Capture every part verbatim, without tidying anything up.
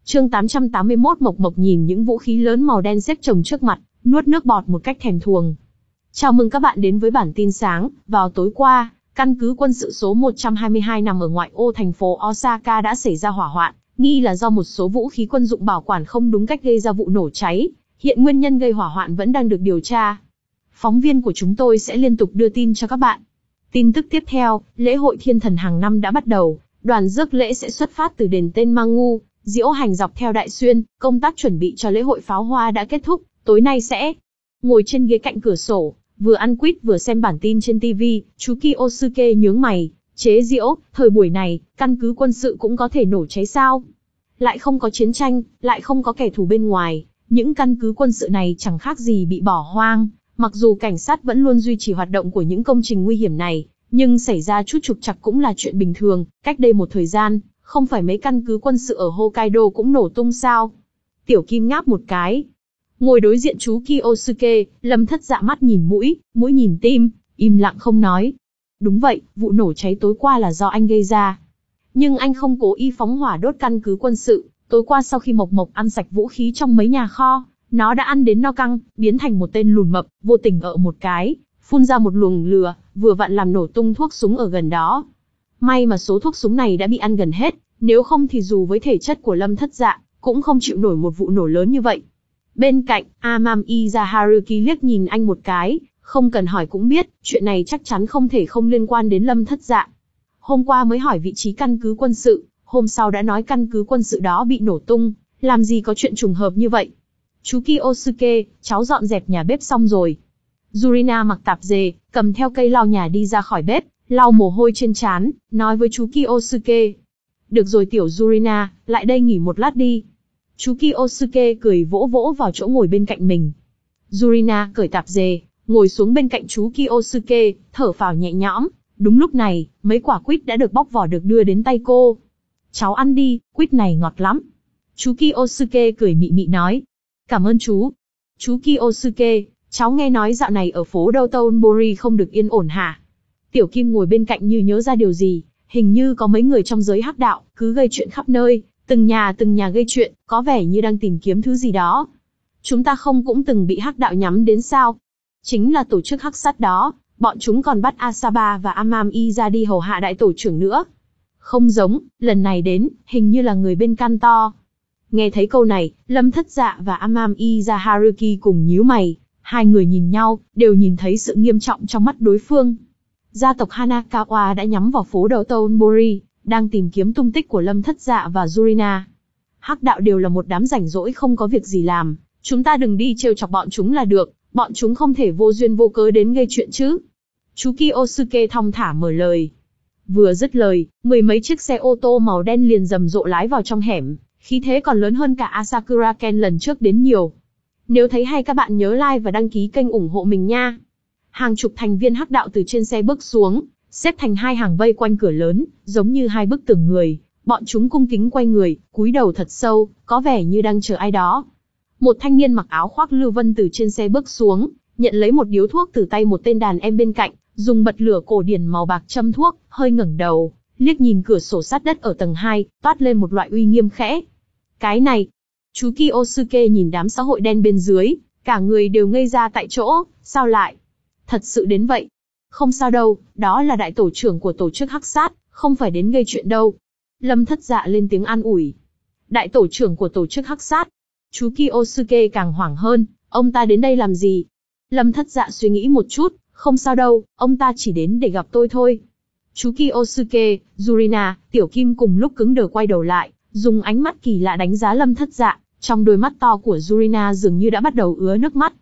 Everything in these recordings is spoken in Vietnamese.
Chương tám trăm tám mươi mốt Mộc Mộc nhìn những vũ khí lớn màu đen xếp chồng trước mặt, nuốt nước bọt một cách thèm thuồng. Chào mừng các bạn đến với bản tin sáng. Vào tối qua, căn cứ quân sự số một trăm hai mươi hai nằm ở ngoại ô thành phố Osaka đã xảy ra hỏa hoạn, nghi là do một số vũ khí quân dụng bảo quản không đúng cách gây ra vụ nổ cháy. Hiện nguyên nhân gây hỏa hoạn vẫn đang được điều tra. Phóng viên của chúng tôi sẽ liên tục đưa tin cho các bạn. Tin tức tiếp theo, lễ hội thiên thần hàng năm đã bắt đầu. Đoàn rước lễ sẽ xuất phát từ đền tên Mangu, diễu hành dọc theo Đại Xuyên. Công tác chuẩn bị cho lễ hội pháo hoa đã kết thúc, tối nay sẽ ngồi trên ghế cạnh cửa sổ, vừa ăn quýt vừa xem bản tin trên ti vi. Chú Kiyosuke nhướng mày, chế giễu, thời buổi này, căn cứ quân sự cũng có thể nổ cháy sao? Lại không có chiến tranh, lại không có kẻ thù bên ngoài, những căn cứ quân sự này chẳng khác gì bị bỏ hoang. Mặc dù cảnh sát vẫn luôn duy trì hoạt động của những công trình nguy hiểm này, nhưng xảy ra chút trục trặc cũng là chuyện bình thường. Cách đây một thời gian, không phải mấy căn cứ quân sự ở Hokkaido cũng nổ tung sao? Tiểu Kim ngáp một cái. Ngồi đối diện chú Kiyosuke, Lâm Thất Dạ mắt nhìn mũi, mũi nhìn tim, im lặng không nói. Đúng vậy, vụ nổ cháy tối qua là do anh gây ra. Nhưng anh không cố ý phóng hỏa đốt căn cứ quân sự. Tối qua sau khi Mộc Mộc ăn sạch vũ khí trong mấy nhà kho, nó đã ăn đến no căng, biến thành một tên lùn mập, vô tình ở một cái, phun ra một luồng lửa, vừa vặn làm nổ tung thuốc súng ở gần đó. May mà số thuốc súng này đã bị ăn gần hết, nếu không thì dù với thể chất của Lâm Thất Dạ, cũng không chịu nổi một vụ nổ lớn như vậy. Bên cạnh, Amamiya Haruki liếc nhìn anh một cái, không cần hỏi cũng biết, chuyện này chắc chắn không thể không liên quan đến Lâm Thất Dạ. Hôm qua mới hỏi vị trí căn cứ quân sự, hôm sau đã nói căn cứ quân sự đó bị nổ tung, làm gì có chuyện trùng hợp như vậy. Chú Kiyosuke, cháu dọn dẹp nhà bếp xong rồi. Yurina mặc tạp dề, cầm theo cây lau nhà đi ra khỏi bếp, lau mồ hôi trên trán, nói với chú Kiyosuke. Được rồi tiểu Yurina, lại đây nghỉ một lát đi. Chú Kiyosuke cười vỗ vỗ vào chỗ ngồi bên cạnh mình. Yurina cởi tạp dề, ngồi xuống bên cạnh chú Kiyosuke, thở phào nhẹ nhõm. Đúng lúc này, mấy quả quýt đã được bóc vỏ được đưa đến tay cô. Cháu ăn đi, quýt này ngọt lắm. Chú Kiyosuke cười mị mị nói. Cảm ơn chú. Chú Kiyosuke, cháu nghe nói dạo này ở phố Dotonbori không được yên ổn hả? Tiểu Kim ngồi bên cạnh như nhớ ra điều gì, hình như có mấy người trong giới hắc đạo, cứ gây chuyện khắp nơi, từng nhà từng nhà gây chuyện, có vẻ như đang tìm kiếm thứ gì đó. Chúng ta không cũng từng bị hắc đạo nhắm đến sao? Chính là tổ chức hắc sát đó, bọn chúng còn bắt Asaba và Amamiya đi hầu hạ đại tổ trưởng nữa. Không giống, lần này đến, hình như là người bên Kanto. Nghe thấy câu này, Lâm Thất Dạ và Amamiya Haruki cùng nhíu mày, hai người nhìn nhau, đều nhìn thấy sự nghiêm trọng trong mắt đối phương. Gia tộc Hanakawa đã nhắm vào phố Dotonbori, đang tìm kiếm tung tích của Lâm Thất Dạ và Yurina. Hắc đạo đều là một đám rảnh rỗi không có việc gì làm, chúng ta đừng đi trêu chọc bọn chúng là được, bọn chúng không thể vô duyên vô cớ đến gây chuyện chứ. Chú Kiyosuke thong thả mở lời. Vừa dứt lời, mười mấy chiếc xe ô tô màu đen liền rầm rộ lái vào trong hẻm, khí thế còn lớn hơn cả Asakura Ken lần trước đến nhiều. Nếu thấy hay các bạn nhớ like và đăng ký kênh ủng hộ mình nha. Hàng chục thành viên hắc đạo từ trên xe bước xuống, xếp thành hai hàng vây quanh cửa lớn, giống như hai bức tường người. Bọn chúng cung kính quay người, cúi đầu thật sâu, có vẻ như đang chờ ai đó. Một thanh niên mặc áo khoác lưu vân từ trên xe bước xuống, nhận lấy một điếu thuốc từ tay một tên đàn em bên cạnh, dùng bật lửa cổ điển màu bạc châm thuốc, hơi ngẩng đầu, liếc nhìn cửa sổ sát đất ở tầng hai, toát lên một loại uy nghiêm khẽ. Cái này, chú Kiyosuke nhìn đám xã hội đen bên dưới, cả người đều ngây ra tại chỗ, sao lại? Thật sự đến vậy? Không sao đâu, đó là đại tổ trưởng của tổ chức hắc sát, không phải đến gây chuyện đâu. Lâm Thất Dạ lên tiếng an ủi. Đại tổ trưởng của tổ chức hắc sát. Chú Kiyosuke càng hoảng hơn, ông ta đến đây làm gì? Lâm Thất Dạ suy nghĩ một chút, không sao đâu, ông ta chỉ đến để gặp tôi thôi. Chú Kiyosuke, Yurina, Tiểu Kim cùng lúc cứng đờ quay đầu lại, dùng ánh mắt kỳ lạ đánh giá Lâm Thất Dạ, trong đôi mắt to của Yurina dường như đã bắt đầu ứa nước mắt.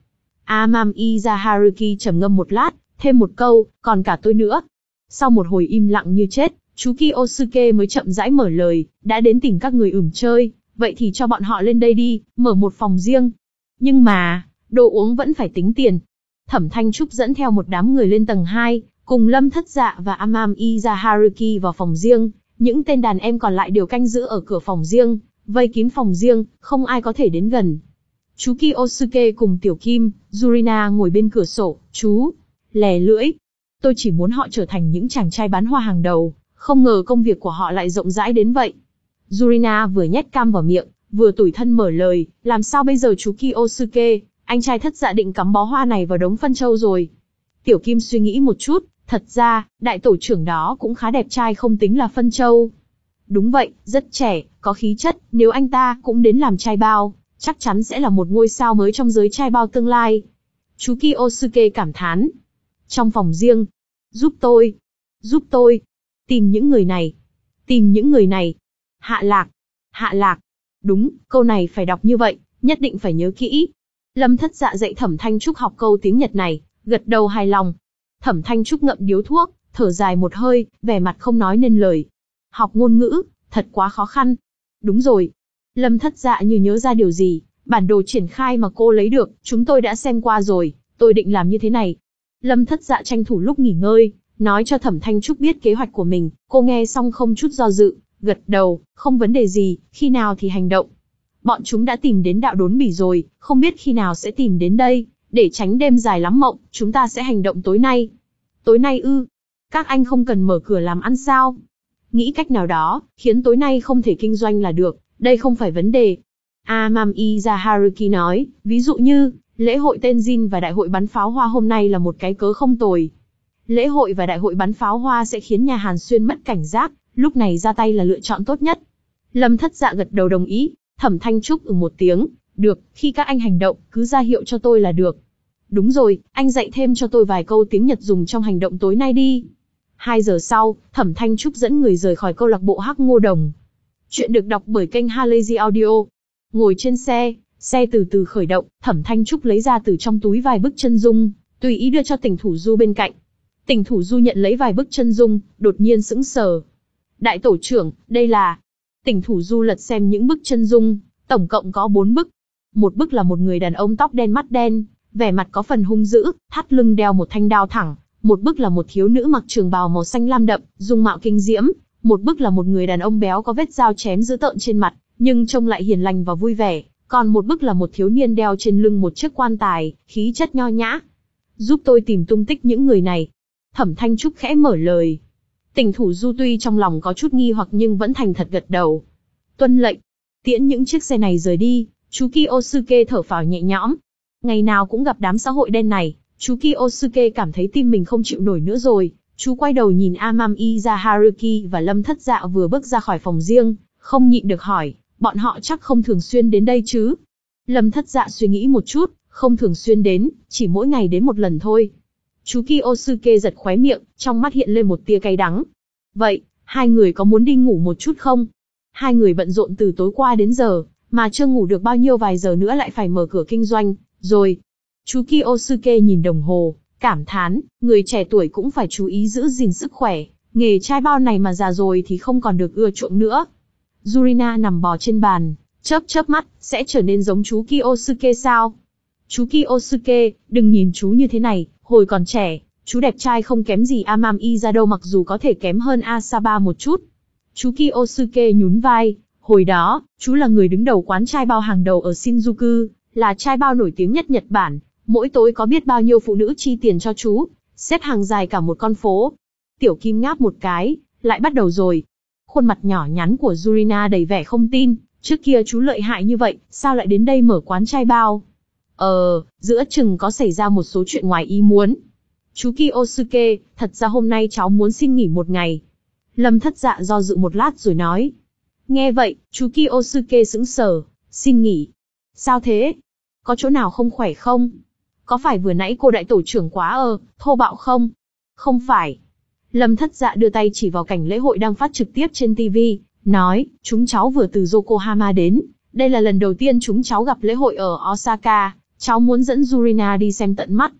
Amamiya Haruki trầm ngâm một lát, thêm một câu, còn cả tôi nữa. Sau một hồi im lặng như chết, chú Kiyosuke mới chậm rãi mở lời, đã đến tìm các người ửm chơi, vậy thì cho bọn họ lên đây đi, mở một phòng riêng. Nhưng mà, đồ uống vẫn phải tính tiền. Thẩm Thanh Trúc dẫn theo một đám người lên tầng hai, cùng Lâm Thất Dạ và Amamiya Haruki vào phòng riêng, những tên đàn em còn lại đều canh giữ ở cửa phòng riêng, vây kín phòng riêng, không ai có thể đến gần. Chú Kiyosuke cùng Tiểu Kim, Yurina ngồi bên cửa sổ, chú, lè lưỡi. Tôi chỉ muốn họ trở thành những chàng trai bán hoa hàng đầu, không ngờ công việc của họ lại rộng rãi đến vậy. Yurina vừa nhét cam vào miệng, vừa tủi thân mở lời, làm sao bây giờ chú Kyosuke, anh trai thất dạ định cắm bó hoa này vào đống phân châu rồi. Tiểu Kim suy nghĩ một chút, thật ra, đại tổ trưởng đó cũng khá đẹp trai không tính là phân châu. Đúng vậy, rất trẻ, có khí chất, nếu anh ta cũng đến làm trai bao, chắc chắn sẽ là một ngôi sao mới trong giới trai bao tương lai. Chú Kyosuke cảm thán. Trong phòng riêng, giúp tôi, giúp tôi, tìm những người này, tìm những người này. Hạ Lạc, Hạ Lạc, đúng, câu này phải đọc như vậy, nhất định phải nhớ kỹ. Lâm Thất Dạ dạy Thẩm Thanh Trúc học câu tiếng Nhật này, gật đầu hài lòng. Thẩm Thanh Trúc ngậm điếu thuốc, thở dài một hơi, vẻ mặt không nói nên lời. Học ngôn ngữ, thật quá khó khăn. Đúng rồi. Lâm Thất Dạ như nhớ ra điều gì, bản đồ triển khai mà cô lấy được, chúng tôi đã xem qua rồi, tôi định làm như thế này. Lâm Thất Dạ tranh thủ lúc nghỉ ngơi, nói cho Thẩm Thanh Trúc biết kế hoạch của mình, cô nghe xong không chút do dự, gật đầu, không vấn đề gì, khi nào thì hành động. Bọn chúng đã tìm đến đạo đốn bỉ rồi, không biết khi nào sẽ tìm đến đây, để tránh đêm dài lắm mộng, chúng ta sẽ hành động tối nay. Tối nay ư? Các anh không cần mở cửa làm ăn sao? Nghĩ cách nào đó, khiến tối nay không thể kinh doanh là được, đây không phải vấn đề. Amamiya Haruki nói, ví dụ như, lễ hội Tenjin và đại hội bắn pháo hoa hôm nay là một cái cớ không tồi. Lễ hội và đại hội bắn pháo hoa sẽ khiến nhà Hàn Xuyên mất cảnh giác, lúc này ra tay là lựa chọn tốt nhất. Lâm Thất Dạ gật đầu đồng ý, Thẩm Thanh Trúc ừ một tiếng, được, khi các anh hành động, cứ ra hiệu cho tôi là được. Đúng rồi, anh dạy thêm cho tôi vài câu tiếng Nhật dùng trong hành động tối nay đi. Hai giờ sau, Thẩm Thanh Trúc dẫn người rời khỏi câu lạc bộ Hắc Ngô Đồng. Chuyện được đọc bởi kênh Halazy Audio. Ngồi trên xe, xe từ từ khởi động, Thẩm Thanh Trúc lấy ra từ trong túi vài bức chân dung, tùy ý đưa cho Tỉnh Thủ Du bên cạnh. Tỉnh Thủ Du nhận lấy vài bức chân dung, đột nhiên sững sờ. Đại tổ trưởng, đây là... Tỉnh Thủ Du lật xem những bức chân dung, tổng cộng có bốn bức. Một bức là một người đàn ông tóc đen mắt đen, vẻ mặt có phần hung dữ, thắt lưng đeo một thanh đao thẳng. Một bức là một thiếu nữ mặc trường bào màu xanh lam đậm, dung mạo kinh diễm. Một bức là một người đàn ông béo có vết dao chém dữ tợn trên mặt, nhưng trông lại hiền lành và vui vẻ. Còn một bức là một thiếu niên đeo trên lưng một chiếc quan tài, khí chất nho nhã. Giúp tôi tìm tung tích những người này. Thẩm Thanh Trúc khẽ mở lời. Tỉnh Thủ Du tuy trong lòng có chút nghi hoặc nhưng vẫn thành thật gật đầu. Tuân lệnh. Tiễn những chiếc xe này rời đi, chú Kyosuke thở phào nhẹ nhõm. Ngày nào cũng gặp đám xã hội đen này, chú Kyosuke cảm thấy tim mình không chịu nổi nữa rồi. Chú quay đầu nhìn Amamiya Haruki và Lâm Thất Dạ vừa bước ra khỏi phòng riêng, không nhịn được hỏi, bọn họ chắc không thường xuyên đến đây chứ? Lâm Thất Dạ suy nghĩ một chút, không thường xuyên đến, chỉ mỗi ngày đến một lần thôi. Chú Kyosuke giật khóe miệng, trong mắt hiện lên một tia cay đắng. Vậy, hai người có muốn đi ngủ một chút không? Hai người bận rộn từ tối qua đến giờ, mà chưa ngủ được bao nhiêu vài giờ nữa lại phải mở cửa kinh doanh, rồi. Chú Kyosuke nhìn đồng hồ, cảm thán, người trẻ tuổi cũng phải chú ý giữ gìn sức khỏe, nghề trai bao này mà già rồi thì không còn được ưa chuộng nữa. Yurina nằm bò trên bàn, chớp chớp mắt, sẽ trở nên giống chú Kyosuke sao? Chú Kyosuke, đừng nhìn chú như thế này, hồi còn trẻ, chú đẹp trai không kém gì Amamiya đâu mặc dù có thể kém hơn Asaba một chút. Chú Kyosuke nhún vai, hồi đó, chú là người đứng đầu quán trai bao hàng đầu ở Shinjuku, là trai bao nổi tiếng nhất Nhật Bản, mỗi tối có biết bao nhiêu phụ nữ chi tiền cho chú, xếp hàng dài cả một con phố. Tiểu Kim ngáp một cái, lại bắt đầu rồi. Khuôn mặt nhỏ nhắn của Yurina đầy vẻ không tin, trước kia chú lợi hại như vậy, sao lại đến đây mở quán trai bao? Ờ, giữa chừng có xảy ra một số chuyện ngoài ý muốn. Chú Kyosuke, thật ra hôm nay cháu muốn xin nghỉ một ngày. Lâm Thất Dạ do dự một lát rồi nói. Nghe vậy, chú Kyosuke sững sờ, xin nghỉ. Sao thế? Có chỗ nào không khỏe không? Có phải vừa nãy cô đại tổ trưởng quá ờ, thô bạo không? Không phải. Lâm Thất Dạ đưa tay chỉ vào cảnh lễ hội đang phát trực tiếp trên ti vi, nói, chúng cháu vừa từ Yokohama đến, đây là lần đầu tiên chúng cháu gặp lễ hội ở Osaka, cháu muốn dẫn Yurina đi xem tận mắt.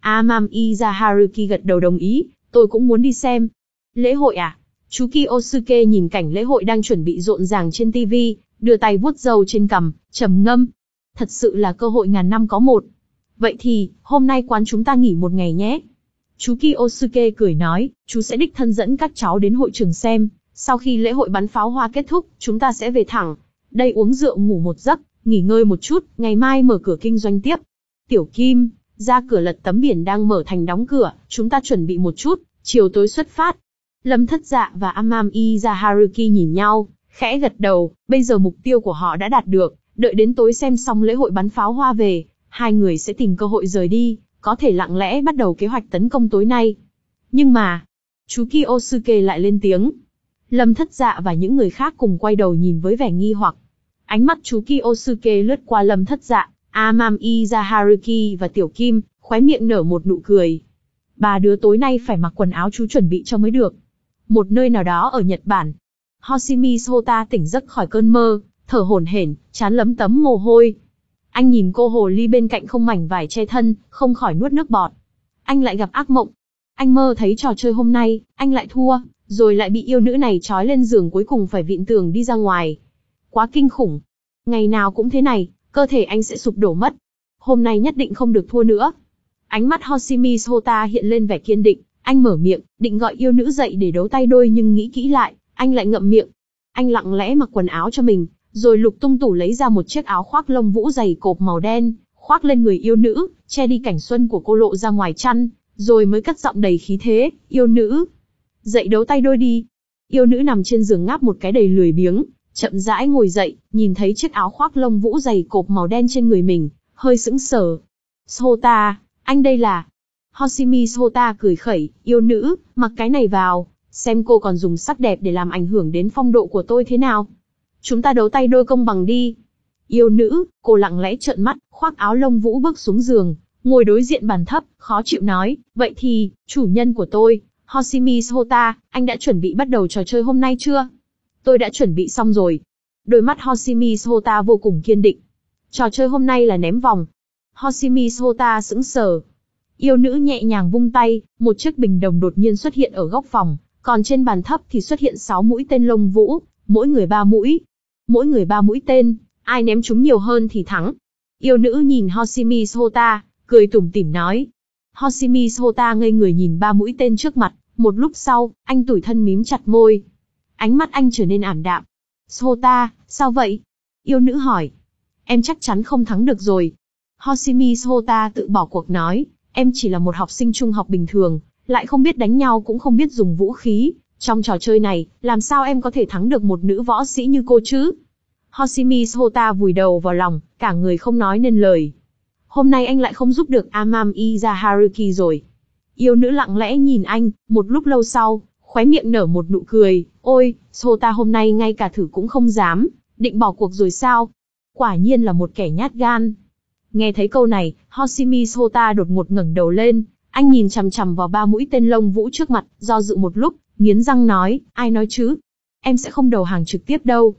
Amamiya Haruki gật đầu đồng ý, tôi cũng muốn đi xem. Lễ hội à? Chú Kyosuke nhìn cảnh lễ hội đang chuẩn bị rộn ràng trên ti vi, đưa tay vuốt râu trên cằm, trầm ngâm. Thật sự là cơ hội ngàn năm có một. Vậy thì, hôm nay quán chúng ta nghỉ một ngày nhé. Chú Kyosuke cười nói, chú sẽ đích thân dẫn các cháu đến hội trường xem, sau khi lễ hội bắn pháo hoa kết thúc, chúng ta sẽ về thẳng. Đây uống rượu ngủ một giấc, nghỉ ngơi một chút, ngày mai mở cửa kinh doanh tiếp. Tiểu Kim, ra cửa lật tấm biển đang mở thành đóng cửa, chúng ta chuẩn bị một chút, chiều tối xuất phát. Lâm Thất Dạ và Amamiya Haruki nhìn nhau, khẽ gật đầu, bây giờ mục tiêu của họ đã đạt được, đợi đến tối xem xong lễ hội bắn pháo hoa về, hai người sẽ tìm cơ hội rời đi, có thể lặng lẽ bắt đầu kế hoạch tấn công tối nay. Nhưng mà, chú Kyosuke lại lên tiếng. Lâm Thất Dạ và những người khác cùng quay đầu nhìn với vẻ nghi hoặc. Ánh mắt chú Kyosuke lướt qua Lâm Thất Dạ, Amamiya Haruki và Tiểu Kim, khóe miệng nở một nụ cười. Ba đứa tối nay phải mặc quần áo chú chuẩn bị cho mới được. Một nơi nào đó ở Nhật Bản. Hoshimi Sota tỉnh giấc khỏi cơn mơ, thở hổn hển, trán lấm tấm mồ hôi. Anh nhìn cô hồ ly bên cạnh không mảnh vải che thân, không khỏi nuốt nước bọt. Anh lại gặp ác mộng. Anh mơ thấy trò chơi hôm nay, anh lại thua, rồi lại bị yêu nữ này trói lên giường, cuối cùng phải vịn tường đi ra ngoài. Quá kinh khủng. Ngày nào cũng thế này, cơ thể anh sẽ sụp đổ mất. Hôm nay nhất định không được thua nữa. Ánh mắt Hoshimi Sota hiện lên vẻ kiên định, anh mở miệng, định gọi yêu nữ dậy để đấu tay đôi, nhưng nghĩ kỹ lại, anh lại ngậm miệng. Anh lặng lẽ mặc quần áo cho mình, rồi lục tung tủ lấy ra một chiếc áo khoác lông vũ dày cộp màu đen, khoác lên người yêu nữ, che đi cảnh xuân của cô lộ ra ngoài chăn, rồi mới cất giọng đầy khí thế, yêu nữ. Dậy đấu tay đôi đi. Yêu nữ nằm trên giường ngáp một cái đầy lười biếng, chậm rãi ngồi dậy, nhìn thấy chiếc áo khoác lông vũ dày cộp màu đen trên người mình, hơi sững sờ. Sota, anh đây là... Hoshimi Sota cười khẩy, yêu nữ, mặc cái này vào, xem cô còn dùng sắc đẹp để làm ảnh hưởng đến phong độ của tôi thế nào. Chúng ta đấu tay đôi công bằng đi. Yêu nữ, cô lặng lẽ trợn mắt, khoác áo lông vũ bước xuống giường, ngồi đối diện bàn thấp, khó chịu nói, vậy thì, chủ nhân của tôi, Hoshimi Sota, anh đã chuẩn bị bắt đầu trò chơi hôm nay chưa? Tôi đã chuẩn bị xong rồi. Đôi mắt Hoshimi Sota vô cùng kiên định. Trò chơi hôm nay là ném vòng. Hoshimi Sota sững sờ. Yêu nữ nhẹ nhàng vung tay, một chiếc bình đồng đột nhiên xuất hiện ở góc phòng, còn trên bàn thấp thì xuất hiện sáu mũi tên lông vũ, mỗi người ba mũi. Mỗi người ba mũi tên, ai ném chúng nhiều hơn thì thắng. Yêu nữ nhìn Hoshimi Sota, cười tủm tỉm nói. Hoshimi Sota ngây người nhìn ba mũi tên trước mặt, một lúc sau, anh tủi thân mím chặt môi. Ánh mắt anh trở nên ảm đạm. Sota, sao vậy? Yêu nữ hỏi. Em chắc chắn không thắng được rồi. Hoshimi Sota tự bỏ cuộc nói, em chỉ là một học sinh trung học bình thường, lại không biết đánh nhau cũng không biết dùng vũ khí. Trong trò chơi này, làm sao em có thể thắng được một nữ võ sĩ như cô chứ? Hoshimi Sota vùi đầu vào lòng, cả người không nói nên lời. Hôm nay anh lại không giúp được Amamiya Haruki rồi. Yêu nữ lặng lẽ nhìn anh, một lúc lâu sau, khóe miệng nở một nụ cười. Ôi, Sota hôm nay ngay cả thử cũng không dám, định bỏ cuộc rồi sao? Quả nhiên là một kẻ nhát gan. Nghe thấy câu này, Hoshimi Sota đột ngột ngẩng đầu lên, anh nhìn chằm chằm vào ba mũi tên lông vũ trước mặt, do dự một lúc, nghiến răng nói, ai nói chứ? Em sẽ không đầu hàng trực tiếp đâu.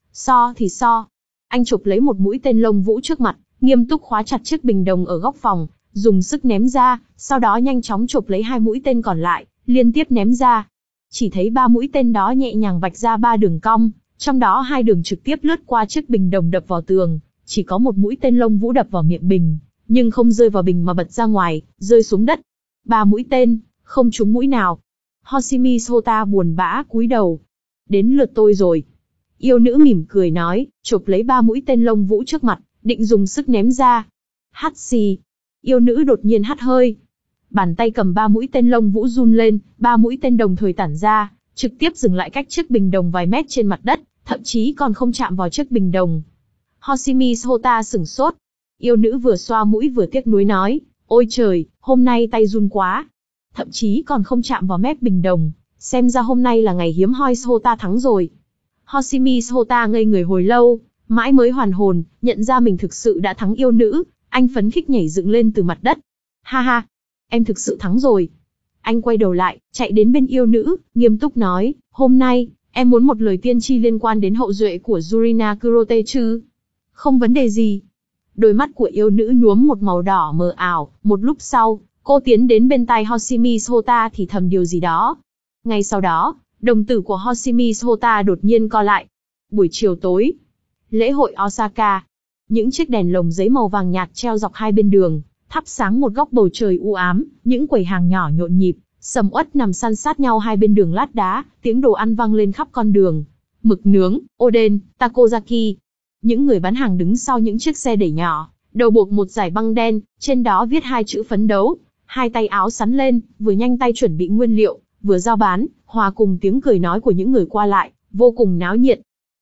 So thì so. Anh chụp lấy một mũi tên lông vũ trước mặt, nghiêm túc khóa chặt chiếc bình đồng ở góc phòng, dùng sức ném ra, sau đó nhanh chóng chụp lấy hai mũi tên còn lại, liên tiếp ném ra. Chỉ thấy ba mũi tên đó nhẹ nhàng vạch ra ba đường cong, trong đó hai đường trực tiếp lướt qua chiếc bình đồng đập vào tường, chỉ có một mũi tên lông vũ đập vào miệng bình, nhưng không rơi vào bình mà bật ra ngoài, rơi xuống đất. Ba mũi tên, không trúng mũi nào. Hoshimi Sota buồn bã cúi đầu. Đến lượt tôi rồi. Yêu nữ mỉm cười nói, chụp lấy ba mũi tên lông vũ trước mặt, định dùng sức ném ra. Hắt xì. Yêu nữ đột nhiên hắt hơi. Bàn tay cầm ba mũi tên lông vũ run lên, ba mũi tên đồng thời tản ra, trực tiếp dừng lại cách chiếc bình đồng vài mét trên mặt đất, thậm chí còn không chạm vào chiếc bình đồng. Hoshimi Sota sửng sốt. Yêu nữ vừa xoa mũi vừa tiếc nuối nói, ôi trời, hôm nay tay run quá. Thậm chí còn không chạm vào mép bình đồng, xem ra hôm nay là ngày hiếm hoi Sota thắng rồi. Hoshimi Sota ngây người hồi lâu, mãi mới hoàn hồn, nhận ra mình thực sự đã thắng yêu nữ, anh phấn khích nhảy dựng lên từ mặt đất. Ha ha, em thực sự thắng rồi. Anh quay đầu lại, chạy đến bên yêu nữ, nghiêm túc nói, hôm nay, em muốn một lời tiên tri liên quan đến hậu duệ của Yurina Kurote chứ? Không vấn đề gì. Đôi mắt của yêu nữ nhuốm một màu đỏ mờ ảo, một lúc sau, cô tiến đến bên tai Hoshimi Sota thì thầm điều gì đó. Ngay sau đó, đồng tử của Hoshimi Sota đột nhiên co lại. Buổi chiều tối, lễ hội Osaka. Những chiếc đèn lồng giấy màu vàng nhạt treo dọc hai bên đường, thắp sáng một góc bầu trời u ám, những quầy hàng nhỏ nhộn nhịp, sầm uất nằm san sát nhau hai bên đường lát đá, tiếng đồ ăn vang lên khắp con đường. Mực nướng, oden, takoyaki. Những người bán hàng đứng sau những chiếc xe đẩy nhỏ, đầu buộc một dải băng đen, trên đó viết hai chữ phấn đấu, hai tay áo sắn lên, vừa nhanh tay chuẩn bị nguyên liệu, vừa giao bán, hòa cùng tiếng cười nói của những người qua lại, vô cùng náo nhiệt.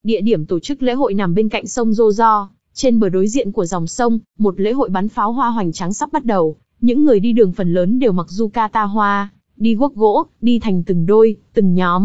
Địa điểm tổ chức lễ hội nằm bên cạnh sông Jojo, trên bờ đối diện của dòng sông, một lễ hội bắn pháo hoa hoành tráng sắp bắt đầu. Những người đi đường phần lớn đều mặc yukata hoa, đi guốc gỗ, đi thành từng đôi, từng nhóm.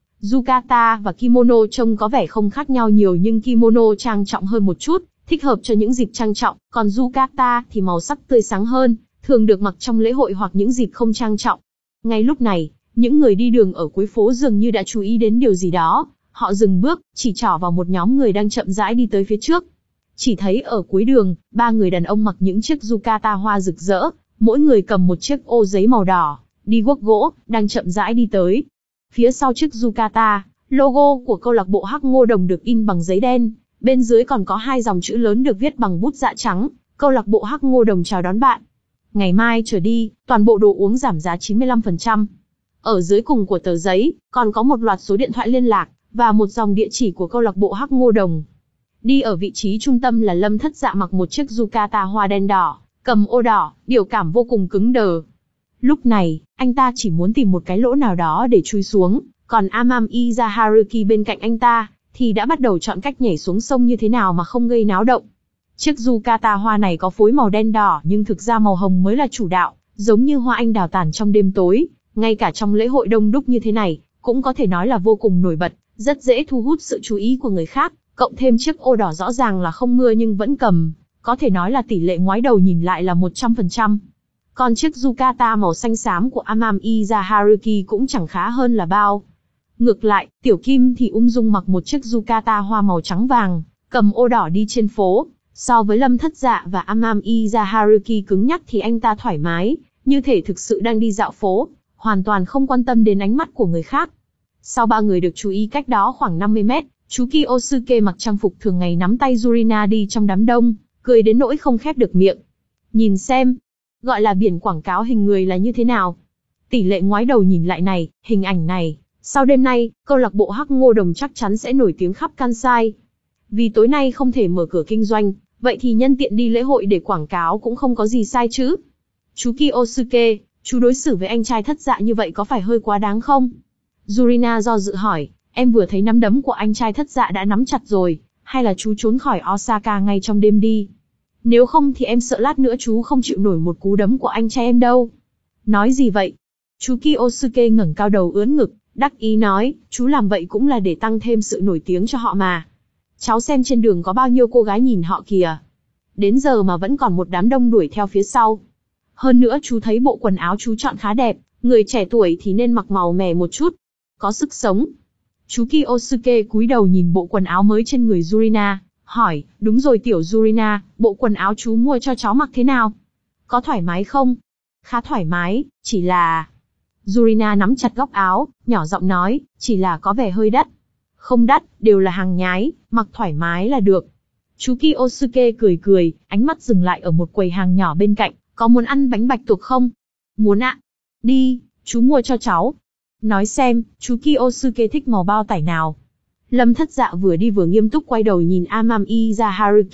Yukata và kimono trông có vẻ không khác nhau nhiều nhưng kimono trang trọng hơn một chút, thích hợp cho những dịp trang trọng, còn yukata thì màu sắc tươi sáng hơn, thường được mặc trong lễ hội hoặc những dịp không trang trọng. Ngay lúc này, những người đi đường ở cuối phố dường như đã chú ý đến điều gì đó, họ dừng bước, chỉ trỏ vào một nhóm người đang chậm rãi đi tới phía trước. Chỉ thấy ở cuối đường, ba người đàn ông mặc những chiếc yukata hoa rực rỡ, mỗi người cầm một chiếc ô giấy màu đỏ, đi guốc gỗ, đang chậm rãi đi tới. Phía sau chiếc yukata, logo của câu lạc bộ Hắc Ngô Đồng được in bằng giấy đen, bên dưới còn có hai dòng chữ lớn được viết bằng bút dạ trắng, câu lạc bộ Hắc Ngô Đồng chào đón bạn. Ngày mai trở đi, toàn bộ đồ uống giảm giá chín mươi lăm phần trăm. Ở dưới cùng của tờ giấy, còn có một loạt số điện thoại liên lạc, và một dòng địa chỉ của câu lạc bộ Hắc Ngô Đồng. Đi ở vị trí trung tâm là Lâm Thất Dạ mặc một chiếc yukata hoa đen đỏ, cầm ô đỏ, biểu cảm vô cùng cứng đờ. Lúc này, anh ta chỉ muốn tìm một cái lỗ nào đó để chui xuống, còn Amamiya Haruki bên cạnh anh ta, thì đã bắt đầu chọn cách nhảy xuống sông như thế nào mà không gây náo động. Chiếc yukata hoa này có phối màu đen đỏ nhưng thực ra màu hồng mới là chủ đạo, giống như hoa anh đào tàn trong đêm tối, ngay cả trong lễ hội đông đúc như thế này, cũng có thể nói là vô cùng nổi bật, rất dễ thu hút sự chú ý của người khác, cộng thêm chiếc ô đỏ rõ ràng là không mưa nhưng vẫn cầm, có thể nói là tỷ lệ ngoái đầu nhìn lại là một trăm phần trăm. Còn chiếc yukata màu xanh xám của Amamiya Haruki cũng chẳng khá hơn là bao. Ngược lại, Tiểu Kim thì ung dung mặc một chiếc yukata hoa màu trắng vàng, cầm ô đỏ đi trên phố. So với Lâm Thất Dạ và Amamiya Haruki cứng nhắc thì anh ta thoải mái, như thể thực sự đang đi dạo phố, hoàn toàn không quan tâm đến ánh mắt của người khác. Sau ba người được chú ý cách đó khoảng năm mươi mét, chú Kiyosuke mặc trang phục thường ngày nắm tay Yurina đi trong đám đông, cười đến nỗi không khép được miệng. Nhìn xem, gọi là biển quảng cáo hình người là như thế nào. Tỷ lệ ngoái đầu nhìn lại này, hình ảnh này, sau đêm nay, câu lạc bộ Hắc Ngô Đồng chắc chắn sẽ nổi tiếng khắp Kansai. Vì tối nay không thể mở cửa kinh doanh, vậy thì nhân tiện đi lễ hội để quảng cáo cũng không có gì sai chứ. Chú Kiyosuke, chú đối xử với anh trai Thất Dạ như vậy có phải hơi quá đáng không? Yurina do dự hỏi, em vừa thấy nắm đấm của anh trai Thất Dạ đã nắm chặt rồi, hay là chú trốn khỏi Osaka ngay trong đêm đi? Nếu không thì em sợ lát nữa chú không chịu nổi một cú đấm của anh trai em đâu. Nói gì vậy? Chú Kiyosuke ngẩng cao đầu ưỡn ngực, đắc ý nói, chú làm vậy cũng là để tăng thêm sự nổi tiếng cho họ mà. Cháu xem trên đường có bao nhiêu cô gái nhìn họ kìa. Đến giờ mà vẫn còn một đám đông đuổi theo phía sau. Hơn nữa chú thấy bộ quần áo chú chọn khá đẹp, người trẻ tuổi thì nên mặc màu mè một chút. Có sức sống. Chú Kiyosuke cúi đầu nhìn bộ quần áo mới trên người Yurina, hỏi, đúng rồi tiểu Yurina, bộ quần áo chú mua cho cháu mặc thế nào? Có thoải mái không? Khá thoải mái, chỉ là... Yurina nắm chặt góc áo, nhỏ giọng nói, chỉ là có vẻ hơi đắt. Không đắt, đều là hàng nhái, mặc thoải mái là được. Chú Kiyosuke cười cười, ánh mắt dừng lại ở một quầy hàng nhỏ bên cạnh, có muốn ăn bánh bạch tuộc không? Muốn ạ. Đi, chú mua cho cháu. Nói xem, chú Kiyosuke thích màu bao tải nào? Lâm Thất Dạ vừa đi vừa nghiêm túc quay đầu nhìn Amamiya Haruki.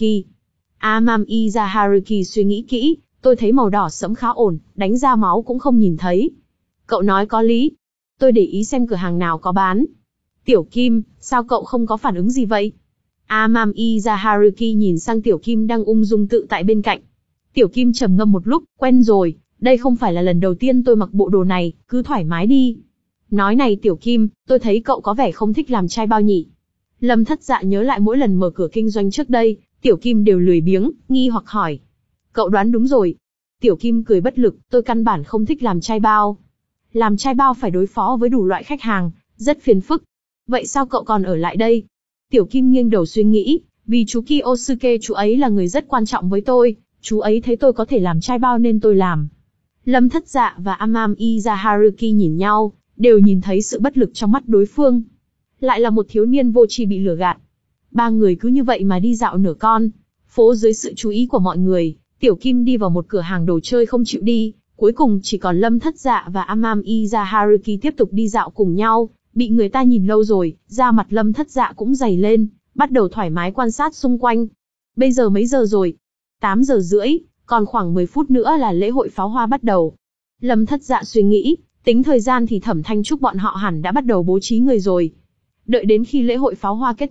Amamiya Haruki suy nghĩ kỹ, tôi thấy màu đỏ sẫm khá ổn, đánh ra máu cũng không nhìn thấy. Cậu nói có lý. Tôi để ý xem cửa hàng nào có bán. Tiểu Kim, sao cậu không có phản ứng gì vậy? Amamiya Haruki nhìn sang Tiểu Kim đang ung dung tự tại bên cạnh. Tiểu Kim trầm ngâm một lúc, quen rồi, đây không phải là lần đầu tiên tôi mặc bộ đồ này, cứ thoải mái đi. Nói này Tiểu Kim, tôi thấy cậu có vẻ không thích làm trai bao nhỉ. Lâm Thất Dạ nhớ lại mỗi lần mở cửa kinh doanh trước đây, Tiểu Kim đều lười biếng, nghi hoặc hỏi. Cậu đoán đúng rồi. Tiểu Kim cười bất lực, tôi căn bản không thích làm trai bao. Làm trai bao phải đối phó với đủ loại khách hàng, rất phiền phức. Vậy sao cậu còn ở lại đây? Tiểu Kim nghiêng đầu suy nghĩ, vì chú Kiyosuke chú ấy là người rất quan trọng với tôi, chú ấy thấy tôi có thể làm trai bao nên tôi làm. Lâm Thất Dạ và Amamiya Haruki nhìn nhau, đều nhìn thấy sự bất lực trong mắt đối phương. Lại là một thiếu niên vô tri bị lừa gạt. Ba người cứ như vậy mà đi dạo nửa con phố dưới sự chú ý của mọi người. Tiểu Kim đi vào một cửa hàng đồ chơi không chịu đi, cuối cùng chỉ còn Lâm Thất Dạ và Amamiya Haruki tiếp tục đi dạo cùng nhau. Bị người ta nhìn lâu rồi, da mặt Lâm Thất Dạ cũng dày lên, bắt đầu thoải mái quan sát xung quanh. Bây giờ mấy giờ rồi? tám giờ rưỡi, còn khoảng mười phút nữa là lễ hội pháo hoa bắt đầu. Lâm Thất Dạ suy nghĩ, tính thời gian thì Thẩm Thanh Trúc bọn họ hẳn đã bắt đầu bố trí người rồi. Đợi đến khi lễ hội pháo hoa kết thúc,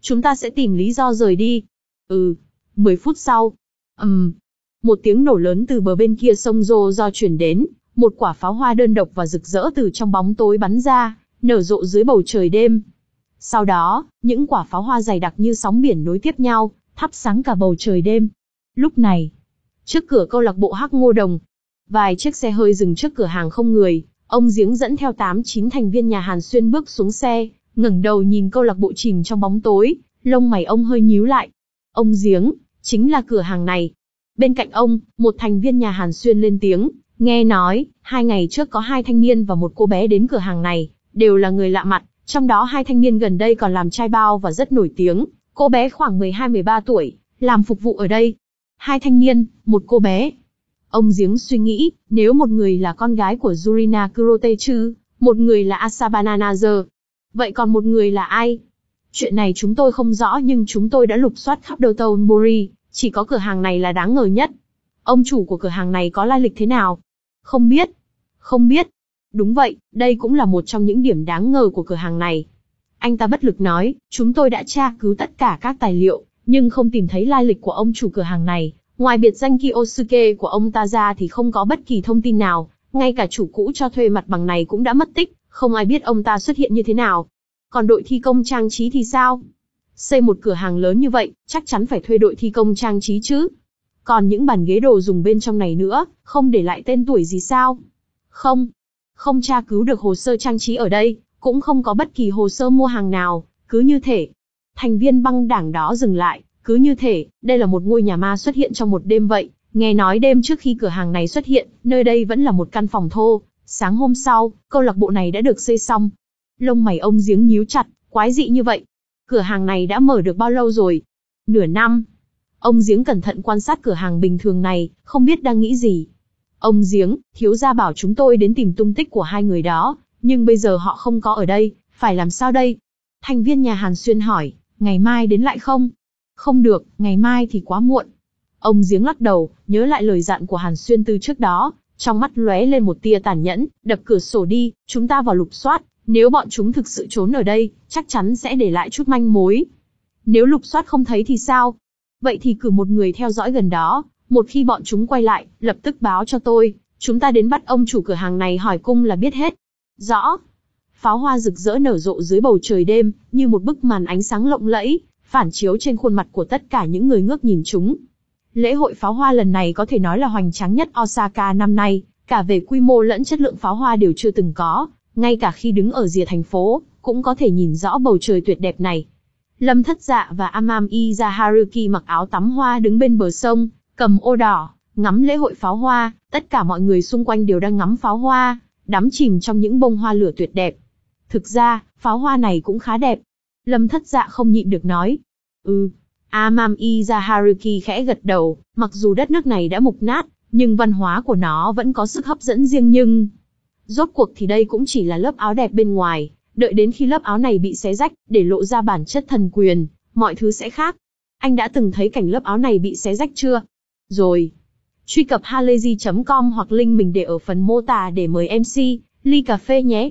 chúng ta sẽ tìm lý do rời đi. Ừ. Mười phút sau. ầm, um, một tiếng nổ lớn từ bờ bên kia sông Rô do chuyển đến, một quả pháo hoa đơn độc và rực rỡ từ trong bóng tối bắn ra, nở rộ dưới bầu trời đêm. Sau đó, những quả pháo hoa dày đặc như sóng biển nối tiếp nhau, thắp sáng cả bầu trời đêm. Lúc này, trước cửa câu lạc bộ Hắc Ngô Đồng, vài chiếc xe hơi dừng trước cửa hàng không người, ông Giếng dẫn theo tám chín thành viên nhà Hàn Xuyên bước xuống xe, ngẩng đầu nhìn câu lạc bộ chìm trong bóng tối, lông mày ông hơi nhíu lại. Ông Giếng, chính là cửa hàng này. Bên cạnh ông, một thành viên nhà Hàn Xuyên lên tiếng, nghe nói, hai ngày trước có hai thanh niên và một cô bé đến cửa hàng này, đều là người lạ mặt, trong đó hai thanh niên gần đây còn làm chai bao và rất nổi tiếng, cô bé khoảng mười hai mười ba tuổi, làm phục vụ ở đây. Hai thanh niên, một cô bé. Ông Giếng suy nghĩ, nếu một người là con gái của Yurina Kurote chứ, một người là Asabana Nazer. Vậy còn một người là ai? Chuyện này chúng tôi không rõ nhưng chúng tôi đã lục soát khắp Dotonbori, chỉ có cửa hàng này là đáng ngờ nhất. Ông chủ của cửa hàng này có lai lịch thế nào? Không biết. Không biết. Đúng vậy, đây cũng là một trong những điểm đáng ngờ của cửa hàng này. Anh ta bất lực nói, chúng tôi đã tra cứu tất cả các tài liệu, nhưng không tìm thấy lai lịch của ông chủ cửa hàng này. Ngoài biệt danh Kiyosuke của ông ta ra thì không có bất kỳ thông tin nào, ngay cả chủ cũ cho thuê mặt bằng này cũng đã mất tích, không ai biết ông ta xuất hiện như thế nào. Còn đội thi công trang trí thì sao? Xây một cửa hàng lớn như vậy, chắc chắn phải thuê đội thi công trang trí chứ. Còn những bàn ghế đồ dùng bên trong này nữa, không để lại tên tuổi gì sao? Không. Không tra cứu được hồ sơ trang trí ở đây, cũng không có bất kỳ hồ sơ mua hàng nào, cứ như thể. Thành viên băng đảng đó dừng lại, cứ như thể, đây là một ngôi nhà ma xuất hiện trong một đêm vậy. Nghe nói đêm trước khi cửa hàng này xuất hiện, nơi đây vẫn là một căn phòng thô. Sáng hôm sau, câu lạc bộ này đã được xây xong. Lông mày ông Giếng nhíu chặt, quái dị như vậy. Cửa hàng này đã mở được bao lâu rồi? Nửa năm. Ông Giếng cẩn thận quan sát cửa hàng bình thường này, không biết đang nghĩ gì. Ông Giếng, thiếu gia bảo chúng tôi đến tìm tung tích của hai người đó, nhưng bây giờ họ không có ở đây, phải làm sao đây? Thành viên nhà Hàn Xuyên hỏi, ngày mai đến lại không? Không được, ngày mai thì quá muộn. Ông Giếng lắc đầu, nhớ lại lời dặn của Hàn Xuyên từ trước đó, trong mắt lóe lên một tia tàn nhẫn, đập cửa sổ đi, chúng ta vào lục soát, nếu bọn chúng thực sự trốn ở đây, chắc chắn sẽ để lại chút manh mối. Nếu lục soát không thấy thì sao? Vậy thì cử một người theo dõi gần đó, một khi bọn chúng quay lại, lập tức báo cho tôi, chúng ta đến bắt ông chủ cửa hàng này hỏi cung là biết hết. Rõ. Pháo hoa rực rỡ nở rộ dưới bầu trời đêm, như một bức màn ánh sáng lộng lẫy, phản chiếu trên khuôn mặt của tất cả những người ngước nhìn chúng. Lễ hội pháo hoa lần này có thể nói là hoành tráng nhất Osaka năm nay, cả về quy mô lẫn chất lượng pháo hoa đều chưa từng có, ngay cả khi đứng ở rìa thành phố, cũng có thể nhìn rõ bầu trời tuyệt đẹp này. Lâm Thất Dạ và Amamiya Haruki mặc áo tắm hoa đứng bên bờ sông, cầm ô đỏ, ngắm lễ hội pháo hoa, tất cả mọi người xung quanh đều đang ngắm pháo hoa, đắm chìm trong những bông hoa lửa tuyệt đẹp. Thực ra, pháo hoa này cũng khá đẹp. Lâm Thất Dạ không nhịn được nói. Ừ. Amamiya Haruki khẽ gật đầu, mặc dù đất nước này đã mục nát, nhưng văn hóa của nó vẫn có sức hấp dẫn riêng nhưng... Rốt cuộc thì đây cũng chỉ là lớp áo đẹp bên ngoài, đợi đến khi lớp áo này bị xé rách, để lộ ra bản chất thần quyền, mọi thứ sẽ khác. Anh đã từng thấy cảnh lớp áo này bị xé rách chưa? Rồi. Truy cập halayzi chấm com hoặc link mình để ở phần mô tả để mời em xê, ly cà phê nhé.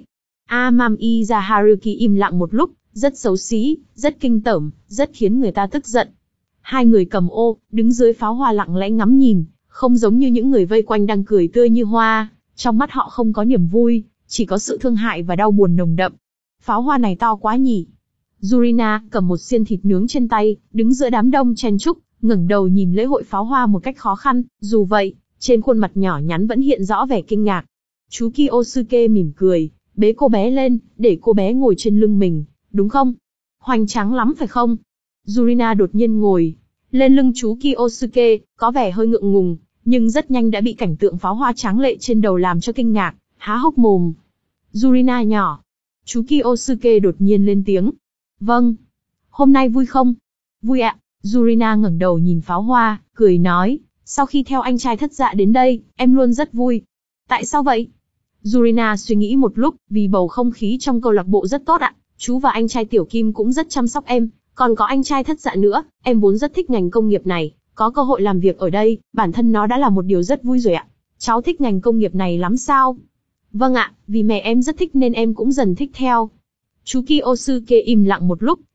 Amamiya Haruki im lặng một lúc, rất xấu xí, rất kinh tởm, rất khiến người ta tức giận. Hai người cầm ô, đứng dưới pháo hoa lặng lẽ ngắm nhìn, không giống như những người vây quanh đang cười tươi như hoa, trong mắt họ không có niềm vui, chỉ có sự thương hại và đau buồn nồng đậm. Pháo hoa này to quá nhỉ? Yurina cầm một xiên thịt nướng trên tay, đứng giữa đám đông chen chúc, ngẩng đầu nhìn lễ hội pháo hoa một cách khó khăn, dù vậy, trên khuôn mặt nhỏ nhắn vẫn hiện rõ vẻ kinh ngạc. Chú Kiyosuke mỉm cười, bế cô bé lên, để cô bé ngồi trên lưng mình, đúng không? Hoành tráng lắm phải không? Yurina đột nhiên ngồi lên lưng chú Kiyosuke, có vẻ hơi ngượng ngùng, nhưng rất nhanh đã bị cảnh tượng pháo hoa tráng lệ trên đầu làm cho kinh ngạc, há hốc mồm. Yurina nhỏ. Chú Kiyosuke đột nhiên lên tiếng. Vâng. Hôm nay vui không? Vui ạ. Yurina ngẩng đầu nhìn pháo hoa, cười nói, sau khi theo anh trai Thất Dạ đến đây, em luôn rất vui. Tại sao vậy? Yurina suy nghĩ một lúc, vì bầu không khí trong câu lạc bộ rất tốt ạ. Chú và anh trai Tiểu Kim cũng rất chăm sóc em, còn có anh trai Thất Dạ nữa, em vốn rất thích ngành công nghiệp này, có cơ hội làm việc ở đây, bản thân nó đã là một điều rất vui rồi ạ. Cháu thích ngành công nghiệp này lắm sao? Vâng ạ, vì mẹ em rất thích nên em cũng dần thích theo. Chú Kiyosuke im lặng một lúc,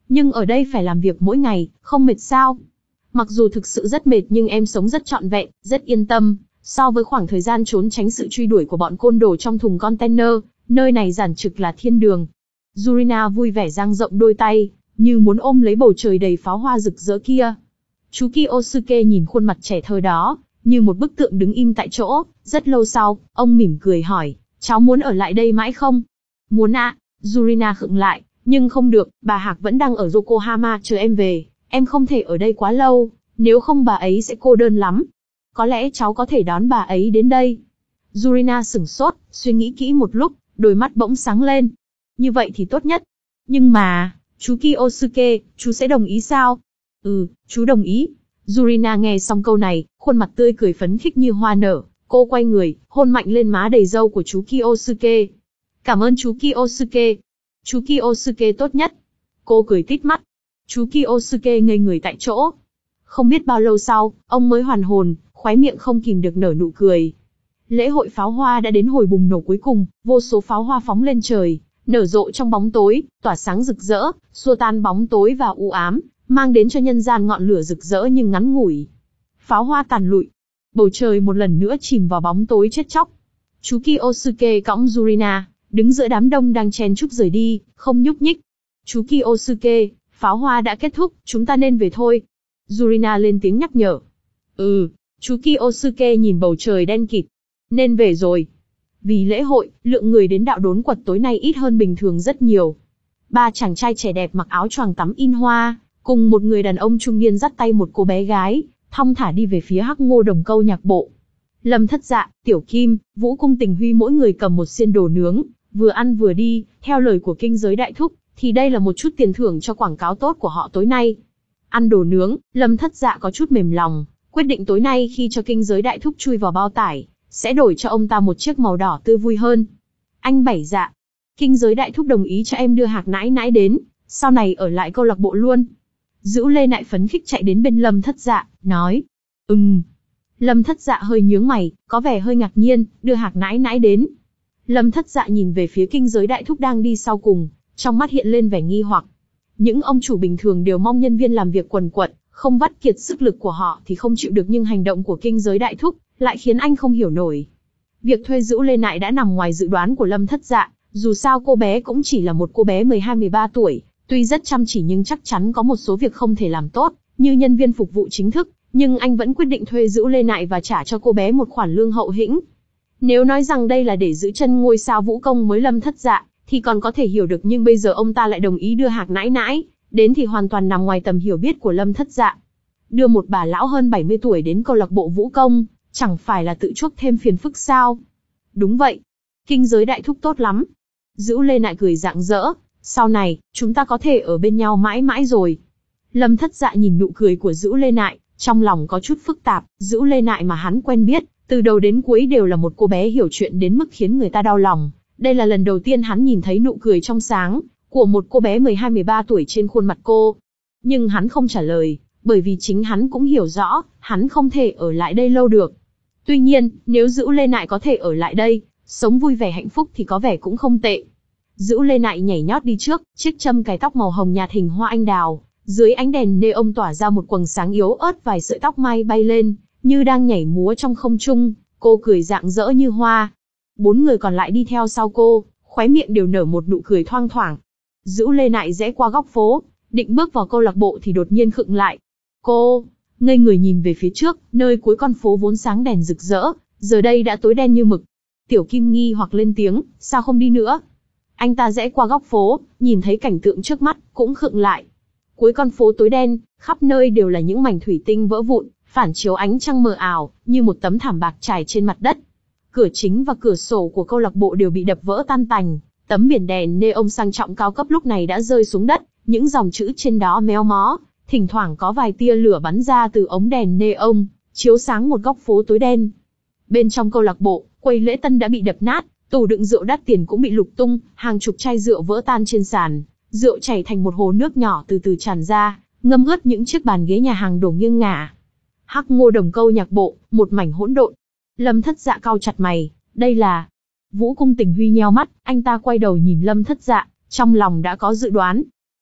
Nhưng ở đây phải làm việc mỗi ngày, không mệt sao? Mặc dù thực sự rất mệt nhưng em sống rất trọn vẹn, rất yên tâm. So với khoảng thời gian trốn tránh sự truy đuổi của bọn côn đồ trong thùng container, nơi này giản trực là thiên đường. Yurina vui vẻ dang rộng đôi tay, như muốn ôm lấy bầu trời đầy pháo hoa rực rỡ kia. Chú Kyosuke nhìn khuôn mặt trẻ thơ đó, như một bức tượng đứng im tại chỗ. Rất lâu sau, ông mỉm cười hỏi, cháu muốn ở lại đây mãi không? Muốn ạ. Yurina khựng lại, nhưng không được, bà Hạc vẫn đang ở Yokohama chờ em về, em không thể ở đây quá lâu, nếu không bà ấy sẽ cô đơn lắm. Có lẽ cháu có thể đón bà ấy đến đây. Yurina sửng sốt, suy nghĩ kỹ một lúc, đôi mắt bỗng sáng lên. Như vậy thì tốt nhất. Nhưng mà, chú Kyosuke, chú sẽ đồng ý sao? Ừ, chú đồng ý. Yurina nghe xong câu này, khuôn mặt tươi cười phấn khích như hoa nở. Cô quay người, hôn mạnh lên má đầy râu của chú Kyosuke. Cảm ơn chú Kyosuke. Chú Kyosuke tốt nhất. Cô cười tít mắt. Chú Kyosuke ngây người tại chỗ. Không biết bao lâu sau, ông mới hoàn hồn, khóe miệng không kìm được nở nụ cười. Lễ hội pháo hoa đã đến hồi bùng nổ cuối cùng, vô số pháo hoa phóng lên trời, nở rộ trong bóng tối, tỏa sáng rực rỡ, xua tan bóng tối và u ám, mang đến cho nhân gian ngọn lửa rực rỡ nhưng ngắn ngủi. Pháo hoa tàn lụi, bầu trời một lần nữa chìm vào bóng tối chết chóc. Chú Kyosuke cõng Yurina, đứng giữa đám đông đang chen chúc rời đi, không nhúc nhích. Chú Kyosuke, pháo hoa đã kết thúc, chúng ta nên về thôi. Yurina lên tiếng nhắc nhở. Ừ, chú Kyosuke nhìn bầu trời đen kịt. Nên về rồi. Vì lễ hội, lượng người đến đạo đốn quật tối nay ít hơn bình thường rất nhiều. Ba chàng trai trẻ đẹp mặc áo choàng tắm in hoa, cùng một người đàn ông trung niên dắt tay một cô bé gái, thong thả đi về phía Hắc Ngô Đồng Câu nhạc bộ. Lâm Thất Dạ, Tiểu Kim, Vũ Cung Tình Huy mỗi người cầm một xiên đồ nướng, vừa ăn vừa đi, theo lời của kinh giới đại thúc, thì đây là một chút tiền thưởng cho quảng cáo tốt của họ tối nay. Ăn đồ nướng, Lâm Thất Dạ có chút mềm lòng, quyết định tối nay khi cho kinh giới đại thúc chui vào bao tải, sẽ đổi cho ông ta một chiếc màu đỏ tươi vui hơn. Anh Bảy Dạ, kinh giới đại thúc đồng ý cho em đưa Hạc nãi nãi đến, sau này ở lại câu lạc bộ luôn. Dữu Lê Nại phấn khích chạy đến bên Lâm Thất Dạ, nói, ừm. Lâm Thất Dạ hơi nhướng mày, có vẻ hơi ngạc nhiên, đưa Hạc nãi nãi đến. Lâm Thất Dạ nhìn về phía kinh giới đại thúc đang đi sau cùng, trong mắt hiện lên vẻ nghi hoặc. Những ông chủ bình thường đều mong nhân viên làm việc quần quật, không vắt kiệt sức lực của họ thì không chịu được, nhưng hành động của kinh giới đại thúc lại khiến anh không hiểu nổi. Việc thuê Dữu Lê Nại đã nằm ngoài dự đoán của Lâm Thất Dạ, dù sao cô bé cũng chỉ là một cô bé mười hai mười ba tuổi, tuy rất chăm chỉ nhưng chắc chắn có một số việc không thể làm tốt, như nhân viên phục vụ chính thức, nhưng anh vẫn quyết định thuê Dữu Lê Nại và trả cho cô bé một khoản lương hậu hĩnh. Nếu nói rằng đây là để giữ chân ngôi sao vũ công mới Lâm Thất Dạ, thì còn có thể hiểu được, nhưng bây giờ ông ta lại đồng ý đưa Hạc nãi nãi đến thì hoàn toàn nằm ngoài tầm hiểu biết của Lâm Thất Dạ. Đưa một bà lão hơn bảy mươi tuổi đến câu lạc bộ vũ công, chẳng phải là tự chuốc thêm phiền phức sao? Đúng vậy. Kinh giới đại thúc tốt lắm. Dữu Lê Nại cười rạng rỡ. Sau này, chúng ta có thể ở bên nhau mãi mãi rồi. Lâm Thất Dạ nhìn nụ cười của Dữu Lê Nại, trong lòng có chút phức tạp. Dữu Lê Nại mà hắn quen biết, từ đầu đến cuối đều là một cô bé hiểu chuyện đến mức khiến người ta đau lòng. Đây là lần đầu tiên hắn nhìn thấy nụ cười trong sáng của một cô bé mười hai mười ba tuổi trên khuôn mặt cô. Nhưng hắn không trả lời, bởi vì chính hắn cũng hiểu rõ, hắn không thể ở lại đây lâu được. Tuy nhiên, nếu Dữu Lê Nại có thể ở lại đây, sống vui vẻ hạnh phúc thì có vẻ cũng không tệ. Dữu Lê Nại nhảy nhót đi trước, chiếc châm cài tóc màu hồng nhạt hình hoa anh đào, dưới ánh đèn neon tỏa ra một quầng sáng yếu ớt, vài sợi tóc mai bay lên, như đang nhảy múa trong không trung, cô cười rạng rỡ như hoa. Bốn người còn lại đi theo sau cô, khóe miệng đều nở một nụ cười thoang thoảng. Dữu Lê Nại rẽ qua góc phố, định bước vào câu lạc bộ thì đột nhiên khựng lại. Cô ngây người nhìn về phía trước, nơi cuối con phố vốn sáng đèn rực rỡ, giờ đây đã tối đen như mực. Tiểu Kim nghi hoặc lên tiếng, sao không đi nữa? Anh ta rẽ qua góc phố, nhìn thấy cảnh tượng trước mắt, cũng khựng lại. Cuối con phố tối đen, khắp nơi đều là những mảnh thủy tinh vỡ vụn, phản chiếu ánh trăng mờ ảo, như một tấm thảm bạc trải trên mặt đất. Cửa chính và cửa sổ của câu lạc bộ đều bị đập vỡ tan tành. Tấm biển đèn neon sang trọng cao cấp lúc này đã rơi xuống đất, những dòng chữ trên đó méo mó, thỉnh thoảng có vài tia lửa bắn ra từ ống đèn neon, chiếu sáng một góc phố tối đen. Bên trong câu lạc bộ, quầy lễ tân đã bị đập nát, tủ đựng rượu đắt tiền cũng bị lục tung, hàng chục chai rượu vỡ tan trên sàn, rượu chảy thành một hồ nước nhỏ từ từ tràn ra, ngâm ướt những chiếc bàn ghế nhà hàng đổ nghiêng ngả. Hắc Ngô Đồng Câu nhạc bộ, một mảnh hỗn độn. Lâm Thất Dạ cau chặt mày, đây là... Vũ Cung Tình Huy nheo mắt, anh ta quay đầu nhìn Lâm Thất Dạ, trong lòng đã có dự đoán.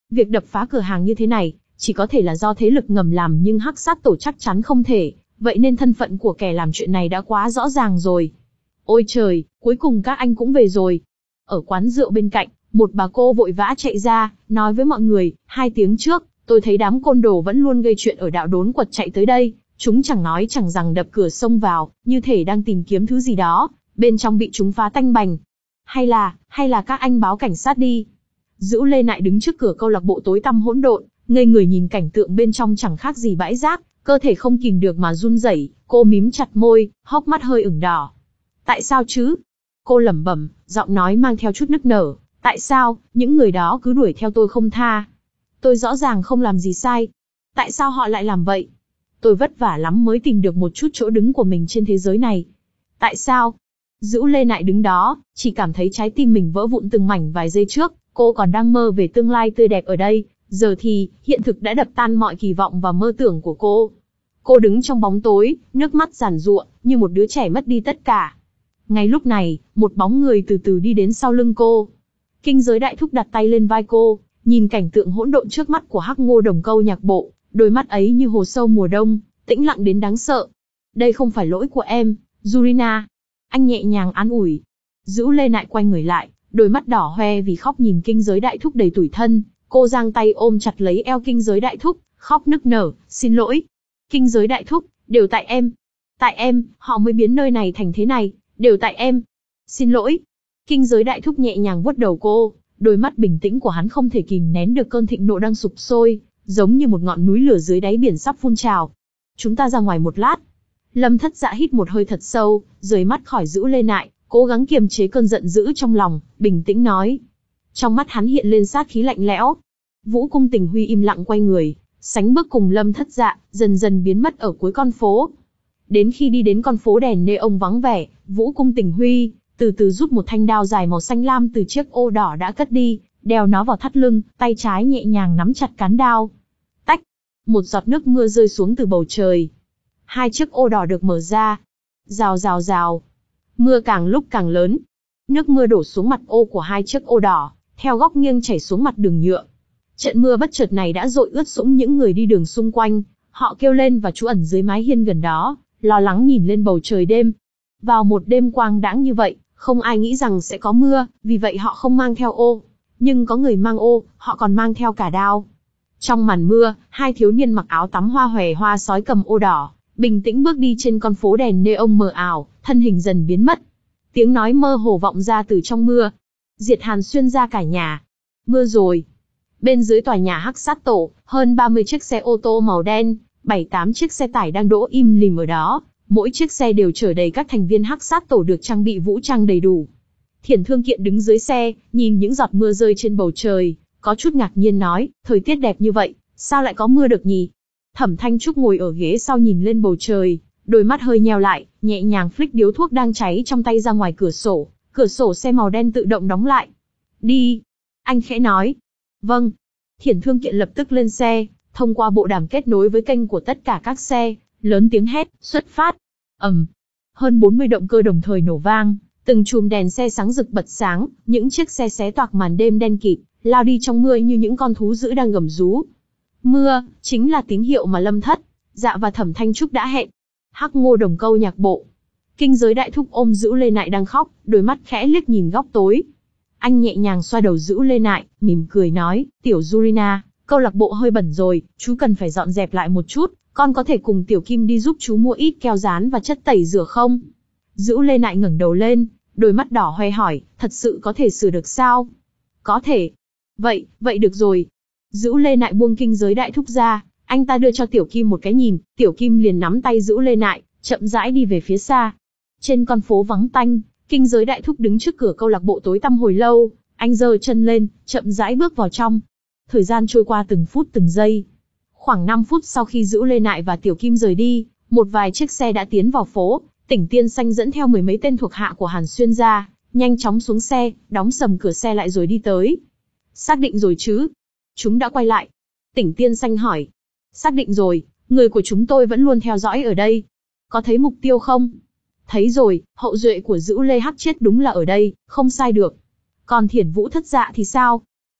Việc đập phá cửa hàng như thế này, chỉ có thể là do thế lực ngầm làm nhưng Hắc Sát Tổ chắc chắn không thể, vậy nên thân phận của kẻ làm chuyện này đã quá rõ ràng rồi. Ôi trời, cuối cùng các anh cũng về rồi. Ở quán rượu bên cạnh, một bà cô vội vã chạy ra, nói với mọi người, hai tiếng trước, tôi thấy đám côn đồ vẫn luôn gây chuyện ở đạo đốn quật chạy tới đây, chúng chẳng nói chẳng rằng đập cửa xông vào, như thể đang tìm kiếm thứ gì đó, bên trong bị chúng phá tanh bành. Hay là, hay là các anh báo cảnh sát đi. Dữu Lê Nại đứng trước cửa câu lạc bộ tối tăm hỗn độn, ngây người nhìn cảnh tượng bên trong chẳng khác gì bãi rác, cơ thể không kìm được mà run rẩy, cô mím chặt môi, hốc mắt hơi ửng đỏ. Tại sao chứ? Cô lẩm bẩm, giọng nói mang theo chút nức nở. Tại sao, những người đó cứ đuổi theo tôi không tha? Tôi rõ ràng không làm gì sai. Tại sao họ lại làm vậy? Tôi vất vả lắm mới tìm được một chút chỗ đứng của mình trên thế giới này. Tại sao? Dữu Lê Nại đứng đó, chỉ cảm thấy trái tim mình vỡ vụn từng mảnh vài giây trước, cô còn đang mơ về tương lai tươi đẹp ở đây, giờ thì, hiện thực đã đập tan mọi kỳ vọng và mơ tưởng của cô. Cô đứng trong bóng tối, nước mắt giàn giụa, như một đứa trẻ mất đi tất cả. Ngay lúc này, một bóng người từ từ đi đến sau lưng cô. Kinh Giới Đại Thúc đặt tay lên vai cô, nhìn cảnh tượng hỗn độn trước mắt của Hắc Ngô Đồng câu nhạc bộ, đôi mắt ấy như hồ sâu mùa đông, tĩnh lặng đến đáng sợ. Đây không phải lỗi của em, Yurina. Anh nhẹ nhàng an ủi. Dữu Lê Nại quay người lại, đôi mắt đỏ hoe vì khóc nhìn Kinh Giới Đại Thúc đầy tủi thân. Cô giang tay ôm chặt lấy eo Kinh Giới Đại Thúc, khóc nức nở, xin lỗi. Kinh Giới Đại Thúc, đều tại em. Tại em, họ mới biến nơi này thành thế này, đều tại em. Xin lỗi. Kinh Giới Đại Thúc nhẹ nhàng vuốt đầu cô, đôi mắt bình tĩnh của hắn không thể kìm nén được cơn thịnh nộ đang sục sôi, giống như một ngọn núi lửa dưới đáy biển sắp phun trào. Chúng ta ra ngoài một lát. Lâm Thất Dạ hít một hơi thật sâu, rời mắt khỏi Dữu Lê Nại, cố gắng kiềm chế cơn giận dữ trong lòng, bình tĩnh nói. Trong mắt hắn hiện lên sát khí lạnh lẽo. Vũ Cung Tình Huy im lặng quay người, sánh bước cùng Lâm Thất Dạ, dần dần biến mất ở cuối con phố. Đến khi đi đến con phố đèn neon vắng vẻ, Vũ Cung Tình Huy từ từ rút một thanh đao dài màu xanh lam từ chiếc ô đỏ đã cất đi, đeo nó vào thắt lưng, tay trái nhẹ nhàng nắm chặt cán đao. Tách, một giọt nước mưa rơi xuống từ bầu trời. Hai chiếc ô đỏ được mở ra. Rào rào rào. Mưa càng lúc càng lớn. Nước mưa đổ xuống mặt ô của hai chiếc ô đỏ, theo góc nghiêng chảy xuống mặt đường nhựa. Trận mưa bất chợt này đã dội ướt sũng những người đi đường xung quanh. Họ kêu lên và trú ẩn dưới mái hiên gần đó, lo lắng nhìn lên bầu trời đêm. Vào một đêm quang đãng như vậy, không ai nghĩ rằng sẽ có mưa, vì vậy họ không mang theo ô. Nhưng có người mang ô, họ còn mang theo cả đao. Trong màn mưa, hai thiếu niên mặc áo tắm hoa hòe hoa sói cầm ô đỏ, bình tĩnh bước đi trên con phố đèn neon mờ ảo, thân hình dần biến mất. Tiếng nói mơ hồ vọng ra từ trong mưa. Diệt Hàn Xuyên ra cả nhà. Mưa rồi. Bên dưới tòa nhà Hắc Sát Tổ, hơn ba mươi chiếc xe ô tô màu đen, bảy tám chiếc xe tải đang đỗ im lìm ở đó. Mỗi chiếc xe đều chở đầy các thành viên Hắc Sát Tổ được trang bị vũ trang đầy đủ. Thiển Thương Kiện đứng dưới xe, nhìn những giọt mưa rơi trên bầu trời, có chút ngạc nhiên nói, thời tiết đẹp như vậy, sao lại có mưa được nhỉ? Thẩm Thanh Trúc ngồi ở ghế sau nhìn lên bầu trời, đôi mắt hơi nheo lại, nhẹ nhàng flick điếu thuốc đang cháy trong tay ra ngoài cửa sổ, cửa sổ xe màu đen tự động đóng lại. Đi. Anh khẽ nói. Vâng. Thiển Thương Kiện lập tức lên xe, thông qua bộ đàm kết nối với kênh của tất cả các xe, lớn tiếng hét, xuất phát. ầm, um, hơn bốn mươi động cơ đồng thời nổ vang, từng chùm đèn xe sáng rực bật sáng, những chiếc xe xé toạc màn đêm đen kịt, lao đi trong mưa như những con thú dữ đang gầm rú. Mưa chính là tín hiệu mà Lâm Thất Dạ và Thẩm Thanh Trúc đã hẹn. Hắc Ngô Đồng câu nhạc bộ. Kinh Giới Đại Thúc ôm Dữu Lê Nại đang khóc, đôi mắt khẽ liếc nhìn góc tối. Anh nhẹ nhàng xoa đầu Dữu Lê Nại, mỉm cười nói, tiểu Yurina, câu lạc bộ hơi bẩn rồi, chú cần phải dọn dẹp lại một chút, con có thể cùng Tiểu Kim đi giúp chú mua ít keo dán và chất tẩy rửa không? Dữu Lê Nại ngẩng đầu lên, đôi mắt đỏ hoe hỏi, thật sự có thể sửa được sao? Có thể. Vậy, vậy được rồi. Dữu Lê Nại buông Kinh Giới Đại Thúc ra, anh ta đưa cho Tiểu Kim một cái nhìn, Tiểu Kim liền nắm tay Dữu Lê Nại, chậm rãi đi về phía xa. Trên con phố vắng tanh, Kinh Giới Đại Thúc đứng trước cửa câu lạc bộ tối tăm hồi lâu, anh giơ chân lên, chậm rãi bước vào trong. Thời gian trôi qua từng phút từng giây. Khoảng năm phút sau khi Dữu Lê Nại và Tiểu Kim rời đi, một vài chiếc xe đã tiến vào phố, Tỉnh Tiên Xanh dẫn theo mười mấy tên thuộc hạ của Hàn Xuyên ra, nhanh chóng xuống xe, đóng sầm cửa xe lại rồi đi tới. Xác định rồi chứ? Chúng đã quay lại. Tỉnh Tiên Xanh hỏi. Xác định rồi, người của chúng tôi vẫn luôn theo dõi ở đây. Có thấy mục tiêu không? Thấy rồi, hậu duệ của Dữu Lê Hắc chết đúng là ở đây, không sai được. Còn Thiển Vũ Thất Dạ thì sao?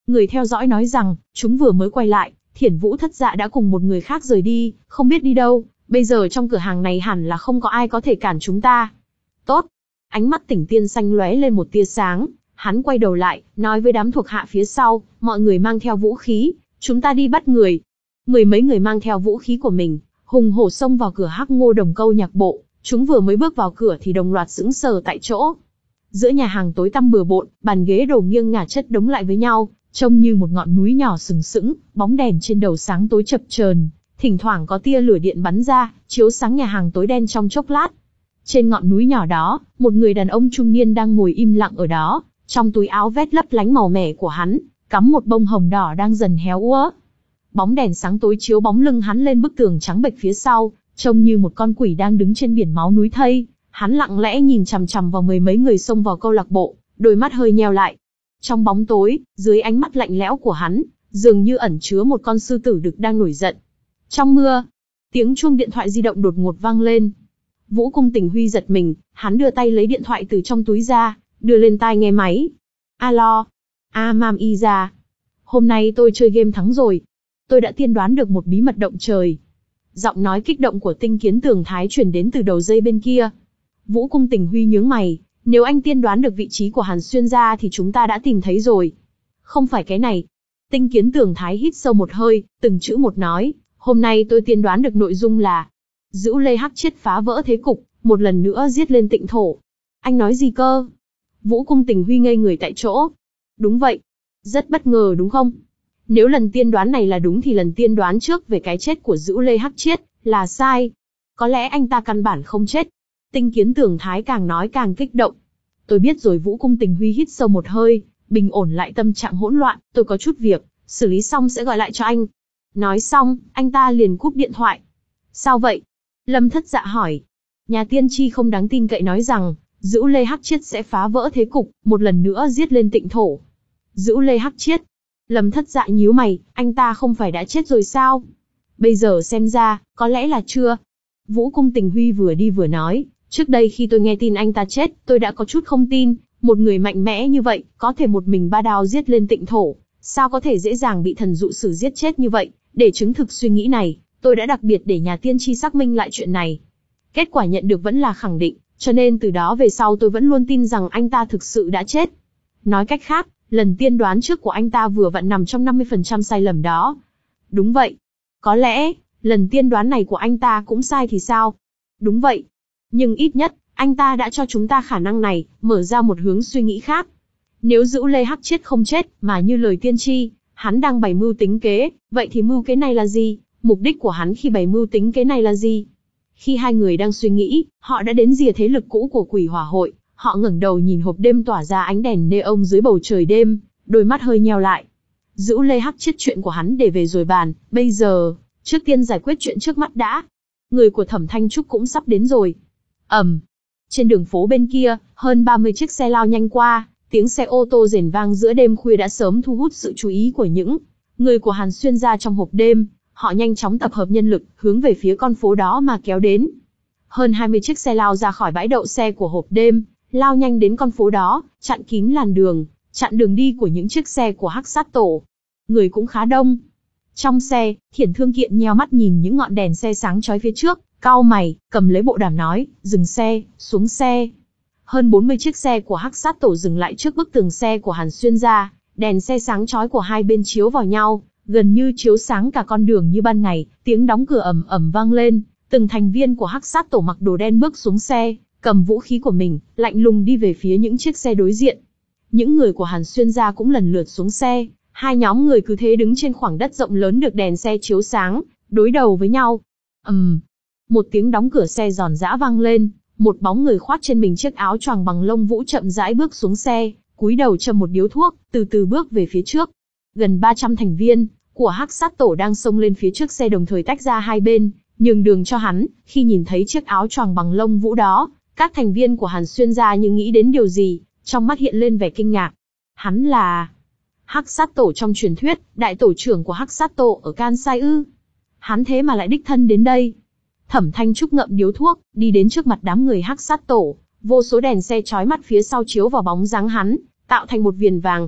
Người theo dõi nói rằng, chúng vừa mới quay lại, Thiển Vũ Thất Dạ đã cùng một người khác rời đi, không biết đi đâu, bây giờ trong cửa hàng này hẳn là không có ai có thể cản chúng ta. Tốt. Ánh mắt Tỉnh Tiên Xanh lóe lên một tia sáng, hắn quay đầu lại, nói với đám thuộc hạ phía sau, mọi người mang theo vũ khí, chúng ta đi bắt người. Mười mấy người mang theo vũ khí của mình, hùng hổ xông vào cửa Hắc Ngô Đồng Câu nhạc bộ, chúng vừa mới bước vào cửa thì đồng loạt sững sờ tại chỗ. Giữa nhà hàng tối tăm bừa bộn, bàn ghế đồ nghiêng ngả chất đống lại với nhau, trông như một ngọn núi nhỏ sừng sững, bóng đèn trên đầu sáng tối chập chờn, thỉnh thoảng có tia lửa điện bắn ra, chiếu sáng nhà hàng tối đen trong chốc lát. Trên ngọn núi nhỏ đó, một người đàn ông trung niên đang ngồi im lặng ở đó, trong túi áo vét lấp lánh màu mẻ của hắn, cắm một bông hồng đỏ đang dần héo úa. Bóng đèn sáng tối chiếu bóng lưng hắn lên bức tường trắng bệch phía sau, trông như một con quỷ đang đứng trên biển máu núi thây. Hắn lặng lẽ nhìn chằm chằm vào mười mấy người xông vào câu lạc bộ, đôi mắt hơi nheo lại. Trong bóng tối, dưới ánh mắt lạnh lẽo của hắn, dường như ẩn chứa một con sư tử đực đang nổi giận. Trong mưa, tiếng chuông điện thoại di động đột ngột vang lên. Vũ Cung Tình Huy giật mình, hắn đưa tay lấy điện thoại từ trong túi ra, đưa lên tai nghe máy. Alo, A Mam Y ra. Hôm nay tôi chơi game thắng rồi. Tôi đã tiên đoán được một bí mật động trời. Giọng nói kích động của Tinh Kiến Tường Thái truyền đến từ đầu dây bên kia. Vũ Cung Tình Huy nhướng mày, nếu anh tiên đoán được vị trí của Hàn Xuyên gia thì chúng ta đã tìm thấy rồi. Không phải cái này. Tinh Kiến Tường Thái hít sâu một hơi, từng chữ một nói, hôm nay tôi tiên đoán được nội dung là Dữu Lê Hắc Chiết phá vỡ thế cục, một lần nữa giết lên Tịnh Thổ. Anh nói gì cơ? Vũ Cung Tình Huy ngây người tại chỗ. Đúng vậy. Rất bất ngờ đúng không? Nếu lần tiên đoán này là đúng thì lần tiên đoán trước về cái chết của Dữu Lê Hắc Chiết là sai. Có lẽ anh ta căn bản không chết. Tinh Kiến Tường Thái càng nói càng kích động. Tôi biết rồi. Vũ Cung Tình Huy hít sâu một hơi, bình ổn lại tâm trạng hỗn loạn. Tôi có chút việc, xử lý xong sẽ gọi lại cho anh. Nói xong, anh ta liền cúp điện thoại. Sao vậy? Lâm Thất Dạ hỏi. Nhà tiên tri không đáng tin cậy nói rằng, Dữu Lê Hắc Chiết sẽ phá vỡ thế cục, một lần nữa giết lên Tịnh Thổ. Dữu Lê Hắc Chiết. Lâm Thất Dạ nhíu mày, anh ta không phải đã chết rồi sao? Bây giờ xem ra, có lẽ là chưa. Vũ Cung Tình Huy vừa đi vừa nói, trước đây khi tôi nghe tin anh ta chết, tôi đã có chút không tin, một người mạnh mẽ như vậy, có thể một mình ba đao giết lên Tịnh Thổ, sao có thể dễ dàng bị thần dụ sử giết chết như vậy? Để chứng thực suy nghĩ này, tôi đã đặc biệt để nhà tiên tri xác minh lại chuyện này. Kết quả nhận được vẫn là khẳng định, cho nên từ đó về sau tôi vẫn luôn tin rằng anh ta thực sự đã chết. Nói cách khác, lần tiên đoán trước của anh ta vừa vặn nằm trong năm mươi phần trăm sai lầm đó. Đúng vậy. Có lẽ, lần tiên đoán này của anh ta cũng sai thì sao? Đúng vậy. Nhưng ít nhất, anh ta đã cho chúng ta khả năng này, mở ra một hướng suy nghĩ khác. Nếu Dữu Lê Hắc Chiết không chết, mà như lời tiên tri, hắn đang bày mưu tính kế, vậy thì mưu kế này là gì? Mục đích của hắn khi bày mưu tính kế này là gì? Khi hai người đang suy nghĩ, họ đã đến rìa thế lực cũ của Quỷ Hỏa hội. Họ ngẩng đầu nhìn hộp đêm tỏa ra ánh đèn neon dưới bầu trời đêm, đôi mắt hơi nheo lại. Dữu Lê Hắc Chiết chuyện của hắn để về rồi bàn, bây giờ, trước tiên giải quyết chuyện trước mắt đã. Người của Thẩm Thanh Trúc cũng sắp đến rồi. Ầm. Um. Trên đường phố bên kia, hơn ba mươi chiếc xe lao nhanh qua, tiếng xe ô tô rền vang giữa đêm khuya đã sớm thu hút sự chú ý của những người của Hàn Xuyên gia trong hộp đêm. Họ nhanh chóng tập hợp nhân lực, hướng về phía con phố đó mà kéo đến. Hơn hai mươi chiếc xe lao ra khỏi bãi đậu xe của hộp đêm, lao nhanh đến con phố đó, chặn kín làn đường, chặn đường đi của những chiếc xe của Hắc Sát Tổ. Người cũng khá đông. Trong xe, Thiển Thương Kiện nheo mắt nhìn những ngọn đèn xe sáng chói phía trước, cau mày, cầm lấy bộ đàm nói, dừng xe, xuống xe. Hơn bốn mươi chiếc xe của Hắc Sát Tổ dừng lại trước bức tường xe của Hàn Xuyên gia, đèn xe sáng chói của hai bên chiếu vào nhau, gần như chiếu sáng cả con đường như ban ngày, tiếng đóng cửa ầm ầm vang lên, từng thành viên của Hắc Sát Tổ mặc đồ đen bước xuống xe, cầm vũ khí của mình, lạnh lùng đi về phía những chiếc xe đối diện. Những người của Hàn Xuyên gia cũng lần lượt xuống xe, hai nhóm người cứ thế đứng trên khoảng đất rộng lớn được đèn xe chiếu sáng, đối đầu với nhau. Ầm. Um, một tiếng đóng cửa xe giòn giã vang lên, một bóng người khoác trên mình chiếc áo choàng bằng lông vũ chậm rãi bước xuống xe, cúi đầu châm một điếu thuốc, từ từ bước về phía trước. Gần ba trăm thành viên của Hắc Sát Tổ đang xông lên phía trước xe đồng thời tách ra hai bên, nhường đường cho hắn. Khi nhìn thấy chiếc áo choàng bằng lông vũ đó, các thành viên của Hàn Xuyên gia như nghĩ đến điều gì, trong mắt hiện lên vẻ kinh ngạc. Hắn là Hắc Sát Tổ trong truyền thuyết, đại tổ trưởng của Hắc Sát Tổ ở Kansai ư? Hắn thế mà lại đích thân đến đây. Thẩm Thanh Trúc ngậm điếu thuốc, đi đến trước mặt đám người Hắc Sát Tổ, vô số đèn xe chói mắt phía sau chiếu vào bóng dáng hắn, tạo thành một viền vàng.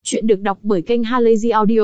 Chuyện được đọc bởi kênh Halazy Audio.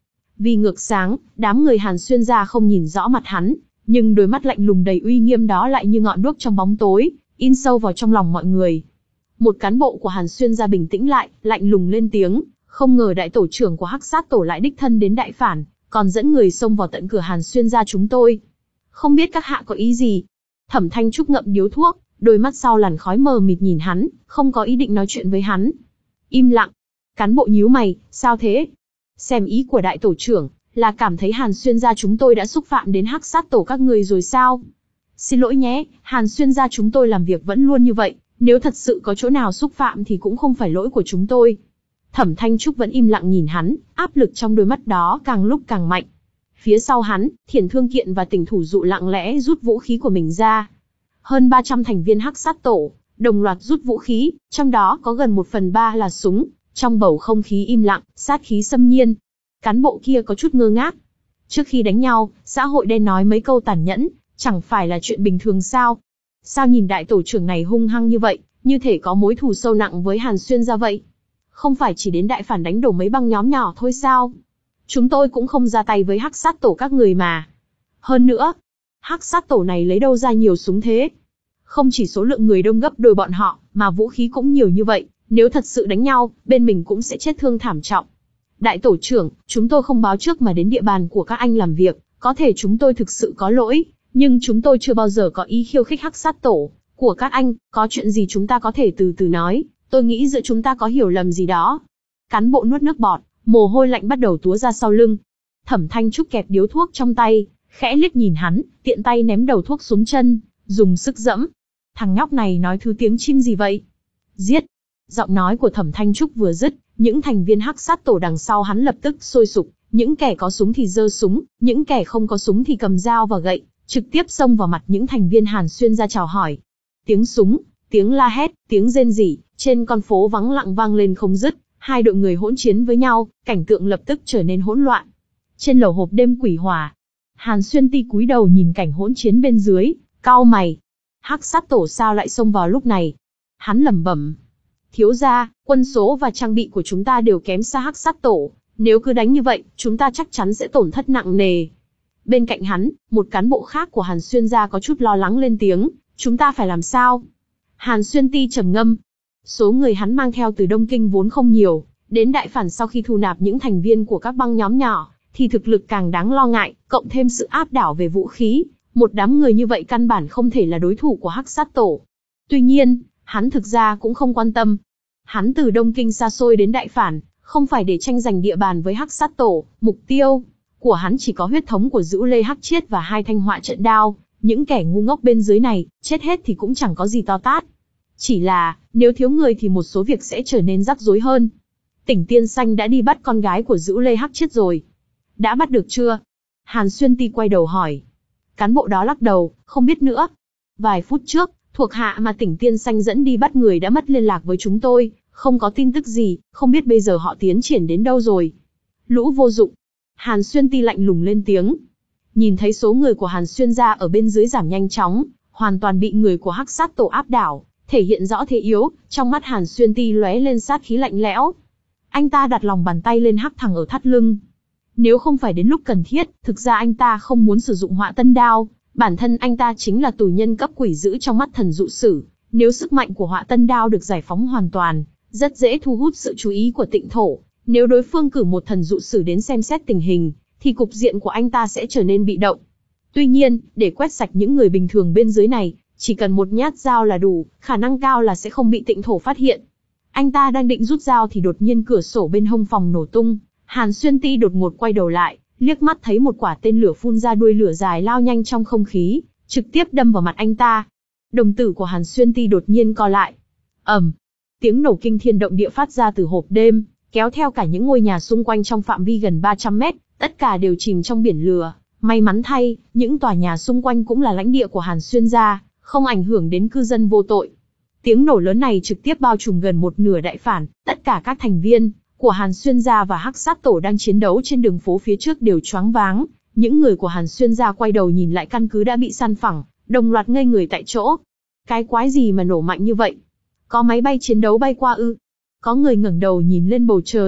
Vì ngược sáng, đám người Hàn Xuyên gia không nhìn rõ mặt hắn, nhưng đôi mắt lạnh lùng đầy uy nghiêm đó lại như ngọn đuốc trong bóng tối, in sâu vào trong lòng mọi người. Một cán bộ của Hàn Xuyên gia bình tĩnh lại, lạnh lùng lên tiếng, không ngờ đại tổ trưởng của Hắc Sát Tổ lại đích thân đến đại phản, còn dẫn người xông vào tận cửa Hàn Xuyên gia chúng tôi. Không biết các hạ có ý gì? Thẩm Thanh Trúc ngậm điếu thuốc, đôi mắt sau làn khói mờ mịt nhìn hắn, không có ý định nói chuyện với hắn. Im lặng. Cán bộ nhíu mày, sao thế? Xem ý của đại tổ trưởng, là cảm thấy Hàn Xuyên gia chúng tôi đã xúc phạm đến Hắc Sát Tổ các người rồi sao? Xin lỗi nhé, Hàn Xuyên gia chúng tôi làm việc vẫn luôn như vậy, nếu thật sự có chỗ nào xúc phạm thì cũng không phải lỗi của chúng tôi. Thẩm Thanh Trúc vẫn im lặng nhìn hắn, áp lực trong đôi mắt đó càng lúc càng mạnh. Phía sau hắn, Thiển Thương Kiện và Tỉnh Thủ Dụ lặng lẽ rút vũ khí của mình ra. Hơn ba trăm thành viên Hắc Sát Tổ, đồng loạt rút vũ khí, trong đó có gần một phần ba là súng. Trong bầu không khí im lặng, sát khí xâm nhiên. Cán bộ kia có chút ngơ ngác. Trước khi đánh nhau, xã hội đen nói mấy câu tàn nhẫn, chẳng phải là chuyện bình thường sao? Sao nhìn đại tổ trưởng này hung hăng như vậy, như thể có mối thù sâu nặng với Hàn Xuyên gia vậy? Không phải chỉ đến đại phản đánh đổ mấy băng nhóm nhỏ thôi sao? Chúng tôi cũng không ra tay với Hắc Sát Tổ các người mà. Hơn nữa, Hắc Sát Tổ này lấy đâu ra nhiều súng thế? Không chỉ số lượng người đông gấp đôi bọn họ, mà vũ khí cũng nhiều như vậy. Nếu thật sự đánh nhau, bên mình cũng sẽ chết thương thảm trọng. Đại tổ trưởng, chúng tôi không báo trước mà đến địa bàn của các anh làm việc, có thể chúng tôi thực sự có lỗi, nhưng chúng tôi chưa bao giờ có ý khiêu khích Hắc Sát Tổ của các anh, có chuyện gì chúng ta có thể từ từ nói, tôi nghĩ giữa chúng ta có hiểu lầm gì đó. Cán bộ nuốt nước bọt, mồ hôi lạnh bắt đầu túa ra sau lưng. Thẩm Thanh Trúc kẹp điếu thuốc trong tay, khẽ liếc nhìn hắn, tiện tay ném đầu thuốc xuống chân, dùng sức dẫm. Thằng nhóc này nói thứ tiếng chim gì vậy? Giết! Giọng nói của Thẩm Thanh Trúc vừa dứt, những thành viên Hắc Sát Tổ đằng sau hắn lập tức sôi sục, những kẻ có súng thì giơ súng, những kẻ không có súng thì cầm dao và gậy, trực tiếp xông vào mặt những thành viên Hàn Xuyên gia chào hỏi. Tiếng súng, tiếng la hét, tiếng rên rỉ, trên con phố vắng lặng vang lên không dứt, hai đội người hỗn chiến với nhau, cảnh tượng lập tức trở nên hỗn loạn. Trên lầu hộp đêm quỷ hỏa, Hàn Xuyên Ti cúi đầu nhìn cảnh hỗn chiến bên dưới, cau mày. Hắc Sát Tổ sao lại xông vào lúc này? Hắn lẩm bẩm. Thiếu gia, quân số và trang bị của chúng ta đều kém xa Hắc Sát Tổ, nếu cứ đánh như vậy, chúng ta chắc chắn sẽ tổn thất nặng nề. Bên cạnh hắn, một cán bộ khác của Hàn Xuyên gia có chút lo lắng lên tiếng, chúng ta phải làm sao? Hàn Xuyên Ti trầm ngâm. Số người hắn mang theo từ Đông Kinh vốn không nhiều, đến đại phản sau khi thu nạp những thành viên của các băng nhóm nhỏ, thì thực lực càng đáng lo ngại, cộng thêm sự áp đảo về vũ khí, một đám người như vậy căn bản không thể là đối thủ của Hắc Sát Tổ. Tuy nhiên, hắn thực ra cũng không quan tâm. Hắn từ Đông Kinh xa xôi đến đại phản, không phải để tranh giành địa bàn với Hắc Sát Tổ, mục tiêu của hắn chỉ có huyết thống của Dữu Lê Hắc Chiết và hai thanh họa trận đao, những kẻ ngu ngốc bên dưới này, chết hết thì cũng chẳng có gì to tát. Chỉ là, nếu thiếu người thì một số việc sẽ trở nên rắc rối hơn. Tỉnh Tiên Xanh đã đi bắt con gái của Dữu Lê Hắc Chiết rồi. Đã bắt được chưa? Hàn Xuyên Ti quay đầu hỏi. Cán bộ đó lắc đầu, không biết nữa. Vài phút trước, thuộc hạ mà Tỉnh Tiên Xanh dẫn đi bắt người đã mất liên lạc với chúng tôi, không có tin tức gì, không biết bây giờ họ tiến triển đến đâu rồi. Lũ vô dụng. Hàn Xuyên Ti lạnh lùng lên tiếng. Nhìn thấy số người của Hàn Xuyên gia ở bên dưới giảm nhanh chóng, hoàn toàn bị người của Hắc Sát Tổ áp đảo, thể hiện rõ thế yếu, trong mắt Hàn Xuyên Ti lóe lên sát khí lạnh lẽo. Anh ta đặt lòng bàn tay lên hắc thẳng ở thắt lưng. Nếu không phải đến lúc cần thiết, thực ra anh ta không muốn sử dụng họa tân đao, bản thân anh ta chính là tù nhân cấp quỷ dữ trong mắt thần dụ sử. Nếu sức mạnh của họa tân đao được giải phóng hoàn toàn, rất dễ thu hút sự chú ý của Tịnh Thổ. Nếu đối phương cử một thần dụ sử đến xem xét tình hình, thì cục diện của anh ta sẽ trở nên bị động. Tuy nhiên, để quét sạch những người bình thường bên dưới này, chỉ cần một nhát dao là đủ, khả năng cao là sẽ không bị Tịnh Thổ phát hiện. Anh ta đang định rút dao thì đột nhiên cửa sổ bên hông phòng nổ tung, Hàn Xuyên Ti đột ngột quay đầu lại, liếc mắt thấy một quả tên lửa phun ra đuôi lửa dài lao nhanh trong không khí, trực tiếp đâm vào mặt anh ta. Đồng tử của Hàn Xuyên Ti đột nhiên co lại. ầm, tiếng nổ kinh thiên động địa phát ra từ hộp đêm, kéo theo cả những ngôi nhà xung quanh trong phạm vi gần ba trăm mét, tất cả đều chìm trong biển lửa. May mắn thay, những tòa nhà xung quanh cũng là lãnh địa của Hàn Xuyên gia, không ảnh hưởng đến cư dân vô tội. Tiếng nổ lớn này trực tiếp bao trùm gần một nửa đại phản, tất cả các thành viên của Hàn Xuyên gia và Hắc Sát Tổ đang chiến đấu trên đường phố phía trước đều choáng váng. Những người của Hàn Xuyên gia quay đầu nhìn lại căn cứ đã bị san phẳng, đồng loạt ngây người tại chỗ. Cái quái gì mà nổ mạnh như vậy? Có máy bay chiến đấu bay qua ư? Có người ngẩng đầu nhìn lên bầu trời,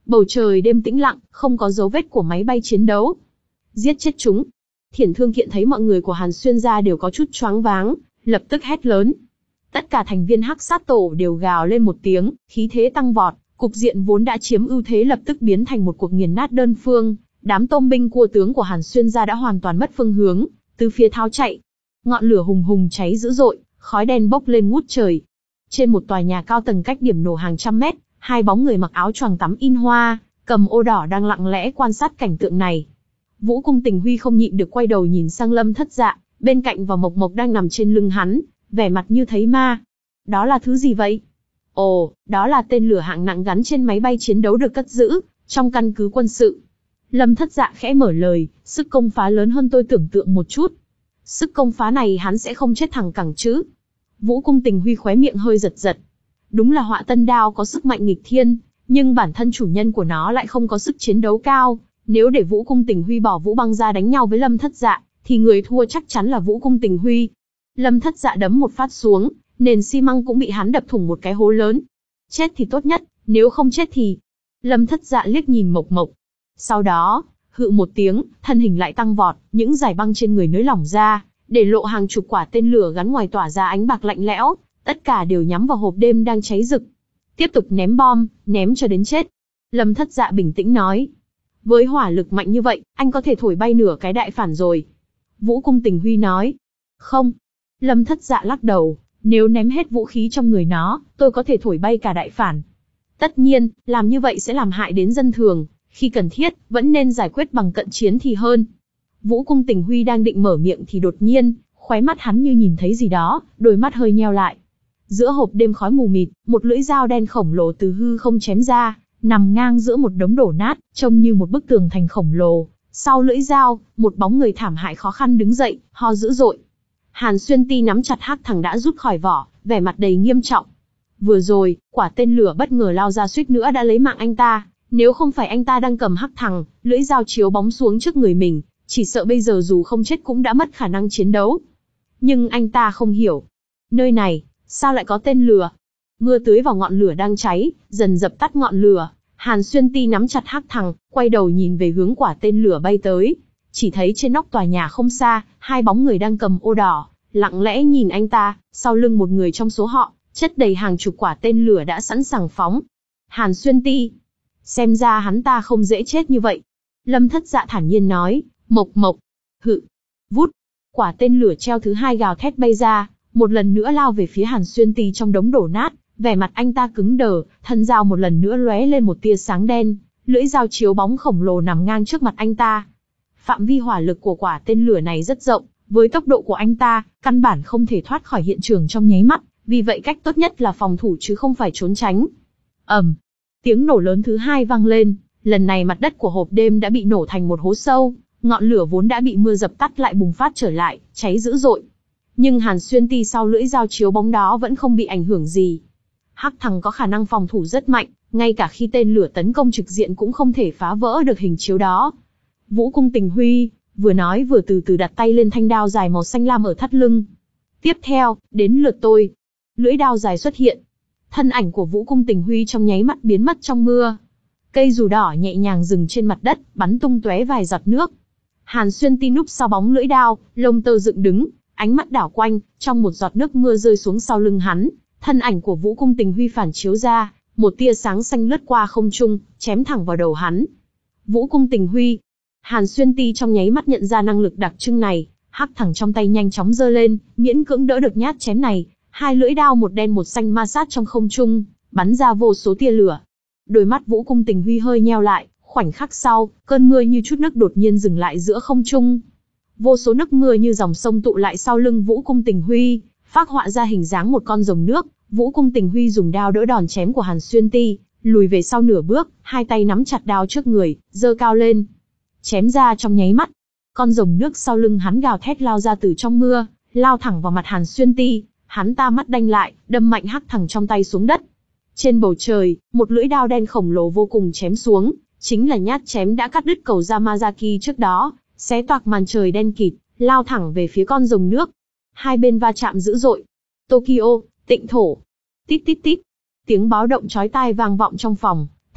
Bầu trời đêm tĩnh lặng, không có dấu vết của máy bay chiến đấu. Giết chết chúng. Thiển Thương Kiện thấy mọi người của Hàn Xuyên gia đều có chút choáng váng, lập tức hét lớn. Tất cả thành viên Hắc Sát Tổ đều gào lên một tiếng, khí thế tăng vọt, cục diện vốn đã chiếm ưu thế lập tức biến thành một cuộc nghiền nát đơn phương. Đám tôm binh cua tướng của Hàn Xuyên gia đã hoàn toàn mất phương hướng, từ phía tháo chạy. Ngọn lửa hùng hùng cháy dữ dội, khói đen bốc lên ngút trời. Trên một tòa nhà cao tầng cách điểm nổ hàng trăm mét, hai bóng người mặc áo choàng tắm in hoa, cầm ô đỏ đang lặng lẽ quan sát cảnh tượng này. Vũ Cung Tình Huy không nhịn được quay đầu nhìn sang Lâm Thất Dạ, bên cạnh và Mộc Mộc đang nằm trên lưng hắn, vẻ mặt như thấy ma. Đó là thứ gì vậy? Ồ, đó là tên lửa hạng nặng gắn trên máy bay chiến đấu được cất giữ trong căn cứ quân sự. Lâm Thất Dạ khẽ mở lời, sức công phá lớn hơn tôi tưởng tượng một chút. Sức công phá này hắn sẽ không chết thẳng cẳng chứ? Vũ Cung Tình Huy khóe miệng hơi giật giật. Đúng là Họa Tân Đao có sức mạnh nghịch thiên, nhưng bản thân chủ nhân của nó lại không có sức chiến đấu cao. Nếu để Vũ Cung Tình Huy bỏ Vũ Băng ra đánh nhau với Lâm Thất Dạ, thì người thua chắc chắn là Vũ Cung Tình Huy. Lâm Thất Dạ đấm một phát xuống, nền xi măng cũng bị hắn đập thủng một cái hố lớn. Chết thì tốt nhất, nếu không chết thì... Lâm Thất Dạ liếc nhìn Mộc Mộc. Sau đó, hự một tiếng, thân hình lại tăng vọt, những dải băng trên người nới lỏng ra, để lộ hàng chục quả tên lửa gắn ngoài tỏa ra ánh bạc lạnh lẽo, tất cả đều nhắm vào hộp đêm đang cháy rực. Tiếp tục ném bom, ném cho đến chết. Lâm Thất Dạ bình tĩnh nói. Với hỏa lực mạnh như vậy, anh có thể thổi bay nửa cái đại phản rồi. Vũ Cung Tình Huy nói. Không. Lâm Thất Dạ lắc đầu, nếu ném hết vũ khí trong người nó, tôi có thể thổi bay cả đại phản. Tất nhiên, làm như vậy sẽ làm hại đến dân thường, khi cần thiết, vẫn nên giải quyết bằng cận chiến thì hơn. Vũ Cung Tình Huy đang định mở miệng thì đột nhiên, khóe mắt hắn như nhìn thấy gì đó, đôi mắt hơi nheo lại. Giữa hộp đêm khói mù mịt, một lưỡi dao đen khổng lồ từ hư không chém ra, nằm ngang giữa một đống đổ nát, trông như một bức tường thành khổng lồ. Sau lưỡi dao, một bóng người thảm hại khó khăn đứng dậy, ho dữ dội. Hàn Xuyên Ti nắm chặt hắc thẳng đã rút khỏi vỏ, vẻ mặt đầy nghiêm trọng. Vừa rồi, quả tên lửa bất ngờ lao ra suýt nữa đã lấy mạng anh ta. Nếu không phải anh ta đang cầm hắc thẳng, lưỡi dao chiếu bóng xuống trước người mình, chỉ sợ bây giờ dù không chết cũng đã mất khả năng chiến đấu. Nhưng anh ta không hiểu. Nơi này, sao lại có tên lửa? Mưa tưới vào ngọn lửa đang cháy, dần dập tắt ngọn lửa. Hàn Xuyên Ti nắm chặt hắc thẳng, quay đầu nhìn về hướng quả tên lửa bay tới. Chỉ thấy trên nóc tòa nhà không xa, hai bóng người đang cầm ô đỏ, lặng lẽ nhìn anh ta, sau lưng một người trong số họ, chất đầy hàng chục quả tên lửa đã sẵn sàng phóng. Hàn Xuyên Ti, xem ra hắn ta không dễ chết như vậy. Lâm Thất Dạ thản nhiên nói, Mộc Mộc, hự, vút, quả tên lửa treo thứ hai gào thét bay ra, một lần nữa lao về phía Hàn Xuyên Ti trong đống đổ nát, vẻ mặt anh ta cứng đờ, thân dao một lần nữa lóe lên một tia sáng đen, lưỡi dao chiếu bóng khổng lồ nằm ngang trước mặt anh ta. Phạm vi hỏa lực của quả tên lửa này rất rộng, với tốc độ của anh ta, căn bản không thể thoát khỏi hiện trường trong nháy mắt, vì vậy cách tốt nhất là phòng thủ chứ không phải trốn tránh. Ầm, tiếng nổ lớn thứ hai vang lên, lần này mặt đất của hộp đêm đã bị nổ thành một hố sâu, ngọn lửa vốn đã bị mưa dập tắt lại bùng phát trở lại, cháy dữ dội. Nhưng Hàn Xuyên Ti sau lưỡi dao chiếu bóng đó vẫn không bị ảnh hưởng gì. Hắc thằng có khả năng phòng thủ rất mạnh, ngay cả khi tên lửa tấn công trực diện cũng không thể phá vỡ được hình chiếu đó. Vũ Cung Tình Huy vừa nói vừa từ từ đặt tay lên thanh đao dài màu xanh lam ở thắt lưng. Tiếp theo, đến lượt tôi. Lưỡi đao dài xuất hiện. Thân ảnh của Vũ Cung Tình Huy trong nháy mắt biến mất trong mưa. Cây dù đỏ nhẹ nhàng dừng trên mặt đất, bắn tung tóe vài giọt nước. Hàn Xuyên Ti núp sau bóng lưỡi đao, lông tơ dựng đứng, ánh mắt đảo quanh, trong một giọt nước mưa rơi xuống sau lưng hắn, thân ảnh của Vũ Cung Tình Huy phản chiếu ra, một tia sáng xanh lướt qua không trung, chém thẳng vào đầu hắn. Vũ Cung Tình Huy. Hàn Xuyên Ti trong nháy mắt nhận ra năng lực đặc trưng này, hắc thẳng trong tay nhanh chóng giơ lên, miễn cưỡng đỡ được nhát chém này. Hai lưỡi đao một đen một xanh ma sát trong không trung, bắn ra vô số tia lửa. Đôi mắt Vũ Cung Tình Huy hơi nheo lại, khoảnh khắc sau, cơn mưa như chút nước đột nhiên dừng lại giữa không trung. Vô số nước mưa như dòng sông tụ lại sau lưng Vũ Cung Tình Huy, phác họa ra hình dáng một con rồng nước. Vũ Cung Tình Huy dùng đao đỡ đòn chém của Hàn Xuyên Ti, lùi về sau nửa bước, hai tay nắm chặt đao trước người, giơ cao lên, chém ra trong nháy mắt. Con rồng nước sau lưng hắn gào thét lao ra từ trong mưa, lao thẳng vào mặt Hàn Xuyên Ti. Hắn ta mắt đanh lại, đâm mạnh hắc thẳng trong tay xuống đất. Trên bầu trời, một lưỡi đao đen khổng lồ vô cùng chém xuống, chính là nhát chém đã cắt đứt cầu Yamazaki trước đó, xé toạc màn trời đen kịt, lao thẳng về phía con rồng nước. Hai bên va chạm dữ dội. Tokyo, Tịnh thổ. Tít tít tít. Tiếng báo động chói tai vang vọng trong phòng,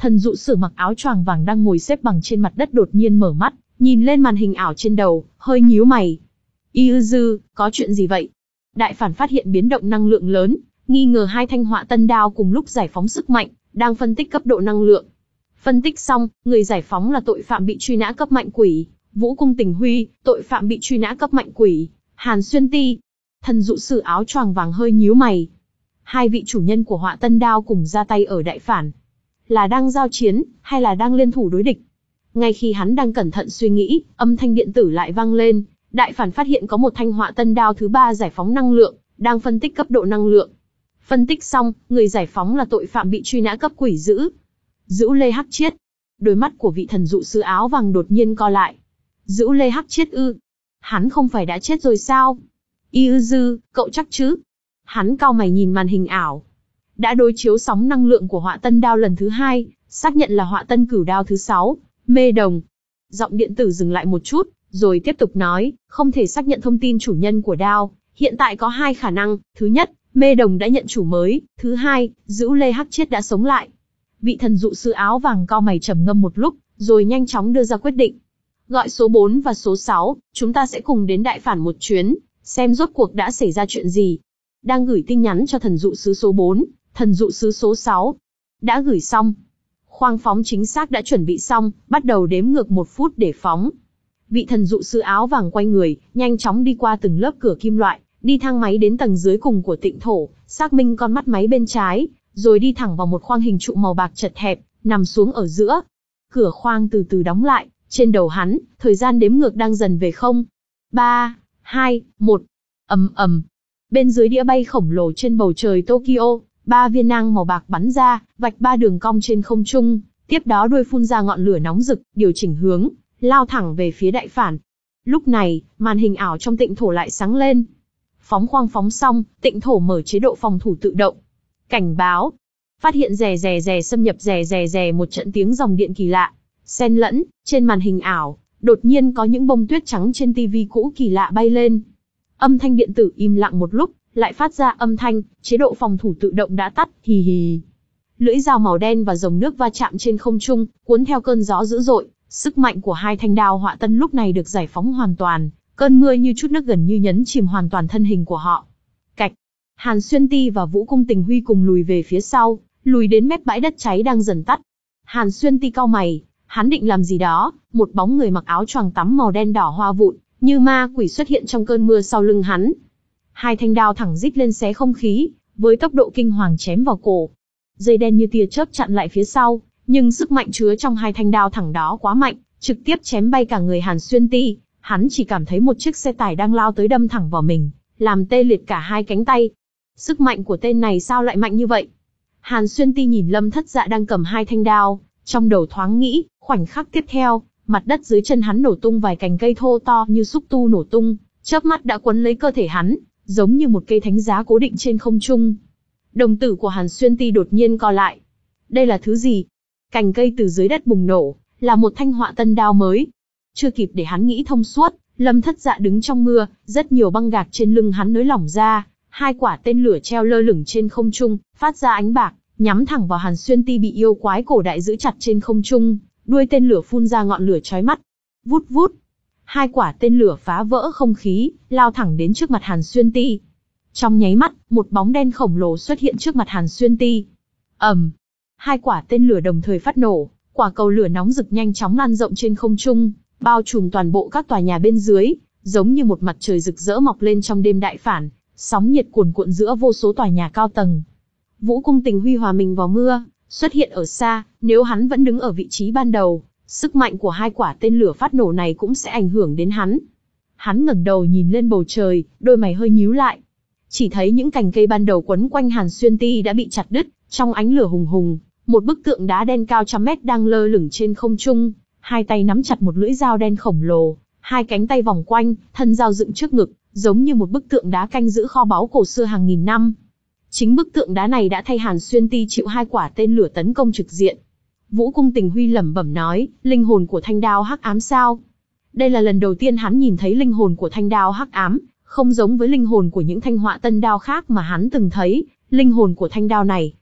Thần dụ sử mặc áo choàng vàng đang ngồi xếp bằng trên mặt đất đột nhiên mở mắt, nhìn lên màn hình ảo trên đầu, hơi nhíu mày. Y ư dư, có chuyện gì vậy? Đại phản phát hiện biến động năng lượng lớn, nghi ngờ hai thanh họa tân đao cùng lúc giải phóng sức mạnh, đang phân tích cấp độ năng lượng. Phân tích xong, người giải phóng là tội phạm bị truy nã cấp mạnh quỷ, Vũ Cung Tình Huy, tội phạm bị truy nã cấp mạnh quỷ, Hàn Xuyên Ti. Thần dụ sử áo choàng vàng hơi nhíu mày. Hai vị chủ nhân của họa tân đao cùng ra tay ở đại phản. Là đang giao chiến, hay là đang liên thủ đối địch? Ngay khi hắn đang cẩn thận suy nghĩ, âm thanh điện tử lại vang lên. Đại phản phát hiện có một thanh họa tân đao thứ ba giải phóng năng lượng, đang phân tích cấp độ năng lượng. Phân tích xong, người giải phóng là tội phạm bị truy nã cấp quỷ dữ. Dữ Lê Hắc Chiết. Đôi mắt của vị thần dụ sư áo vàng đột nhiên co lại. Dữ Lê Hắc Chiết ư? Hắn không phải đã chết rồi sao? Y ư dư, cậu chắc chứ? Hắn cau mày nhìn màn hình ảo. Đã đối chiếu sóng năng lượng của họa tân đao lần thứ hai, xác nhận là họa tân cửu đao thứ sáu, mê đồng. Giọng điện tử dừng lại một chút, rồi tiếp tục nói, không thể xác nhận thông tin chủ nhân của đao. Hiện tại có hai khả năng, thứ nhất, mê đồng đã nhận chủ mới, thứ hai, Dữ Lê Hắc Chiết đã sống lại. Vị thần dụ sư áo vàng cau mày trầm ngâm một lúc, rồi nhanh chóng đưa ra quyết định. Gọi số bốn và số sáu, chúng ta sẽ cùng đến đại phản một chuyến, xem rốt cuộc đã xảy ra chuyện gì. Đang gửi tin nhắn cho thần dụ sứ số bốn, thần dụ sứ số sáu. Đã gửi xong. Khoang phóng chính xác đã chuẩn bị xong, bắt đầu đếm ngược một phút để phóng. Vị thần dụ sư áo vàng quay người, nhanh chóng đi qua từng lớp cửa kim loại, đi thang máy đến tầng dưới cùng của tịnh thổ, xác minh con mắt máy bên trái, rồi đi thẳng vào một khoang hình trụ màu bạc chật hẹp, nằm xuống ở giữa. Cửa khoang từ từ đóng lại, trên đầu hắn, thời gian đếm ngược đang dần về không. ba, hai, một. Ầm ầm. Bên dưới đĩa bay khổng lồ trên bầu trời Tokyo, ba viên nang màu bạc bắn ra, vạch ba đường cong trên không trung, tiếp đó đuôi phun ra ngọn lửa nóng rực, điều chỉnh hướng, lao thẳng về phía đại phản. Lúc này, màn hình ảo trong tịnh thổ lại sáng lên. Phóng khoang phóng xong, tịnh thổ mở chế độ phòng thủ tự động. Cảnh báo. Phát hiện rè rè rè xâm nhập rè rè rè một trận tiếng dòng điện kỳ lạ. Xen lẫn, trên màn hình ảo, đột nhiên có những bông tuyết trắng trên tivi cũ kỳ lạ bay lên. Âm thanh điện tử im lặng một lúc, lại phát ra âm thanh, chế độ phòng thủ tự động đã tắt, hì hì. Lưỡi dao màu đen và dòng nước va chạm trên không trung, cuốn theo cơn gió dữ dội, sức mạnh của hai thanh đao họa tân lúc này được giải phóng hoàn toàn, cơn mưa như chút nước gần như nhấn chìm hoàn toàn thân hình của họ. Cạch, Hàn Xuyên Ti và Vũ Cung Tình Huy cùng lùi về phía sau, lùi đến mép bãi đất cháy đang dần tắt. Hàn Xuyên Ti cau mày, hắn định làm gì đó, một bóng người mặc áo choàng tắm màu đen đỏ hoa vụn, như ma quỷ xuất hiện trong cơn mưa sau lưng hắn. Hai thanh đao thẳng rít lên xé không khí, với tốc độ kinh hoàng chém vào cổ. Dây đen như tia chớp chặn lại phía sau, nhưng sức mạnh chứa trong hai thanh đao thẳng đó quá mạnh, trực tiếp chém bay cả người Hàn Xuyên Ti. Hắn chỉ cảm thấy một chiếc xe tải đang lao tới đâm thẳng vào mình, làm tê liệt cả hai cánh tay. Sức mạnh của tên này sao lại mạnh như vậy? Hàn Xuyên Ti nhìn Lâm Thất Dạ đang cầm hai thanh đao, trong đầu thoáng nghĩ, khoảnh khắc tiếp theo, mặt đất dưới chân hắn nổ tung vài cành cây thô to như xúc tu nổ tung, chớp mắt đã quấn lấy cơ thể hắn, giống như một cây thánh giá cố định trên không trung. Đồng tử của Hàn Xuyên Ti đột nhiên co lại. Đây là thứ gì? Cành cây từ dưới đất bùng nổ, là một thanh họa tân đao mới. Chưa kịp để hắn nghĩ thông suốt, Lâm Thất Dạ đứng trong mưa, rất nhiều băng gạc trên lưng hắn nới lỏng ra, hai quả tên lửa treo lơ lửng trên không trung, phát ra ánh bạc, nhắm thẳng vào Hàn Xuyên Ti bị yêu quái cổ đại giữ chặt trên không trung, đuôi tên lửa phun ra ngọn lửa chói mắt. Vút vút. Hai quả tên lửa phá vỡ không khí, lao thẳng đến trước mặt Hàn Xuyên Ti. Trong nháy mắt, một bóng đen khổng lồ xuất hiện trước mặt Hàn Xuyên Ti. Ầm. Hai quả tên lửa đồng thời phát nổ, quả cầu lửa nóng rực nhanh chóng lan rộng trên không trung, bao trùm toàn bộ các tòa nhà bên dưới, giống như một mặt trời rực rỡ mọc lên trong đêm đại phản, sóng nhiệt cuồn cuộn giữa vô số tòa nhà cao tầng. Vũ Cung Tình Huy hòa mình vào mưa, xuất hiện ở xa, nếu hắn vẫn đứng ở vị trí ban đầu, sức mạnh của hai quả tên lửa phát nổ này cũng sẽ ảnh hưởng đến hắn. Hắn ngẩng đầu nhìn lên bầu trời, đôi mày hơi nhíu lại. Chỉ thấy những cành cây ban đầu quấn quanh Hàn Xuyên Ti đã bị chặt đứt, trong ánh lửa hùng hùng, một bức tượng đá đen cao trăm mét đang lơ lửng trên không trung, hai tay nắm chặt một lưỡi dao đen khổng lồ, hai cánh tay vòng quanh, thân dao dựng trước ngực, giống như một bức tượng đá canh giữ kho báu cổ xưa hàng nghìn năm. Chính bức tượng đá này đã thay Hàn Xuyên Ti chịu hai quả tên lửa tấn công trực diện. Vũ Cung Tình Huy lẩm bẩm nói, linh hồn của thanh đao hắc ám sao? Đây là lần đầu tiên hắn nhìn thấy linh hồn của thanh đao hắc ám, không giống với linh hồn của những thanh họa tân đao khác mà hắn từng thấy, linh hồn của thanh đao này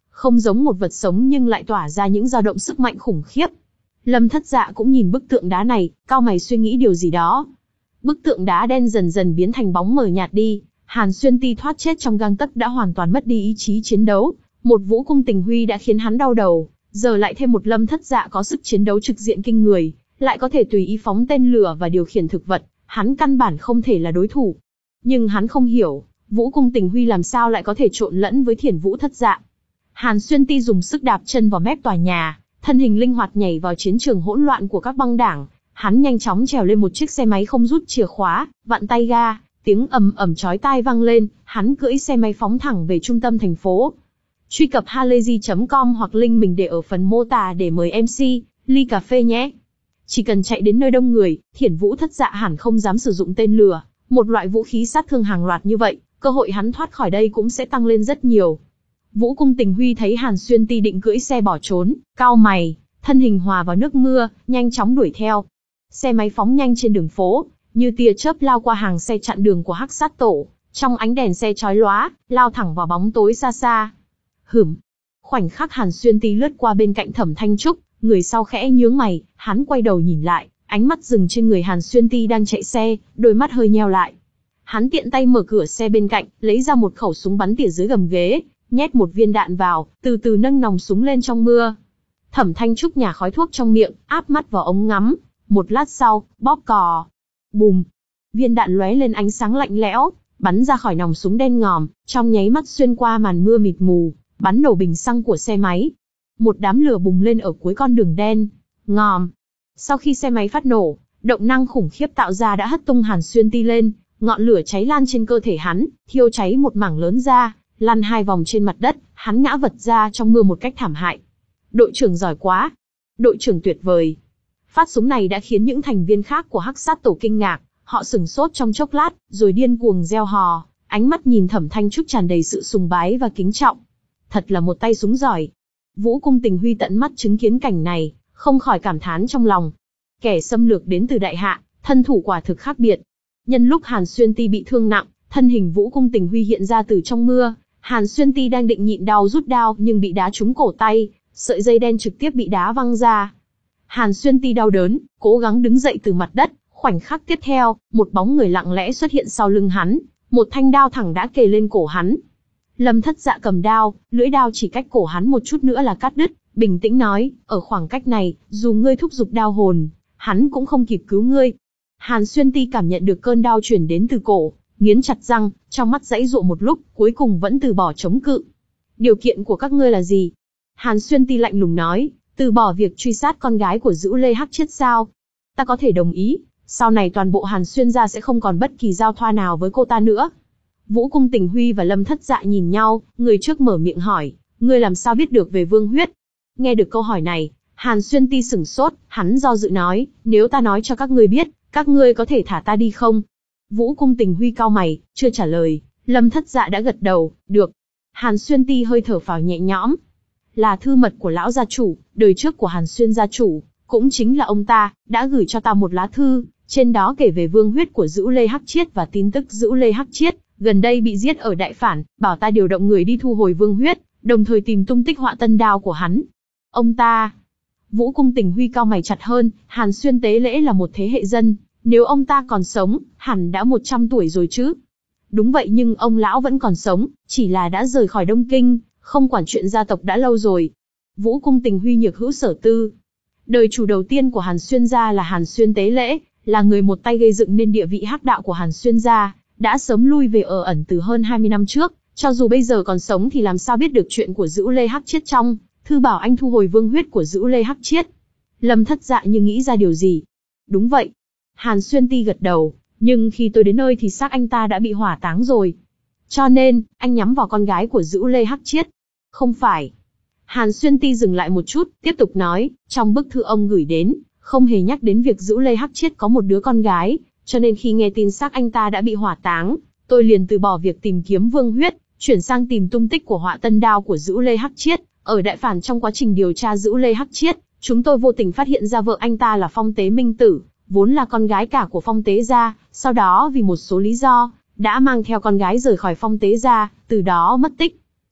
không giống một vật sống nhưng lại tỏa ra những dao động sức mạnh khủng khiếp. Lâm Thất Dạ cũng nhìn bức tượng đá này, cau mày suy nghĩ điều gì đó. Bức tượng đá đen dần dần biến thành bóng mờ nhạt đi, Hàn Xuyên Ti thoát chết trong gang tấc đã hoàn toàn mất đi ý chí chiến đấu, một Vũ Cung Tình Huy đã khiến hắn đau đầu, giờ lại thêm một Lâm Thất Dạ có sức chiến đấu trực diện kinh người, lại có thể tùy ý phóng tên lửa và điều khiển thực vật, hắn căn bản không thể là đối thủ. Nhưng hắn không hiểu, Vũ Cung Tình Huy làm sao lại có thể trộn lẫn với Thiền Vũ Thất Dạ. Hàn Xuyên Ti dùng sức đạp chân vào mép tòa nhà, thân hình linh hoạt nhảy vào chiến trường hỗn loạn của các băng đảng, hắn nhanh chóng trèo lên một chiếc xe máy không rút chìa khóa, vặn tay ga, tiếng ầm ầm chói tai vang lên, hắn cưỡi xe máy phóng thẳng về trung tâm thành phố. Truy cập halayzi chấm com hoặc link mình để ở phần mô tả để mời em xê, ly cà phê nhé. Chỉ cần chạy đến nơi đông người, Thiền Vũ Thất Dạ hẳn không dám sử dụng tên lửa, một loại vũ khí sát thương hàng loạt như vậy, cơ hội hắn thoát khỏi đây cũng sẽ tăng lên rất nhiều. Vũ Cung Tình Huy thấy Hàn Xuyên Ti định cưỡi xe bỏ trốn, cau mày, thân hình hòa vào nước mưa, nhanh chóng đuổi theo. Xe máy phóng nhanh trên đường phố, như tia chớp lao qua hàng xe chặn đường của Hắc Sát Tổ, trong ánh đèn xe chói lóa, lao thẳng vào bóng tối xa xa. Hửm. Khoảnh khắc Hàn Xuyên Ti lướt qua bên cạnh Thẩm Thanh Trúc, người sau khẽ nhướng mày, hắn quay đầu nhìn lại, ánh mắt dừng trên người Hàn Xuyên Ti đang chạy xe, đôi mắt hơi nheo lại. Hắn tiện tay mở cửa xe bên cạnh, lấy ra một khẩu súng bắn tỉa dưới gầm ghế, nhét một viên đạn vào, từ từ nâng nòng súng lên trong mưa. Thẩm Thanh Trúc nhả khói thuốc trong miệng, áp mắt vào ống ngắm, một lát sau, bóp cò. Bùm. Viên đạn lóe lên ánh sáng lạnh lẽo, bắn ra khỏi nòng súng đen ngòm, trong nháy mắt xuyên qua màn mưa mịt mù, bắn nổ bình xăng của xe máy. Một đám lửa bùng lên ở cuối con đường đen ngòm. Sau khi xe máy phát nổ, động năng khủng khiếp tạo ra đã hất tung Hàn Xuyên Ti lên, ngọn lửa cháy lan trên cơ thể hắn, thiêu cháy một mảng lớn ra, lăn hai vòng trên mặt đất, hắn ngã vật ra trong mưa một cách thảm hại. Đội trưởng giỏi quá, đội trưởng tuyệt vời. Phát súng này đã khiến những thành viên khác của Hắc Sát Tổ kinh ngạc, họ sửng sốt trong chốc lát, rồi điên cuồng reo hò, ánh mắt nhìn Thẩm Thanh Trúc tràn đầy sự sùng bái và kính trọng. Thật là một tay súng giỏi. Vũ Cung Tình Huy tận mắt chứng kiến cảnh này, không khỏi cảm thán trong lòng. Kẻ xâm lược đến từ Đại Hạ, thân thủ quả thực khác biệt. Nhân lúc Hàn Xuyên Ti bị thương nặng, thân hình Vũ Cung Tình Huy hiện ra từ trong mưa. Hàn Xuyên Ti đang định nhịn đau rút đao nhưng bị đá trúng cổ tay, sợi dây đen trực tiếp bị đá văng ra. Hàn Xuyên Ti đau đớn, cố gắng đứng dậy từ mặt đất. Khoảnh khắc tiếp theo, một bóng người lặng lẽ xuất hiện sau lưng hắn, một thanh đao thẳng đã kề lên cổ hắn. Lâm Thất Dạ cầm đao, lưỡi đao chỉ cách cổ hắn một chút nữa là cắt đứt, bình tĩnh nói, ở khoảng cách này, dù ngươi thúc giục đao hồn, hắn cũng không kịp cứu ngươi. Hàn Xuyên Ti cảm nhận được cơn đau truyền đến từ cổ, nghiến chặt răng, trong mắt giãy giụa một lúc, cuối cùng vẫn từ bỏ chống cự. Điều kiện của các ngươi là gì? Hàn Xuyên Ti lạnh lùng nói, từ bỏ việc truy sát con gái của Dữ Lê Hắc Chiết sao? Ta có thể đồng ý, sau này toàn bộ Hàn Xuyên gia sẽ không còn bất kỳ giao thoa nào với cô ta nữa. Vũ Cung Tình Huy và Lâm Thất Dạ nhìn nhau, người trước mở miệng hỏi, ngươi làm sao biết được về Vương Huyết? Nghe được câu hỏi này, Hàn Xuyên Ti sửng sốt, hắn do dự nói, nếu ta nói cho các ngươi biết, các ngươi có thể thả ta đi không? Vũ Cung Tình Huy cau mày, chưa trả lời, Lâm Thất Dạ đã gật đầu, được. Hàn Xuyên Ti hơi thở phào nhẹ nhõm. Là thư mật của lão gia chủ, đời trước của Hàn Xuyên gia chủ, cũng chính là ông ta, đã gửi cho ta một lá thư, trên đó kể về Vương Huyết của Dữ Lê Hắc Chiết và tin tức Dữ Lê Hắc Chiết gần đây bị giết ở Đại Phản, bảo ta điều động người đi thu hồi Vương Huyết, đồng thời tìm tung tích Họa Tân Đao của hắn. Ông ta... Vũ Cung Tình Huy cau mày chặt hơn, Hàn Xuyên Tế Lễ là một thế hệ dân, nếu ông ta còn sống, hẳn đã một trăm tuổi rồi chứ. Đúng vậy, nhưng ông lão vẫn còn sống, chỉ là đã rời khỏi Đông Kinh, không quản chuyện gia tộc đã lâu rồi. Vũ Cung Tình Huy nhược hữu sở tư. Đời chủ đầu tiên của Hàn Xuyên gia là Hàn Xuyên Tế Lễ, là người một tay gây dựng nên địa vị hắc đạo của Hàn Xuyên gia, đã sớm lui về ở ẩn từ hơn hai mươi năm trước, cho dù bây giờ còn sống thì làm sao biết được chuyện của Dữ Lê Hắc Chiết trong thư bảo anh thu hồi Vương Huyết của Dữ Lê Hắc Chiết. Lâm Thất Dạ như nghĩ ra điều gì. Đúng vậy. Hàn Xuyên Ti gật đầu, nhưng khi tôi đến nơi thì xác anh ta đã bị hỏa táng rồi. Cho nên, anh nhắm vào con gái của Dữ Lê Hắc Chiết. Không phải. Hàn Xuyên Ti dừng lại một chút, tiếp tục nói, trong bức thư ông gửi đến, không hề nhắc đến việc Dữ Lê Hắc Chiết có một đứa con gái, cho nên khi nghe tin xác anh ta đã bị hỏa táng, tôi liền từ bỏ việc tìm kiếm Vương Huyết, chuyển sang tìm tung tích của Họa Tân Đao của Dữ Lê Hắc Chiết. Ở Đại Phản trong quá trình điều tra Dữ Lê Hắc Chiết, chúng tôi vô tình phát hiện ra vợ anh ta là Phong Tế Minh Tử, vốn là con gái cả của Phong Tế gia, sau đó vì một số lý do, đã mang theo con gái rời khỏi Phong Tế gia, từ đó mất tích.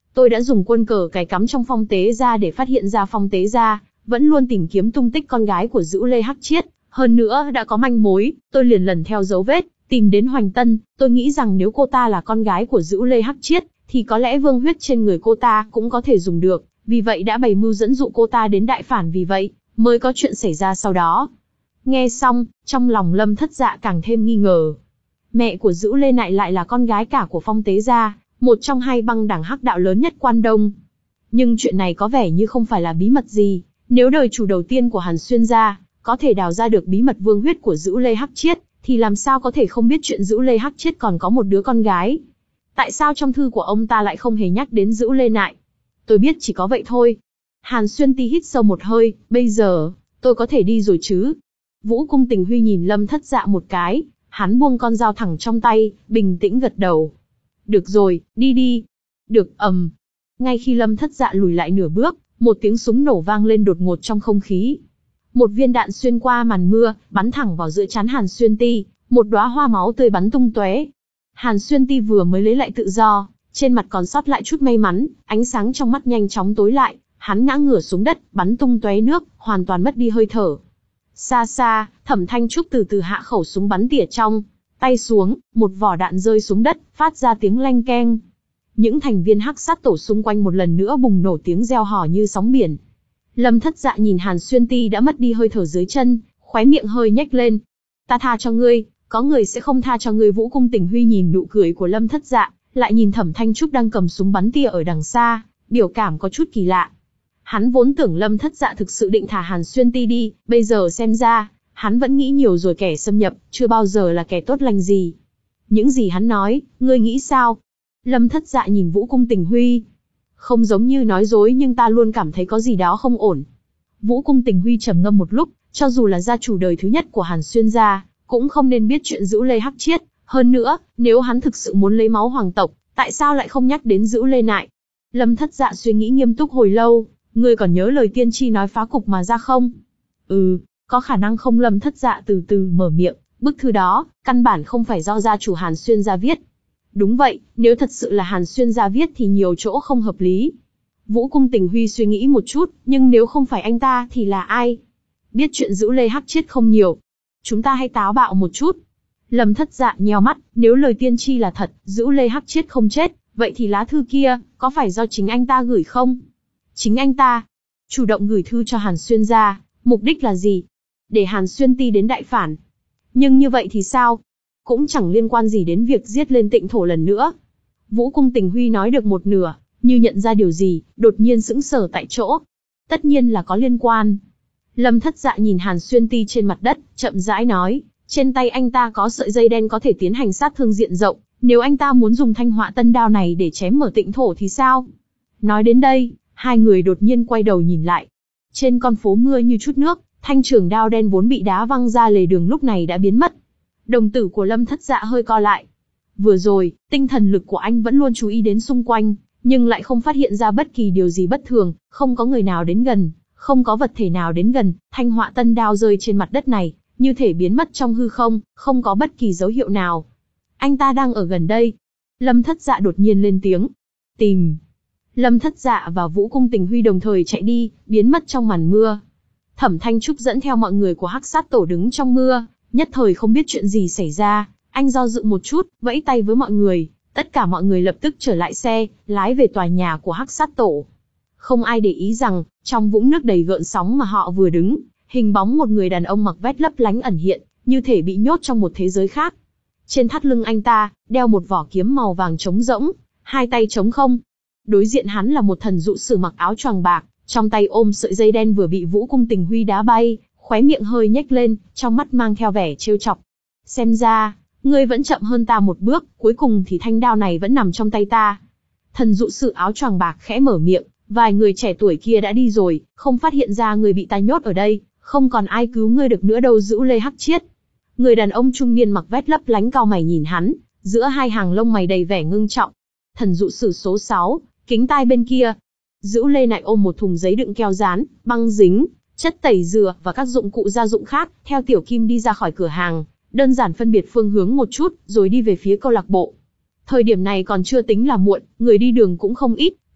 Tôi đã dùng quân cờ cài cắm trong phong tế gia để phát hiện ra phong tế gia vẫn luôn tìm kiếm tung tích con gái của Dữ Lê Hắc Chiết. Hơn nữa đã có manh mối, tôi liền lần theo dấu vết, tìm đến Hoành Tân. Tôi nghĩ rằng nếu cô ta là con gái của Dữ Lê Hắc Chiết, thì có lẽ vương huyết trên người cô ta cũng có thể dùng được. Vì vậy đã bày mưu dẫn dụ cô ta đến đại phản, vì vậy mới có chuyện xảy ra sau đó. Nghe xong, trong lòng Lâm Thất Dạ càng thêm nghi ngờ. Mẹ của Dữ Lê Nại lại là con gái cả của Phong Tế Gia, một trong hai băng đảng hắc đạo lớn nhất Quan Đông. Nhưng chuyện này có vẻ như không phải là bí mật gì. Nếu đời chủ đầu tiên của Hàn Xuyên gia có thể đào ra được bí mật vương huyết của Dữ Lê Hắc Chiết, thì làm sao có thể không biết chuyện Dữ Lê Hắc Chiết còn có một đứa con gái? Tại sao trong thư của ông ta lại không hề nhắc đến Dữ Lê Nại? Tôi biết chỉ có vậy thôi. Hàn Xuyên Ti hít sâu một hơi, bây giờ, tôi có thể đi rồi chứ? Vũ Cung Tình Huy nhìn Lâm Thất Dạ một cái, hắn buông con dao thẳng trong tay, bình tĩnh gật đầu. Được rồi, đi đi. Được, ầm. Ngay khi Lâm Thất Dạ lùi lại nửa bước, một tiếng súng nổ vang lên đột ngột trong không khí. Một viên đạn xuyên qua màn mưa, bắn thẳng vào giữa trán Hàn Xuyên Ti, một đóa hoa máu tươi bắn tung tóe. Hàn Xuyên Ti vừa mới lấy lại tự do, trên mặt còn sót lại chút may mắn, ánh sáng trong mắt nhanh chóng tối lại, hắn ngã ngửa xuống đất, bắn tung tóe nước, hoàn toàn mất đi hơi thở. Xa xa, Thẩm Thanh Trúc từ từ hạ khẩu súng bắn tỉa trong tay xuống, một vỏ đạn rơi xuống đất, phát ra tiếng leng keng. Những thành viên Hắc Sát Tổ xung quanh một lần nữa bùng nổ tiếng reo hò như sóng biển. Lâm Thất Dạ nhìn Hàn Xuyên Ti đã mất đi hơi thở dưới chân, khóe miệng hơi nhếch lên. Ta tha cho ngươi, có người sẽ không tha cho ngươi. Vũ Cung Tình Huy nhìn nụ cười của Lâm Thất Dạ, lại nhìn Thẩm Thanh Trúc đang cầm súng bắn tia ở đằng xa, biểu cảm có chút kỳ lạ. Hắn vốn tưởng Lâm Thất Dạ thực sự định thả Hàn Xuyên Ti đi, bây giờ xem ra, hắn vẫn nghĩ nhiều rồi. Kẻ xâm nhập, chưa bao giờ là kẻ tốt lành gì. Những gì hắn nói, ngươi nghĩ sao? Lâm Thất Dạ nhìn Vũ Cung Tình Huy. Không giống như nói dối, nhưng ta luôn cảm thấy có gì đó không ổn. Vũ Cung Tình Huy trầm ngâm một lúc, cho dù là gia chủ đời thứ nhất của Hàn Xuyên gia, cũng không nên biết chuyện Dữ Lê Hắc Chiết. Hơn nữa, nếu hắn thực sự muốn lấy máu hoàng tộc, tại sao lại không nhắc đến Dữ Lê Nại? Lâm Thất Dạ suy nghĩ nghiêm túc hồi lâu. Ngươi còn nhớ lời tiên tri nói phá cục mà ra không? Ừ, có khả năng không? Lâm Thất Dạ từ từ mở miệng. Bức thư đó, căn bản không phải do gia chủ Hàn Xuyên gia viết. Đúng vậy, nếu thật sự là Hàn Xuyên gia viết thì nhiều chỗ không hợp lý. Vũ Cung Tình Huy suy nghĩ một chút, nhưng nếu không phải anh ta thì là ai? Biết chuyện Dữ Lê Hắc Chiết không nhiều. Chúng ta hãy táo bạo một chút. Lâm Thất Dạ nheo mắt, nếu lời tiên tri là thật, Dữ Lê Hắc Chiết không chết, vậy thì lá thư kia, có phải do chính anh ta gửi không? Chính anh ta chủ động gửi thư cho Hàn Xuyên gia, mục đích là gì? Để Hàn Xuyên Ti đến đại phản. Nhưng như vậy thì sao? Cũng chẳng liên quan gì đến việc giết lên Tịnh Thổ lần nữa. Vũ Cung Tình Huy nói được một nửa, như nhận ra điều gì, đột nhiên sững sờ tại chỗ. Tất nhiên là có liên quan. Lâm Thất Dạ nhìn Hàn Xuyên Ti trên mặt đất, chậm rãi nói, trên tay anh ta có sợi dây đen có thể tiến hành sát thương diện rộng, nếu anh ta muốn dùng Thanh Họa Tân đao này để chém mở Tịnh Thổ thì sao? Nói đến đây, hai người đột nhiên quay đầu nhìn lại. Trên con phố mưa như chút nước, thanh trường đao đen vốn bị đá văng ra lề đường lúc này đã biến mất. Đồng tử của Lâm Thất Dạ hơi co lại. Vừa rồi, tinh thần lực của anh vẫn luôn chú ý đến xung quanh, nhưng lại không phát hiện ra bất kỳ điều gì bất thường, không có người nào đến gần, không có vật thể nào đến gần. Thanh Họa Tân đao rơi trên mặt đất này, như thể biến mất trong hư không, không có bất kỳ dấu hiệu nào. Anh ta đang ở gần đây. Lâm Thất Dạ đột nhiên lên tiếng. Tìm. Lâm Thất Dạ và Vũ Cung Tình Huy đồng thời chạy đi, biến mất trong màn mưa. Thẩm Thanh Trúc dẫn theo mọi người của Hắc Sát Tổ đứng trong mưa, nhất thời không biết chuyện gì xảy ra. Anh do dự một chút, vẫy tay với mọi người. Tất cả mọi người lập tức trở lại xe, lái về tòa nhà của Hắc Sát Tổ. Không ai để ý rằng, trong vũng nước đầy gợn sóng mà họ vừa đứng, hình bóng một người đàn ông mặc vest lấp lánh ẩn hiện, như thể bị nhốt trong một thế giới khác. Trên thắt lưng anh ta, đeo một vỏ kiếm màu vàng trống rỗng, hai tay trống không. Đối diện hắn là một thần dụ sử mặc áo choàng bạc, trong tay ôm sợi dây đen vừa bị Vũ Cung Tình Huy đá bay, khóe miệng hơi nhếch lên, trong mắt mang theo vẻ trêu chọc. Xem ra, ngươi vẫn chậm hơn ta một bước, cuối cùng thì thanh đao này vẫn nằm trong tay ta. Thần dụ sử áo choàng bạc khẽ mở miệng, vài người trẻ tuổi kia đã đi rồi, không phát hiện ra người bị ta nhốt ở đây, không còn ai cứu ngươi được nữa đâu. Dữ Lê Hắc Chiết. Người đàn ông trung niên mặc vest lấp lánh cau mày nhìn hắn, giữa hai hàng lông mày đầy vẻ ngưng trọng. Thần dụ sử số sáu, kính tai bên kia. Dữ Lê Nại ôm một thùng giấy đựng keo dán, băng dính, chất tẩy rửa và các dụng cụ gia dụng khác, theo Tiểu Kim đi ra khỏi cửa hàng, đơn giản phân biệt phương hướng một chút, rồi đi về phía câu lạc bộ. Thời điểm này còn chưa tính là muộn, người đi đường cũng không ít,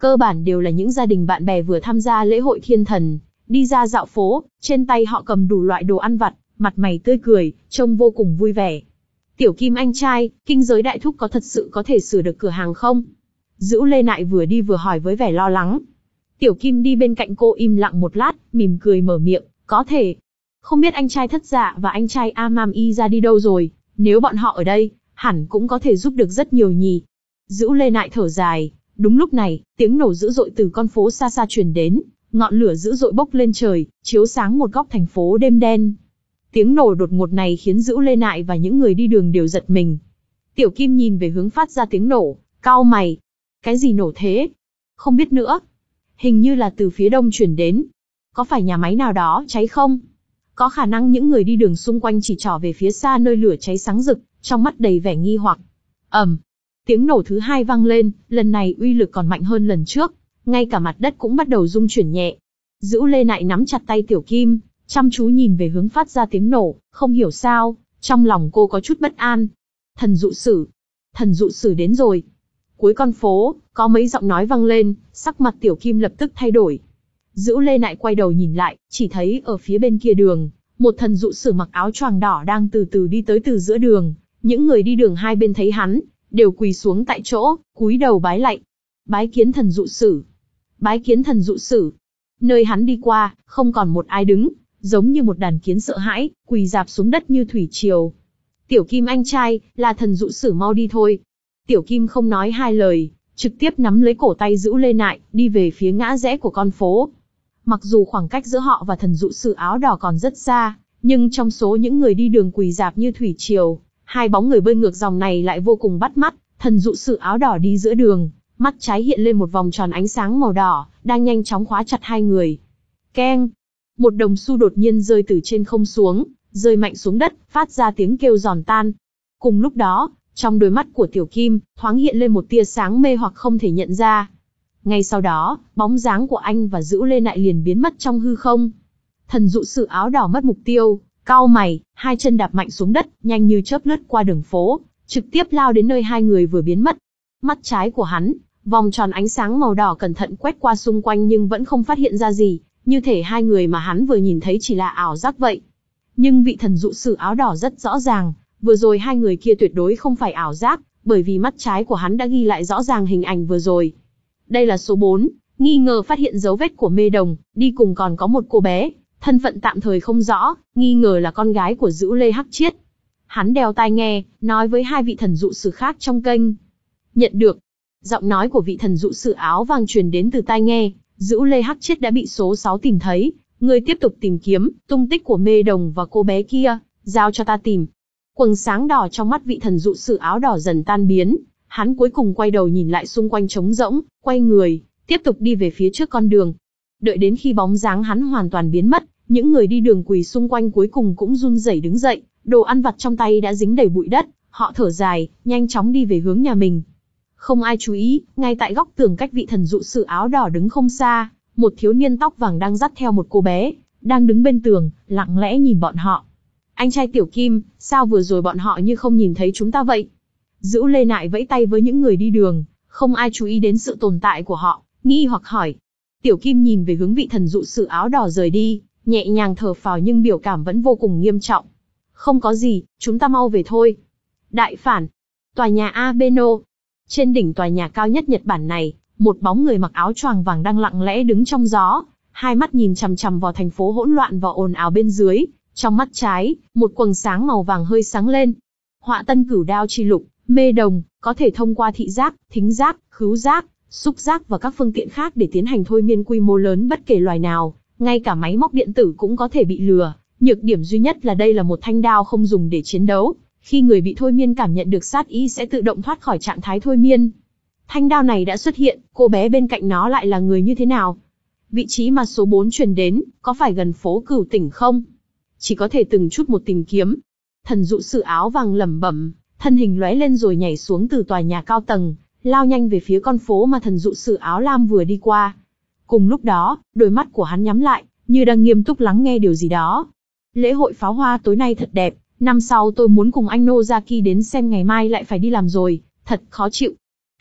cơ bản đều là những gia đình bạn bè vừa tham gia lễ hội thiên thần, đi ra dạo phố, trên tay họ cầm đủ loại đồ ăn vặt, mặt mày tươi cười, trông vô cùng vui vẻ. Tiểu Kim anh trai, Kinh Giới đại thúc có thật sự có thể sửa được cửa hàng không? Dữu Lê Nại vừa đi vừa hỏi với vẻ lo lắng. Tiểu Kim đi bên cạnh cô im lặng một lát, mỉm cười mở miệng, có thể. Không biết anh trai Thất Dạ và anh trai A Mam Y ra đi đâu rồi, nếu bọn họ ở đây, hẳn cũng có thể giúp được rất nhiều nhỉ. Dữu Lê Nại thở dài, đúng lúc này, tiếng nổ dữ dội từ con phố xa xa truyền đến, ngọn lửa dữ dội bốc lên trời, chiếu sáng một góc thành phố đêm đen. Tiếng nổ đột ngột này khiến Dữu Lê Nại và những người đi đường đều giật mình. Tiểu Kim nhìn về hướng phát ra tiếng nổ, cau mày. Cái gì nổ thế? Không biết nữa. Hình như là từ phía đông chuyển đến. Có phải nhà máy nào đó cháy không? Có khả năng những người đi đường xung quanh chỉ trỏ về phía xa nơi lửa cháy sáng rực, trong mắt đầy vẻ nghi hoặc. Ầm, tiếng nổ thứ hai vang lên, lần này uy lực còn mạnh hơn lần trước, ngay cả mặt đất cũng bắt đầu rung chuyển nhẹ. Dữu Lê Nại nắm chặt tay Tiểu Kim, chăm chú nhìn về hướng phát ra tiếng nổ, không hiểu sao, trong lòng cô có chút bất an. Thần dụ sử, thần dụ sử đến rồi. Cuối con phố, có mấy giọng nói vang lên, sắc mặt Tiểu Kim lập tức thay đổi. Dữu Lê Nại quay đầu nhìn lại, chỉ thấy ở phía bên kia đường, một thần dụ sử mặc áo choàng đỏ đang từ từ đi tới từ giữa đường. Những người đi đường hai bên thấy hắn, đều quỳ xuống tại chỗ, cúi đầu bái lạy. Bái kiến thần dụ sử. Bái kiến thần dụ sử. Nơi hắn đi qua, không còn một ai đứng, giống như một đàn kiến sợ hãi, quỳ rạp xuống đất như thủy triều. Tiểu Kim anh trai, là thần dụ sử mau đi thôi. Tiểu Kim không nói hai lời, trực tiếp nắm lấy cổ tay Dữu Lê Nại, đi về phía ngã rẽ của con phố. Mặc dù khoảng cách giữa họ và thần dụ sử áo đỏ còn rất xa, nhưng trong số những người đi đường quỳ rạp như thủy triều, hai bóng người bơi ngược dòng này lại vô cùng bắt mắt. Thần dụ sử áo đỏ đi giữa đường, mắt trái hiện lên một vòng tròn ánh sáng màu đỏ, đang nhanh chóng khóa chặt hai người. Keng! Một đồng xu đột nhiên rơi từ trên không xuống, rơi mạnh xuống đất, phát ra tiếng kêu giòn tan. Cùng lúc đó, trong đôi mắt của Tiểu Kim, thoáng hiện lên một tia sáng mê hoặc không thể nhận ra. Ngay sau đó, bóng dáng của anh và Dữu Lê Nại liền biến mất trong hư không. Thần dụ sử áo đỏ mất mục tiêu, cau mày, hai chân đạp mạnh xuống đất, nhanh như chớp lướt qua đường phố, trực tiếp lao đến nơi hai người vừa biến mất. Mắt trái của hắn, vòng tròn ánh sáng màu đỏ cẩn thận quét qua xung quanh nhưng vẫn không phát hiện ra gì, như thể hai người mà hắn vừa nhìn thấy chỉ là ảo giác vậy. Nhưng vị thần dụ sử áo đỏ rất rõ ràng, vừa rồi hai người kia tuyệt đối không phải ảo giác, bởi vì mắt trái của hắn đã ghi lại rõ ràng hình ảnh vừa rồi. Đây là số bốn, nghi ngờ phát hiện dấu vết của Mê Đồng, đi cùng còn có một cô bé, thân phận tạm thời không rõ, nghi ngờ là con gái của Dữu Lê Hắc Chiết. Hắn đeo tai nghe, nói với hai vị thần dụ sử khác trong kênh. Nhận được. Giọng nói của vị thần dụ sử áo vàng truyền đến từ tai nghe, Dữu Lê Hắc Chiết đã bị số sáu tìm thấy, người tiếp tục tìm kiếm, tung tích của Mê Đồng và cô bé kia, giao cho ta tìm. Quầng sáng đỏ trong mắt vị thần dụ sử áo đỏ dần tan biến, hắn cuối cùng quay đầu nhìn lại xung quanh trống rỗng, quay người, tiếp tục đi về phía trước con đường. Đợi đến khi bóng dáng hắn hoàn toàn biến mất, những người đi đường quỳ xung quanh cuối cùng cũng run rẩy đứng dậy, đồ ăn vặt trong tay đã dính đầy bụi đất, họ thở dài, nhanh chóng đi về hướng nhà mình. Không ai chú ý, ngay tại góc tường cách vị thần dụ sử áo đỏ đứng không xa, một thiếu niên tóc vàng đang dắt theo một cô bé, đang đứng bên tường, lặng lẽ nhìn bọn họ. Anh trai Tiểu Kim, sao vừa rồi bọn họ như không nhìn thấy chúng ta vậy? Dữu Lê Nại vẫy tay với những người đi đường, không ai chú ý đến sự tồn tại của họ, nghi hoặc hỏi. Tiểu Kim nhìn về hướng vị thần dụ sử áo đỏ rời đi, nhẹ nhàng thở phào nhưng biểu cảm vẫn vô cùng nghiêm trọng. Không có gì, chúng ta mau về thôi. Đại phản. Tòa nhà Abeno. Trên đỉnh tòa nhà cao nhất Nhật Bản này, một bóng người mặc áo choàng vàng đang lặng lẽ đứng trong gió, hai mắt nhìn chằm chằm vào thành phố hỗn loạn và ồn ào bên dưới. Trong mắt trái, một quầng sáng màu vàng hơi sáng lên. Họa tân cửu đao chi lục, Mê Đồng, có thể thông qua thị giác, thính giác, khứu giác, xúc giác và các phương tiện khác để tiến hành thôi miên quy mô lớn bất kể loài nào, ngay cả máy móc điện tử cũng có thể bị lừa. Nhược điểm duy nhất là đây là một thanh đao không dùng để chiến đấu, khi người bị thôi miên cảm nhận được sát ý sẽ tự động thoát khỏi trạng thái thôi miên. Thanh đao này đã xuất hiện, cô bé bên cạnh nó lại là người như thế nào? Vị trí mà số bốn truyền đến, có phải gần phố Cửu Tỉnh không? Chỉ có thể từng chút một tìm kiếm. Thần dụ sử áo vàng lẩm bẩm, thân hình lóe lên rồi nhảy xuống từ tòa nhà cao tầng, lao nhanh về phía con phố mà thần dụ sử áo lam vừa đi qua. Cùng lúc đó, đôi mắt của hắn nhắm lại, như đang nghiêm túc lắng nghe điều gì đó. Lễ hội pháo hoa tối nay thật đẹp, năm sau tôi muốn cùng anh Nozaki đến xem, ngày mai lại phải đi làm rồi, thật khó chịu.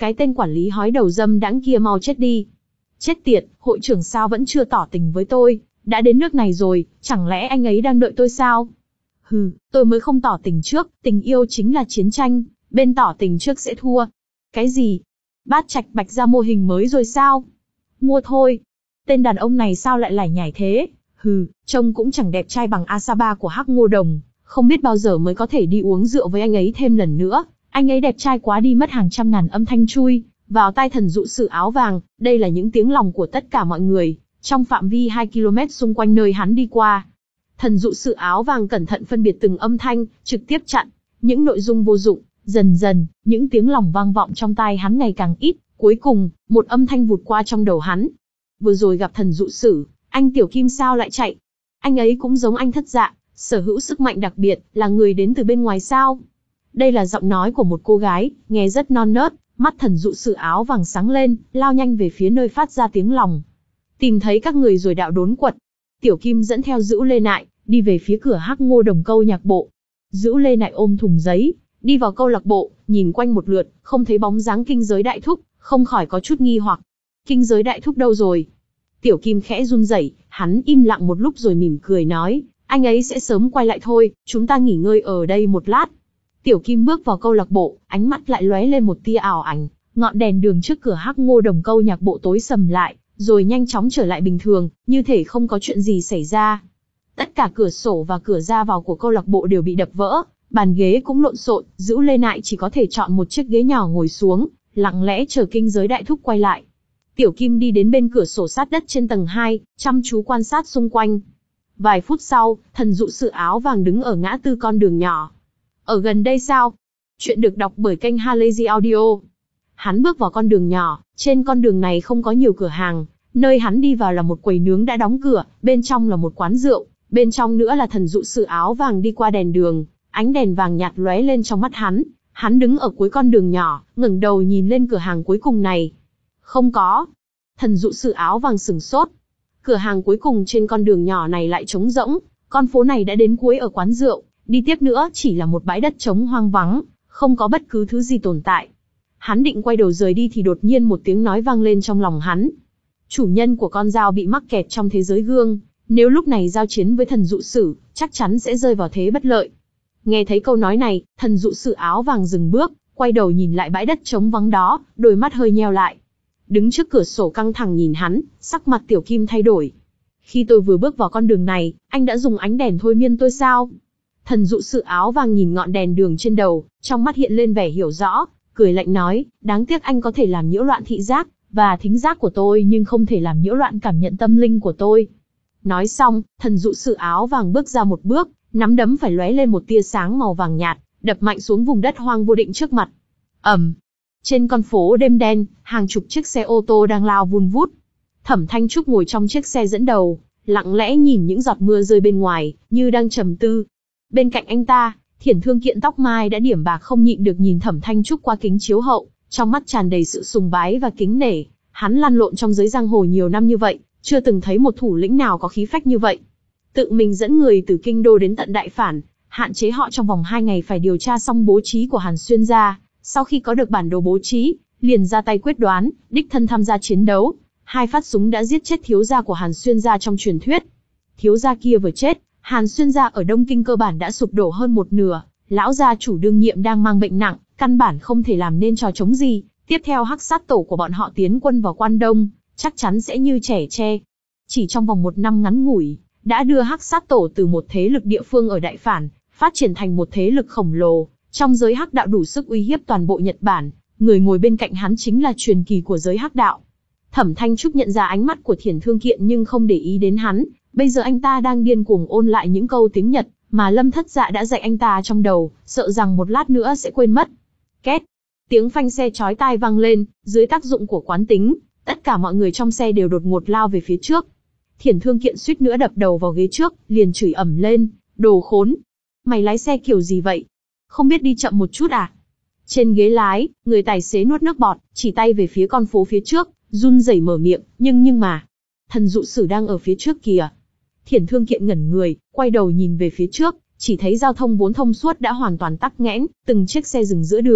Cái tên quản lý hói đầu dâm đãng kia mau chết đi. Chết tiệt, hội trưởng sao vẫn chưa tỏ tình với tôi, đã đến nước này rồi, chẳng lẽ anh ấy đang đợi tôi sao? Hừ, tôi mới không tỏ tình trước, tình yêu chính là chiến tranh, bên tỏ tình trước sẽ thua. Cái gì? Bát Trạch Bạch ra mô hình mới rồi sao? Mua thôi. Tên đàn ông này sao lại lải nhải thế? Hừ, trông cũng chẳng đẹp trai bằng Asaba của Hắc Ngô Đồng, không biết bao giờ mới có thể đi uống rượu với anh ấy thêm lần nữa. Anh ấy đẹp trai quá đi mất. Hàng trăm ngàn âm thanh chui vào tai thần dụ sử áo vàng, đây là những tiếng lòng của tất cả mọi người, trong phạm vi hai ki lô mét xung quanh nơi hắn đi qua. Thần dụ sử áo vàng cẩn thận phân biệt từng âm thanh, trực tiếp chặn những nội dung vô dụng. Dần dần, những tiếng lòng vang vọng trong tai hắn ngày càng ít, cuối cùng, một âm thanh vụt qua trong đầu hắn. Vừa rồi gặp thần dụ sử, anh Tiểu Kim sao lại chạy? Anh ấy cũng giống anh Thất Dạ, sở hữu sức mạnh đặc biệt, là người đến từ bên ngoài sao? Đây là giọng nói của một cô gái, nghe rất non nớt, mắt thần dụ sử áo vàng sáng lên, lao nhanh về phía nơi phát ra tiếng lòng. Tìm thấy các người rồi đạo đốn quật. Tiểu Kim dẫn theo Dữu Lê Nại, đi về phía cửa Hắc Ngô Đồng câu nhạc bộ. Dữu Lê Nại ôm thùng giấy, đi vào câu lạc bộ, nhìn quanh một lượt, không thấy bóng dáng Kinh Giới Đại Thúc, không khỏi có chút nghi hoặc. Kinh Giới Đại Thúc đâu rồi? Tiểu Kim khẽ run rẩy, hắn im lặng một lúc rồi mỉm cười nói, anh ấy sẽ sớm quay lại thôi, chúng ta nghỉ ngơi ở đây một lát. Tiểu Kim bước vào câu lạc bộ, ánh mắt lại lóe lên một tia ảo ảnh, ngọn đèn đường trước cửa Hắc Ngô Đồng câu nhạc bộ tối sầm lại, rồi nhanh chóng trở lại bình thường, như thể không có chuyện gì xảy ra. Tất cả cửa sổ và cửa ra vào của câu lạc bộ đều bị đập vỡ, bàn ghế cũng lộn xộn, Dữu Lê Nại chỉ có thể chọn một chiếc ghế nhỏ ngồi xuống, lặng lẽ chờ Kinh Giới Đại Thúc quay lại. Tiểu Kim đi đến bên cửa sổ sát đất trên tầng hai, chăm chú quan sát xung quanh. Vài phút sau, thần dụ sử áo vàng đứng ở ngã tư con đường nhỏ. Ở gần đây sao? Chuyện được đọc bởi kênh Halazy Audio. Hắn bước vào con đường nhỏ, trên con đường này không có nhiều cửa hàng, nơi hắn đi vào là một quầy nướng đã đóng cửa, bên trong là một quán rượu, bên trong nữa là thần dụ sử áo vàng đi qua đèn đường, ánh đèn vàng nhạt lóe lên trong mắt hắn. Hắn đứng ở cuối con đường nhỏ, ngẩng đầu nhìn lên cửa hàng cuối cùng này. Không có. Thần dụ sử áo vàng sửng sốt. Cửa hàng cuối cùng trên con đường nhỏ này lại trống rỗng, con phố này đã đến cuối ở quán rượu, đi tiếp nữa chỉ là một bãi đất trống hoang vắng, không có bất cứ thứ gì tồn tại. Hắn định quay đầu rời đi thì đột nhiên một tiếng nói vang lên trong lòng hắn. Chủ nhân của con dao bị mắc kẹt trong thế giới gương, nếu lúc này giao chiến với thần dụ sử, chắc chắn sẽ rơi vào thế bất lợi. Nghe thấy câu nói này, thần dụ sử áo vàng dừng bước, quay đầu nhìn lại bãi đất trống vắng đó, đôi mắt hơi nheo lại. Đứng trước cửa sổ căng thẳng nhìn hắn, sắc mặt Tiểu Kim thay đổi. Khi tôi vừa bước vào con đường này, anh đã dùng ánh đèn thôi miên tôi sao? Thần dụ sử áo vàng nhìn ngọn đèn đường trên đầu, trong mắt hiện lên vẻ hiểu rõ, cười lạnh nói, đáng tiếc anh có thể làm nhiễu loạn thị giác và thính giác của tôi nhưng không thể làm nhiễu loạn cảm nhận tâm linh của tôi. Nói xong, thần dụ sử áo vàng bước ra một bước, nắm đấm phải lóe lên một tia sáng màu vàng nhạt, đập mạnh xuống vùng đất hoang vô định trước mặt. ầm. Trên con phố đêm đen, hàng chục chiếc xe ô tô đang lao vun vút. Thẩm Thanh Trúc ngồi trong chiếc xe dẫn đầu, lặng lẽ nhìn những giọt mưa rơi bên ngoài, như đang trầm tư. Bên cạnh anh ta, Thiển Thương Kiện tóc mai đã điểm bạc không nhịn được nhìn Thẩm Thanh Trúc qua kính chiếu hậu, trong mắt tràn đầy sự sùng bái và kính nể. Hắn lăn lộn trong giới giang hồ nhiều năm như vậy, chưa từng thấy một thủ lĩnh nào có khí phách như vậy. Tự mình dẫn người từ kinh đô đến tận Đại Phản, hạn chế họ trong vòng hai ngày phải điều tra xong bố trí của Hàn Xuyên gia. Sau khi có được bản đồ bố trí, liền ra tay quyết đoán, đích thân tham gia chiến đấu. Hai phát súng đã giết chết thiếu gia của Hàn Xuyên gia trong truyền thuyết. Thiếu gia kia vừa chết, Hàn Xuyên gia ở Đông Kinh cơ bản đã sụp đổ hơn một nửa. Lão gia chủ đương nhiệm đang mang bệnh nặng, căn bản không thể làm nên trò chống gì. Tiếp theo Hắc Sát Tổ của bọn họ tiến quân vào Quan Đông, chắc chắn sẽ như trẻ tre. Chỉ trong vòng một năm ngắn ngủi, đã đưa Hắc Sát Tổ từ một thế lực địa phương ở Đại Phản, phát triển thành một thế lực khổng lồ. Trong giới Hắc đạo đủ sức uy hiếp toàn bộ Nhật Bản, người ngồi bên cạnh hắn chính là truyền kỳ của giới Hắc đạo. Thẩm Thanh Trúc nhận ra ánh mắt của Thiển Thương Kiện nhưng không để ý đến hắn, bây giờ anh ta đang điên cuồng ôn lại những câu tiếng Nhật mà Lâm Thất Dạ đã dạy anh ta trong đầu, sợ rằng một lát nữa sẽ quên mất. Két, tiếng phanh xe chói tai vang lên, dưới tác dụng của quán tính, tất cả mọi người trong xe đều đột ngột lao về phía trước. Thiển Thương Kiện suýt nữa đập đầu vào ghế trước, liền chửi ầm lên, đồ khốn, mày lái xe kiểu gì vậy? Không biết đi chậm một chút à? Trên ghế lái, người tài xế nuốt nước bọt, chỉ tay về phía con phố phía trước, run rẩy mở miệng, nhưng nhưng mà, thần dụ sử đang ở phía trước kìa. Thiển Thương Kiện ngẩn người, quay đầu nhìn về phía trước, chỉ thấy giao thông vốn thông suốt đã hoàn toàn tắc nghẽn, từng chiếc xe dừng giữa đường,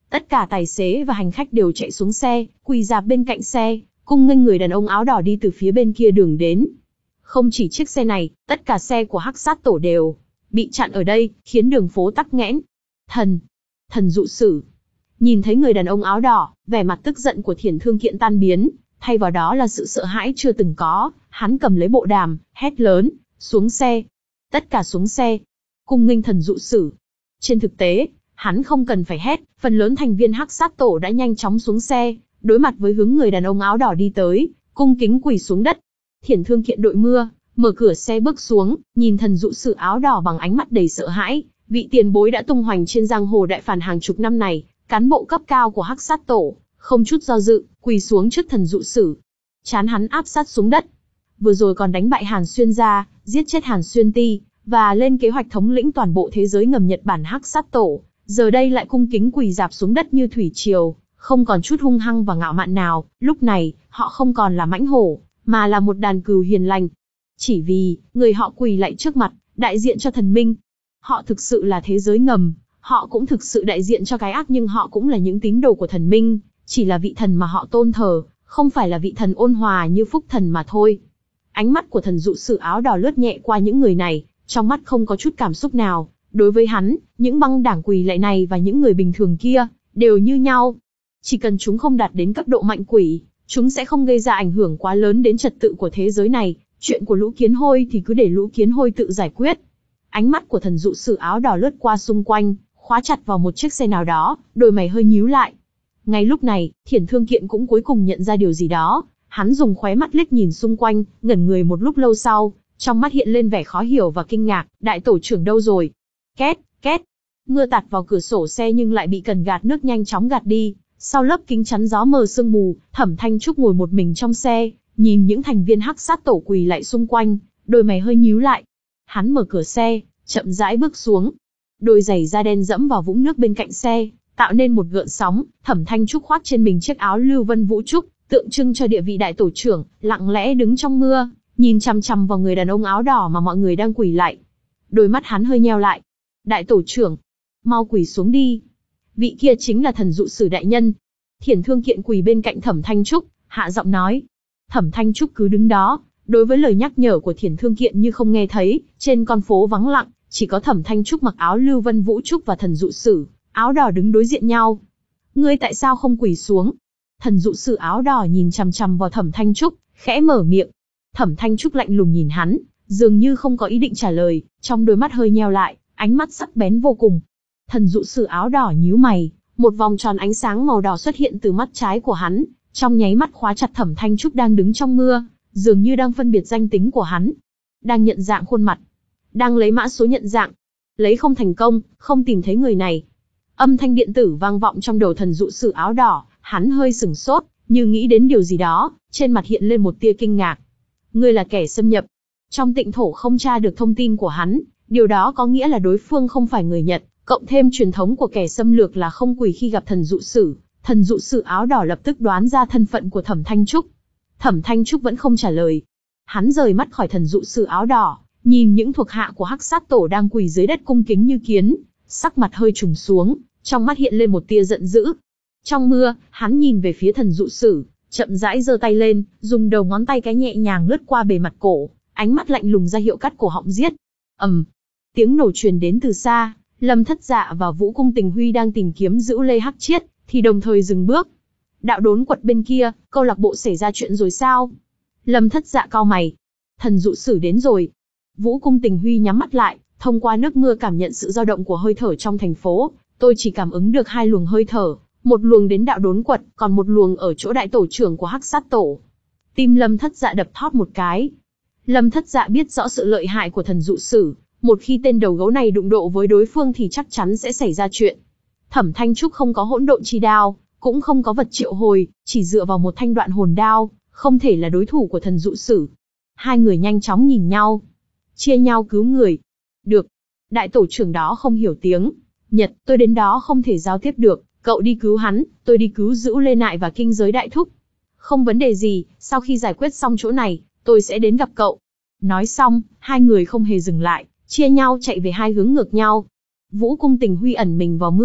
Tất cả tài xế và hành khách đều chạy xuống xe, quỳ rạp bên cạnh xe, cung nghênh người đàn ông áo đỏ đi từ phía bên kia đường đến. Không chỉ chiếc xe này, tất cả xe của Hắc Sát Tổ đều bị chặn ở đây, khiến đường phố tắc nghẽn. Thần, thần dụ sử. Nhìn thấy người đàn ông áo đỏ, vẻ mặt tức giận của Thiển Thương Kiện tan biến, thay vào đó là sự sợ hãi chưa từng có. Hắn cầm lấy bộ đàm, hét lớn, xuống xe. Tất cả xuống xe. Cung nghênh thần dụ sử. Trên thực tế, hắn không cần phải hét, phần lớn thành viên Hắc Sát Tổ đã nhanh chóng xuống xe, đối mặt với hướng người đàn ông áo đỏ đi tới, cung kính quỳ xuống đất. Thiển Thương Kiện đội mưa, mở cửa xe bước xuống, nhìn thần dụ sử áo đỏ bằng ánh mắt đầy sợ hãi. Vị tiền bối đã tung hoành trên giang hồ đại phàn hàng chục năm này, cán bộ cấp cao của Hắc Sát Tổ, không chút do dự, quỳ xuống trước thần dụ sử. Trán hắn áp sát xuống đất. Vừa rồi còn đánh bại Hàn Xuyên gia, giết chết Hàn Xuyên Ti, và lên kế hoạch thống lĩnh toàn bộ thế giới ngầm Nhật Bản Hắc Sát Tổ, giờ đây lại cung kính quỳ rạp xuống đất như thủy triều, không còn chút hung hăng và ngạo mạn nào. Lúc này, họ không còn là mãnh hổ, mà là một đàn cừu hiền lành. Chỉ vì, người họ quỳ lạy trước mặt, đại diện cho thần minh. Họ thực sự là thế giới ngầm, họ cũng thực sự đại diện cho cái ác, nhưng họ cũng là những tín đồ của thần minh, chỉ là vị thần mà họ tôn thờ, không phải là vị thần ôn hòa như Phúc Thần mà thôi. Ánh mắt của thần dụ sử áo đỏ lướt nhẹ qua những người này, trong mắt không có chút cảm xúc nào. Đối với hắn, những băng đảng quỳ lạy này và những người bình thường kia, đều như nhau. Chỉ cần chúng không đạt đến cấp độ mạnh quỷ, chúng sẽ không gây ra ảnh hưởng quá lớn đến trật tự của thế giới này. Chuyện của lũ kiến hôi thì cứ để lũ kiến hôi tự giải quyết. Ánh mắt của thần dụ sử áo đỏ lướt qua xung quanh, khóa chặt vào một chiếc xe nào đó, đôi mày hơi nhíu lại. Ngay lúc này, Thiển Thương Kiện cũng cuối cùng nhận ra điều gì đó. Hắn dùng khóe mắt liếc nhìn xung quanh, ngẩn người một lúc lâu sau, trong mắt hiện lên vẻ khó hiểu và kinh ngạc. Đại tổ trưởng đâu rồi? Két, két. Mưa tạt vào cửa sổ xe nhưng lại bị cần gạt nước nhanh chóng gạt đi. Sau lớp kính chắn gió mờ sương mù, Thẩm Thanh Trúc ngồi một mình trong xe, nhìn những thành viên Hắc Sát Tổ quỳ lạy xung quanh, đôi mày hơi nhíu lại. Hắn mở cửa xe, chậm rãi bước xuống. Đôi giày da đen dẫm vào vũng nước bên cạnh xe, tạo nên một gợn sóng. Thẩm Thanh Trúc khoác trên mình chiếc áo Lưu Vân Vũ Trúc, tượng trưng cho địa vị đại tổ trưởng, lặng lẽ đứng trong mưa, nhìn chằm chằm vào người đàn ông áo đỏ mà mọi người đang quỳ lạy. Đôi mắt hắn hơi nheo lại. Đại tổ trưởng, mau quỳ xuống đi. Vị kia chính là thần dụ sử đại nhân. Thiển Thương Kiện quỳ bên cạnh Thẩm Thanh Trúc, hạ giọng nói. Thẩm Thanh Trúc cứ đứng đó, đối với lời nhắc nhở của Thiển Thương Kiện như không nghe thấy. Trên con phố vắng lặng, chỉ có Thẩm Thanh Trúc mặc áo Lưu Vân Vũ Trúc và thần dụ sử áo đỏ đứng đối diện nhau. Ngươi tại sao không quỳ xuống? Thần dụ sử áo đỏ nhìn chằm chằm vào Thẩm Thanh Trúc, khẽ mở miệng. Thẩm Thanh Trúc lạnh lùng nhìn hắn, dường như không có ý định trả lời, trong đôi mắt hơi nheo lại, ánh mắt sắc bén vô cùng. Thần dụ sử áo đỏ nhíu mày, một vòng tròn ánh sáng màu đỏ xuất hiện từ mắt trái của hắn, trong nháy mắt khóa chặt Thẩm Thanh Trúc đang đứng trong mưa, dường như đang phân biệt danh tính của hắn, đang nhận dạng khuôn mặt, đang lấy mã số nhận dạng. Lấy không thành công, không tìm thấy người này. Âm thanh điện tử vang vọng trong đầu thần dụ sử áo đỏ, hắn hơi sửng sốt, như nghĩ đến điều gì đó, trên mặt hiện lên một tia kinh ngạc. Ngươi là kẻ xâm nhập. Trong tịnh thổ không tra được thông tin của hắn, điều đó có nghĩa là đối phương không phải người Nhật, cộng thêm truyền thống của kẻ xâm lược là không quỳ khi gặp thần dụ sử. Thần dụ sử áo đỏ lập tức đoán ra thân phận của Thẩm Thanh Trúc. Thẩm Thanh Trúc vẫn không trả lời. Hắn rời mắt khỏi thần dụ sử áo đỏ, nhìn những thuộc hạ của Hắc Sát Tổ đang quỳ dưới đất cung kính như kiến, sắc mặt hơi trùng xuống, trong mắt hiện lên một tia giận dữ. Trong mưa, hắn nhìn về phía thần dụ sử, chậm rãi giơ tay lên, dùng đầu ngón tay cái nhẹ nhàng lướt qua bề mặt cổ, ánh mắt lạnh lùng ra hiệu cắt cổ họng giết. ầm, um, tiếng nổ truyền đến từ xa. Lâm Thất Dạ và Vũ Cung Tình Huy đang tìm kiếm giữ Lê Hắc Chiết, thì đồng thời dừng bước. Đạo đốn quật bên kia, câu lạc bộ xảy ra chuyện rồi sao? Lâm Thất Dạ cau mày. Thần dụ sử đến rồi. Vũ Cung Tình Huy nhắm mắt lại, thông qua nước mưa cảm nhận sự dao động của hơi thở trong thành phố. Tôi chỉ cảm ứng được hai luồng hơi thở, một luồng đến đạo đốn quật, còn một luồng ở chỗ đại tổ trưởng của Hắc Sát Tổ. Tim Lâm Thất Dạ đập thót một cái. Lâm Thất Dạ biết rõ sự lợi hại của thần dụ sử, một khi tên đầu gấu này đụng độ với đối phương thì chắc chắn sẽ xảy ra chuyện. Thẩm Thanh Trúc không có hỗn độn chi đao, cũng không có vật triệu hồi, chỉ dựa vào một thanh đoạn hồn đao, không thể là đối thủ của thần dụ sử. Hai người nhanh chóng nhìn nhau, chia nhau cứu người. Được. Đại tổ trưởng đó không hiểu tiếng Nhật, tôi đến đó không thể giao tiếp được, cậu đi cứu hắn, tôi đi cứu giữ Lê Nại và kinh giới đại thúc. Không vấn đề gì, sau khi giải quyết xong chỗ này, tôi sẽ đến gặp cậu. Nói xong, hai người không hề dừng lại, chia nhau chạy về hai hướng ngược nhau. Vũ Cung Tình Huy ẩn mình vào mưa,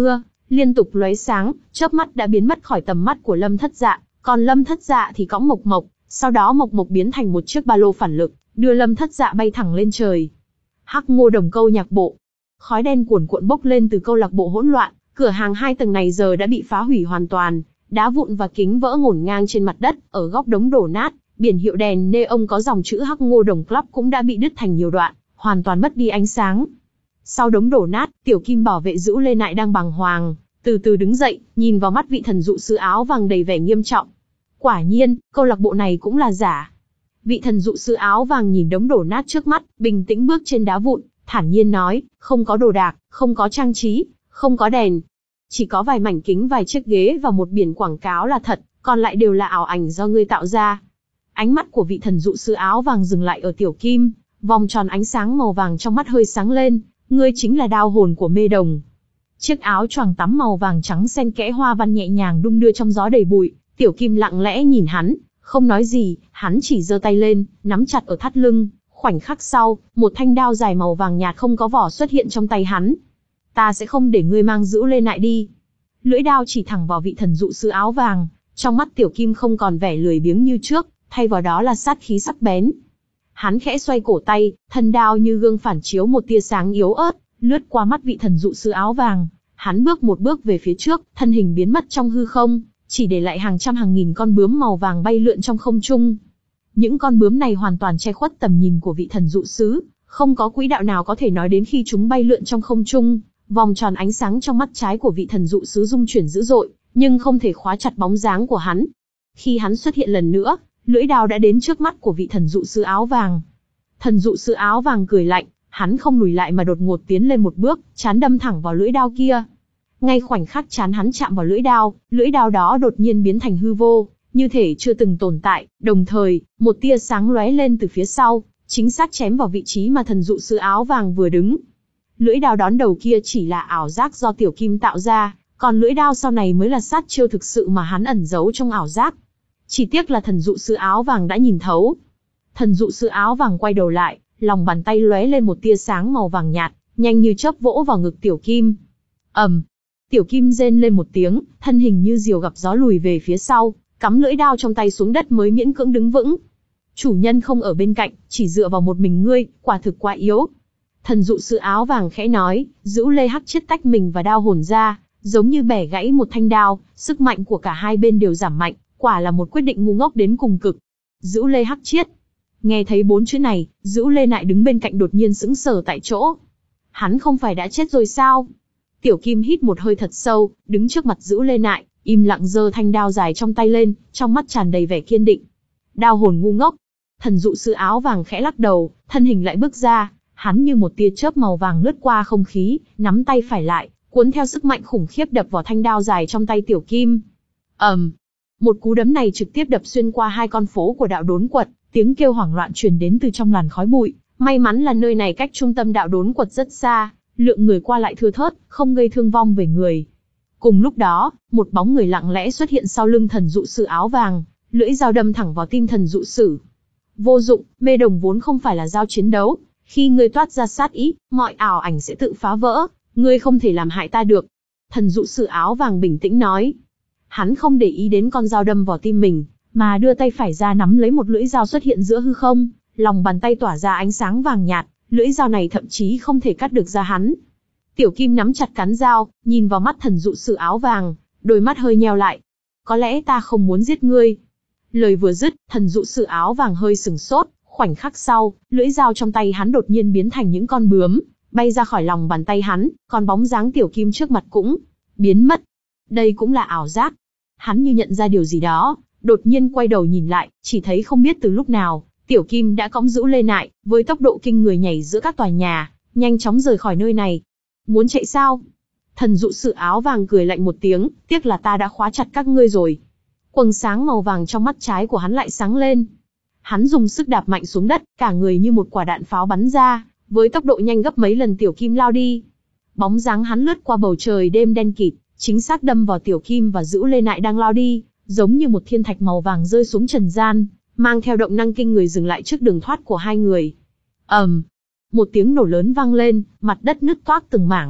liên tục lóe sáng, chớp mắt đã biến mất khỏi tầm mắt của Lâm Thất Dạ, còn Lâm Thất Dạ thì cõng Mộc Mộc, sau đó Mộc Mộc biến thành một chiếc ba lô phản lực, đưa Lâm Thất Dạ bay thẳng lên trời. Hắc Ngô Đồng câu nhạc bộ. Khói đen cuồn cuộn bốc lên từ câu lạc bộ hỗn loạn, cửa hàng hai tầng này giờ đã bị phá hủy hoàn toàn, đá vụn và kính vỡ ngổn ngang trên mặt đất, ở góc đống đổ nát, biển hiệu đèn neon có dòng chữ Hắc Ngô Đồng Club cũng đã bị đứt thành nhiều đoạn, hoàn toàn mất đi ánh sáng. Sau đống đổ nát, Tiểu Kim bảo vệ giữ Lê Nại đang bàng hoàng, từ từ đứng dậy, nhìn vào mắt vị thần dụ sư áo vàng đầy vẻ nghiêm trọng. Quả nhiên, câu lạc bộ này cũng là giả. Vị thần dụ sư áo vàng nhìn đống đổ nát trước mắt, bình tĩnh bước trên đá vụn, thản nhiên nói, không có đồ đạc, không có trang trí, không có đèn. Chỉ có vài mảnh kính, vài chiếc ghế và một biển quảng cáo là thật, còn lại đều là ảo ảnh do ngươi tạo ra. Ánh mắt của vị thần dụ sư áo vàng dừng lại ở Tiểu Kim, vòng tròn ánh sáng màu vàng trong mắt hơi sáng lên, ngươi chính là đao hồn của mê đồng. Chiếc áo choàng tắm màu vàng trắng xen kẽ hoa văn nhẹ nhàng đung đưa trong gió đầy bụi, Tiểu Kim lặng lẽ nhìn hắn, không nói gì, hắn chỉ giơ tay lên, nắm chặt ở thắt lưng, khoảnh khắc sau, một thanh đao dài màu vàng nhạt không có vỏ xuất hiện trong tay hắn. Ta sẽ không để ngươi mang giữ lên lại đi. Lưỡi đao chỉ thẳng vào vị thần dụ sư áo vàng, trong mắt Tiểu Kim không còn vẻ lười biếng như trước, thay vào đó là sát khí sắc bén. Hắn khẽ xoay cổ tay, thân đao như gương phản chiếu một tia sáng yếu ớt, lướt qua mắt vị thần dụ sư áo vàng. Hắn bước một bước về phía trước, thân hình biến mất trong hư không, chỉ để lại hàng trăm hàng nghìn con bướm màu vàng bay lượn trong không trung. Những con bướm này hoàn toàn che khuất tầm nhìn của vị thần dụ sứ, không có quỹ đạo nào có thể nói đến khi chúng bay lượn trong không trung. Vòng tròn ánh sáng trong mắt trái của vị thần dụ sứ rung chuyển dữ dội, nhưng không thể khóa chặt bóng dáng của hắn. Khi hắn xuất hiện lần nữa, lưỡi đao đã đến trước mắt của vị thần dụ sư áo vàng. Thần dụ sư áo vàng cười lạnh, hắn không lùi lại mà đột ngột tiến lên một bước, chán đâm thẳng vào lưỡi đao kia. Ngay khoảnh khắc chán hắn chạm vào lưỡi đao, lưỡi đao đó đột nhiên biến thành hư vô, như thể chưa từng tồn tại, đồng thời, một tia sáng lóe lên từ phía sau, chính xác chém vào vị trí mà thần dụ sư áo vàng vừa đứng. Lưỡi đao đón đầu kia chỉ là ảo giác do Tiểu Kim tạo ra, còn lưỡi đao sau này mới là sát chiêu thực sự mà hắn ẩn giấu trong ảo giác. Chỉ tiếc là thần dụ sư áo vàng đã nhìn thấu. Thần dụ sư áo vàng quay đầu lại, lòng bàn tay lóe lên một tia sáng màu vàng nhạt, nhanh như chớp vỗ vào ngực Tiểu Kim. ầm, um, Tiểu Kim rên lên một tiếng, thân hình như diều gặp gió lùi về phía sau, cắm lưỡi đao trong tay xuống đất mới miễn cưỡng đứng vững. Chủ nhân không ở bên cạnh, chỉ dựa vào một mình ngươi, quả thực quá yếu. Thần dụ sư áo vàng khẽ nói, giữ Lê Hắc Chiết tách mình và đao hồn ra, giống như bẻ gãy một thanh đao, sức mạnh của cả hai bên đều giảm mạnh, quả là một quyết định ngu ngốc đến cùng cực. Giữ Lê Hắc Chiết. Nghe thấy bốn chữ này, Giữ Lê Nại đứng bên cạnh đột nhiên sững sờ tại chỗ. Hắn không phải đã chết rồi sao? Tiểu Kim hít một hơi thật sâu, đứng trước mặt Giữ Lê Nại, im lặng giơ thanh đao dài trong tay lên, trong mắt tràn đầy vẻ kiên định. Đao hồn ngu ngốc. Thần dụ sư áo vàng khẽ lắc đầu, thân hình lại bước ra, hắn như một tia chớp màu vàng lướt qua không khí, nắm tay phải lại, cuốn theo sức mạnh khủng khiếp đập vào thanh đao dài trong tay Tiểu Kim. ầm, um, một cú đấm này trực tiếp đập xuyên qua hai con phố của đạo đốn quật, tiếng kêu hoảng loạn truyền đến từ trong làn khói bụi. May mắn là nơi này cách trung tâm đạo đốn quật rất xa, lượng người qua lại thưa thớt, không gây thương vong về người. Cùng lúc đó, một bóng người lặng lẽ xuất hiện sau lưng thần dụ sư áo vàng, lưỡi dao đâm thẳng vào tim thần dụ sử. Vô dụng, mê đồng vốn không phải là dao chiến đấu, khi ngươi toát ra sát ý, mọi ảo ảnh sẽ tự phá vỡ, ngươi không thể làm hại ta được. Thần dụ sử áo vàng bình tĩnh nói. Hắn không để ý đến con dao đâm vào tim mình, mà đưa tay phải ra nắm lấy một lưỡi dao xuất hiện giữa hư không, lòng bàn tay tỏa ra ánh sáng vàng nhạt, lưỡi dao này thậm chí không thể cắt được da hắn. Tiểu Kim nắm chặt cán dao, nhìn vào mắt thần dụ sử áo vàng, đôi mắt hơi nheo lại. Có lẽ ta không muốn giết ngươi. Lời vừa dứt, thần dụ sử áo vàng hơi sừng sốt, khoảnh khắc sau, lưỡi dao trong tay hắn đột nhiên biến thành những con bướm, bay ra khỏi lòng bàn tay hắn, còn bóng dáng Tiểu Kim trước mặt cũng biến mất. Đây cũng là ảo giác. Hắn như nhận ra điều gì đó, đột nhiên quay đầu nhìn lại, chỉ thấy không biết từ lúc nào, Tiểu Kim đã cõng Giữ Lê Nại, với tốc độ kinh người nhảy giữa các tòa nhà, nhanh chóng rời khỏi nơi này. Muốn chạy sao? Thần dụ sử áo vàng cười lạnh một tiếng, tiếc là ta đã khóa chặt các ngươi rồi. Quầng sáng màu vàng trong mắt trái của hắn lại sáng lên. Hắn dùng sức đạp mạnh xuống đất, cả người như một quả đạn pháo bắn ra, với tốc độ nhanh gấp mấy lần Tiểu Kim lao đi. Bóng dáng hắn lướt qua bầu trời đêm đen kịt, chính xác đâm vào Tiểu Kim và Giữ Lê Nại đang lao đi, giống như một thiên thạch màu vàng rơi xuống trần gian, mang theo động năng kinh người dừng lại trước đường thoát của hai người. ầm, um, một tiếng nổ lớn vang lên, mặt đất nứt toác từng mảng,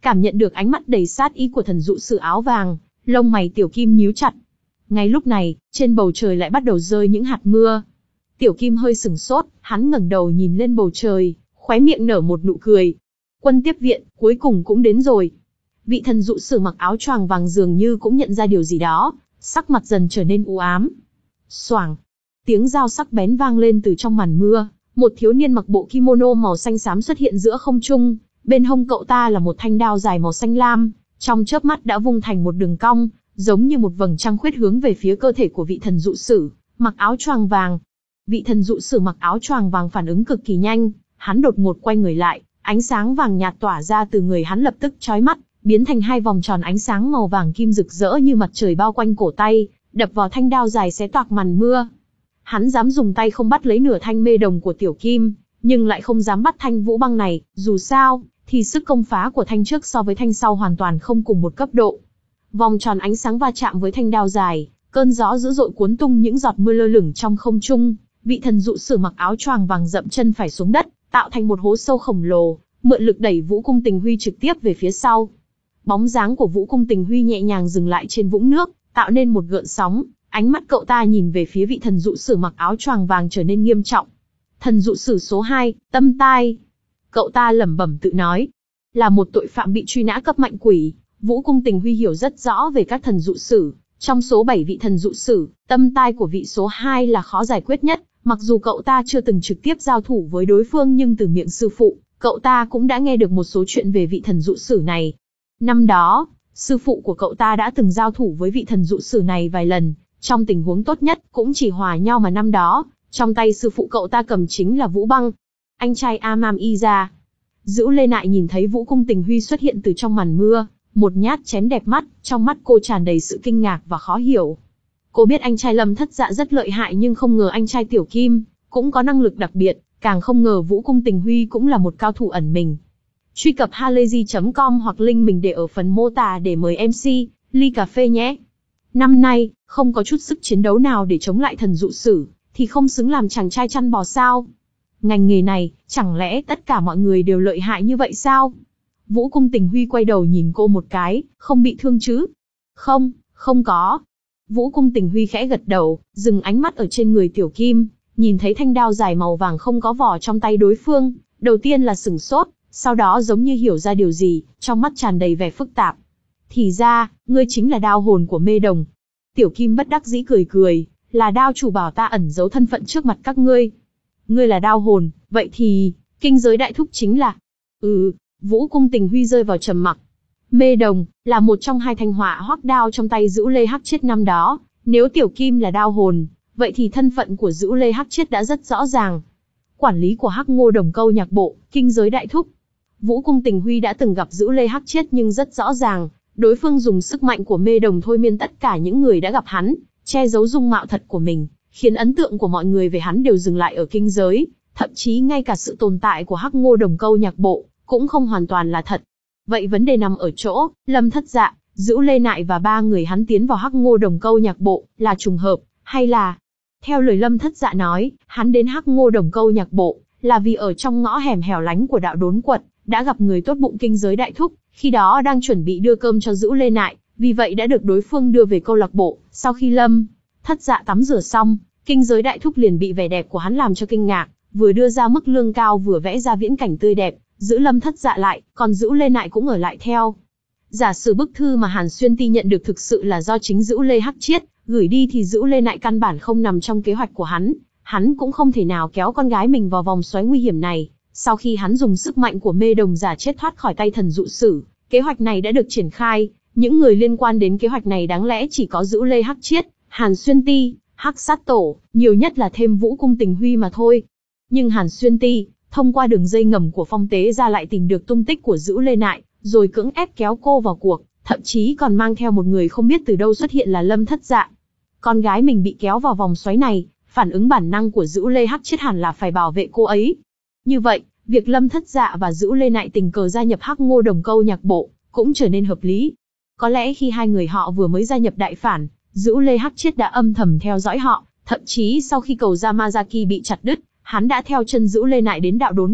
cảm nhận được ánh mắt đầy sát ý của thần dụ sử áo vàng, lông mày Tiểu Kim nhíu chặt. Ngay lúc này, trên bầu trời lại bắt đầu rơi những hạt mưa. Tiểu Kim hơi sửng sốt, hắn ngẩng đầu nhìn lên bầu trời, khóe miệng nở một nụ cười. Quân tiếp viện, cuối cùng cũng đến rồi. Vị thần dụ sử mặc áo choàng vàng dường như cũng nhận ra điều gì đó, sắc mặt dần trở nên u ám. Xoảng, tiếng dao sắc bén vang lên từ trong màn mưa, một thiếu niên mặc bộ kimono màu xanh xám xuất hiện giữa không trung, bên hông cậu ta là một thanh đao dài màu xanh lam, trong chớp mắt đã vung thành một đường cong, giống như một vầng trăng khuyết hướng về phía cơ thể của vị thần dụ sử mặc áo choàng vàng. Vị thần dụ sử mặc áo choàng vàng phản ứng cực kỳ nhanh, hắn đột ngột quay người lại, ánh sáng vàng nhạt tỏa ra từ người hắn lập tức chói mắt, biến thành hai vòng tròn ánh sáng màu vàng kim rực rỡ như mặt trời bao quanh cổ tay, đập vào thanh đao dài xé toạc màn mưa. Hắn dám dùng tay không bắt lấy nửa thanh mê đồng của Tiểu Kim, nhưng lại không dám bắt thanh vũ băng này, dù sao thì sức công phá của thanh trước so với thanh sau hoàn toàn không cùng một cấp độ. Vòng tròn ánh sáng va chạm với thanh đao dài, cơn gió dữ dội cuốn tung những giọt mưa lơ lửng trong không trung. Vị thần dụ sử mặc áo choàng vàng dậm chân phải xuống đất, tạo thành một hố sâu khổng lồ, mượn lực đẩy Vũ Cung Tình Huy trực tiếp về phía sau. Bóng dáng của Vũ Cung Tình Huy nhẹ nhàng dừng lại trên vũng nước, tạo nên một gợn sóng. Ánh mắt cậu ta nhìn về phía vị thần dụ sử mặc áo choàng vàng trở nên nghiêm trọng. Thần dụ sử số hai, Tâm Tai. Cậu ta lẩm bẩm tự nói, là một tội phạm bị truy nã cấp mạnh quỷ. Vũ Cung Tình Huy hiểu rất rõ về các thần dụ sử. Trong số bảy vị thần dụ sử, tâm tai của vị số hai là khó giải quyết nhất. Mặc dù cậu ta chưa từng trực tiếp giao thủ với đối phương, nhưng từ miệng sư phụ, cậu ta cũng đã nghe được một số chuyện về vị thần dụ sử này. Năm đó, sư phụ của cậu ta đã từng giao thủ với vị thần dụ sử này vài lần. Trong tình huống tốt nhất, cũng chỉ hòa nhau mà năm đó, trong tay sư phụ cậu ta cầm chính là vũ băng. Anh trai Amam Y ra. Dữ Lê Nại nhìn thấy Vũ Cung Tình Huy xuất hiện từ trong màn mưa, một nhát chém đẹp mắt, trong mắt cô tràn đầy sự kinh ngạc và khó hiểu. Cô biết anh trai Lâm Thất Dạ rất lợi hại, nhưng không ngờ anh trai Tiểu Kim cũng có năng lực đặc biệt, càng không ngờ Vũ Cung Tình Huy cũng là một cao thủ ẩn mình. Truy cập halayzi chấm com hoặc link mình để ở phần mô tả để mời em xê ly cà phê nhé. Năm nay, không có chút sức chiến đấu nào để chống lại thần dụ sử, thì không xứng làm chàng trai chăn bò sao? Ngành nghề này, chẳng lẽ tất cả mọi người đều lợi hại như vậy sao? Vũ Cung Tình Huy quay đầu nhìn cô một cái, không bị thương chứ? Không, không có. Vũ Cung Tình Huy khẽ gật đầu, dừng ánh mắt ở trên người Tiểu Kim, nhìn thấy thanh đao dài màu vàng không có vỏ trong tay đối phương, đầu tiên là sửng sốt, sau đó giống như hiểu ra điều gì, trong mắt tràn đầy vẻ phức tạp. Thì ra, ngươi chính là đao hồn của Mê Đồng. Tiểu Kim bất đắc dĩ cười cười, là đao chủ bảo ta ẩn giấu thân phận trước mặt các ngươi. Ngươi là đao hồn, vậy thì, kinh giới đại thúc chính là... Ừ, Vũ Cung Tình Huy rơi vào trầm mặc. Mê Đồng, là một trong hai thanh họa hoắc đao trong tay Dữ Lê Hắc Chiết năm đó. Nếu Tiểu Kim là đao hồn, vậy thì thân phận của Dữ Lê Hắc Chiết đã rất rõ ràng. Quản lý của Hắc Ngô Đồng Câu nhạc bộ, kinh giới đại thúc. Vũ Cung Tình Huy đã từng gặp Dữ Lê Hắc Chiết nhưng rất rõ ràng, đối phương dùng sức mạnh của Mê Đồng thôi miên tất cả những người đã gặp hắn, che giấu dung mạo thật của mình, khiến ấn tượng của mọi người về hắn đều dừng lại ở kinh giới, thậm chí ngay cả sự tồn tại của Hắc Ngô Đồng Câu nhạc bộ cũng không hoàn toàn là thật. Vậy vấn đề nằm ở chỗ, Lâm Thất Dạ, Dữ Lê Nại và ba người hắn tiến vào Hắc Ngô Đồng Câu nhạc bộ, là trùng hợp, hay là... Theo lời Lâm Thất Dạ nói, hắn đến Hắc Ngô Đồng Câu nhạc bộ, là vì ở trong ngõ hẻm hẻo lánh của đạo đốn quật, đã gặp người tốt bụng kinh giới đại thúc, khi đó đang chuẩn bị đưa cơm cho Dữ Lê Nại, vì vậy đã được đối phương đưa về câu lạc bộ. Sau khi Lâm Thất Dạ tắm rửa xong, kinh giới đại thúc liền bị vẻ đẹp của hắn làm cho kinh ngạc, vừa đưa ra mức lương cao vừa vẽ ra viễn cảnh tươi đẹp, giữ Lâm Thất Dạ lại, còn Dữ Lê Nại cũng ở lại theo. Giả sử bức thư mà Hàn Xuyên Ti nhận được thực sự là do chính Dữ Lê Hắc Chiết gửi đi thì Dữ Lê Nại căn bản không nằm trong kế hoạch của hắn, hắn cũng không thể nào kéo con gái mình vào vòng xoáy nguy hiểm này. Sau khi hắn dùng sức mạnh của Mê Đồng giả chết thoát khỏi tay thần dụ sử, kế hoạch này đã được triển khai. Những người liên quan đến kế hoạch này đáng lẽ chỉ có Dữ Lê Hắc Chiết, Hàn Xuyên Ti, Hắc Sát Tổ, nhiều nhất là thêm Vũ Cung Tình Huy mà thôi. Nhưng Hàn Xuyên Ti, thông qua đường dây ngầm của Phong Tế Gia lại tìm được tung tích của Dữ Lê Nại, rồi cưỡng ép kéo cô vào cuộc, thậm chí còn mang theo một người không biết từ đâu xuất hiện là Lâm Thất Dạ. Con gái mình bị kéo vào vòng xoáy này, phản ứng bản năng của Dữ Lê Hắc Chiết hẳn là phải bảo vệ cô ấy. Như vậy, việc Lâm Thất Dạ và Dữ Lê Nại tình cờ gia nhập Hắc Ngô Đồng Câu nhạc bộ cũng trở nên hợp lý. Có lẽ khi hai người họ vừa mới gia nhập đại phản, Dữ Lê Hắc Chiết đã âm thầm theo dõi họ, thậm chí sau khi cầu Yamazaki bị chặt đứt, hắn đã theo chân Dữ Lê Nại đến đạo đốn quật,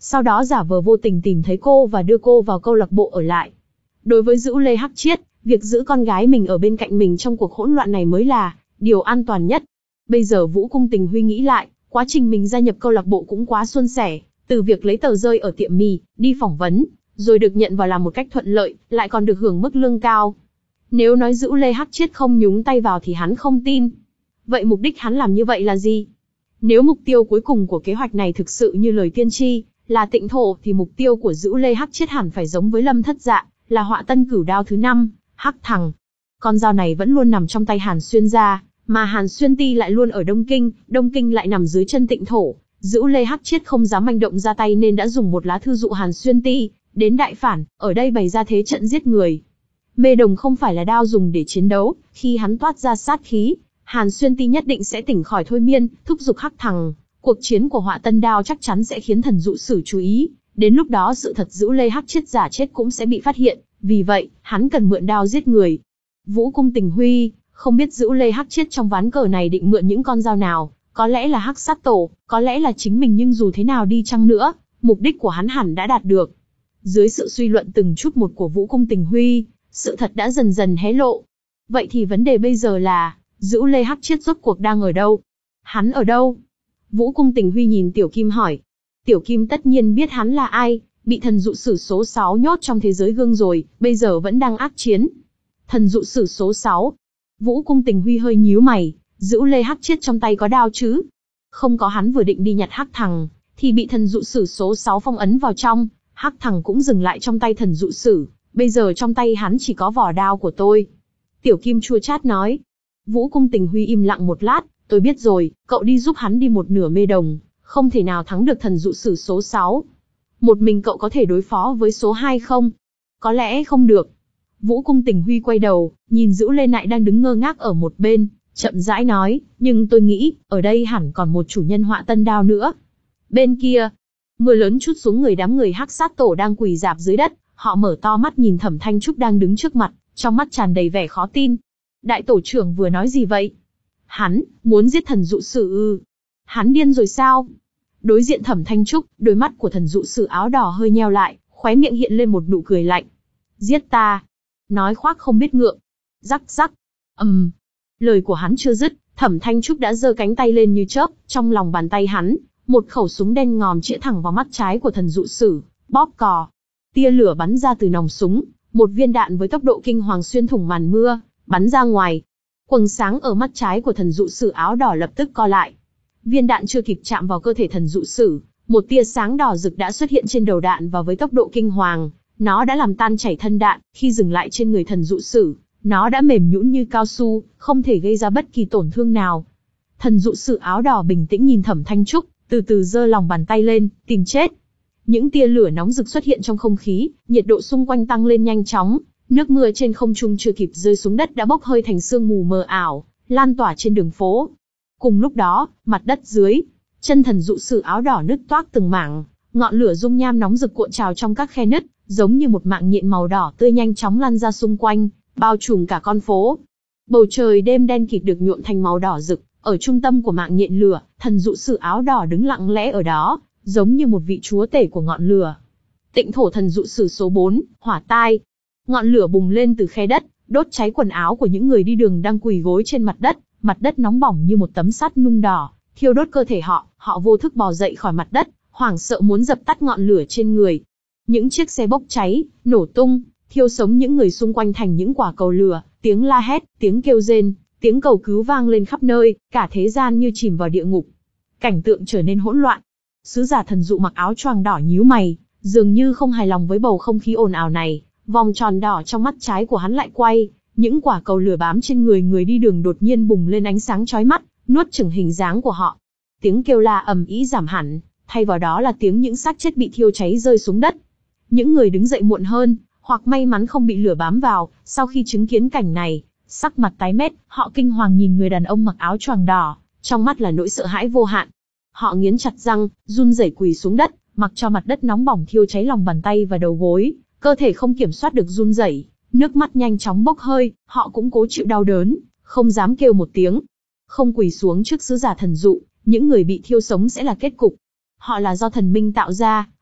sau đó giả vờ vô tình tìm thấy cô và đưa cô vào câu lạc bộ ở lại. Đối với Dữu Lê Hắc Chiết, việc giữ con gái mình ở bên cạnh mình trong cuộc hỗn loạn này mới là điều an toàn nhất. Bây giờ Vũ Cung Tình Huy nghĩ lại, quá trình mình gia nhập câu lạc bộ cũng quá suôn sẻ, từ việc lấy tờ rơi ở tiệm mì, đi phỏng vấn, rồi được nhận vào làm một cách thuận lợi, lại còn được hưởng mức lương cao. Nếu nói Dữu Lê Hắc Chiết không nhúng tay vào thì hắn không tin. Vậy mục đích hắn làm như vậy là gì? Nếu mục tiêu cuối cùng của kế hoạch này thực sự như lời tiên tri, là tịnh thổ, thì mục tiêu của Dữu Lê Hắc Chiết hẳn phải giống với Lâm Thất Dạ, là họa tân cửu đao thứ năm, Hắc Thằng. Con dao này vẫn luôn nằm trong tay Hàn Xuyên gia, mà Hàn Xuyên ti lại luôn ở Đông Kinh, Đông Kinh lại nằm dưới chân tịnh thổ. Dữu Lê Hắc Chiết không dám manh động ra tay nên đã dùng một lá thư dụ Hàn Xuyên ti đến đại phản, ở đây bày ra thế trận giết người. Mê đồng không phải là đao dùng để chiến đấu, khi hắn toát ra sát khí, Hàn Xuyên ti nhất định sẽ tỉnh khỏi thôi miên, thúc giục Hắc Thằng. Cuộc chiến của họa tân đao chắc chắn sẽ khiến thần dụ sử chú ý, đến lúc đó sự thật Dữu Lê Hắc Chiết giả chết cũng sẽ bị phát hiện, vì vậy, hắn cần mượn đao giết người. Vũ Cung Tình Huy không biết Dữu Lê Hắc Chiết trong ván cờ này định mượn những con dao nào, có lẽ là Hắc Sát Tổ, có lẽ là chính mình, nhưng dù thế nào đi chăng nữa, mục đích của hắn hẳn đã đạt được. Dưới sự suy luận từng chút một của Vũ Cung Tình Huy, sự thật đã dần dần hé lộ. Vậy thì vấn đề bây giờ là, Dữu Lê Hắc Chiết rốt cuộc đang ở đâu? Hắn ở đâu? Vũ Cung Tình Huy nhìn Tiểu Kim hỏi. Tiểu Kim tất nhiên biết hắn là ai, bị thần dụ sử số sáu nhốt trong thế giới gương rồi, bây giờ vẫn đang ác chiến. Thần dụ sử số sáu. Vũ Cung Tình Huy hơi nhíu mày, Dữu Lê Hắc Chiết trong tay có đao chứ? Không có, hắn vừa định đi nhặt Hắc Thằng, thì bị thần dụ sử số sáu phong ấn vào trong, Hắc Thằng cũng dừng lại trong tay thần dụ sử, bây giờ trong tay hắn chỉ có vỏ đao của tôi. Tiểu Kim chua chát nói. Vũ Cung Tình Huy im lặng một lát, tôi biết rồi, cậu đi giúp hắn đi một nửa mê đồng, không thể nào thắng được thần dụ sử số sáu. Một mình cậu có thể đối phó với số hai không? Có lẽ không được. Vũ Cung Tình Huy quay đầu, nhìn Dữu Lê Nại đang đứng ngơ ngác ở một bên, chậm rãi nói, nhưng tôi nghĩ, ở đây hẳn còn một chủ nhân họa tân đao nữa. Bên kia, mưa lớn trút xuống người đám người Hắc Sát Tổ đang quỳ rạp dưới đất, họ mở to mắt nhìn Thẩm Thanh Trúc đang đứng trước mặt, trong mắt tràn đầy vẻ khó tin. Đại tổ trưởng vừa nói gì vậy? Hắn, muốn giết thần dụ sử ư? Hắn điên rồi sao? Đối diện Thẩm Thanh Trúc, đôi mắt của thần dụ sử áo đỏ hơi nheo lại, khóe miệng hiện lên một nụ cười lạnh. Giết ta? Nói khoác không biết ngượng. Rắc rắc. ầm. Um. Lời của hắn chưa dứt, Thẩm Thanh Trúc đã giơ cánh tay lên như chớp, trong lòng bàn tay hắn, một khẩu súng đen ngòm chĩa thẳng vào mắt trái của thần dụ sử, bóp cò. Tia lửa bắn ra từ nòng súng, một viên đạn với tốc độ kinh hoàng xuyên thủng màn mưa, bắn ra ngoài. Quầng sáng ở mắt trái của thần dụ sử áo đỏ lập tức co lại. Viên đạn chưa kịp chạm vào cơ thể thần dụ sử, một tia sáng đỏ rực đã xuất hiện trên đầu đạn và với tốc độ kinh hoàng, nó đã làm tan chảy thân đạn, khi dừng lại trên người thần dụ sử, nó đã mềm nhũn như cao su, không thể gây ra bất kỳ tổn thương nào. Thần dụ sử áo đỏ bình tĩnh nhìn Thẩm Thanh Trúc, từ từ giơ lòng bàn tay lên, tìm chết. Những tia lửa nóng rực xuất hiện trong không khí, nhiệt độ xung quanh tăng lên nhanh chóng, nước mưa trên không trung chưa kịp rơi xuống đất đã bốc hơi thành sương mù mờ ảo, lan tỏa trên đường phố. Cùng lúc đó, mặt đất dưới, chân thần dụ sử áo đỏ nứt toác từng mảng, ngọn lửa dung nham nóng rực cuộn trào trong các khe nứt, giống như một mạng nhện màu đỏ tươi nhanh chóng lan ra xung quanh, bao trùm cả con phố. Bầu trời đêm đen kịt được nhuộm thành màu đỏ rực, ở trung tâm của mạng nhện lửa, thần dụ sử áo đỏ đứng lặng lẽ ở đó, giống như một vị chúa tể của ngọn lửa. Tịnh thổ thần dụ sử số bốn, hỏa tai. Ngọn lửa bùng lên từ khe đất, đốt cháy quần áo của những người đi đường đang quỳ gối trên mặt đất, mặt đất nóng bỏng như một tấm sắt nung đỏ, thiêu đốt cơ thể họ, họ vô thức bò dậy khỏi mặt đất, hoảng sợ muốn dập tắt ngọn lửa trên người. Những chiếc xe bốc cháy, nổ tung, thiêu sống những người xung quanh thành những quả cầu lửa, tiếng la hét, tiếng kêu rên, tiếng cầu cứu vang lên khắp nơi, cả thế gian như chìm vào địa ngục. Cảnh tượng trở nên hỗn loạn. Sứ giả thần dụ mặc áo choàng đỏ nhíu mày, dường như không hài lòng với bầu không khí ồn ào này, vòng tròn đỏ trong mắt trái của hắn lại quay, những quả cầu lửa bám trên người người đi đường đột nhiên bùng lên ánh sáng chói mắt, nuốt chửng hình dáng của họ. Tiếng kêu la ầm ĩ giảm hẳn, thay vào đó là tiếng những xác chết bị thiêu cháy rơi xuống đất. Những người đứng dậy muộn hơn, hoặc may mắn không bị lửa bám vào, sau khi chứng kiến cảnh này, sắc mặt tái mét, họ kinh hoàng nhìn người đàn ông mặc áo choàng đỏ, trong mắt là nỗi sợ hãi vô hạn. Họ nghiến chặt răng, run rẩy quỳ xuống đất, mặc cho mặt đất nóng bỏng thiêu cháy lòng bàn tay và đầu gối, cơ thể không kiểm soát được run rẩy, nước mắt nhanh chóng bốc hơi, họ cũng cố chịu đau đớn, không dám kêu một tiếng. Không quỳ xuống trước sứ giả thần dụ, những người bị thiêu sống sẽ là kết cục. Họ là do thần minh tạo ra,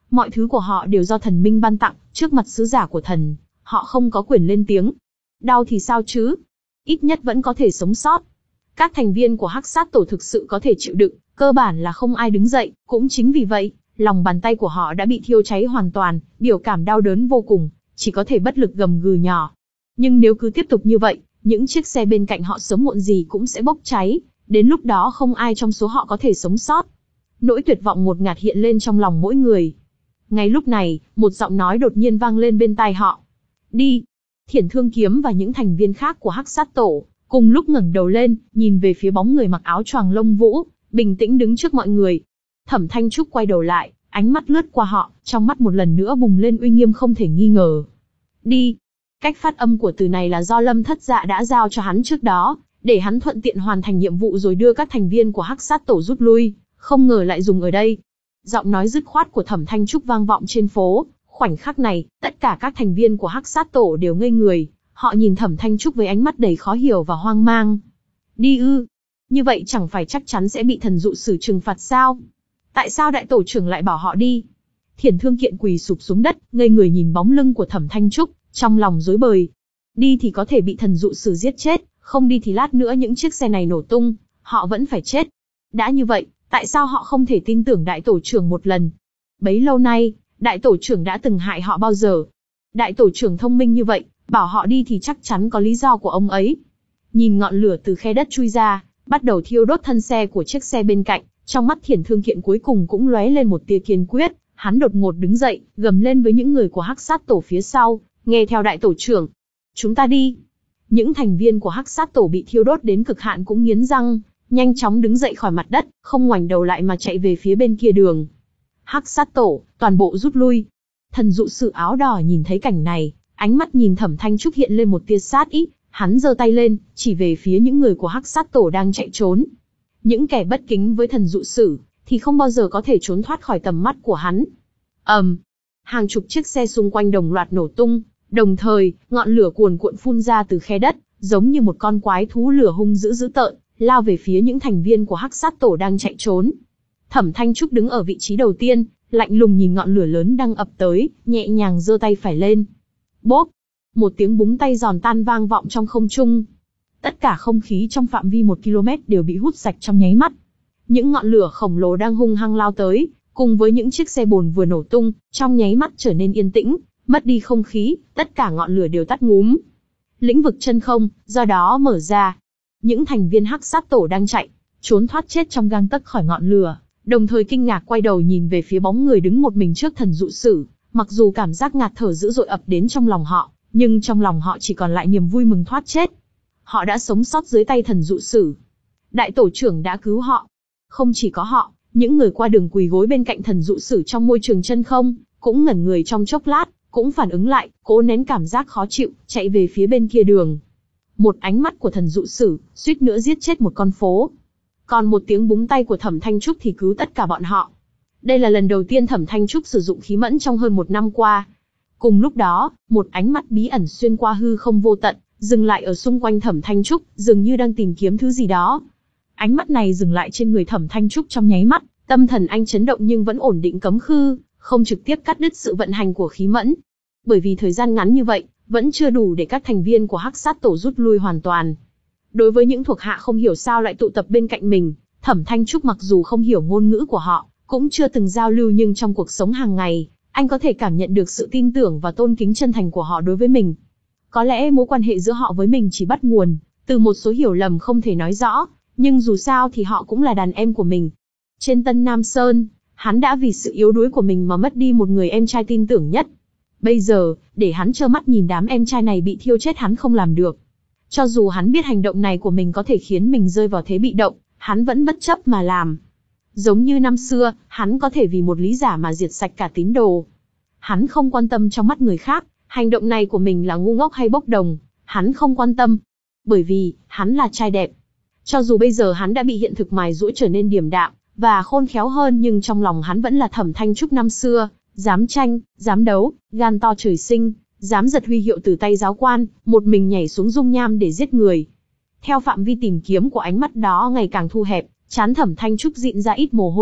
Mọi thứ của họ đều do thần minh ban tặng, trước mặt sứ giả của thần, họ không có quyền lên tiếng. Đau thì sao chứ? Ít nhất vẫn có thể sống sót. Các thành viên của Hắc Sát Tổ thực sự có thể chịu đựng, cơ bản là không ai đứng dậy, cũng chính vì vậy, lòng bàn tay của họ đã bị thiêu cháy hoàn toàn, biểu cảm đau đớn vô cùng, chỉ có thể bất lực gầm gừ nhỏ. Nhưng nếu cứ tiếp tục như vậy, những chiếc xe bên cạnh họ sớm muộn gì cũng sẽ bốc cháy, đến lúc đó không ai trong số họ có thể sống sót. Nỗi tuyệt vọng ngột ngạt hiện lên trong lòng mỗi người. Ngay lúc này, một giọng nói đột nhiên vang lên bên tai họ. Đi! Thiển Thương Kiếm và những thành viên khác của Hắc Sát Tổ, cùng lúc ngẩng đầu lên, nhìn về phía bóng người mặc áo choàng lông vũ, bình tĩnh đứng trước mọi người. Thẩm Thanh Trúc quay đầu lại, ánh mắt lướt qua họ, trong mắt một lần nữa bùng lên uy nghiêm không thể nghi ngờ. Đi! Cách phát âm của từ này là do Lâm Thất Dạ đã giao cho hắn trước đó, để hắn thuận tiện hoàn thành nhiệm vụ rồi đưa các thành viên của Hắc Sát Tổ rút lui, không ngờ lại dùng ở đây. Giọng nói dứt khoát của Thẩm Thanh Trúc vang vọng trên phố, khoảnh khắc này, tất cả các thành viên của Hắc Sát Tổ đều ngây người, họ nhìn Thẩm Thanh Trúc với ánh mắt đầy khó hiểu và hoang mang. Đi ư? Như vậy chẳng phải chắc chắn sẽ bị thần dụ sử trừng phạt sao? Tại sao đại tổ trưởng lại bảo họ đi? Thiển Thương Kiện quỳ sụp xuống đất, ngây người nhìn bóng lưng của Thẩm Thanh Trúc, trong lòng rối bời. Đi thì có thể bị thần dụ sử giết chết, không đi thì lát nữa những chiếc xe này nổ tung, họ vẫn phải chết. Đã như vậy, tại sao họ không thể tin tưởng đại tổ trưởng một lần? Bấy lâu nay, đại tổ trưởng đã từng hại họ bao giờ? Đại tổ trưởng thông minh như vậy, bảo họ đi thì chắc chắn có lý do của ông ấy. Nhìn ngọn lửa từ khe đất chui ra, bắt đầu thiêu đốt thân xe của chiếc xe bên cạnh, trong mắt Thiển Thương Kiện cuối cùng cũng lóe lên một tia kiên quyết, hắn đột ngột đứng dậy, gầm lên với những người của Hắc Sát Tổ phía sau, nghe theo đại tổ trưởng. Chúng ta đi. Những thành viên của Hắc Sát Tổ bị thiêu đốt đến cực hạn cũng nghiến răng, nhanh chóng đứng dậy khỏi mặt đất, không ngoảnh đầu lại mà chạy về phía bên kia đường. Hắc Sát Tổ, toàn bộ rút lui. Thần dụ sử áo đỏ nhìn thấy cảnh này, ánh mắt nhìn Thẩm Thanh Trúc hiện lên một tia sát ý, hắn giơ tay lên, chỉ về phía những người của Hắc Sát Tổ đang chạy trốn. Những kẻ bất kính với thần dụ sử, thì không bao giờ có thể trốn thoát khỏi tầm mắt của hắn. ầm, um, hàng chục chiếc xe xung quanh đồng loạt nổ tung, đồng thời, ngọn lửa cuồn cuộn phun ra từ khe đất, giống như một con quái thú lửa hung dữ dữ tợn, lao về phía những thành viên của Hắc Sát Tổ đang chạy trốn. Thẩm Thanh Trúc đứng ở vị trí đầu tiên, lạnh lùng nhìn ngọn lửa lớn đang ập tới, nhẹ nhàng giơ tay phải lên. Bốp! Một tiếng búng tay giòn tan vang vọng trong không trung. Tất cả không khí trong phạm vi một ki lô mét đều bị hút sạch trong nháy mắt. Những ngọn lửa khổng lồ đang hung hăng lao tới, cùng với những chiếc xe bồn vừa nổ tung, trong nháy mắt trở nên yên tĩnh, mất đi không khí, tất cả ngọn lửa đều tắt ngúm. Lĩnh vực chân không, do đó mở ra. Những thành viên Hắc Sát Tổ đang chạy, trốn thoát chết trong gang tấc khỏi ngọn lửa, đồng thời kinh ngạc quay đầu nhìn về phía bóng người đứng một mình trước thần dụ sử, mặc dù cảm giác ngạt thở dữ dội ập đến trong lòng họ, nhưng trong lòng họ chỉ còn lại niềm vui mừng thoát chết. Họ đã sống sót dưới tay thần dụ sử. Đại tổ trưởng đã cứu họ. Không chỉ có họ, những người qua đường quỳ gối bên cạnh thần dụ sử trong môi trường chân không, cũng ngẩn người trong chốc lát, cũng phản ứng lại, cố nén cảm giác khó chịu, chạy về phía bên kia đường. Một ánh mắt của thần dụ sử, suýt nữa giết chết một con phố. Còn một tiếng búng tay của Thẩm Thanh Trúc thì cứu tất cả bọn họ. Đây là lần đầu tiên Thẩm Thanh Trúc sử dụng khí mẫn trong hơn một năm qua. Cùng lúc đó, một ánh mắt bí ẩn xuyên qua hư không vô tận, dừng lại ở xung quanh Thẩm Thanh Trúc, dường như đang tìm kiếm thứ gì đó. Ánh mắt này dừng lại trên người Thẩm Thanh Trúc trong nháy mắt, tâm thần anh chấn động nhưng vẫn ổn định cấm khư, không trực tiếp cắt đứt sự vận hành của khí mẫn. Bởi vì thời gian ngắn như vậy, vẫn chưa đủ để các thành viên của Hắc Sát Tổ rút lui hoàn toàn. Đối với những thuộc hạ không hiểu sao lại tụ tập bên cạnh mình, Thẩm Thanh Trúc mặc dù không hiểu ngôn ngữ của họ, cũng chưa từng giao lưu nhưng trong cuộc sống hàng ngày, anh có thể cảm nhận được sự tin tưởng và tôn kính chân thành của họ đối với mình. Có lẽ mối quan hệ giữa họ với mình chỉ bắt nguồn từ một số hiểu lầm không thể nói rõ, nhưng dù sao thì họ cũng là đàn em của mình. Trên Tân Nam Sơn, hắn đã vì sự yếu đuối của mình mà mất đi một người em trai tin tưởng nhất. Bây giờ, để hắn trơ mắt nhìn đám em trai này bị thiêu chết hắn không làm được. Cho dù hắn biết hành động này của mình có thể khiến mình rơi vào thế bị động, hắn vẫn bất chấp mà làm. Giống như năm xưa, hắn có thể vì một lý giả mà diệt sạch cả tín đồ. Hắn không quan tâm trong mắt người khác, hành động này của mình là ngu ngốc hay bốc đồng, hắn không quan tâm. Bởi vì, hắn là trai đẹp. Cho dù bây giờ hắn đã bị hiện thực mài giũa trở nên điềm đạm và khôn khéo hơn nhưng trong lòng hắn vẫn là Thẩm Thanh Trúc năm xưa, dám tranh, dám đấu, gan to trời sinh, dám giật huy hiệu từ tay giáo quan, một mình nhảy xuống dung nham để giết người. Theo phạm vi tìm kiếm của ánh mắt đó ngày càng thu hẹp, trán Thẩm Thanh Trúc dịn ra ít mồ hôi lạnh,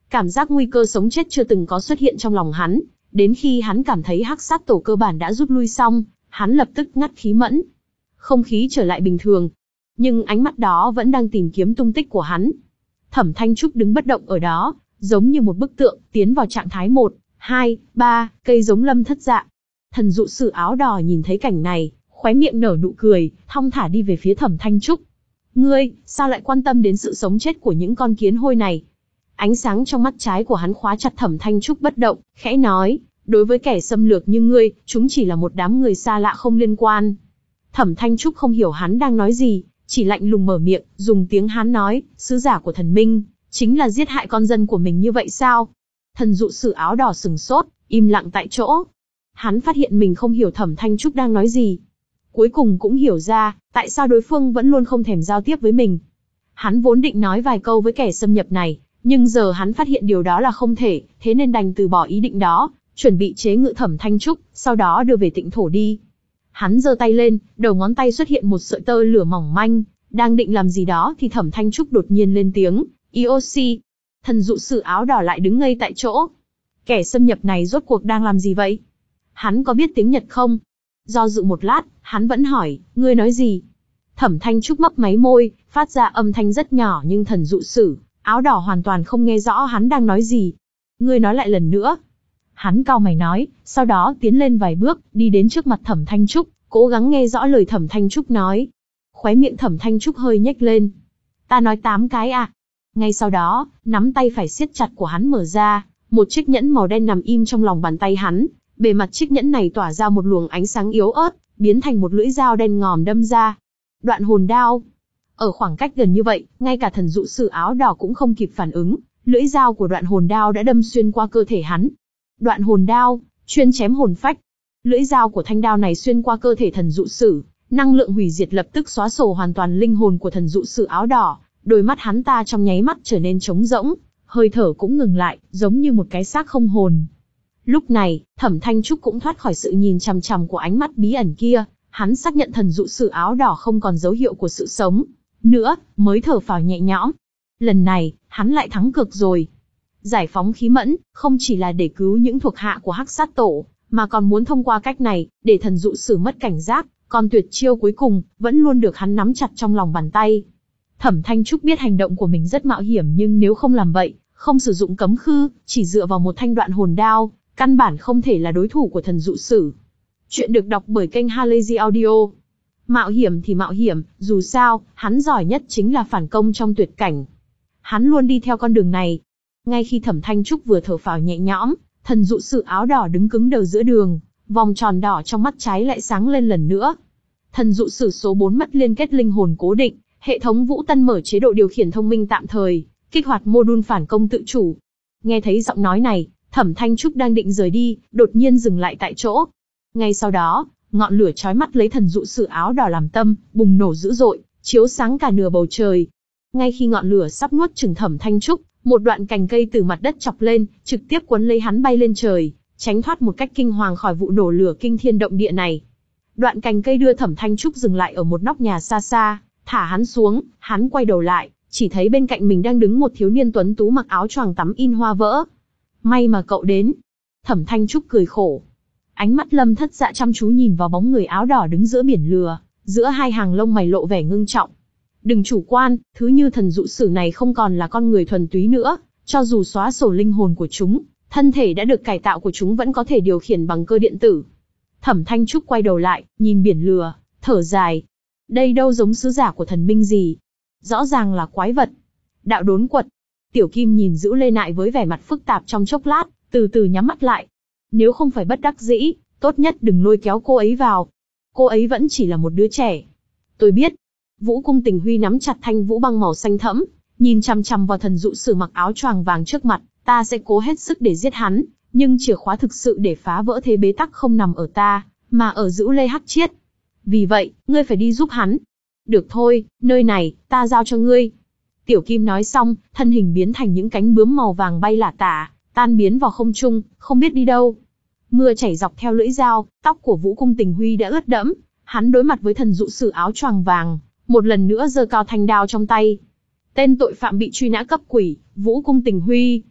Cảm giác nguy cơ sống chết chưa từng có xuất hiện trong lòng hắn, đến khi hắn cảm thấy Hắc Sát Tổ cơ bản đã rút lui xong, hắn lập tức ngắt khí mẫn. Không khí trở lại bình thường, nhưng ánh mắt đó vẫn đang tìm kiếm tung tích của hắn. Thẩm Thanh Trúc đứng bất động ở đó, giống như một bức tượng, tiến vào trạng thái một, hai, ba, cây giống lâm thất dạ. Thần dụ sử áo đỏ nhìn thấy cảnh này, khóe miệng nở nụ cười, thong thả đi về phía Thẩm Thanh Trúc. Ngươi, sao lại quan tâm đến sự sống chết của những con kiến hôi này? Ánh sáng trong mắt trái của hắn khóa chặt Thẩm Thanh Trúc bất động, khẽ nói, đối với kẻ xâm lược như ngươi, chúng chỉ là một đám người xa lạ không liên quan. Thẩm Thanh Trúc không hiểu hắn đang nói gì, chỉ lạnh lùng mở miệng, dùng tiếng Hán nói, sứ giả của thần minh, chính là giết hại con dân của mình như vậy sao? Thần dụ sử áo đỏ sừng sốt, im lặng tại chỗ. Hắn phát hiện mình không hiểu Thẩm Thanh Trúc đang nói gì. Cuối cùng cũng hiểu ra, tại sao đối phương vẫn luôn không thèm giao tiếp với mình. Hắn vốn định nói vài câu với kẻ xâm nhập này, nhưng giờ hắn phát hiện điều đó là không thể, thế nên đành từ bỏ ý định đó, chuẩn bị chế ngự Thẩm Thanh Trúc, sau đó đưa về Tịnh Thổ đi. Hắn giơ tay lên, đầu ngón tay xuất hiện một sợi tơ lửa mỏng manh, đang định làm gì đó thì Thẩm Thanh Trúc đột nhiên lên tiếng, i ô xê. Thần dụ sử áo đỏ lại đứng ngây tại chỗ. Kẻ xâm nhập này rốt cuộc đang làm gì vậy? Hắn có biết tiếng Nhật không? Do dự một lát, hắn vẫn hỏi, ngươi nói gì? Thẩm Thanh Trúc mấp máy môi, phát ra âm thanh rất nhỏ nhưng thần dụ sử áo đỏ hoàn toàn không nghe rõ hắn đang nói gì. Ngươi nói lại lần nữa. Hắn cau mày nói, sau đó tiến lên vài bước, đi đến trước mặt Thẩm Thanh Trúc, cố gắng nghe rõ lời Thẩm Thanh Trúc nói. Khóe miệng Thẩm Thanh Trúc hơi nhếch lên. Ta nói tám cái à? Ngay sau đó, nắm tay phải siết chặt của hắn mở ra, một chiếc nhẫn màu đen nằm im trong lòng bàn tay hắn. Bề mặt chiếc nhẫn này tỏa ra một luồng ánh sáng yếu ớt, biến thành một lưỡi dao đen ngòm đâm ra. Đoạn hồn đao. Ở khoảng cách gần như vậy, ngay cả thần dụ sử áo đỏ cũng không kịp phản ứng, lưỡi dao của đoạn hồn đao đã đâm xuyên qua cơ thể hắn. Đoạn hồn đao, chuyên chém hồn phách. Lưỡi dao của thanh đao này xuyên qua cơ thể thần dụ sử, năng lượng hủy diệt lập tức xóa sổ hoàn toàn linh hồn của thần dụ sử áo đỏ, đôi mắt hắn ta trong nháy mắt trở nên trống rỗng, hơi thở cũng ngừng lại, giống như một cái xác không hồn. Lúc này, Thẩm Thanh Trúc cũng thoát khỏi sự nhìn chằm chằm của ánh mắt bí ẩn kia, hắn xác nhận thần dụ sử áo đỏ không còn dấu hiệu của sự sống nữa, mới thở phào nhẹ nhõm. Lần này, hắn lại thắng cược rồi. Giải phóng khí mẫn, không chỉ là để cứu những thuộc hạ của Hắc Sát Tổ, mà còn muốn thông qua cách này, để thần dụ sử mất cảnh giác, còn tuyệt chiêu cuối cùng, vẫn luôn được hắn nắm chặt trong lòng bàn tay. Thẩm Thanh Trúc biết hành động của mình rất mạo hiểm nhưng nếu không làm vậy, không sử dụng cấm khư, chỉ dựa vào một thanh đoạn hồn đao, căn bản không thể là đối thủ của thần dụ sử. Chuyện được đọc bởi kênh Halazy Audio. Mạo hiểm thì mạo hiểm, dù sao, hắn giỏi nhất chính là phản công trong tuyệt cảnh. Hắn luôn đi theo con đường này. Ngay khi Thẩm Thanh Trúc vừa thở phào nhẹ nhõm, thần dụ sử áo đỏ đứng cứng đờ giữa đường, vòng tròn đỏ trong mắt trái lại sáng lên lần nữa. Thần dụ sử số bốn mất liên kết linh hồn cố định, hệ thống Vũ Tân mở chế độ điều khiển thông minh tạm thời, kích hoạt mô-đun phản công tự chủ. Nghe thấy giọng nói này, Thẩm Thanh Trúc đang định rời đi, đột nhiên dừng lại tại chỗ. Ngay sau đó, ngọn lửa chói mắt lấy thần dụ sử áo đỏ làm tâm, bùng nổ dữ dội, chiếu sáng cả nửa bầu trời. Ngay khi ngọn lửa sắp nuốt chửng Thẩm Thanh Trúc, một đoạn cành cây từ mặt đất chọc lên, trực tiếp cuốn lấy hắn bay lên trời, tránh thoát một cách kinh hoàng khỏi vụ nổ lửa kinh thiên động địa này. Đoạn cành cây đưa Thẩm Thanh Trúc dừng lại ở một nóc nhà xa xa, thả hắn xuống, hắn quay đầu lại, chỉ thấy bên cạnh mình đang đứng một thiếu niên tuấn tú mặc áo choàng tắm in hoa vỡ. May mà cậu đến. Thẩm Thanh Trúc cười khổ. Ánh mắt Lâm Thất Dạ chăm chú nhìn vào bóng người áo đỏ đứng giữa biển lửa, giữa hai hàng lông mày lộ vẻ ngưng trọng. Đừng chủ quan, thứ như thần dụ sử này không còn là con người thuần túy nữa, cho dù xóa sổ linh hồn của chúng, thân thể đã được cải tạo của chúng vẫn có thể điều khiển bằng cơ điện tử. Thẩm Thanh Trúc quay đầu lại, nhìn biển lửa, thở dài. Đây đâu giống sứ giả của thần minh gì. Rõ ràng là quái vật. Đạo đốn quật. Tiểu Kim nhìn Dữu Lê Nại với vẻ mặt phức tạp trong chốc lát, từ từ nhắm mắt lại. Nếu không phải bất đắc dĩ, tốt nhất đừng lôi kéo cô ấy vào. Cô ấy vẫn chỉ là một đứa trẻ. Tôi biết. Vũ Cung Tình Huy nắm chặt thanh vũ băng màu xanh thẫm, nhìn chằm chằm vào thần dụ sử mặc áo choàng vàng trước mặt. Ta sẽ cố hết sức để giết hắn, nhưng chìa khóa thực sự để phá vỡ thế bế tắc không nằm ở ta, mà ở Dữu Lê Hắc Chiết. Vì vậy, ngươi phải đi giúp hắn. Được thôi, nơi này, ta giao cho ngươi. Tiểu Kim nói xong, thân hình biến thành những cánh bướm màu vàng bay lả tả, tan biến vào không trung, không biết đi đâu. Mưa chảy dọc theo lưỡi dao, tóc của Vũ Cung Tình Huy đã ướt đẫm. Hắn đối mặt với thần dụ sử áo choàng vàng, một lần nữa giơ cao thanh đao trong tay. Tên tội phạm bị truy nã cấp quỷ, Vũ Cung Tình Huy.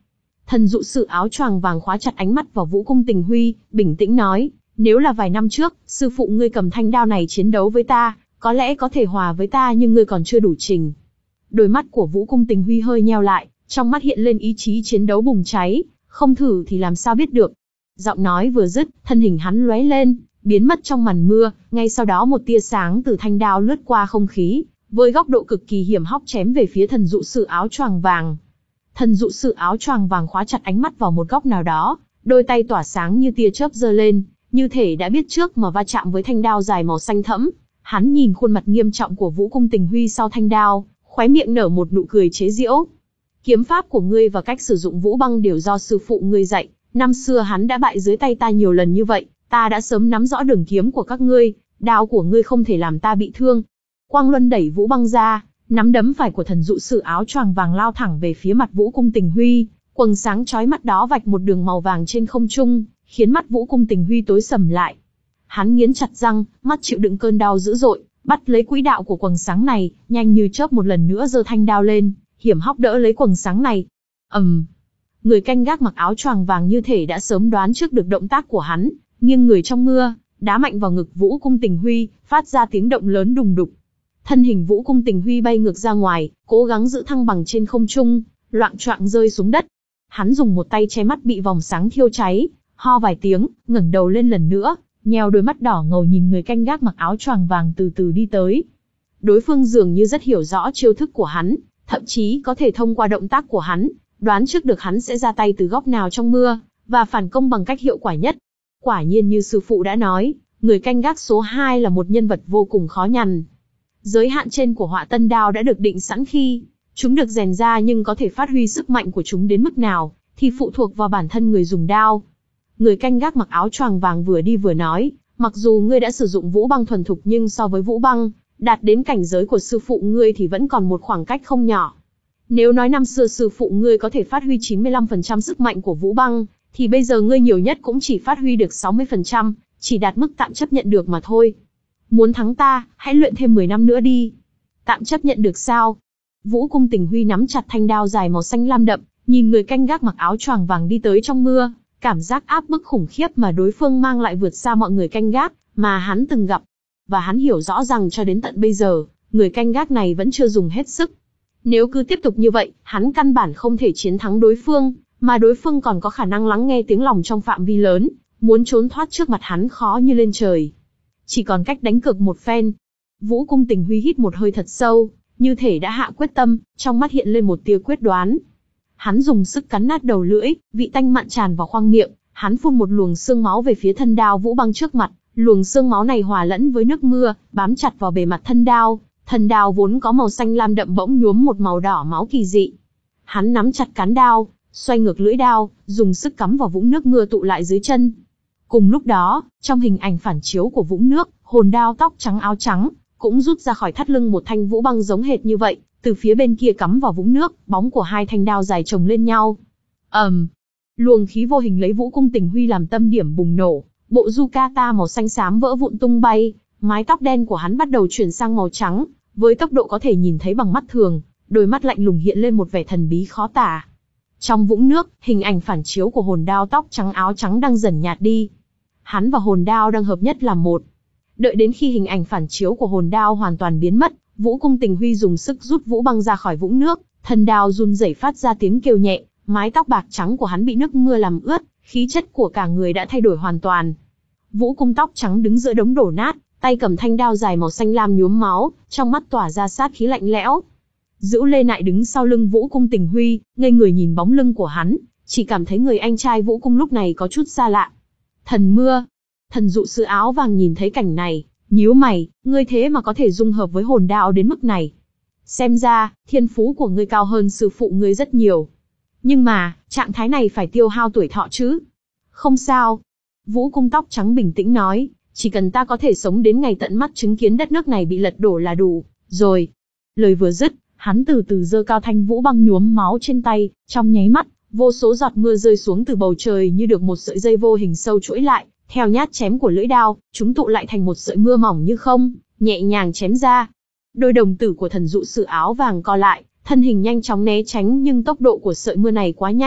Thần dụ sự áo choàng vàng khóa chặt ánh mắt vào Vũ Cung Tình Huy, bình tĩnh nói, nếu là vài năm trước, sư phụ ngươi cầm thanh đao này chiến đấu với ta, có lẽ có thể hòa với ta nhưng ngươi còn chưa đủ trình. Đôi mắt của Vũ Cung Tình Huy hơi nheo lại, trong mắt hiện lên ý chí chiến đấu bùng cháy, không thử thì làm sao biết được. Giọng nói vừa dứt, thân hình hắn lóe lên, biến mất trong màn mưa, ngay sau đó một tia sáng từ thanh đao lướt qua không khí, với góc độ cực kỳ hiểm hóc chém về phía thần dụ sự áo choàng vàng. Thần dụ sự áo choàng vàng khóa chặt ánh mắt vào một góc nào đó, đôi tay tỏa sáng như tia chớp giơ lên, như thể đã biết trước mà va chạm với thanh đao dài màu xanh thẫm. Hắn nhìn khuôn mặt nghiêm trọng của Vũ Cung Tình Huy sau thanh đao, khóe miệng nở một nụ cười chế giễu. Kiếm pháp của ngươi và cách sử dụng vũ băng đều do sư phụ ngươi dạy, năm xưa hắn đã bại dưới tay ta nhiều lần như vậy, ta đã sớm nắm rõ đường kiếm của các ngươi, đao của ngươi không thể làm ta bị thương. Quang Luân đẩy vũ băng ra, nắm đấm phải của thần dụ sự áo choàng vàng lao thẳng về phía mặt Vũ Cung Tình Huy, quầng sáng chói mắt đó vạch một đường màu vàng trên không trung, khiến mắt Vũ Cung Tình Huy tối sầm lại. Hắn nghiến chặt răng, mắt chịu đựng cơn đau dữ dội, bắt lấy quỹ đạo của quầng sáng này, nhanh như chớp một lần nữa giơ thanh đao lên, hiểm hóc đỡ lấy quầng sáng này. ầm, um, người canh gác mặc áo choàng vàng như thể đã sớm đoán trước được động tác của hắn, nghiêng người trong mưa, đá mạnh vào ngực Vũ Cung Tình Huy, phát ra tiếng động lớn đùng đục. Thân hình Vũ Cung Tình Huy bay ngược ra ngoài, cố gắng giữ thăng bằng trên không trung, loạng choạng rơi xuống đất. Hắn dùng một tay che mắt bị vòng sáng thiêu cháy, ho vài tiếng, ngẩng đầu lên lần nữa, nheo đôi mắt đỏ ngầu nhìn người canh gác mặc áo choàng vàng từ từ đi tới. Đối phương dường như rất hiểu rõ chiêu thức của hắn, thậm chí có thể thông qua động tác của hắn, đoán trước được hắn sẽ ra tay từ góc nào trong mưa, và phản công bằng cách hiệu quả nhất. Quả nhiên như sư phụ đã nói, người canh gác số hai là một nhân vật vô cùng khó nhằn. Giới hạn trên của họa tân đao đã được định sẵn khi chúng được rèn ra, nhưng có thể phát huy sức mạnh của chúng đến mức nào, thì phụ thuộc vào bản thân người dùng đao. Người canh gác mặc áo choàng vàng vừa đi vừa nói, mặc dù ngươi đã sử dụng vũ băng thuần thục nhưng so với vũ băng, đạt đến cảnh giới của sư phụ ngươi thì vẫn còn một khoảng cách không nhỏ. Nếu nói năm xưa sư phụ ngươi có thể phát huy chín mươi lăm phần trăm sức mạnh của vũ băng, thì bây giờ ngươi nhiều nhất cũng chỉ phát huy được sáu mươi phần trăm, chỉ đạt mức tạm chấp nhận được mà thôi. Muốn thắng ta, hãy luyện thêm mười năm nữa đi. Tạm chấp nhận được sao? Vũ Cung Tình Huy nắm chặt thanh đao dài màu xanh lam đậm, nhìn người canh gác mặc áo choàng vàng đi tới trong mưa, cảm giác áp bức khủng khiếp mà đối phương mang lại vượt xa mọi người canh gác mà hắn từng gặp. Và hắn hiểu rõ rằng cho đến tận bây giờ, người canh gác này vẫn chưa dùng hết sức. Nếu cứ tiếp tục như vậy, hắn căn bản không thể chiến thắng đối phương, mà đối phương còn có khả năng lắng nghe tiếng lòng trong phạm vi lớn, muốn trốn thoát trước mặt hắn khó như lên trời. Chỉ còn cách đánh cược một phen. Vũ Cung Tình Huy hít một hơi thật sâu, như thể đã hạ quyết tâm, trong mắt hiện lên một tia quyết đoán. Hắn dùng sức cắn nát đầu lưỡi, vị tanh mặn tràn vào khoang miệng, hắn phun một luồng xương máu về phía thân đao vũ băng trước mặt, luồng xương máu này hòa lẫn với nước mưa, bám chặt vào bề mặt thân đao, thân đao vốn có màu xanh lam đậm bỗng nhuốm một màu đỏ máu kỳ dị. Hắn nắm chặt cán đao, xoay ngược lưỡi đao, dùng sức cắm vào vũng nước mưa tụ lại dưới chân. Cùng lúc đó, trong hình ảnh phản chiếu của vũng nước, hồn đao tóc trắng áo trắng cũng rút ra khỏi thắt lưng một thanh vũ băng giống hệt như vậy, từ phía bên kia cắm vào vũng nước, bóng của hai thanh đao dài chồng lên nhau. ầm, um, luồng khí vô hình lấy Vũ Cung Tình Huy làm tâm điểm bùng nổ, bộ yukata màu xanh xám vỡ vụn tung bay, mái tóc đen của hắn bắt đầu chuyển sang màu trắng, với tốc độ có thể nhìn thấy bằng mắt thường, đôi mắt lạnh lùng hiện lên một vẻ thần bí khó tả. Trong vũng nước, hình ảnh phản chiếu của hồn đao tóc trắng áo trắng đang dần nhạt đi. Hắn và hồn đao đang hợp nhất làm một. Đợi đến khi hình ảnh phản chiếu của hồn đao hoàn toàn biến mất, Vũ Cung Tình Huy dùng sức rút vũ băng ra khỏi vũng nước, thân đao run rẩy phát ra tiếng kêu nhẹ, mái tóc bạc trắng của hắn bị nước mưa làm ướt, khí chất của cả người đã thay đổi hoàn toàn. Vũ Cung tóc trắng đứng giữa đống đổ nát, tay cầm thanh đao dài màu xanh lam nhuốm máu, trong mắt tỏa ra sát khí lạnh lẽo. Dữu Lê Nại đứng sau lưng Vũ Cung Tình Huy, ngây người nhìn bóng lưng của hắn, chỉ cảm thấy người anh trai Vũ Cung lúc này có chút xa lạ. Thần mưa, thần dụ sư áo vàng nhìn thấy cảnh này, nhíu mày, ngươi thế mà có thể dung hợp với hồn đao đến mức này. Xem ra, thiên phú của ngươi cao hơn sư phụ ngươi rất nhiều. Nhưng mà, trạng thái này phải tiêu hao tuổi thọ chứ. Không sao. Vũ Cung tóc trắng bình tĩnh nói, chỉ cần ta có thể sống đến ngày tận mắt chứng kiến đất nước này bị lật đổ là đủ, rồi. Lời vừa dứt, hắn từ từ giơ cao thanh vũ băng nhuốm máu trên tay, trong nháy mắt, vô số giọt mưa rơi xuống từ bầu trời như được một sợi dây vô hình sâu chuỗi lại, theo nhát chém của lưỡi đao, chúng tụ lại thành một sợi mưa mỏng như không, nhẹ nhàng chém ra. Đôi đồng tử của thần dụ sư áo vàng co lại, thân hình nhanh chóng né tránh, nhưng tốc độ của sợi mưa này quá nhanh,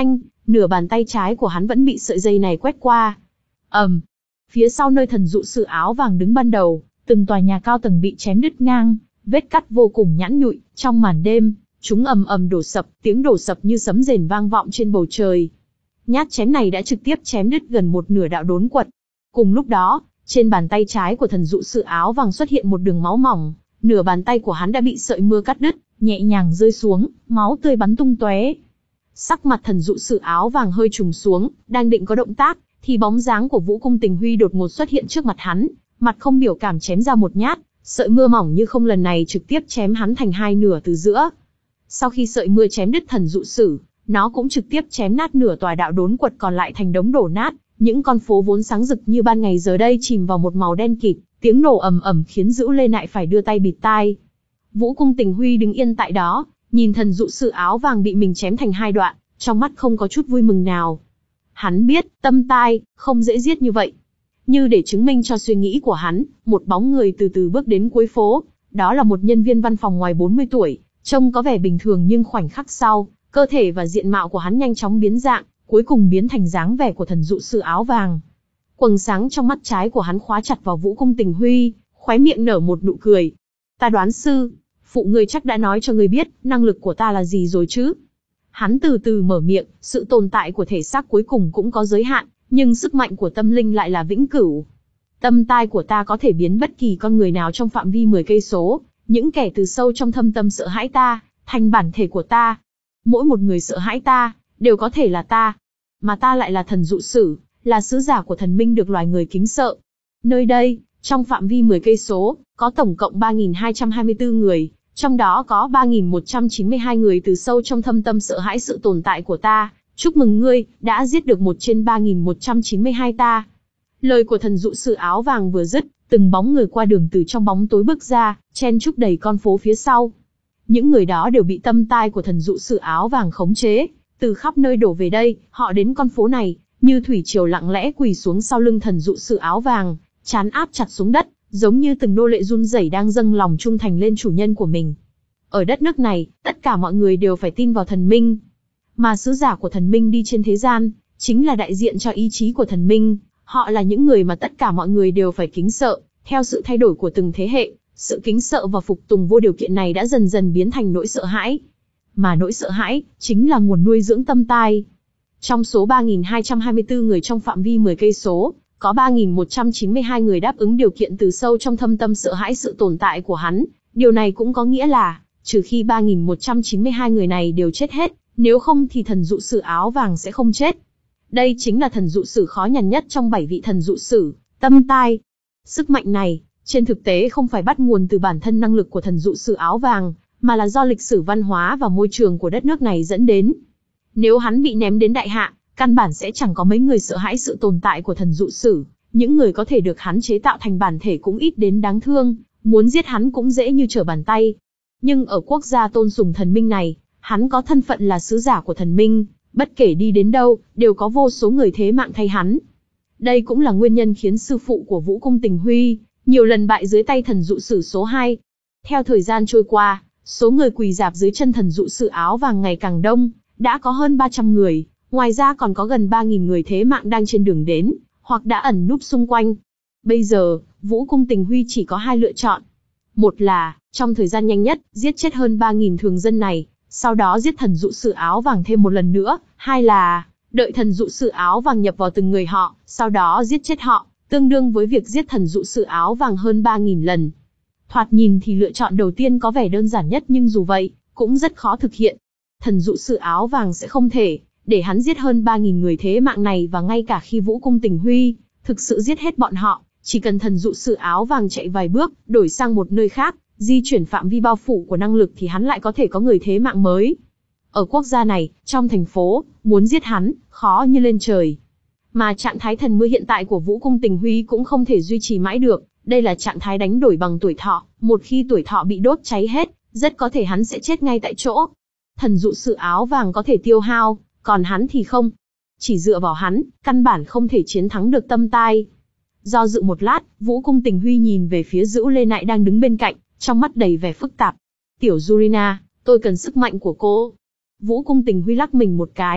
nửa bàn tay trái của hắn vẫn bị sợi dây này quét qua. ầm, um, phía sau nơi thần dụ sự áo vàng đứng ban đầu, từng tòa nhà cao tầng bị chém đứt ngang, vết cắt vô cùng nhẵn nhụi. Trong màn đêm, chúng ầm ầm đổ sập, tiếng đổ sập như sấm rền vang vọng trên bầu trời. Nhát chém này đã trực tiếp chém đứt gần một nửa đạo đốn quật. Cùng lúc đó, trên bàn tay trái của thần dụ sự áo vàng xuất hiện một đường máu mỏng, nửa bàn tay của hắn đã bị sợi mưa cắt đứt, nhẹ nhàng rơi xuống, máu tươi bắn tung tóe. Sắc mặt thần dụ sự áo vàng hơi trùng xuống, đang định có động tác, thì bóng dáng của Vũ Cung Tình Huy đột ngột xuất hiện trước mặt hắn, mặt không biểu cảm chém ra một nhát, sợi mưa mỏng như không lần này trực tiếp chém hắn thành hai nửa từ giữa. Sau khi sợi mưa chém đứt thần dụ sử, nó cũng trực tiếp chém nát nửa tòa đạo đốn quật còn lại thành đống đổ nát, những con phố vốn sáng rực như ban ngày giờ đây chìm vào một màu đen kịt, tiếng nổ ầm ầm khiến Dữu Lê Nại phải đưa tay bịt tai. Vũ Cung Tình Huy đứng yên tại đó, nhìn thần dụ sự áo vàng bị mình chém thành hai đoạn, trong mắt không có chút vui mừng nào. Hắn biết, Tâm Tai không dễ giết như vậy. Như để chứng minh cho suy nghĩ của hắn, một bóng người từ từ bước đến cuối phố, đó là một nhân viên văn phòng ngoài bốn mươi tuổi, trông có vẻ bình thường nhưng khoảnh khắc sau, cơ thể và diện mạo của hắn nhanh chóng biến dạng, cuối cùng biến thành dáng vẻ của thần dụ sự áo vàng. Quầng sáng trong mắt trái của hắn khóa chặt vào Vũ Cung Tình Huy, khóe miệng nở một nụ cười. Ta đoán sư, phụ ngươi chắc đã nói cho ngươi biết, năng lực của ta là gì rồi chứ? Hắn từ từ mở miệng, sự tồn tại của thể xác cuối cùng cũng có giới hạn, nhưng sức mạnh của tâm linh lại là vĩnh cửu. Tâm tai của ta có thể biến bất kỳ con người nào trong phạm vi mười cây số, những kẻ từ sâu trong thâm tâm sợ hãi ta, thành bản thể của ta. Mỗi một người sợ hãi ta, đều có thể là ta. Mà ta lại là thần dụ sử, là sứ giả của thần minh được loài người kính sợ. Nơi đây, trong phạm vi mười cây số, có tổng cộng ba nghìn hai trăm hai mươi tư người, trong đó có ba nghìn một trăm chín mươi hai người từ sâu trong thâm tâm sợ hãi sự tồn tại của ta. Chúc mừng ngươi, đã giết được một trên ba nghìn một trăm chín mươi hai ta. Lời của thần dụ sự áo vàng vừa dứt, từng bóng người qua đường từ trong bóng tối bước ra, chen chúc đầy con phố phía sau. Những người đó đều bị tâm tai của thần dụ sự áo vàng khống chế, từ khắp nơi đổ về đây, họ đến con phố này, như thủy triều lặng lẽ quỳ xuống sau lưng thần dụ sự áo vàng, trán áp chặt xuống đất, giống như từng nô lệ run rẩy đang dâng lòng trung thành lên chủ nhân của mình. Ở đất nước này, tất cả mọi người đều phải tin vào thần minh. Mà sứ giả của thần minh đi trên thế gian, chính là đại diện cho ý chí của thần minh. Họ là những người mà tất cả mọi người đều phải kính sợ. Theo sự thay đổi của từng thế hệ, sự kính sợ và phục tùng vô điều kiện này đã dần dần biến thành nỗi sợ hãi. Mà nỗi sợ hãi, chính là nguồn nuôi dưỡng tâm tai. Trong số ba nghìn hai trăm hai mươi tư người trong phạm vi mười cây số, có ba nghìn một trăm chín mươi hai người đáp ứng điều kiện từ sâu trong thâm tâm sợ hãi sự tồn tại của hắn. Điều này cũng có nghĩa là, trừ khi ba nghìn một trăm chín mươi hai người này đều chết hết, nếu không thì thần dụ sử áo vàng sẽ không chết. Đây chính là thần dụ sử khó nhằn nhất trong bảy vị thần dụ sử, tâm tai. Sức mạnh này, trên thực tế không phải bắt nguồn từ bản thân năng lực của thần dụ sử áo vàng, mà là do lịch sử văn hóa và môi trường của đất nước này dẫn đến. Nếu hắn bị ném đến đại hạ, căn bản sẽ chẳng có mấy người sợ hãi sự tồn tại của thần dụ sử, những người có thể được hắn chế tạo thành bản thể cũng ít đến đáng thương, muốn giết hắn cũng dễ như trở bàn tay. Nhưng ở quốc gia tôn sùng thần minh này, hắn có thân phận là sứ giả của thần minh, bất kể đi đến đâu, đều có vô số người thế mạng thay hắn. Đây cũng là nguyên nhân khiến sư phụ của Vũ Cung Tình Huy nhiều lần bại dưới tay thần dụ sử số hai. Theo thời gian trôi qua, số người quỳ rạp dưới chân thần dụ sử áo vàng ngày càng đông, đã có hơn ba trăm người, ngoài ra còn có gần ba nghìn người thế mạng đang trên đường đến, hoặc đã ẩn núp xung quanh. Bây giờ, Vũ Cung Tình Huy chỉ có hai lựa chọn. Một là, trong thời gian nhanh nhất, giết chết hơn ba nghìn thường dân này, sau đó giết thần dụ sử áo vàng thêm một lần nữa. Hai là, đợi thần dụ sử áo vàng nhập vào từng người họ, sau đó giết chết họ, tương đương với việc giết thần dụ sử áo vàng hơn ba nghìn lần. Thoạt nhìn thì lựa chọn đầu tiên có vẻ đơn giản nhất, nhưng dù vậy, cũng rất khó thực hiện. Thần dụ sử áo vàng sẽ không thể để hắn giết hơn ba nghìn người thế mạng này, và ngay cả khi Vũ Cung Tình Huy thực sự giết hết bọn họ, chỉ cần thần dụ sử áo vàng chạy vài bước, đổi sang một nơi khác, di chuyển phạm vi bao phủ của năng lực, thì hắn lại có thể có người thế mạng mới. Ở quốc gia này, trong thành phố, muốn giết hắn, khó như lên trời. Mà trạng thái thần mưa hiện tại của Vũ Cung Tình Huy cũng không thể duy trì mãi được, đây là trạng thái đánh đổi bằng tuổi thọ, một khi tuổi thọ bị đốt cháy hết, rất có thể hắn sẽ chết ngay tại chỗ. Thần dụ sử áo vàng có thể tiêu hao, còn hắn thì không. Chỉ dựa vào hắn, căn bản không thể chiến thắng được tâm tai. Do dự một lát, Vũ Cung Tình Huy nhìn về phía Dữu Lê Nại đang đứng bên cạnh, trong mắt đầy vẻ phức tạp. Tiểu Yurina, tôi cần sức mạnh của cô. Vũ Cung Tình Huy lắc mình một cái,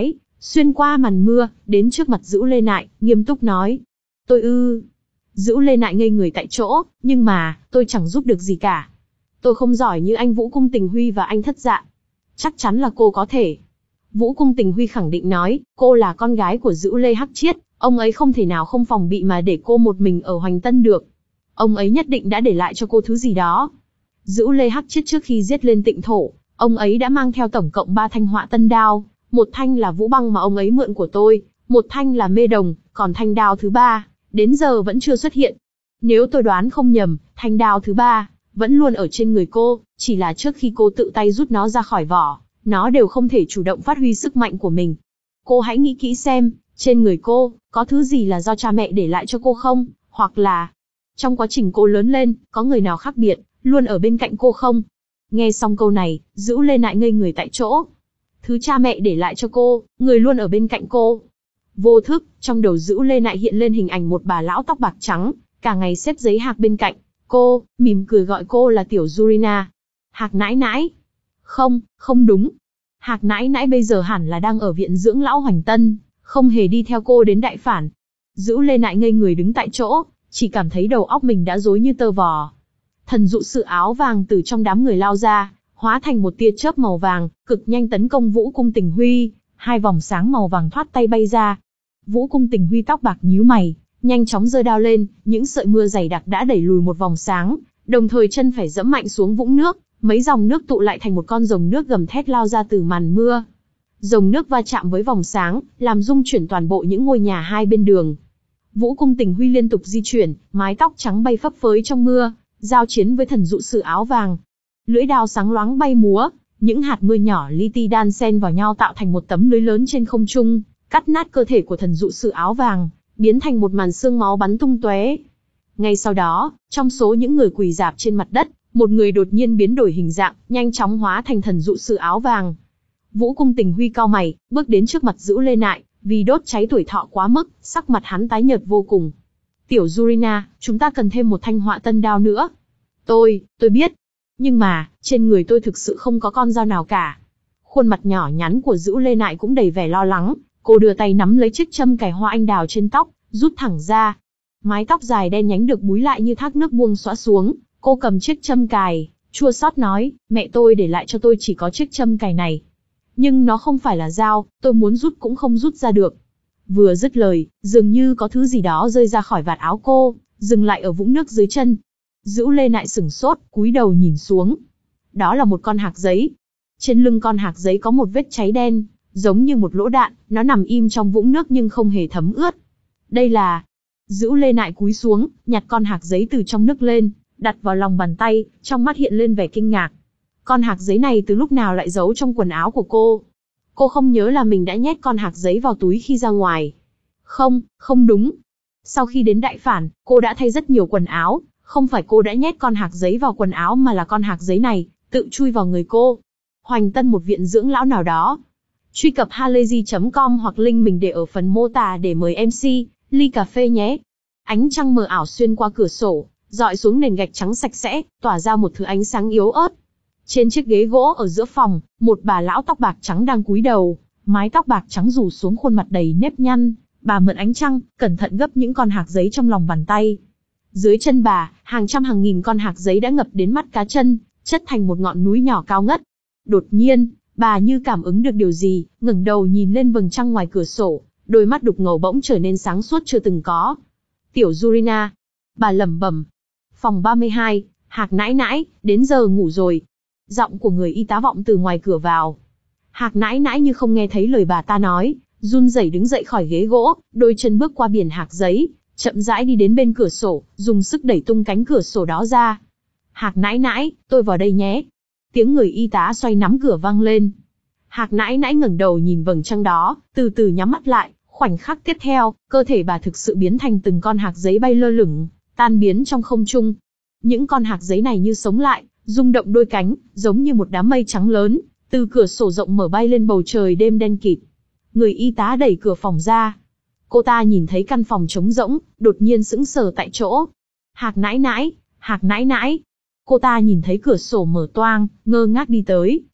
xuyên qua màn mưa, đến trước mặt Dữu Lê Nại, nghiêm túc nói. Tôi ư. Dữu Lê Nại ngây người tại chỗ, nhưng mà, tôi chẳng giúp được gì cả. Tôi không giỏi như anh Vũ Cung Tình Huy và anh Thất Dạ. Chắc chắn là cô có thể. Vũ Cung Tình Huy khẳng định nói, cô là con gái của Dữu Lê Hắc Chiết, ông ấy không thể nào không phòng bị mà để cô một mình ở Hoành Tân được. Ông ấy nhất định đã để lại cho cô thứ gì đó. Dữu Lê Hắc Chiết trước khi giết lên Tịnh Thổ, ông ấy đã mang theo tổng cộng ba thanh họa tân đao, một thanh là vũ băng mà ông ấy mượn của tôi, một thanh là mê đồng, còn thanh đao thứ ba, đến giờ vẫn chưa xuất hiện. Nếu tôi đoán không nhầm, thanh đao thứ ba, vẫn luôn ở trên người cô, chỉ là trước khi cô tự tay rút nó ra khỏi vỏ, nó đều không thể chủ động phát huy sức mạnh của mình. Cô hãy nghĩ kỹ xem, trên người cô, có thứ gì là do cha mẹ để lại cho cô không, hoặc là, trong quá trình cô lớn lên, có người nào khác biệt, luôn ở bên cạnh cô không? Nghe xong câu này, Dữu Lê Nại ngây người tại chỗ. Thứ cha mẹ để lại cho cô, người luôn ở bên cạnh cô. Vô thức, trong đầu Dữu Lê Nại hiện lên hình ảnh một bà lão tóc bạc trắng, cả ngày xếp giấy hạc bên cạnh cô, mỉm cười gọi cô là Tiểu Yurina. Hạc nãi nãi. Không, không đúng. Hạc nãi nãi bây giờ hẳn là đang ở viện dưỡng lão Hoành Tân, không hề đi theo cô đến đại phản. Dữu Lê Nại ngây người đứng tại chỗ, chỉ cảm thấy đầu óc mình đã rối như tơ vò. Thần dụ sự áo vàng từ trong đám người lao ra, hóa thành một tia chớp màu vàng, cực nhanh tấn công Vũ Cung Tình Huy, hai vòng sáng màu vàng thoát tay bay ra. Vũ Cung Tình Huy tóc bạc nhíu mày, nhanh chóng giơ đao lên, những sợi mưa dày đặc đã đẩy lùi một vòng sáng, đồng thời chân phải giẫm mạnh xuống vũng nước, mấy dòng nước tụ lại thành một con rồng nước gầm thét lao ra từ màn mưa. Rồng nước va chạm với vòng sáng, làm rung chuyển toàn bộ những ngôi nhà hai bên đường. Vũ Cung Tình Huy liên tục di chuyển, mái tóc trắng bay phấp phới trong mưa, giao chiến với thần dụ sử áo vàng. Lưỡi đao sáng loáng bay múa, những hạt mưa nhỏ li ti đan xen vào nhau tạo thành một tấm lưới lớn trên không trung, cắt nát cơ thể của thần dụ sử áo vàng, biến thành một màn xương máu bắn tung tóe. Ngay sau đó, trong số những người quỳ rạp trên mặt đất, một người đột nhiên biến đổi hình dạng, nhanh chóng hóa thành thần dụ sử áo vàng. Vũ Cung Tình Huy cau mày, bước đến trước mặt Dữu Lê Nại, vì đốt cháy tuổi thọ quá mức, sắc mặt hắn tái nhợt vô cùng. Tiểu Yurina, chúng ta cần thêm một thanh họa tân đao nữa. Tôi, tôi biết. Nhưng mà, trên người tôi thực sự không có con dao nào cả. Khuôn mặt nhỏ nhắn của Dữu Lê Nại cũng đầy vẻ lo lắng, cô đưa tay nắm lấy chiếc châm cài hoa anh đào trên tóc, rút thẳng ra. Mái tóc dài đen nhánh được búi lại như thác nước buông xõa xuống, cô cầm chiếc châm cài, chua xót nói, mẹ tôi để lại cho tôi chỉ có chiếc châm cài này. Nhưng nó không phải là dao, tôi muốn rút cũng không rút ra được. Vừa dứt lời, dường như có thứ gì đó rơi ra khỏi vạt áo cô, dừng lại ở vũng nước dưới chân. Dữu Lê Nại sửng sốt, cúi đầu nhìn xuống. Đó là một con hạc giấy. Trên lưng con hạc giấy có một vết cháy đen, giống như một lỗ đạn, nó nằm im trong vũng nước nhưng không hề thấm ướt. Đây là... Dữu Lê Nại cúi xuống, nhặt con hạc giấy từ trong nước lên, đặt vào lòng bàn tay, trong mắt hiện lên vẻ kinh ngạc. Con hạc giấy này từ lúc nào lại giấu trong quần áo của cô? Cô không nhớ là mình đã nhét con hạc giấy vào túi khi ra ngoài. Không, không đúng. Sau khi đến đại phản, cô đã thay rất nhiều quần áo, không phải cô đã nhét con hạc giấy vào quần áo mà là con hạc giấy này tự chui vào người cô. Hoành Tân một viện dưỡng lão nào đó. Truy cập halayzi chấm com hoặc link mình để ở phần mô tả để mời em xê, ly cà phê nhé. Ánh trăng mờ ảo xuyên qua cửa sổ, dọi xuống nền gạch trắng sạch sẽ, tỏa ra một thứ ánh sáng yếu ớt. Trên chiếc ghế gỗ ở giữa phòng, một bà lão tóc bạc trắng đang cúi đầu, mái tóc bạc trắng rủ xuống khuôn mặt đầy nếp nhăn. Bà mượn ánh trăng, cẩn thận gấp những con hạc giấy trong lòng bàn tay. Dưới chân bà, hàng trăm hàng nghìn con hạc giấy đã ngập đến mắt cá chân, chất thành một ngọn núi nhỏ cao ngất. Đột nhiên, bà như cảm ứng được điều gì, ngẩng đầu nhìn lên vầng trăng ngoài cửa sổ, đôi mắt đục ngầu bỗng trở nên sáng suốt chưa từng có. Tiểu Yurina, bà lẩm bẩm. Phòng ba mươi hai, Hạc nãi nãi, đến giờ ngủ rồi. Giọng của người y tá vọng từ ngoài cửa vào. Hạc nãi nãi như không nghe thấy lời bà ta nói, run rẩy đứng dậy khỏi ghế gỗ, đôi chân bước qua biển hạc giấy, chậm rãi đi đến bên cửa sổ, dùng sức đẩy tung cánh cửa sổ đó ra. Hạc nãi nãi, tôi vào đây nhé. Tiếng người y tá xoay nắm cửa vang lên. Hạc nãi nãi ngẩng đầu nhìn vầng trăng đó, từ từ nhắm mắt lại, khoảnh khắc tiếp theo, cơ thể bà thực sự biến thành từng con hạc giấy bay lơ lửng, tan biến trong không trung. Những con hạc giấy này như sống lại, rung động đôi cánh, giống như một đám mây trắng lớn, từ cửa sổ rộng mở bay lên bầu trời đêm đen kịt. Người y tá đẩy cửa phòng ra. Cô ta nhìn thấy căn phòng trống rỗng, đột nhiên sững sờ tại chỗ. Hạc nãi nãi, Hạc nãi nãi. Cô ta nhìn thấy cửa sổ mở toang, ngơ ngác đi tới,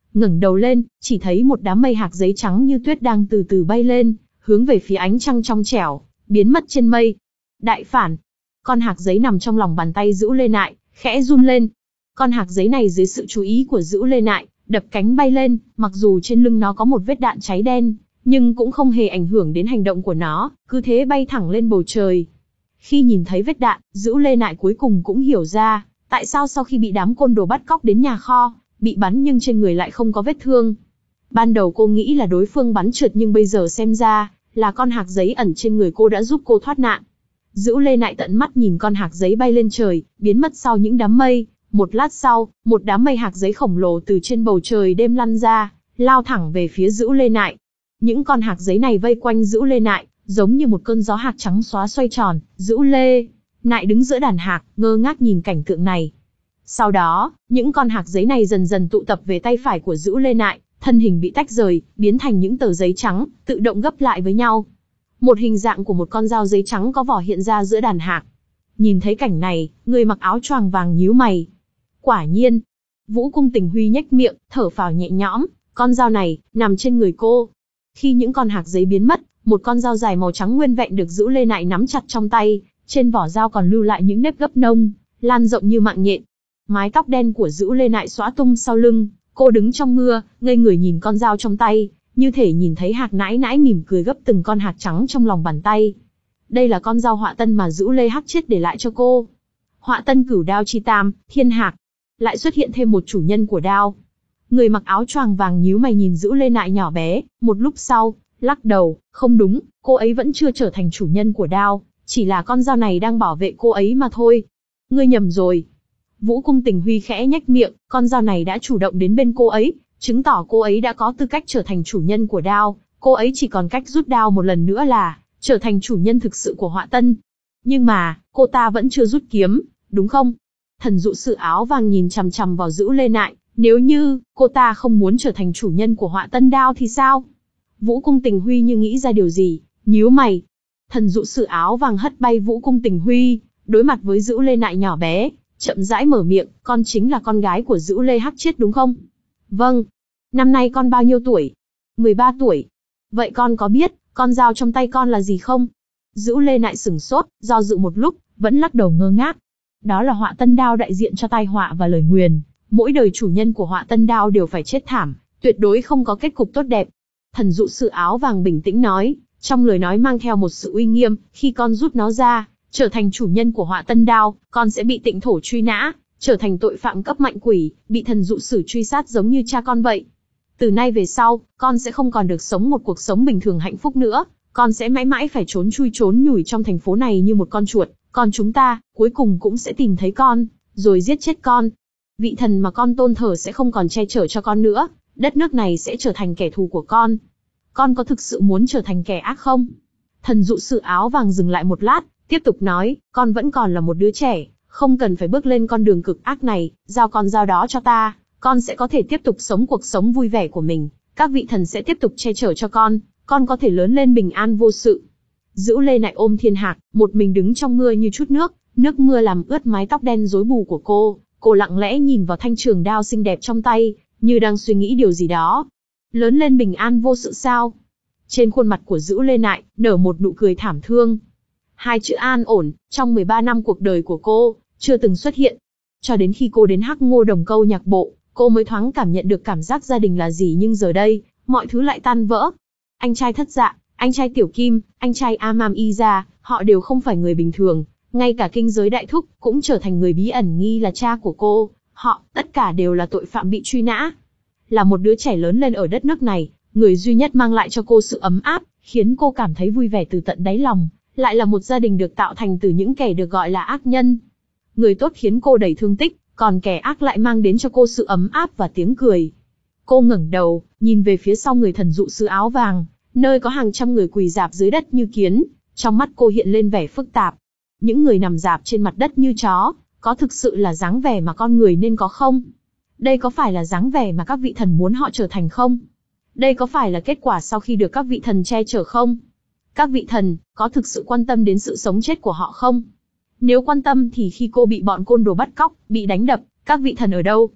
ngẩng đầu lên, chỉ thấy một đám mây hạt giấy trắng như tuyết đang từ từ bay lên, hướng về phía ánh trăng trong trẻo, biến mất trên mây. Đại phản! Con hạt giấy nằm trong lòng bàn tay Dữu Lê Nại, khẽ run lên. Con hạt giấy này dưới sự chú ý của Dữu Lê Nại, đập cánh bay lên, mặc dù trên lưng nó có một vết đạn cháy đen, nhưng cũng không hề ảnh hưởng đến hành động của nó, cứ thế bay thẳng lên bầu trời. Khi nhìn thấy vết đạn, Dữu Lê Nại cuối cùng cũng hiểu ra, tại sao sau khi bị đám côn đồ bắt cóc đến nhà kho, bị bắn nhưng trên người lại không có vết thương. Ban đầu cô nghĩ là đối phương bắn trượt nhưng bây giờ xem ra, là con hạt giấy ẩn trên người cô đã giúp cô thoát nạn. Dữu Lê Nại tận mắt nhìn con hạt giấy bay lên trời, biến mất sau những đám mây. Một lát sau, một đám mây hạt giấy khổng lồ từ trên bầu trời đêm lăn ra, lao thẳng về phía Dữu Lê Nại. Những con hạt giấy này vây quanh Dữu Lê Nại, giống như một cơn gió hạt trắng xóa xoay tròn. Dữu Lê Nại đứng giữa đàn hạt, ngơ ngác nhìn cảnh tượng này. Sau đó, những con hạt giấy này dần dần tụ tập về tay phải của Dữu Lê Nại, thân hình bị tách rời, biến thành những tờ giấy trắng, tự động gấp lại với nhau. Một hình dạng của một con dao giấy trắng có vỏ hiện ra giữa đàn hạt. Nhìn thấy cảnh này, người mặc áo choàng vàng nhíu mày. Quả nhiên, Vũ Cung Tình Huy nhếch miệng, thở phào nhẹ nhõm, con dao này, nằm trên người cô. Khi những con hạt giấy biến mất, một con dao dài màu trắng nguyên vẹn được Dữu Lê Nại nắm chặt trong tay, trên vỏ dao còn lưu lại những nếp gấp nông, lan rộng như mạng nhện. Mái tóc đen của Dữu Lê Nại xõa tung sau lưng, cô đứng trong mưa, ngây người nhìn con dao trong tay, như thể nhìn thấy Hạc Nãi Nãi mỉm cười gấp từng con hạt trắng trong lòng bàn tay. Đây là con dao họa tân mà Dữu Lê Hắc Chết để lại cho cô. Họa tân cửu đao chi tam, thiên hạc. Lại xuất hiện thêm một chủ nhân của đao. Người mặc áo choàng vàng nhíu mày nhìn Dữu Lê Nại nhỏ bé, một lúc sau, lắc đầu, không đúng, cô ấy vẫn chưa trở thành chủ nhân của đao, chỉ là con dao này đang bảo vệ cô ấy mà thôi. Ngươi nhầm rồi. Vũ Cung Tình Huy khẽ nhếch miệng, con dao này đã chủ động đến bên cô ấy, chứng tỏ cô ấy đã có tư cách trở thành chủ nhân của đao, cô ấy chỉ còn cách rút đao một lần nữa là trở thành chủ nhân thực sự của họa tân. Nhưng mà, cô ta vẫn chưa rút kiếm, đúng không? Thần dụ sự áo vàng nhìn chằm chằm vào Dữu Lê Nại, nếu như cô ta không muốn trở thành chủ nhân của họa tân đao thì sao? Vũ Cung Tình Huy như nghĩ ra điều gì, nhíu mày. Thần dụ sự áo vàng hất bay Vũ Cung Tình Huy, đối mặt với Dữu Lê Nại nhỏ bé, chậm rãi mở miệng, con chính là con gái của Dữu Lê Hắc Chết đúng không? Vâng. Năm nay con bao nhiêu tuổi? mười ba tuổi. Vậy con có biết, con dao trong tay con là gì không? Dữu Lê Nại sửng sốt, do dự một lúc, vẫn lắc đầu ngơ ngác. Đó là họa tân đao đại diện cho tai họa và lời nguyền. Mỗi đời chủ nhân của họa tân đao đều phải chết thảm, tuyệt đối không có kết cục tốt đẹp. Thần dụ sự áo vàng bình tĩnh nói, trong lời nói mang theo một sự uy nghiêm, khi con rút nó ra, trở thành chủ nhân của họa tân đao, con sẽ bị tịnh thổ truy nã, trở thành tội phạm cấp mạnh quỷ, bị thần dụ sử truy sát giống như cha con vậy. Từ nay về sau, con sẽ không còn được sống một cuộc sống bình thường hạnh phúc nữa, con sẽ mãi mãi phải trốn chui trốn nhủi trong thành phố này như một con chuột, còn chúng ta, cuối cùng cũng sẽ tìm thấy con, rồi giết chết con. Vị thần mà con tôn thờ sẽ không còn che chở cho con nữa, đất nước này sẽ trở thành kẻ thù của con. Con có thực sự muốn trở thành kẻ ác không? Thần dụ sự áo vàng dừng lại một lát, tiếp tục nói, con vẫn còn là một đứa trẻ, không cần phải bước lên con đường cực ác này, giao con dao đó cho ta, con sẽ có thể tiếp tục sống cuộc sống vui vẻ của mình, các vị thần sẽ tiếp tục che chở cho con, con có thể lớn lên bình an vô sự. Dữu Lê Nại ôm thiên hạc, một mình đứng trong mưa như chút nước, nước mưa làm ướt mái tóc đen rối bù của cô, cô lặng lẽ nhìn vào thanh trường đao xinh đẹp trong tay, như đang suy nghĩ điều gì đó. Lớn lên bình an vô sự sao? Trên khuôn mặt của Dữu Lê Nại, nở một nụ cười thảm thương. Hai chữ an ổn, trong mười ba năm cuộc đời của cô, chưa từng xuất hiện. Cho đến khi cô đến Hắc Ngô Đồng Câu nhạc bộ, cô mới thoáng cảm nhận được cảm giác gia đình là gì, nhưng giờ đây, mọi thứ lại tan vỡ. Anh trai Thất Dạ, anh trai Tiểu Kim, anh trai Amam Y Gia, họ đều không phải người bình thường. Ngay cả Kinh Giới Đại Thúc cũng trở thành người bí ẩn nghi là cha của cô. Họ, tất cả đều là tội phạm bị truy nã. Là một đứa trẻ lớn lên ở đất nước này, người duy nhất mang lại cho cô sự ấm áp, khiến cô cảm thấy vui vẻ từ tận đáy lòng, lại là một gia đình được tạo thành từ những kẻ được gọi là ác nhân. Người tốt khiến cô đầy thương tích, còn kẻ ác lại mang đến cho cô sự ấm áp và tiếng cười. Cô ngẩng đầu, nhìn về phía sau người thần dụ sư áo vàng, nơi có hàng trăm người quỳ rạp dưới đất như kiến, trong mắt cô hiện lên vẻ phức tạp. Những người nằm rạp trên mặt đất như chó, có thực sự là dáng vẻ mà con người nên có không? Đây có phải là dáng vẻ mà các vị thần muốn họ trở thành không? Đây có phải là kết quả sau khi được các vị thần che chở không? Các vị thần, có thực sự quan tâm đến sự sống chết của họ không? Nếu quan tâm thì khi cô bị bọn côn đồ bắt cóc, bị đánh đập, các vị thần ở đâu?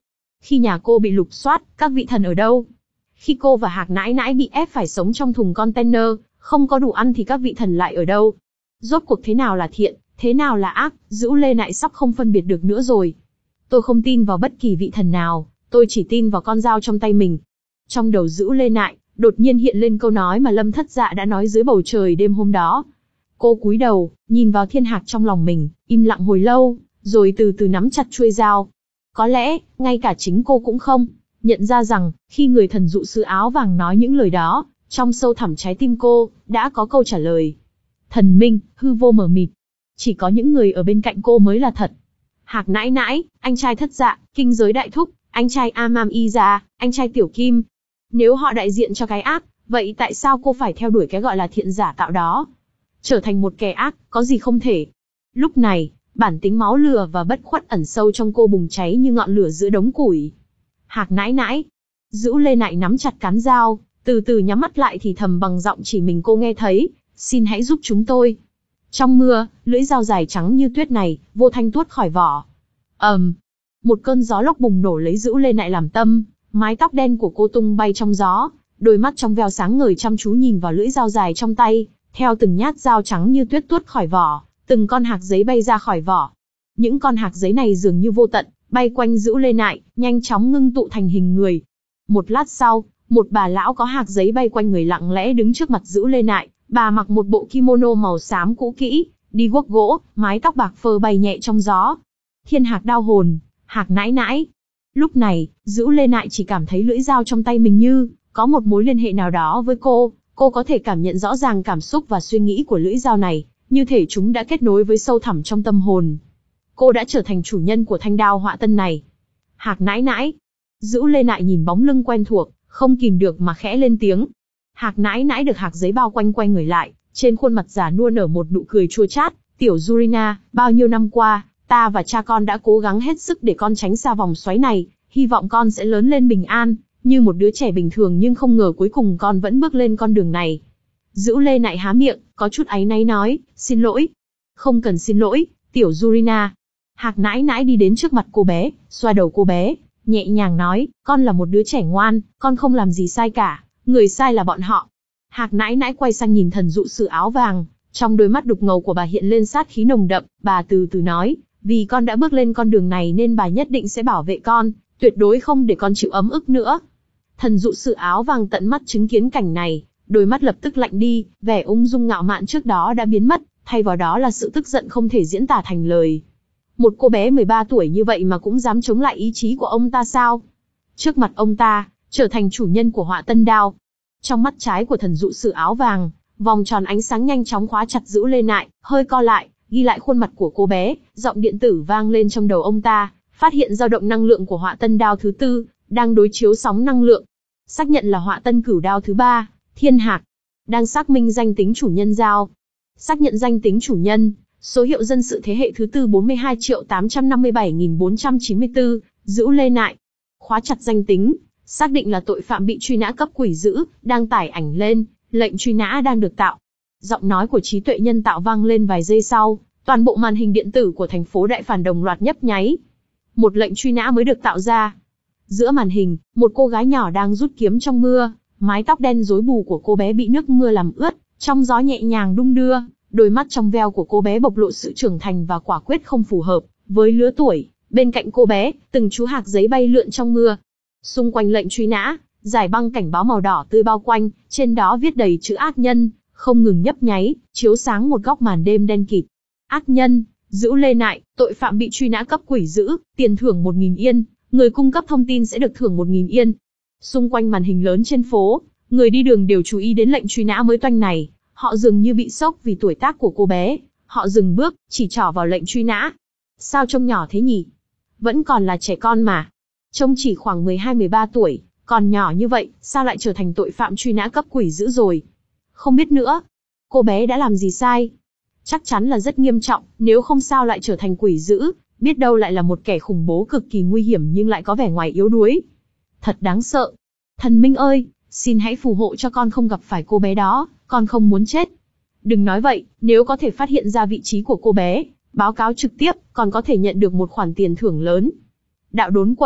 Khi nhà cô bị lục soát, các vị thần ở đâu? Khi cô và Hạc nãi nãi bị ép phải sống trong thùng container, không có đủ ăn thì các vị thần lại ở đâu? Rốt cuộc thế nào là thiện, thế nào là ác, Dữu Lê Nại sắp không phân biệt được nữa rồi. Tôi không tin vào bất kỳ vị thần nào, tôi chỉ tin vào con dao trong tay mình. Trong đầu Dữu Lê Nại, đột nhiên hiện lên câu nói mà Lâm Thất Dạ đã nói dưới bầu trời đêm hôm đó. Cô cúi đầu, nhìn vào thiên hạc trong lòng mình, im lặng hồi lâu, rồi từ từ nắm chặt chuôi dao. Có lẽ, ngay cả chính cô cũng không nhận ra rằng, khi người thần dụ sư áo vàng nói những lời đó, trong sâu thẳm trái tim cô, đã có câu trả lời. Thần minh, hư vô mờ mịt. Chỉ có những người ở bên cạnh cô mới là thật. Hạc nãi nãi, anh trai Thất Dạ, kinh giới đại thúc, anh trai Amam Y Gia, anh trai Tiểu Kim. Nếu họ đại diện cho cái ác, vậy tại sao cô phải theo đuổi cái gọi là thiện giả tạo đó? Trở thành một kẻ ác, có gì không thể? Lúc này, bản tính máu lửa và bất khuất ẩn sâu trong cô bùng cháy như ngọn lửa giữa đống củi. Hạc nãi nãi. Dữu Lê Nại nắm chặt cán dao, từ từ nhắm mắt lại thì thầm bằng giọng chỉ mình cô nghe thấy, xin hãy giúp chúng tôi. Trong mưa, lưỡi dao dài trắng như tuyết này, vô thanh tuốt khỏi vỏ. ầm, um, một cơn gió lốc bùng nổ lấy Dữu Lê Nại làm tâm, mái tóc đen của cô tung bay trong gió, đôi mắt trong veo sáng ngời chăm chú nhìn vào lưỡi dao dài trong tay, theo từng nhát dao trắng như tuyết tuốt khỏi vỏ, từng con hạc giấy bay ra khỏi vỏ. Những con hạc giấy này dường như vô tận, bay quanh Dữu Lê Nại, nhanh chóng ngưng tụ thành hình người. Một lát sau, một bà lão có hạc giấy bay quanh người lặng lẽ đứng trước mặt Dữu Lê Nại. Bà mặc một bộ kimono màu xám cũ kỹ, đi guốc gỗ, mái tóc bạc phơ bay nhẹ trong gió. Thiên hạc đao hồn, Hạc nãi nãi. Lúc này, Dữu Lê Nại chỉ cảm thấy lưỡi dao trong tay mình như có một mối liên hệ nào đó với cô. Cô có thể cảm nhận rõ ràng cảm xúc và suy nghĩ của lưỡi dao này, như thể chúng đã kết nối với sâu thẳm trong tâm hồn. Cô đã trở thành chủ nhân của thanh đao họa tân này. Hạc nãi nãi. Dữu Lê Nại nhìn bóng lưng quen thuộc, không kìm được mà khẽ lên tiếng. Hạc nãi nãi được hạc giấy bao quanh quay người lại, trên khuôn mặt già nua nở một nụ cười chua chát. Tiểu Yurina, bao nhiêu năm qua, ta và cha con đã cố gắng hết sức để con tránh xa vòng xoáy này, hy vọng con sẽ lớn lên bình an, như một đứa trẻ bình thường, nhưng không ngờ cuối cùng con vẫn bước lên con đường này. Dữu Lê Nại há miệng, có chút áy náy nói, xin lỗi. Không cần xin lỗi, Tiểu Yurina. Hạc nãi nãi đi đến trước mặt cô bé, xoa đầu cô bé, nhẹ nhàng nói, con là một đứa trẻ ngoan, con không làm gì sai cả, người sai là bọn họ. Hạc nãi nãi quay sang nhìn thần dụ sư áo vàng, trong đôi mắt đục ngầu của bà hiện lên sát khí nồng đậm, bà từ từ nói, vì con đã bước lên con đường này nên bà nhất định sẽ bảo vệ con, tuyệt đối không để con chịu ấm ức nữa. Thần dụ sư áo vàng tận mắt chứng kiến cảnh này, đôi mắt lập tức lạnh đi, vẻ ung dung ngạo mạn trước đó đã biến mất, thay vào đó là sự tức giận không thể diễn tả thành lời. Một cô bé mười ba tuổi như vậy mà cũng dám chống lại ý chí của ông ta sao? Trước mặt ông ta, trở thành chủ nhân của họa tân đao. Trong mắt trái của thần dụ sư áo vàng, vòng tròn ánh sáng nhanh chóng khóa chặt Dữu Lê Nại, hơi co lại, ghi lại khuôn mặt của cô bé, giọng điện tử vang lên trong đầu ông ta, phát hiện dao động năng lượng của họa tân đao thứ tư, đang đối chiếu sóng năng lượng. Xác nhận là họa tân cửu đao thứ ba, Thiên Hạc. Đang xác minh danh tính chủ nhân dao. Xác nhận danh tính chủ nhân, số hiệu dân sự thế hệ thứ tư bốn mươi hai triệu tám trăm năm mươi bảy nghìn bốn trăm chín mươi tư, Dữu Lê Nại. Khóa chặt danh tính, xác định là tội phạm bị truy nã cấp quỷ dữ, đang tải ảnh lên, lệnh truy nã đang được tạo. Giọng nói của trí tuệ nhân tạo vang lên vài giây sau, toàn bộ màn hình điện tử của thành phố Đại Phản đồng loạt nhấp nháy. Một lệnh truy nã mới được tạo ra. Giữa màn hình, một cô gái nhỏ đang rút kiếm trong mưa, mái tóc đen rối bù của cô bé bị nước mưa làm ướt, trong gió nhẹ nhàng đung đưa, đôi mắt trong veo của cô bé bộc lộ sự trưởng thành và quả quyết không phù hợp với lứa tuổi. Bên cạnh cô bé, từng chú hạc giấy bay lượn trong mưa. Xung quanh lệnh truy nã, giải băng cảnh báo màu đỏ tươi bao quanh, trên đó viết đầy chữ ác nhân, không ngừng nhấp nháy, chiếu sáng một góc màn đêm đen kịt. Ác nhân, Dữu Lê Nại, tội phạm bị truy nã cấp quỷ dữ, tiền thưởng một nghìn yên, người cung cấp thông tin sẽ được thưởng một nghìn yên. Xung quanh màn hình lớn trên phố, người đi đường đều chú ý đến lệnh truy nã mới toanh này, họ dường như bị sốc vì tuổi tác của cô bé, họ dừng bước, chỉ trỏ vào lệnh truy nã. Sao trông nhỏ thế nhỉ? Vẫn còn là trẻ con mà. Trông chỉ khoảng mười hai mười ba tuổi, còn nhỏ như vậy, sao lại trở thành tội phạm truy nã cấp quỷ dữ rồi? Không biết nữa. Cô bé đã làm gì sai? Chắc chắn là rất nghiêm trọng, nếu không sao lại trở thành quỷ dữ, biết đâu lại là một kẻ khủng bố cực kỳ nguy hiểm nhưng lại có vẻ ngoài yếu đuối. Thật đáng sợ. Thần Minh ơi, xin hãy phù hộ cho con không gặp phải cô bé đó, con không muốn chết. Đừng nói vậy, nếu có thể phát hiện ra vị trí của cô bé, báo cáo trực tiếp, còn có thể nhận được một khoản tiền thưởng lớn. Đạo đốn quật.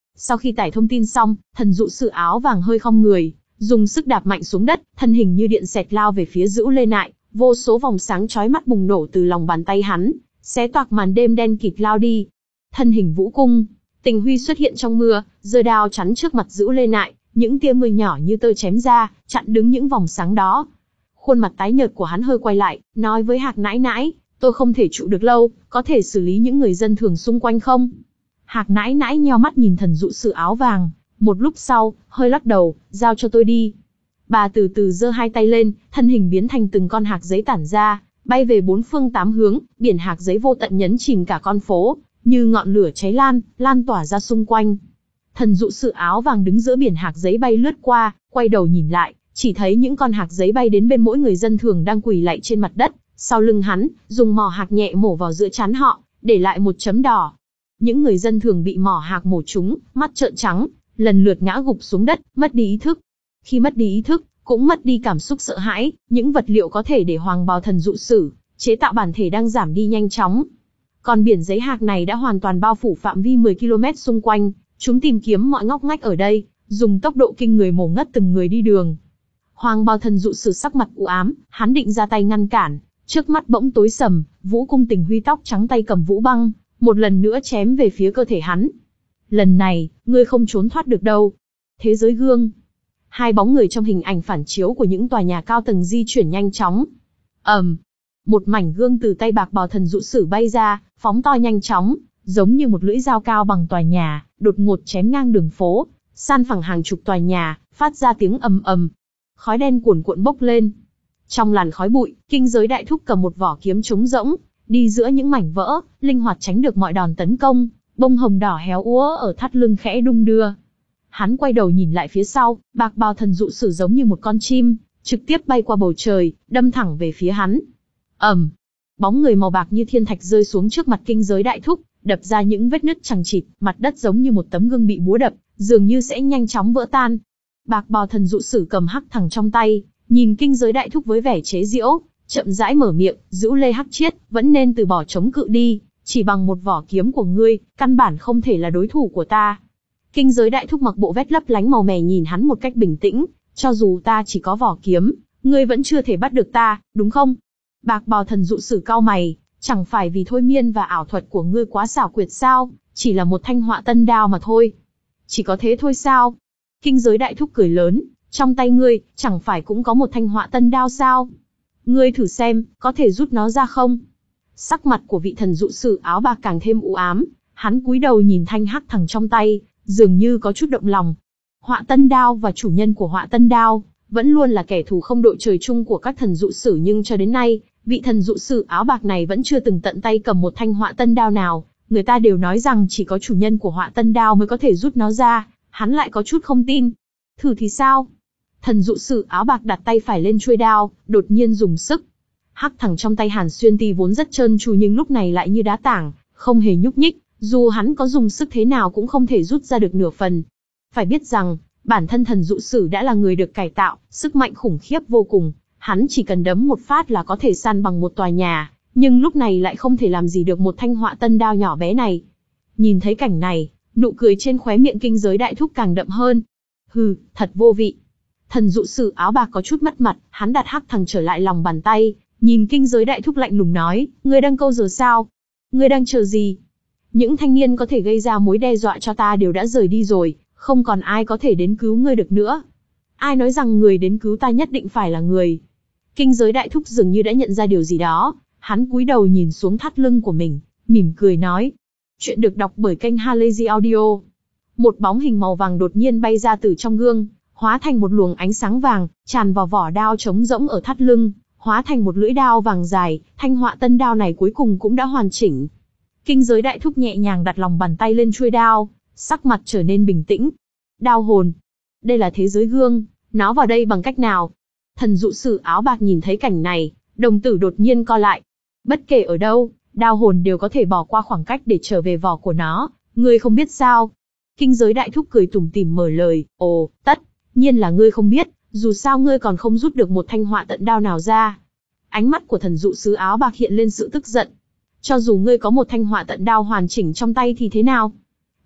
Sau khi tải thông tin xong, thần dụ sử áo vàng hơi khom người, dùng sức đạp mạnh xuống đất, thân hình như điện xẹt lao về phía Dữu Lê Nại, vô số vòng sáng chói mắt bùng nổ từ lòng bàn tay hắn, xé toạc màn đêm đen kịt lao đi. Thân hình vũ cung, Tình Huy xuất hiện trong mưa, giơ đao chắn trước mặt Dữu Lê Nại, những tia mưa nhỏ như tơ chém ra, chặn đứng những vòng sáng đó. Khuôn mặt tái nhợt của hắn hơi quay lại, nói với Hạc Nãi Nãi, tôi không thể trụ được lâu, có thể xử lý những người dân thường xung quanh không? Hạc Nãi Nãi nheo mắt nhìn thần dụ sử áo vàng, một lúc sau, hơi lắc đầu, giao cho tôi đi. Bà từ từ giơ hai tay lên, thân hình biến thành từng con hạc giấy tản ra, bay về bốn phương tám hướng, biển hạc giấy vô tận nhấn chìm cả con phố, như ngọn lửa cháy lan, lan tỏa ra xung quanh. Thần dụ sử áo vàng đứng giữa biển hạc giấy bay lướt qua, quay đầu nhìn lại, chỉ thấy những con hạc giấy bay đến bên mỗi người dân thường đang quỳ lạy trên mặt đất, sau lưng hắn, dùng mỏ hạc nhẹ mổ vào giữa trán họ, để lại một chấm đỏ. Những người dân thường bị mỏ hạc mổ trúng, mắt trợn trắng, lần lượt ngã gục xuống đất, mất đi ý thức. Khi mất đi ý thức, cũng mất đi cảm xúc sợ hãi, những vật liệu có thể để hoàng bào thần dụ sử chế tạo bản thể đang giảm đi nhanh chóng. Còn biển giấy hạc này đã hoàn toàn bao phủ phạm vi mười ki lô mét xung quanh, chúng tìm kiếm mọi ngóc ngách ở đây, dùng tốc độ kinh người mổ ngất từng người đi đường. Hoàng bào thần dụ sử sắc mặt u ám, hắn định ra tay ngăn cản, trước mắt bỗng tối sầm, vũ cung Tình Huy tóc trắng tay cầm vũ băng, một lần nữa chém về phía cơ thể hắn. Lần này, ngươi không trốn thoát được đâu. Thế giới gương. Hai bóng người trong hình ảnh phản chiếu của những tòa nhà cao tầng di chuyển nhanh chóng. ầm, um, một mảnh gương từ tay bạc bào thần dụ sử bay ra, phóng to nhanh chóng, giống như một lưỡi dao cao bằng tòa nhà, đột ngột chém ngang đường phố, san phẳng hàng chục tòa nhà, phát ra tiếng ầm ầm. Khói đen cuồn cuộn bốc lên. Trong làn khói bụi, Kinh Giới Đại Thúc cầm một vỏ kiếm trống rỗng, đi giữa những mảnh vỡ, linh hoạt tránh được mọi đòn tấn công, bông hồng đỏ héo úa ở thắt lưng khẽ đung đưa. Hắn quay đầu nhìn lại phía sau, bạc bào thần dụ sử giống như một con chim, trực tiếp bay qua bầu trời, đâm thẳng về phía hắn. ầm, bóng người màu bạc như thiên thạch rơi xuống trước mặt Kinh Giới Đại Thúc, đập ra những vết nứt chằng chịt, mặt đất giống như một tấm gương bị búa đập, dường như sẽ nhanh chóng vỡ tan. Bạc bào thần dụ sử cầm hắc thẳng trong tay, nhìn Kinh Giới Đại Thúc với vẻ chế giễu, chậm rãi mở miệng, Dữu Lê Hắc Chiết, vẫn nên từ bỏ chống cự đi, chỉ bằng một vỏ kiếm của ngươi, căn bản không thể là đối thủ của ta. Kinh Giới Đại Thúc mặc bộ vest lấp lánh màu mè nhìn hắn một cách bình tĩnh, cho dù ta chỉ có vỏ kiếm, ngươi vẫn chưa thể bắt được ta, đúng không? Bạc bào thần dụ sử cau mày, chẳng phải vì thôi miên và ảo thuật của ngươi quá xảo quyệt sao, chỉ là một thanh họa tân đao mà thôi. Chỉ có thế thôi sao? Kinh Giới Đại Thúc cười lớn, trong tay ngươi, chẳng phải cũng có một thanh họa tân đao sao? Ngươi thử xem, có thể rút nó ra không? Sắc mặt của vị thần dụ sử áo bạc càng thêm u ám, hắn cúi đầu nhìn thanh hắc thẳng trong tay, dường như có chút động lòng. Họa tân đao và chủ nhân của họa tân đao, vẫn luôn là kẻ thù không đội trời chung của các thần dụ sử, nhưng cho đến nay, vị thần dụ sử áo bạc này vẫn chưa từng tận tay cầm một thanh họa tân đao nào. Người ta đều nói rằng chỉ có chủ nhân của họa tân đao mới có thể rút nó ra, hắn lại có chút không tin. Thử thì sao? Thần dụ sử áo bạc đặt tay phải lên chuôi đao, đột nhiên dùng sức. Hắc thẳng trong tay Hàn Xuyên Ti vốn rất trơn tru nhưng lúc này lại như đá tảng, không hề nhúc nhích, dù hắn có dùng sức thế nào cũng không thể rút ra được nửa phần. Phải biết rằng, bản thân thần dụ sử đã là người được cải tạo, sức mạnh khủng khiếp vô cùng, hắn chỉ cần đấm một phát là có thể san bằng một tòa nhà, nhưng lúc này lại không thể làm gì được một thanh họa tân đao nhỏ bé này. Nhìn thấy cảnh này, nụ cười trên khóe miệng Kinh Giới Đại Thúc càng đậm hơn. Hừ, thật vô vị. Thần dụ sử áo bạc có chút mất mặt, hắn đặt hắc thằng trở lại lòng bàn tay, nhìn Kinh Giới Đại Thúc lạnh lùng nói, ngươi đang câu giờ sao? Ngươi đang chờ gì? Những thanh niên có thể gây ra mối đe dọa cho ta đều đã rời đi rồi, không còn ai có thể đến cứu ngươi được nữa. Ai nói rằng người đến cứu ta nhất định phải là người? Kinh Giới Đại Thúc dường như đã nhận ra điều gì đó, hắn cúi đầu nhìn xuống thắt lưng của mình, mỉm cười nói. Chuyện được đọc bởi kênh Halazy Audio. Một bóng hình màu vàng đột nhiên bay ra từ trong gương, hóa thành một luồng ánh sáng vàng, tràn vào vỏ đao trống rỗng ở thắt lưng, hóa thành một lưỡi đao vàng dài, thanh họa tân đao này cuối cùng cũng đã hoàn chỉnh. Kinh Giới Đại Thúc nhẹ nhàng đặt lòng bàn tay lên chuôi đao, sắc mặt trở nên bình tĩnh. Đao hồn. Đây là thế giới gương, nó vào đây bằng cách nào? Thần dụ sử áo bạc nhìn thấy cảnh này, đồng tử đột nhiên co lại. Bất kể ở đâu, đao hồn đều có thể bỏ qua khoảng cách để trở về vỏ của nó, ngươi không biết sao? Kinh Giới Đại Thúc cười tủm tỉm mở lời, ồ, tất nhiên là ngươi không biết, dù sao ngươi còn không rút được một thanh họa tận đao nào ra. Ánh mắt của thần dụ sứ áo bạc hiện lên sự tức giận. Cho dù ngươi có một thanh họa tận đao hoàn chỉnh trong tay thì thế nào?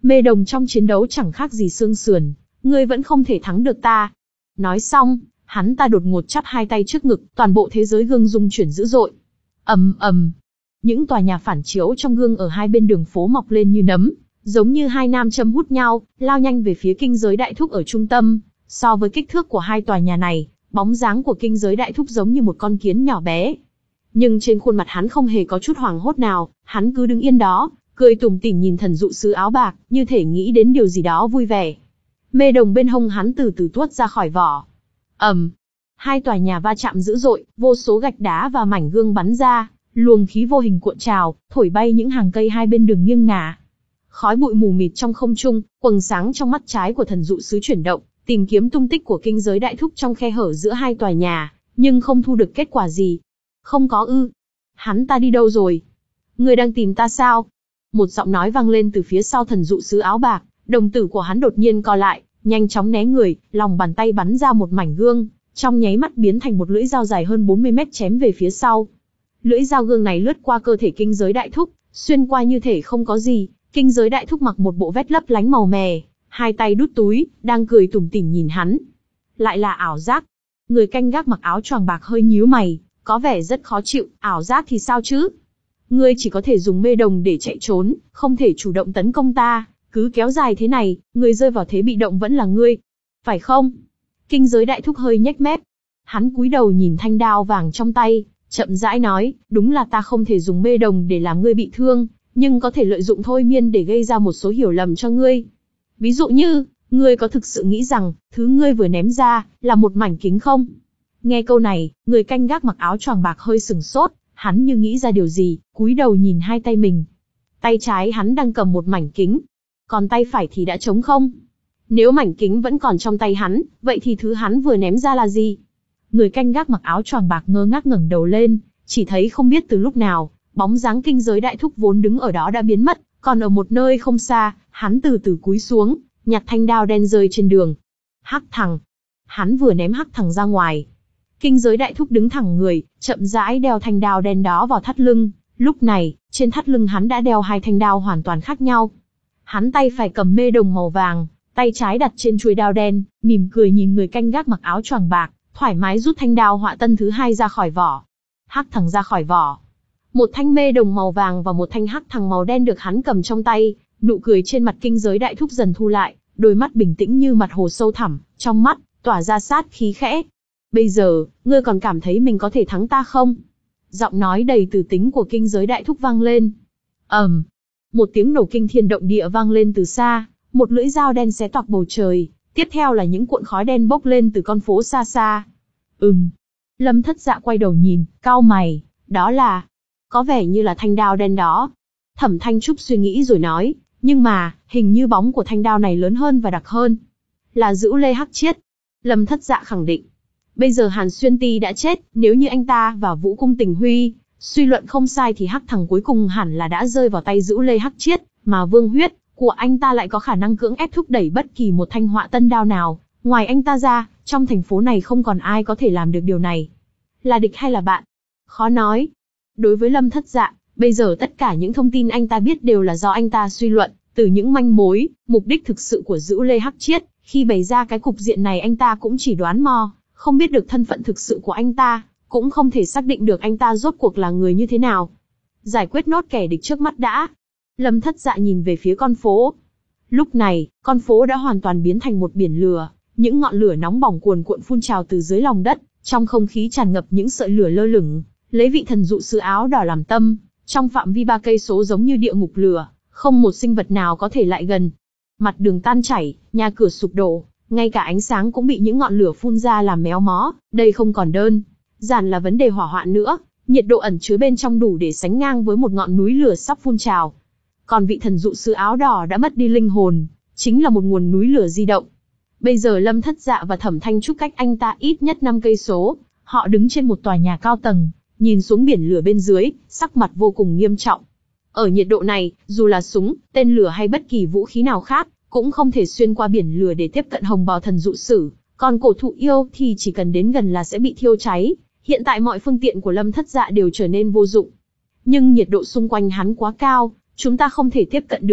Mê Đồng trong chiến đấu chẳng khác gì xương sườn, ngươi vẫn không thể thắng được ta. Nói xong, hắn ta đột ngột chắp hai tay trước ngực, toàn bộ thế giới gương rung chuyển dữ dội. Ầm ầm, những tòa nhà phản chiếu trong gương ở hai bên đường phố mọc lên như nấm, giống như hai nam châm hút nhau, lao nhanh về phía kinh giới đại thúc ở trung tâm. So với kích thước của hai tòa nhà này, bóng dáng của kinh giới đại thúc giống như một con kiến nhỏ bé. Nhưng trên khuôn mặt hắn không hề có chút hoảng hốt nào, hắn cứ đứng yên đó, cười tủm tỉm nhìn thần dụ sứ áo bạc, như thể nghĩ đến điều gì đó vui vẻ. Mê Đồng bên hông hắn từ từ tuốt ra khỏi vỏ. ầm, hai tòa nhà va chạm dữ dội, vô số gạch đá và mảnh gương bắn ra, luồng khí vô hình cuộn trào, thổi bay những hàng cây hai bên đường nghiêng ngả. Khói bụi mù mịt trong không trung, quầng sáng trong mắt trái của thần dụ sứ chuyển động, tìm kiếm tung tích của kinh giới đại thúc trong khe hở giữa hai tòa nhà, nhưng không thu được kết quả gì. Không có ư? Hắn ta đi đâu rồi? Ngươi đang tìm ta sao? Một giọng nói vang lên từ phía sau thần dụ sứ áo bạc, đồng tử của hắn đột nhiên co lại, nhanh chóng né người, lòng bàn tay bắn ra một mảnh gương, trong nháy mắt biến thành một lưỡi dao dài hơn bốn mươi mét chém về phía sau. Lưỡi dao gương này lướt qua cơ thể kinh giới đại thúc, xuyên qua như thể không có gì. Kinh giới đại thúc mặc một bộ vest lấp lánh màu mè, hai tay đút túi, đang cười tủm tỉm nhìn hắn. Lại là ảo giác. Người canh gác mặc áo choàng bạc hơi nhíu mày, có vẻ rất khó chịu. Ảo giác thì sao chứ? Ngươi chỉ có thể dùng Mê Đồng để chạy trốn, không thể chủ động tấn công ta. Cứ kéo dài thế này, người rơi vào thế bị động vẫn là ngươi, phải không? Kinh giới đại thúc hơi nhếch mép. Hắn cúi đầu nhìn thanh đao vàng trong tay, chậm rãi nói, đúng là ta không thể dùng Mê Đồng để làm ngươi bị thương, nhưng có thể lợi dụng thôi miên để gây ra một số hiểu lầm cho ngươi. Ví dụ như, ngươi có thực sự nghĩ rằng, thứ ngươi vừa ném ra, là một mảnh kính không? Nghe câu này, người canh gác mặc áo choàng bạc hơi sừng sốt, hắn như nghĩ ra điều gì, cúi đầu nhìn hai tay mình. Tay trái hắn đang cầm một mảnh kính, còn tay phải thì đã trống không. Nếu mảnh kính vẫn còn trong tay hắn, vậy thì thứ hắn vừa ném ra là gì? Người canh gác mặc áo choàng bạc ngơ ngác ngẩng đầu lên, chỉ thấy không biết từ lúc nào, bóng dáng kinh giới đại thúc vốn đứng ở đó đã biến mất, còn ở một nơi không xa, hắn từ từ cúi xuống, nhặt thanh đao đen rơi trên đường. Hắc thằng! Hắn vừa ném hắc thằng ra ngoài. Kinh giới đại thúc đứng thẳng người, chậm rãi đeo thanh đao đen đó vào thắt lưng. Lúc này, trên thắt lưng hắn đã đeo hai thanh đao hoàn toàn khác nhau. Hắn tay phải cầm Mê Đồng màu vàng, tay trái đặt trên chuôi đao đen, mỉm cười nhìn người canh gác mặc áo choàng bạc, thoải mái rút thanh đao họa tân thứ hai ra khỏi vỏ. Hắc thằng ra khỏi vỏ. Một thanh Mê Đồng màu vàng và một thanh hắc thằng màu đen được hắn cầm trong tay, nụ cười trên mặt kinh giới đại thúc dần thu lại, đôi mắt bình tĩnh như mặt hồ sâu thẳm, trong mắt tỏa ra sát khí khẽ. Bây giờ, ngươi còn cảm thấy mình có thể thắng ta không? Giọng nói đầy từ tính của kinh giới đại thúc vang lên. ầm, um, một tiếng nổ kinh thiên động địa vang lên từ xa, một lưỡi dao đen xé toạc bầu trời, tiếp theo là những cuộn khói đen bốc lên từ con phố xa xa. Ừm. Lâm Thất Dạ quay đầu nhìn, cau mày, đó là, có vẻ như là thanh đao đen đó. Thẩm Thanh Trúc suy nghĩ rồi nói, nhưng mà, hình như bóng của thanh đao này lớn hơn và đặc hơn. Là Dữu Lê Hắc Chiết. Lâm Thất Dạ khẳng định. Bây giờ Hàn Xuyên Ti đã chết, nếu như anh ta và Vũ Cung Tình Huy suy luận không sai thì hắc thằng cuối cùng hẳn là đã rơi vào tay Dữu Lê Hắc Chiết, mà vương huyết của anh ta lại có khả năng cưỡng ép thúc đẩy bất kỳ một thanh họa tân đao nào. Ngoài anh ta ra, trong thành phố này không còn ai có thể làm được điều này. Là địch hay là bạn? Khó nói. Đối với Lâm Thất Dạ, bây giờ tất cả những thông tin anh ta biết đều là do anh ta suy luận, từ những manh mối, mục đích thực sự của Dữu Lê Hắc Chiết, khi bày ra cái cục diện này anh ta cũng chỉ đoán mò, không biết được thân phận thực sự của anh ta, cũng không thể xác định được anh ta rốt cuộc là người như thế nào. Giải quyết nốt kẻ địch trước mắt đã. Lâm Thất Dạ nhìn về phía con phố. Lúc này, con phố đã hoàn toàn biến thành một biển lửa, những ngọn lửa nóng bỏng cuồn cuộn phun trào từ dưới lòng đất, trong không khí tràn ngập những sợi lửa lơ lửng, lấy vị thần dụ sứ áo đỏ làm tâm, trong phạm vi ba cây số giống như địa ngục lửa, không một sinh vật nào có thể lại gần. Mặt đường tan chảy, nhà cửa sụp đổ, ngay cả ánh sáng cũng bị những ngọn lửa phun ra làm méo mó, đây không còn đơn giản là vấn đề hỏa hoạn nữa, nhiệt độ ẩn chứa bên trong đủ để sánh ngang với một ngọn núi lửa sắp phun trào. Còn vị thần dụ sứ áo đỏ đã mất đi linh hồn, chính là một nguồn núi lửa di động. Bây giờ Lâm Thất Dạ và Thẩm Thanh Trúc cách anh ta ít nhất năm cây số, họ đứng trên một tòa nhà cao tầng, nhìn xuống biển lửa bên dưới, sắc mặt vô cùng nghiêm trọng. Ở nhiệt độ này, dù là súng, tên lửa hay bất kỳ vũ khí nào khác, cũng không thể xuyên qua biển lửa để tiếp cận hồng bào thần dụ sử, còn cổ thụ yêu thì chỉ cần đến gần là sẽ bị thiêu cháy. Hiện tại mọi phương tiện của Lâm Thất Dạ đều trở nên vô dụng. Nhưng nhiệt độ xung quanh hắn quá cao, chúng ta không thể tiếp cận được.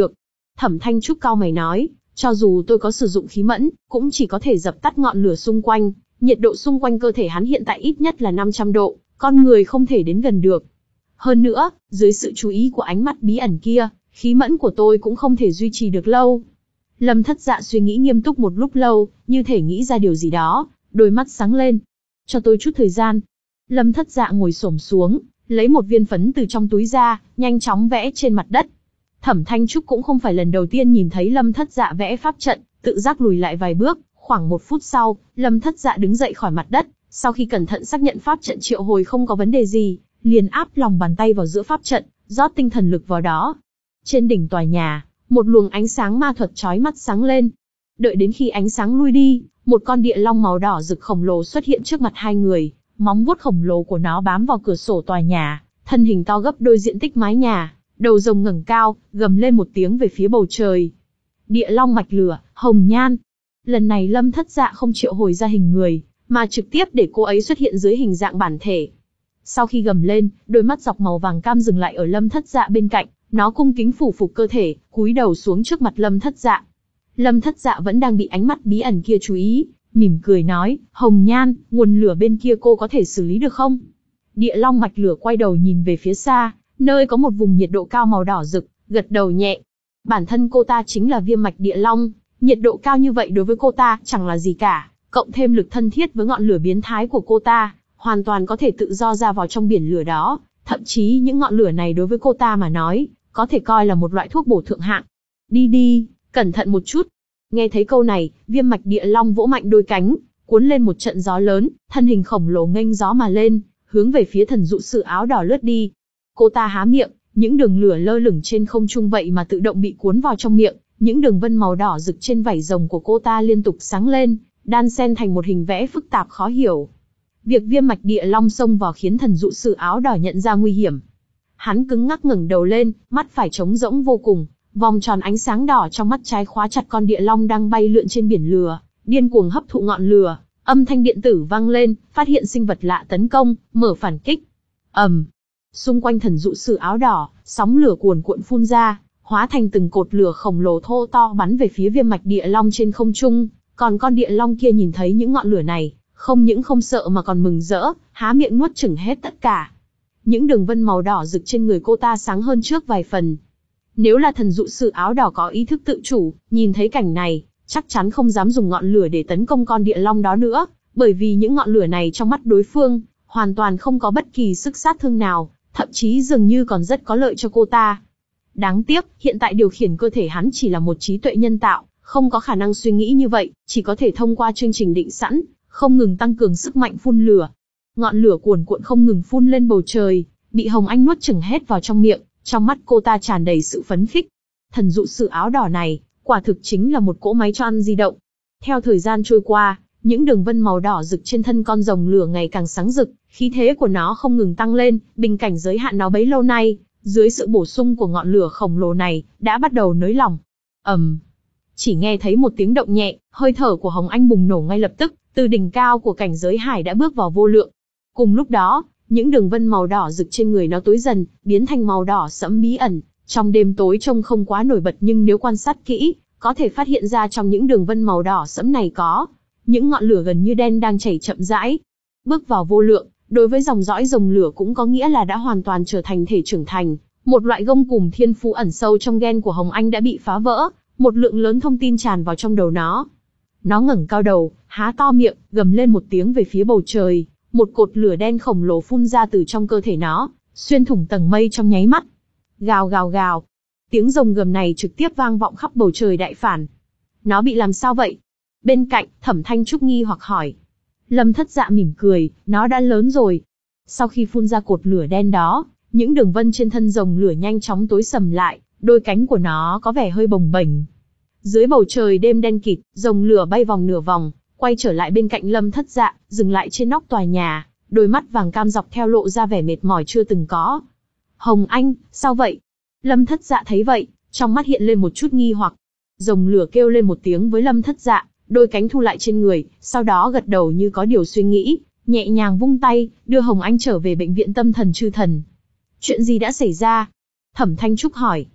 Thẩm Thanh Trúc cau mày nói, cho dù tôi có sử dụng khí mẫn, cũng chỉ có thể dập tắt ngọn lửa xung quanh, nhiệt độ xung quanh cơ thể hắn hiện tại ít nhất là năm trăm độ, con người không thể đến gần được. Hơn nữa, dưới sự chú ý của ánh mắt bí ẩn kia, khí mẫn của tôi cũng không thể duy trì được lâu. Lâm Thất Dạ suy nghĩ nghiêm túc một lúc lâu, như thể nghĩ ra điều gì đó, đôi mắt sáng lên. Cho tôi chút thời gian. Lâm Thất Dạ ngồi xổm xuống, lấy một viên phấn từ trong túi ra, nhanh chóng vẽ trên mặt đất. Thẩm Thanh Trúc cũng không phải lần đầu tiên nhìn thấy Lâm Thất Dạ vẽ pháp trận, tự giác lùi lại vài bước. Khoảng một phút sau, Lâm Thất Dạ đứng dậy khỏi mặt đất, sau khi cẩn thận xác nhận pháp trận triệu hồi không có vấn đề gì, liền áp lòng bàn tay vào giữa pháp trận, rót tinh thần lực vào đó. Trên đỉnh tòa nhà, một luồng ánh sáng ma thuật chói mắt sáng lên. Đợi đến khi ánh sáng lui đi, một con địa long màu đỏ rực khổng lồ xuất hiện trước mặt hai người, móng vuốt khổng lồ của nó bám vào cửa sổ tòa nhà, thân hình to gấp đôi diện tích mái nhà, đầu rồng ngẩng cao, gầm lên một tiếng về phía bầu trời. Địa long mạch lửa, hồng nhan. Lần này Lâm Thất Dạ không triệu hồi ra hình người, mà trực tiếp để cô ấy xuất hiện dưới hình dạng bản thể. Sau khi gầm lên, đôi mắt dọc màu vàng cam dừng lại ở Lâm Thất Dạ bên cạnh, nó cung kính phủ phục cơ thể, cúi đầu xuống trước mặt Lâm Thất Dạ. Lâm Thất Dạ vẫn đang bị ánh mắt bí ẩn kia chú ý, mỉm cười nói, hồng nhan, nguồn lửa bên kia cô có thể xử lý được không? Địa long mạch lửa quay đầu nhìn về phía xa, nơi có một vùng nhiệt độ cao màu đỏ rực, gật đầu nhẹ. Bản thân cô ta chính là viêm mạch địa long, nhiệt độ cao như vậy đối với cô ta chẳng là gì cả, cộng thêm lực thân thiết với ngọn lửa biến thái của cô ta, hoàn toàn có thể tự do ra vào trong biển lửa đó, thậm chí những ngọn lửa này đối với cô ta mà nói, có thể coi là một loại thuốc bổ thượng hạng. Đi đi, cẩn thận một chút. Nghe thấy câu này, viêm mạch địa long vỗ mạnh đôi cánh, cuốn lên một trận gió lớn, thân hình khổng lồ nghênh gió mà lên, hướng về phía thần dụ sự áo đỏ lướt đi. Cô ta há miệng, những đường lửa lơ lửng trên không trung vậy mà tự động bị cuốn vào trong miệng, những đường vân màu đỏ rực trên vảy rồng của cô ta liên tục sáng lên, đan xen thành một hình vẽ phức tạp khó hiểu. Việc viêm mạch địa long xông vào khiến thần dụ sự áo đỏ nhận ra nguy hiểm. Hắn cứng ngắc ngẩng đầu lên, mắt phải trống rỗng vô cùng, vòng tròn ánh sáng đỏ trong mắt trái khóa chặt con địa long đang bay lượn trên biển lửa, điên cuồng hấp thụ ngọn lửa. Âm thanh điện tử vang lên, phát hiện sinh vật lạ tấn công, mở phản kích. ầm, um. Xung quanh thần dụ sự áo đỏ, sóng lửa cuồn cuộn phun ra, hóa thành từng cột lửa khổng lồ thô to bắn về phía viêm mạch địa long trên không trung. Còn con địa long kia nhìn thấy những ngọn lửa này, không những không sợ mà còn mừng rỡ, há miệng nuốt chửng hết tất cả. Những đường vân màu đỏ rực trên người cô ta sáng hơn trước vài phần. Nếu là thần dụ sự áo đỏ có ý thức tự chủ, nhìn thấy cảnh này, chắc chắn không dám dùng ngọn lửa để tấn công con địa long đó nữa, bởi vì những ngọn lửa này trong mắt đối phương, hoàn toàn không có bất kỳ sức sát thương nào, thậm chí dường như còn rất có lợi cho cô ta. Đáng tiếc, hiện tại điều khiển cơ thể hắn chỉ là một trí tuệ nhân tạo, không có khả năng suy nghĩ như vậy, chỉ có thể thông qua chương trình định sẵn, không ngừng tăng cường sức mạnh phun lửa. Ngọn lửa cuồn cuộn không ngừng phun lên bầu trời, bị Hồng Anh nuốt chửng hết vào trong miệng, trong mắt cô ta tràn đầy sự phấn khích. Thần dụ sự áo đỏ này, quả thực chính là một cỗ máy cho ăn di động. Theo thời gian trôi qua, những đường vân màu đỏ rực trên thân con rồng lửa ngày càng sáng rực, khí thế của nó không ngừng tăng lên, bình cảnh giới hạn nó bấy lâu nay, dưới sự bổ sung của ngọn lửa khổng lồ này, đã bắt đầu nới lỏng. ầm, um. Chỉ nghe thấy một tiếng động nhẹ, hơi thở của Hồng Anh bùng nổ ngay lập tức, từ đỉnh cao của cảnh giới hải đã bước vào vô lượng. Cùng lúc đó, những đường vân màu đỏ rực trên người nó tối dần, biến thành màu đỏ sẫm bí ẩn. Trong đêm tối trông không quá nổi bật nhưng nếu quan sát kỹ, có thể phát hiện ra trong những đường vân màu đỏ sẫm này có những ngọn lửa gần như đen đang chảy chậm rãi. Bước vào vô lượng, đối với dòng dõi rồng lửa cũng có nghĩa là đã hoàn toàn trở thành thể trưởng thành. Một loại gông cùm thiên phú ẩn sâu trong gen của Hồng Anh đã bị phá vỡ, một lượng lớn thông tin tràn vào trong đầu nó. Nó ngẩng cao đầu, há to miệng, gầm lên một tiếng về phía bầu trời. Một cột lửa đen khổng lồ phun ra từ trong cơ thể nó, xuyên thủng tầng mây trong nháy mắt. Gào gào gào. Tiếng rồng gầm này trực tiếp vang vọng khắp bầu trời đại phản. Nó bị làm sao vậy? Bên cạnh, Thẩm Thanh Trúc nghi hoặc hỏi. Lâm Thất Dạ mỉm cười, nó đã lớn rồi. Sau khi phun ra cột lửa đen đó, những đường vân trên thân rồng lửa nhanh chóng tối sầm lại, đôi cánh của nó có vẻ hơi bồng bềnh. Dưới bầu trời đêm đen kịt, rồng lửa bay vòng nửa vòng, quay trở lại bên cạnh Lâm Thất Dạ, dừng lại trên nóc tòa nhà, đôi mắt vàng cam dọc theo lộ ra vẻ mệt mỏi chưa từng có. Hồng Anh, sao vậy? Lâm Thất Dạ thấy vậy, trong mắt hiện lên một chút nghi hoặc. Rồng lửa kêu lên một tiếng với Lâm Thất Dạ, đôi cánh thu lại trên người, sau đó gật đầu như có điều suy nghĩ, nhẹ nhàng vung tay, đưa Hồng Anh trở về bệnh viện tâm thần Chư Thần. Chuyện gì đã xảy ra? Thẩm Thanh Trúc hỏi.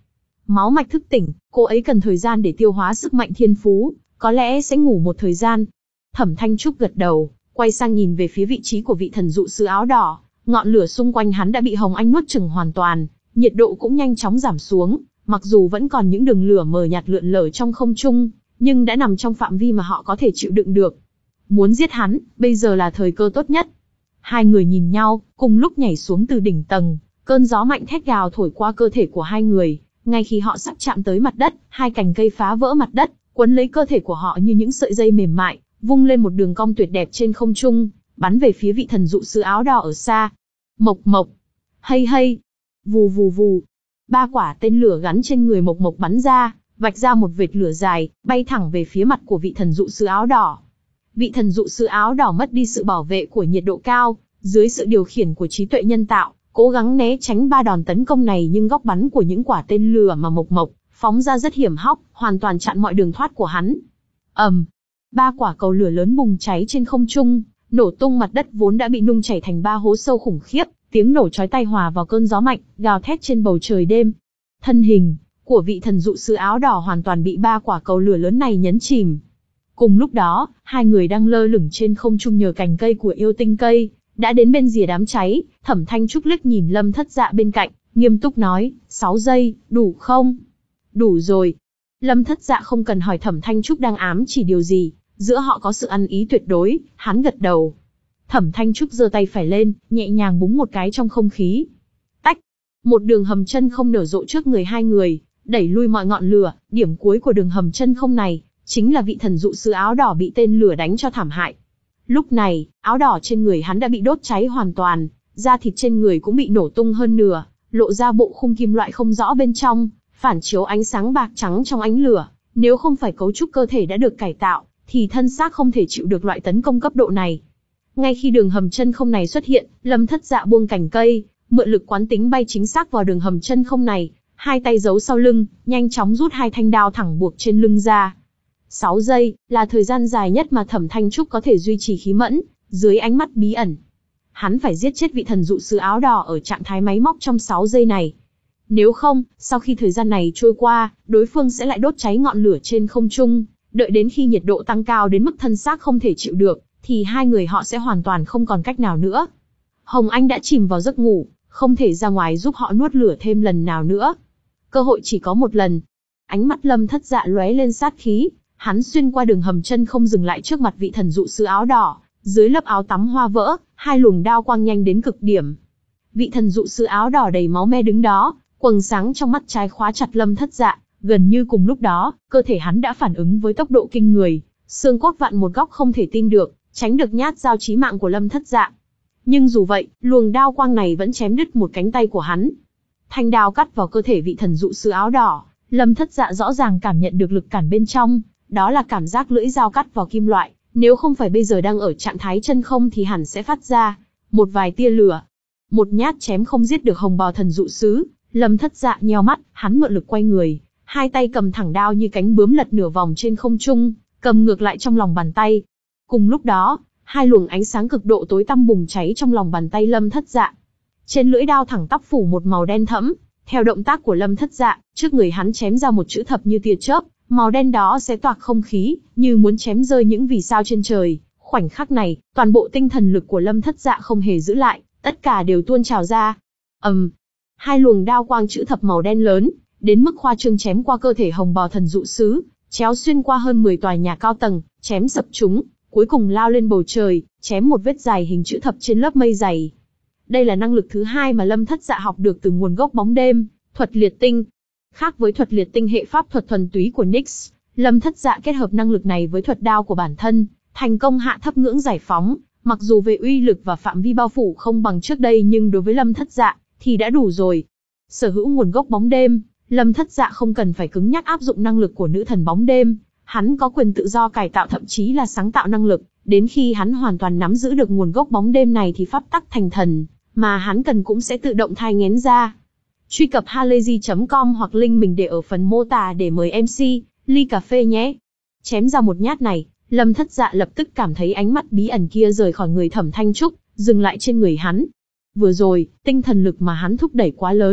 Máu mạch thức tỉnh, cô ấy cần thời gian để tiêu hóa sức mạnh thiên phú, có lẽ sẽ ngủ một thời gian. Thẩm Thanh Trúc gật đầu, quay sang nhìn về phía vị trí của vị thần dụ sư áo đỏ, ngọn lửa xung quanh hắn đã bị Hồng Anh nuốt chửng hoàn toàn, nhiệt độ cũng nhanh chóng giảm xuống, mặc dù vẫn còn những đường lửa mờ nhạt lượn lờ trong không trung, nhưng đã nằm trong phạm vi mà họ có thể chịu đựng được. Muốn giết hắn, bây giờ là thời cơ tốt nhất. Hai người nhìn nhau, cùng lúc nhảy xuống từ đỉnh tầng, cơn gió mạnh thét gào thổi qua cơ thể của hai người, ngay khi họ sắp chạm tới mặt đất, hai cành cây phá vỡ mặt đất, quấn lấy cơ thể của họ như những sợi dây mềm mại, vung lên một đường cong tuyệt đẹp trên không trung, bắn về phía vị thần dụ sư áo đỏ ở xa. Mộc Mộc, hay hay, vù vù vù, ba quả tên lửa gắn trên người Mộc Mộc bắn ra, vạch ra một vệt lửa dài, bay thẳng về phía mặt của vị thần dụ sư áo đỏ. Vị thần dụ sư áo đỏ mất đi sự bảo vệ của nhiệt độ cao, dưới sự điều khiển của trí tuệ nhân tạo, cố gắng né tránh ba đòn tấn công này, nhưng góc bắn của những quả tên lửa mà Mộc Mộc phóng ra rất hiểm hóc, hoàn toàn chặn mọi đường thoát của hắn. ầm, um, ba quả cầu lửa lớn bùng cháy trên không trung, nổ tung mặt đất vốn đã bị nung chảy thành ba hố sâu khủng khiếp, tiếng nổ chói tai hòa vào cơn gió mạnh, gào thét trên bầu trời đêm. Thân hình của vị thần dụ sư áo đỏ hoàn toàn bị ba quả cầu lửa lớn này nhấn chìm. Cùng lúc đó, hai người đang lơ lửng trên không trung nhờ cành cây của yêu tinh cây, đã đến bên rìa đám cháy. Thẩm Thanh Trúc liếc nhìn Lâm Thất Dạ bên cạnh, nghiêm túc nói, sáu giây, đủ không? Đủ rồi. Lâm Thất Dạ không cần hỏi Thẩm Thanh Trúc đang ám chỉ điều gì, giữa họ có sự ăn ý tuyệt đối, hắn gật đầu. Thẩm Thanh Trúc giơ tay phải lên, nhẹ nhàng búng một cái trong không khí. Tách, một đường hầm chân không nở rộ trước người hai người, đẩy lui mọi ngọn lửa. Điểm cuối của đường hầm chân không này chính là vị thần dụ sư áo đỏ bị tên lửa đánh cho thảm hại. Lúc này, áo đỏ trên người hắn đã bị đốt cháy hoàn toàn, da thịt trên người cũng bị nổ tung hơn nửa, lộ ra bộ khung kim loại không rõ bên trong, phản chiếu ánh sáng bạc trắng trong ánh lửa. Nếu không phải cấu trúc cơ thể đã được cải tạo, thì thân xác không thể chịu được loại tấn công cấp độ này. Ngay khi đường hầm chân không này xuất hiện, Lâm Thất Dạ buông cành cây, mượn lực quán tính bay chính xác vào đường hầm chân không này, hai tay giấu sau lưng, nhanh chóng rút hai thanh đao thẳng buộc trên lưng ra. sáu giây, là thời gian dài nhất mà Thẩm Thanh Trúc có thể duy trì khí mẫn, dưới ánh mắt bí ẩn. Hắn phải giết chết vị thần dụ sư áo đỏ ở trạng thái máy móc trong sáu giây này. Nếu không, sau khi thời gian này trôi qua, đối phương sẽ lại đốt cháy ngọn lửa trên không trung, đợi đến khi nhiệt độ tăng cao đến mức thân xác không thể chịu được, thì hai người họ sẽ hoàn toàn không còn cách nào nữa. Hồng Anh đã chìm vào giấc ngủ, không thể ra ngoài giúp họ nuốt lửa thêm lần nào nữa. Cơ hội chỉ có một lần. Ánh mắt Lâm Thất Dạ lóe lên sát khí, hắn xuyên qua đường hầm chân không dừng lại trước mặt vị thần dụ sư áo đỏ, dưới lớp áo tắm hoa vỡ, hai luồng đao quang nhanh đến cực điểm. Vị thần dụ sư áo đỏ đầy máu me đứng đó, quầng sáng trong mắt trái khóa chặt Lâm Thất Dạ, gần như cùng lúc đó, cơ thể hắn đã phản ứng với tốc độ kinh người, xương cốt vặn một góc không thể tin được, tránh được nhát dao chí mạng của Lâm Thất Dạ. Nhưng dù vậy, luồng đao quang này vẫn chém đứt một cánh tay của hắn. Thanh đao cắt vào cơ thể vị thần dụ sư áo đỏ, Lâm Thất Dạ rõ ràng cảm nhận được lực cản bên trong, đó là cảm giác lưỡi dao cắt vào kim loại, nếu không phải bây giờ đang ở trạng thái chân không thì hẳn sẽ phát ra một vài tia lửa. Một nhát chém không giết được hồng bào thần dụ sứ, Lâm Thất Dạ nheo mắt, hắn mượn lực quay người, hai tay cầm thẳng đao như cánh bướm lật nửa vòng trên không trung, cầm ngược lại trong lòng bàn tay. Cùng lúc đó, hai luồng ánh sáng cực độ tối tăm bùng cháy trong lòng bàn tay Lâm Thất Dạ. Trên lưỡi đao thẳng tắp phủ một màu đen thẫm, theo động tác của Lâm Thất Dạ, trước người hắn chém ra một chữ thập như tia chớp, màu đen đó xé toạc không khí, như muốn chém rơi những vì sao trên trời. Khoảnh khắc này, toàn bộ tinh thần lực của Lâm Thất Dạ không hề giữ lại, tất cả đều tuôn trào ra. ầm, um, hai luồng đao quang chữ thập màu đen lớn, đến mức khoa trương chém qua cơ thể hồng bào thần dụ sứ, chéo xuyên qua hơn mười tòa nhà cao tầng, chém sập chúng, cuối cùng lao lên bầu trời, chém một vết dài hình chữ thập trên lớp mây dày. Đây là năng lực thứ hai mà Lâm Thất Dạ học được từ nguồn gốc bóng đêm, thuật liệt tinh. Khác với thuật liệt tinh hệ pháp thuật thuần túy của Nyx, Lâm Thất Dạ kết hợp năng lực này với thuật đao của bản thân, thành công hạ thấp ngưỡng giải phóng. Mặc dù về uy lực và phạm vi bao phủ không bằng trước đây, nhưng đối với Lâm Thất Dạ thì đã đủ rồi. Sở hữu nguồn gốc bóng đêm, Lâm Thất Dạ không cần phải cứng nhắc áp dụng năng lực của nữ thần bóng đêm, hắn có quyền tự do cải tạo thậm chí là sáng tạo năng lực. Đến khi hắn hoàn toàn nắm giữ được nguồn gốc bóng đêm này thì pháp tắc thành thần mà hắn cần cũng sẽ tự động thai nghén ra. Truy cập halayzi chấm com hoặc link mình để ở phần mô tả để mời em xê ly cà phê nhé. Chém ra một nhát này, Lâm Thất Dạ lập tức cảm thấy ánh mắt bí ẩn kia rời khỏi người Thẩm Thanh Trúc, dừng lại trên người hắn. Vừa rồi, tinh thần lực mà hắn thúc đẩy quá lớn,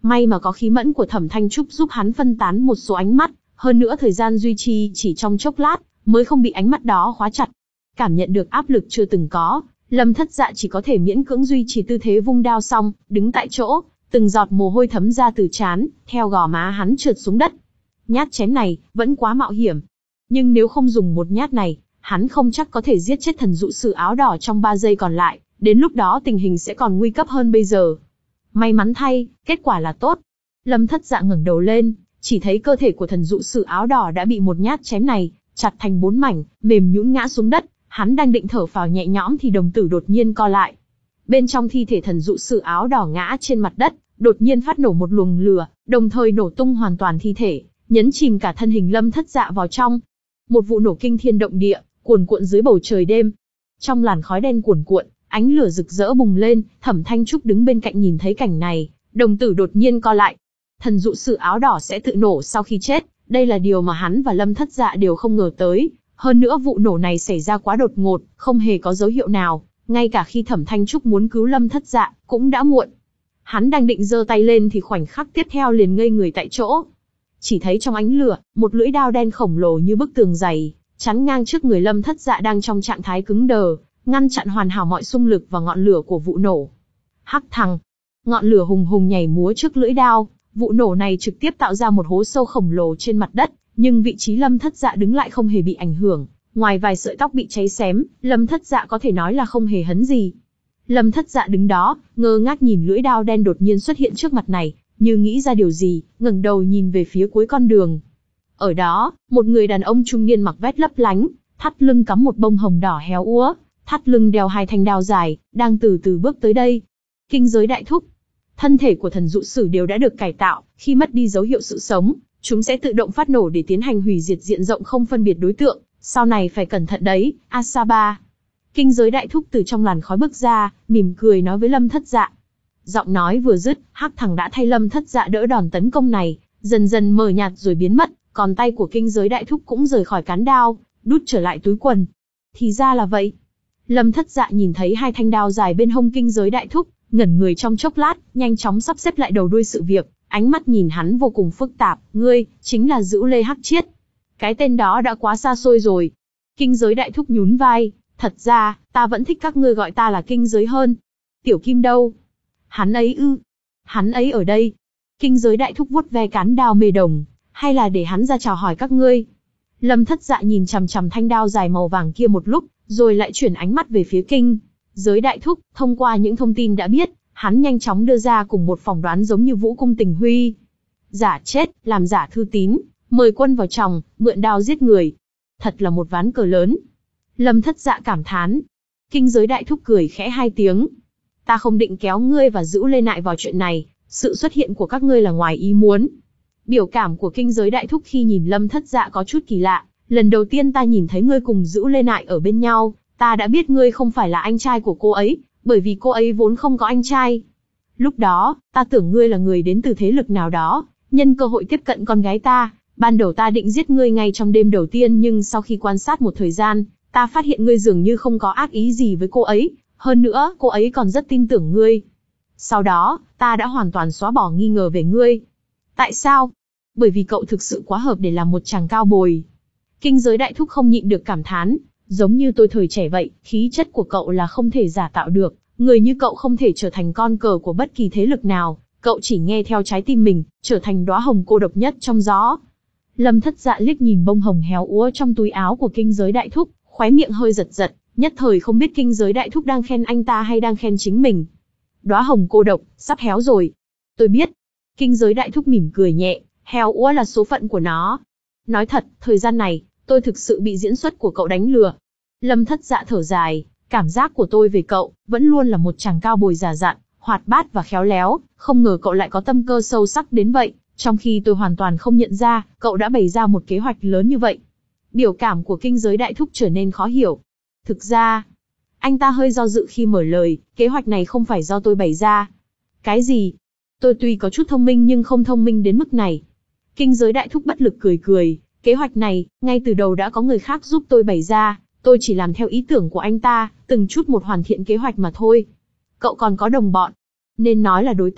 May mà có khí mẫn của Thẩm Thanh Trúc giúp hắn phân tán một số ánh mắt, hơn nữa thời gian duy trì chỉ trong chốc lát, mới không bị ánh mắt đó khóa chặt. Cảm nhận được áp lực chưa từng có, Lâm Thất Dạ chỉ có thể miễn cưỡng duy trì tư thế vung đao xong, đứng tại chỗ, từng giọt mồ hôi thấm ra từ trán, theo gò má hắn trượt xuống đất. Nhát chém này, vẫn quá mạo hiểm. Nhưng nếu không dùng một nhát này, hắn không chắc có thể giết chết thần dụ sử áo đỏ trong ba giây còn lại, đến lúc đó tình hình sẽ còn nguy cấp hơn bây giờ. May mắn thay, kết quả là tốt. Lâm Thất Dạ ngẩng đầu lên, chỉ thấy cơ thể của thần dụ sử áo đỏ đã bị một nhát chém này chặt thành bốn mảnh, mềm nhũn ngã xuống đất. Hắn đang định thở phào nhẹ nhõm thì đồng tử đột nhiên co lại. Bên trong thi thể thần dụ sử áo đỏ ngã trên mặt đất, đột nhiên phát nổ một luồng lửa, đồng thời nổ tung hoàn toàn thi thể, nhấn chìm cả thân hình Lâm Thất Dạ vào trong. Một vụ nổ kinh thiên động địa, cuồn cuộn dưới bầu trời đêm. Trong làn khói đen cuồn cuộn, ánh lửa rực rỡ bùng lên, Thẩm Thanh Trúc đứng bên cạnh nhìn thấy cảnh này, đồng tử đột nhiên co lại. Thần dụ sử áo đỏ sẽ tự nổ sau khi chết, đây là điều mà hắn và Lâm Thất Dạ đều không ngờ tới. Hơn nữa vụ nổ này xảy ra quá đột ngột, không hề có dấu hiệu nào, ngay cả khi Thẩm Thanh Trúc muốn cứu Lâm Thất Dạ, cũng đã muộn. Hắn đang định giơ tay lên thì khoảnh khắc tiếp theo liền ngây người tại chỗ. Chỉ thấy trong ánh lửa, một lưỡi đao đen khổng lồ như bức tường dày, chắn ngang trước người Lâm Thất Dạ đang trong trạng thái cứng đờ, ngăn chặn hoàn hảo mọi xung lực và ngọn lửa của vụ nổ. Hắc thằng, ngọn lửa hùng hùng nhảy múa trước lưỡi đao, vụ nổ này trực tiếp tạo ra một hố sâu khổng lồ trên mặt đất, nhưng vị trí Lâm Thất Dạ đứng lại không hề bị ảnh hưởng, ngoài vài sợi tóc bị cháy xém, Lâm Thất Dạ có thể nói là không hề hấn gì. Lâm Thất Dạ đứng đó, ngơ ngác nhìn lưỡi đao đen đột nhiên xuất hiện trước mặt này, như nghĩ ra điều gì, ngẩng đầu nhìn về phía cuối con đường. Ở đó, một người đàn ông trung niên mặc vest lấp lánh, thắt lưng cắm một bông hồng đỏ héo úa, thắt lưng đeo hai thanh đao dài, đang từ từ bước tới đây. Kinh giới đại thúc, thân thể của thần dụ sử đều đã được cải tạo, khi mất đi dấu hiệu sự sống, chúng sẽ tự động phát nổ để tiến hành hủy diệt diện rộng không phân biệt đối tượng, sau này phải cẩn thận đấy, Asaba. Kinh giới đại thúc từ trong làn khói bước ra, mỉm cười nói với Lâm Thất Dạ. Giọng nói vừa dứt, hắc thằng đã thay Lâm Thất Dạ đỡ đòn tấn công này, dần dần mờ nhạt rồi biến mất, còn tay của kinh giới đại thúc cũng rời khỏi cán đao, đút trở lại túi quần. Thì ra là vậy. Lâm Thất Dạ nhìn thấy hai thanh đao dài bên hông kinh giới đại thúc, ngẩn người trong chốc lát, nhanh chóng sắp xếp lại đầu đuôi sự việc, ánh mắt nhìn hắn vô cùng phức tạp. Ngươi, chính là Dữu Lê Hắc Chiết. Cái tên đó đã quá xa xôi rồi. Kinh giới đại thúc nhún vai, thật ra, ta vẫn thích các ngươi gọi ta là kinh giới hơn. Tiểu Kim đâu? Hắn ấy ư? Hắn ấy ở đây. Kinh giới đại thúc vuốt ve cán đao mê đồng, hay là để hắn ra chào hỏi các ngươi? Lâm Thất Dạ nhìn chằm chằm thanh đao dài màu vàng kia một lúc, rồi lại chuyển ánh mắt về phía kinh giới đại thúc. Thông qua những thông tin đã biết, hắn nhanh chóng đưa ra cùng một phỏng đoán giống như Vũ Cung Tình Huy. Giả chết, làm giả thư tín, mời quân vào chòng, mượn đao giết người. Thật là một ván cờ lớn. Lâm Thất Dạ cảm thán. Kinh giới đại thúc cười khẽ hai tiếng. Ta không định kéo ngươi và Dữu Lê Nại vào chuyện này, sự xuất hiện của các ngươi là ngoài ý muốn. Biểu cảm của kinh giới đại thúc khi nhìn Lâm Thất Dạ có chút kỳ lạ. Lần đầu tiên ta nhìn thấy ngươi cùng Dữu Lê Nại ở bên nhau, ta đã biết ngươi không phải là anh trai của cô ấy, bởi vì cô ấy vốn không có anh trai. Lúc đó, ta tưởng ngươi là người đến từ thế lực nào đó, nhân cơ hội tiếp cận con gái ta. Ban đầu ta định giết ngươi ngay trong đêm đầu tiên, nhưng sau khi quan sát một thời gian, ta phát hiện ngươi dường như không có ác ý gì với cô ấy, hơn nữa, cô ấy còn rất tin tưởng ngươi. Sau đó, ta đã hoàn toàn xóa bỏ nghi ngờ về ngươi. Tại sao? Bởi vì cậu thực sự quá hợp để làm một chàng cao bồi. Kinh giới đại thúc không nhịn được cảm thán, giống như tôi thời trẻ vậy, khí chất của cậu là không thể giả tạo được, người như cậu không thể trở thành con cờ của bất kỳ thế lực nào, cậu chỉ nghe theo trái tim mình, trở thành đóa hồng cô độc nhất trong gió. Lâm Thất Dạ liếc nhìn bông hồng héo úa trong túi áo của kinh giới đại thúc, khóe miệng hơi giật giật, nhất thời không biết kinh giới đại thúc đang khen anh ta hay đang khen chính mình. Đóa hồng cô độc, sắp héo rồi. Tôi biết. Kinh giới đại thúc mỉm cười nhẹ, héo úa là số phận của nó. Nói thật, thời gian này, tôi thực sự bị diễn xuất của cậu đánh lừa. Lâm Thất Dạ thở dài, cảm giác của tôi về cậu, vẫn luôn là một chàng cao bồi già dặn, hoạt bát và khéo léo, không ngờ cậu lại có tâm cơ sâu sắc đến vậy, trong khi tôi hoàn toàn không nhận ra, cậu đã bày ra một kế hoạch lớn như vậy. Biểu cảm của kinh giới đại thúc trở nên khó hiểu. Thực ra, anh ta hơi do dự khi mở lời, kế hoạch này không phải do tôi bày ra. Cái gì? Tôi tuy có chút thông minh nhưng không thông minh đến mức này. Kinh giới đại thúc bất lực cười cười, kế hoạch này, ngay từ đầu đã có người khác giúp tôi bày ra, tôi chỉ làm theo ý tưởng của anh ta, từng chút một hoàn thiện kế hoạch mà thôi. Cậu còn có đồng bọn, nên nói là đối tác,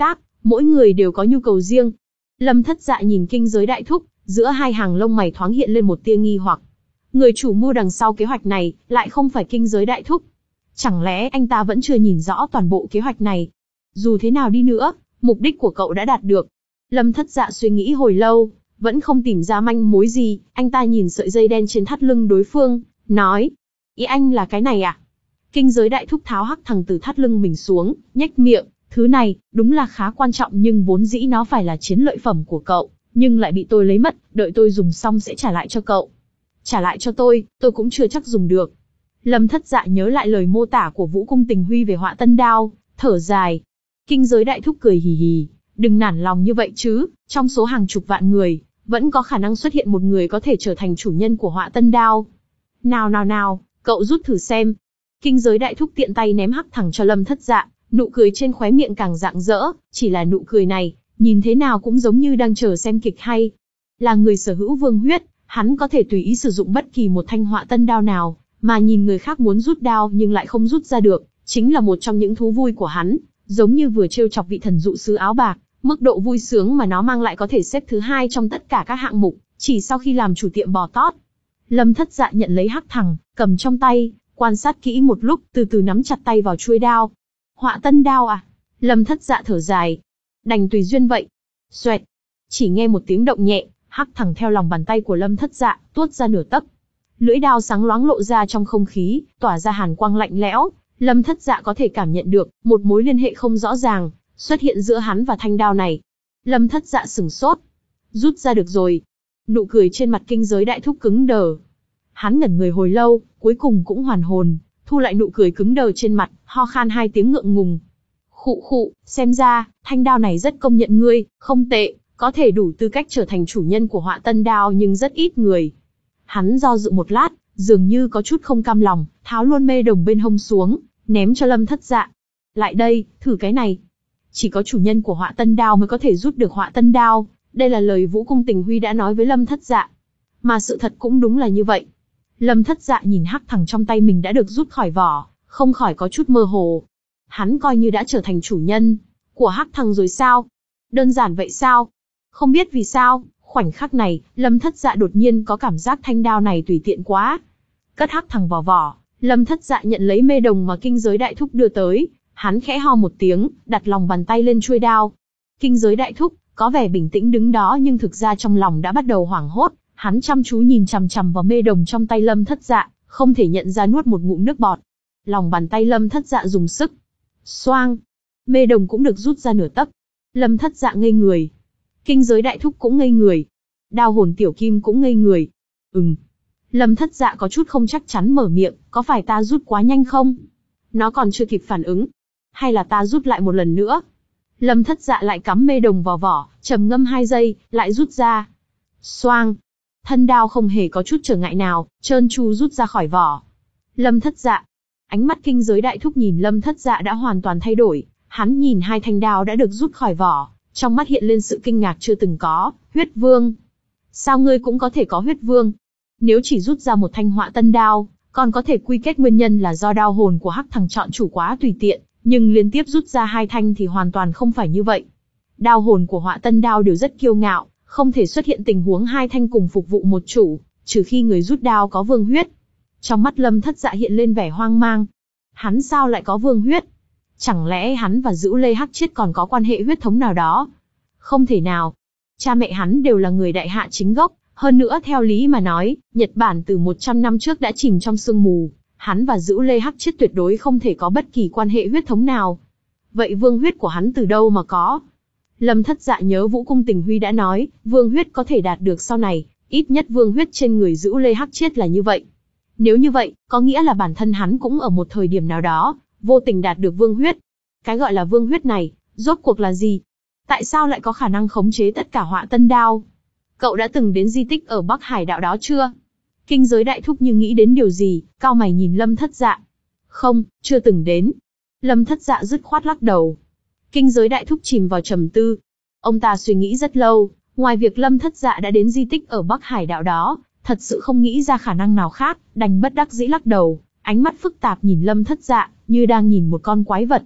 mỗi người đều có nhu cầu riêng. Lâm Thất Dạ nhìn Kinh Giới Đại Thúc, giữa hai hàng lông mày thoáng hiện lên một tia nghi hoặc. Người chủ mưu đằng sau kế hoạch này, lại không phải Kinh Giới Đại Thúc. Chẳng lẽ anh ta vẫn chưa nhìn rõ toàn bộ kế hoạch này? Dù thế nào đi nữa, mục đích của cậu đã đạt được. Lâm Thất Dạ suy nghĩ hồi lâu, vẫn không tìm ra manh mối gì, anh ta nhìn sợi dây đen trên thắt lưng đối phương, nói. Ý anh là cái này à? Kinh Giới Đại Thúc tháo hắc thằng từ thắt lưng mình xuống, nhếch miệng, thứ này, đúng là khá quan trọng nhưng vốn dĩ nó phải là chiến lợi phẩm của cậu, nhưng lại bị tôi lấy mất, đợi tôi dùng xong sẽ trả lại cho cậu. Trả lại cho tôi, tôi cũng chưa chắc dùng được. Lâm Thất Dạ nhớ lại lời mô tả của Vũ Cung Tình Huy về Họa Tân Đao, thở dài. Kinh Giới Đại Thúc cười hì hì, đừng nản lòng như vậy chứ, trong số hàng chục vạn người, vẫn có khả năng xuất hiện một người có thể trở thành chủ nhân của Họa Tân Đao. Nào nào nào, cậu rút thử xem. Kinh Giới Đại Thúc tiện tay ném hắc thẳng cho Lâm Thất Dạ, nụ cười trên khóe miệng càng rạng rỡ, chỉ là nụ cười này, nhìn thế nào cũng giống như đang chờ xem kịch hay. Là người sở hữu vương huyết, hắn có thể tùy ý sử dụng bất kỳ một thanh Họa Tân Đao nào, mà nhìn người khác muốn rút đao nhưng lại không rút ra được, chính là một trong những thú vui của hắn, giống như vừa trêu chọc vị thần dụ sứ áo bạc, mức độ vui sướng mà nó mang lại có thể xếp thứ hai trong tất cả các hạng mục, chỉ sau khi làm chủ tiệm bò tót. Lâm Thất Dạ nhận lấy hắc thẳng, cầm trong tay, quan sát kỹ một lúc, từ từ nắm chặt tay vào chuôi đao. Họa Tân Đao à? Lâm Thất Dạ thở dài. Đành tùy duyên vậy. Xoẹt. Chỉ nghe một tiếng động nhẹ, hắc thẳng theo lòng bàn tay của Lâm Thất Dạ, tuốt ra nửa tấc. Lưỡi đao sáng loáng lộ ra trong không khí, tỏa ra hàn quang lạnh lẽo. Lâm Thất Dạ có thể cảm nhận được, một mối liên hệ không rõ ràng, xuất hiện giữa hắn và thanh đao này. Lâm Thất Dạ sửng sốt. Rút ra được rồi. Nụ cười trên mặt Kinh Giới Đại Thúc cứng đờ. Hắn ngẩn người hồi lâu, cuối cùng cũng hoàn hồn, thu lại nụ cười cứng đờ trên mặt, ho khan hai tiếng ngượng ngùng. Khụ khụ, xem ra, thanh đao này rất công nhận ngươi, không tệ, có thể đủ tư cách trở thành chủ nhân của Họa Tân Đao nhưng rất ít người. Hắn do dự một lát, dường như có chút không cam lòng, tháo luôn mê đồng bên hông xuống, ném cho Lâm Thất Dạ. Lại đây, thử cái này. Chỉ có chủ nhân của Họa Tân Đao mới có thể rút được Họa Tân Đao, đây là lời Vũ Cung Tình Huy đã nói với Lâm Thất Dạ. Mà sự thật cũng đúng là như vậy. Lâm Thất Dạ nhìn hắc thẳng trong tay mình đã được rút khỏi vỏ, không khỏi có chút mơ hồ. Hắn coi như đã trở thành chủ nhân của hắc thẳng rồi sao? Đơn giản vậy sao? Không biết vì sao, khoảnh khắc này, Lâm Thất Dạ đột nhiên có cảm giác thanh đao này tùy tiện quá. Cất hắc thẳng vào vỏ, Lâm Thất Dạ nhận lấy mê đồng mà Kinh Giới Đại Thúc đưa tới, hắn khẽ ho một tiếng, đặt lòng bàn tay lên chuôi đao. Kinh Giới Đại Thúc có vẻ bình tĩnh đứng đó nhưng thực ra trong lòng đã bắt đầu hoảng hốt, hắn chăm chú nhìn chằm chằm vào mê đồng trong tay Lâm Thất Dạ, không thể nhận ra nuốt một ngụm nước bọt. Lòng bàn tay Lâm Thất Dạ dùng sức. Xoang, mê đồng cũng được rút ra nửa tấc. Lâm Thất Dạ ngây người. Kinh Giới Đại Thúc cũng ngây người. Đao hồn tiểu kim cũng ngây người. Ừm. Lâm Thất Dạ có chút không chắc chắn mở miệng, có phải ta rút quá nhanh không? Nó còn chưa kịp phản ứng. Hay là ta rút lại một lần nữa? Lâm Thất Dạ lại cắm mê đồng vào vỏ, trầm ngâm hai giây, lại rút ra. Xoang. Thân đao không hề có chút trở ngại nào, trơn tru rút ra khỏi vỏ. Lâm Thất Dạ. Ánh mắt Kinh Giới Đại Thúc nhìn Lâm Thất Dạ đã hoàn toàn thay đổi, hắn nhìn hai thanh đao đã được rút khỏi vỏ, trong mắt hiện lên sự kinh ngạc chưa từng có. Huyết vương. Sao ngươi cũng có thể có huyết vương? Nếu chỉ rút ra một thanh Họa Tân Đao, còn có thể quy kết nguyên nhân là do đao hồn của hắc thằng chọn chủ quá tùy tiện, nhưng liên tiếp rút ra hai thanh thì hoàn toàn không phải như vậy. Đao hồn của Họa Tân Đao đều rất kiêu ngạo, không thể xuất hiện tình huống hai thanh cùng phục vụ một chủ, trừ khi người rút đao có vương huyết. Trong mắt Lâm Thất Dạ hiện lên vẻ hoang mang. Hắn sao lại có vương huyết? Chẳng lẽ hắn và Dữu Lê Hắc Chiết còn có quan hệ huyết thống nào đó? Không thể nào. Cha mẹ hắn đều là người đại hạ chính gốc, hơn nữa theo lý mà nói, Nhật Bản từ một trăm năm trước đã chìm trong sương mù, hắn và Dữu Lê Hắc Chiết tuyệt đối không thể có bất kỳ quan hệ huyết thống nào. Vậy vương huyết của hắn từ đâu mà có? Lâm Thất Dạ nhớ Vũ Cung Tình Huy đã nói, vương huyết có thể đạt được sau này, ít nhất vương huyết trên người Dữu Lê Hắc Chiết là như vậy. Nếu như vậy, có nghĩa là bản thân hắn cũng ở một thời điểm nào đó, vô tình đạt được vương huyết. Cái gọi là vương huyết này, rốt cuộc là gì? Tại sao lại có khả năng khống chế tất cả Họa Tân Đao? Cậu đã từng đến di tích ở Bắc Hải đạo đó chưa? Kinh Giới Đại Thúc như nghĩ đến điều gì, cau mày nhìn Lâm Thất Dạ. Không, chưa từng đến. Lâm Thất Dạ dứt khoát lắc đầu. Kinh Giới Đại Thúc chìm vào trầm tư. Ông ta suy nghĩ rất lâu, ngoài việc Lâm Thất Dạ đã đến di tích ở Bắc Hải đạo đó, thật sự không nghĩ ra khả năng nào khác, đành bất đắc dĩ lắc đầu, ánh mắt phức tạp nhìn Lâm Thất Dạ, như đang nhìn một con quái vật.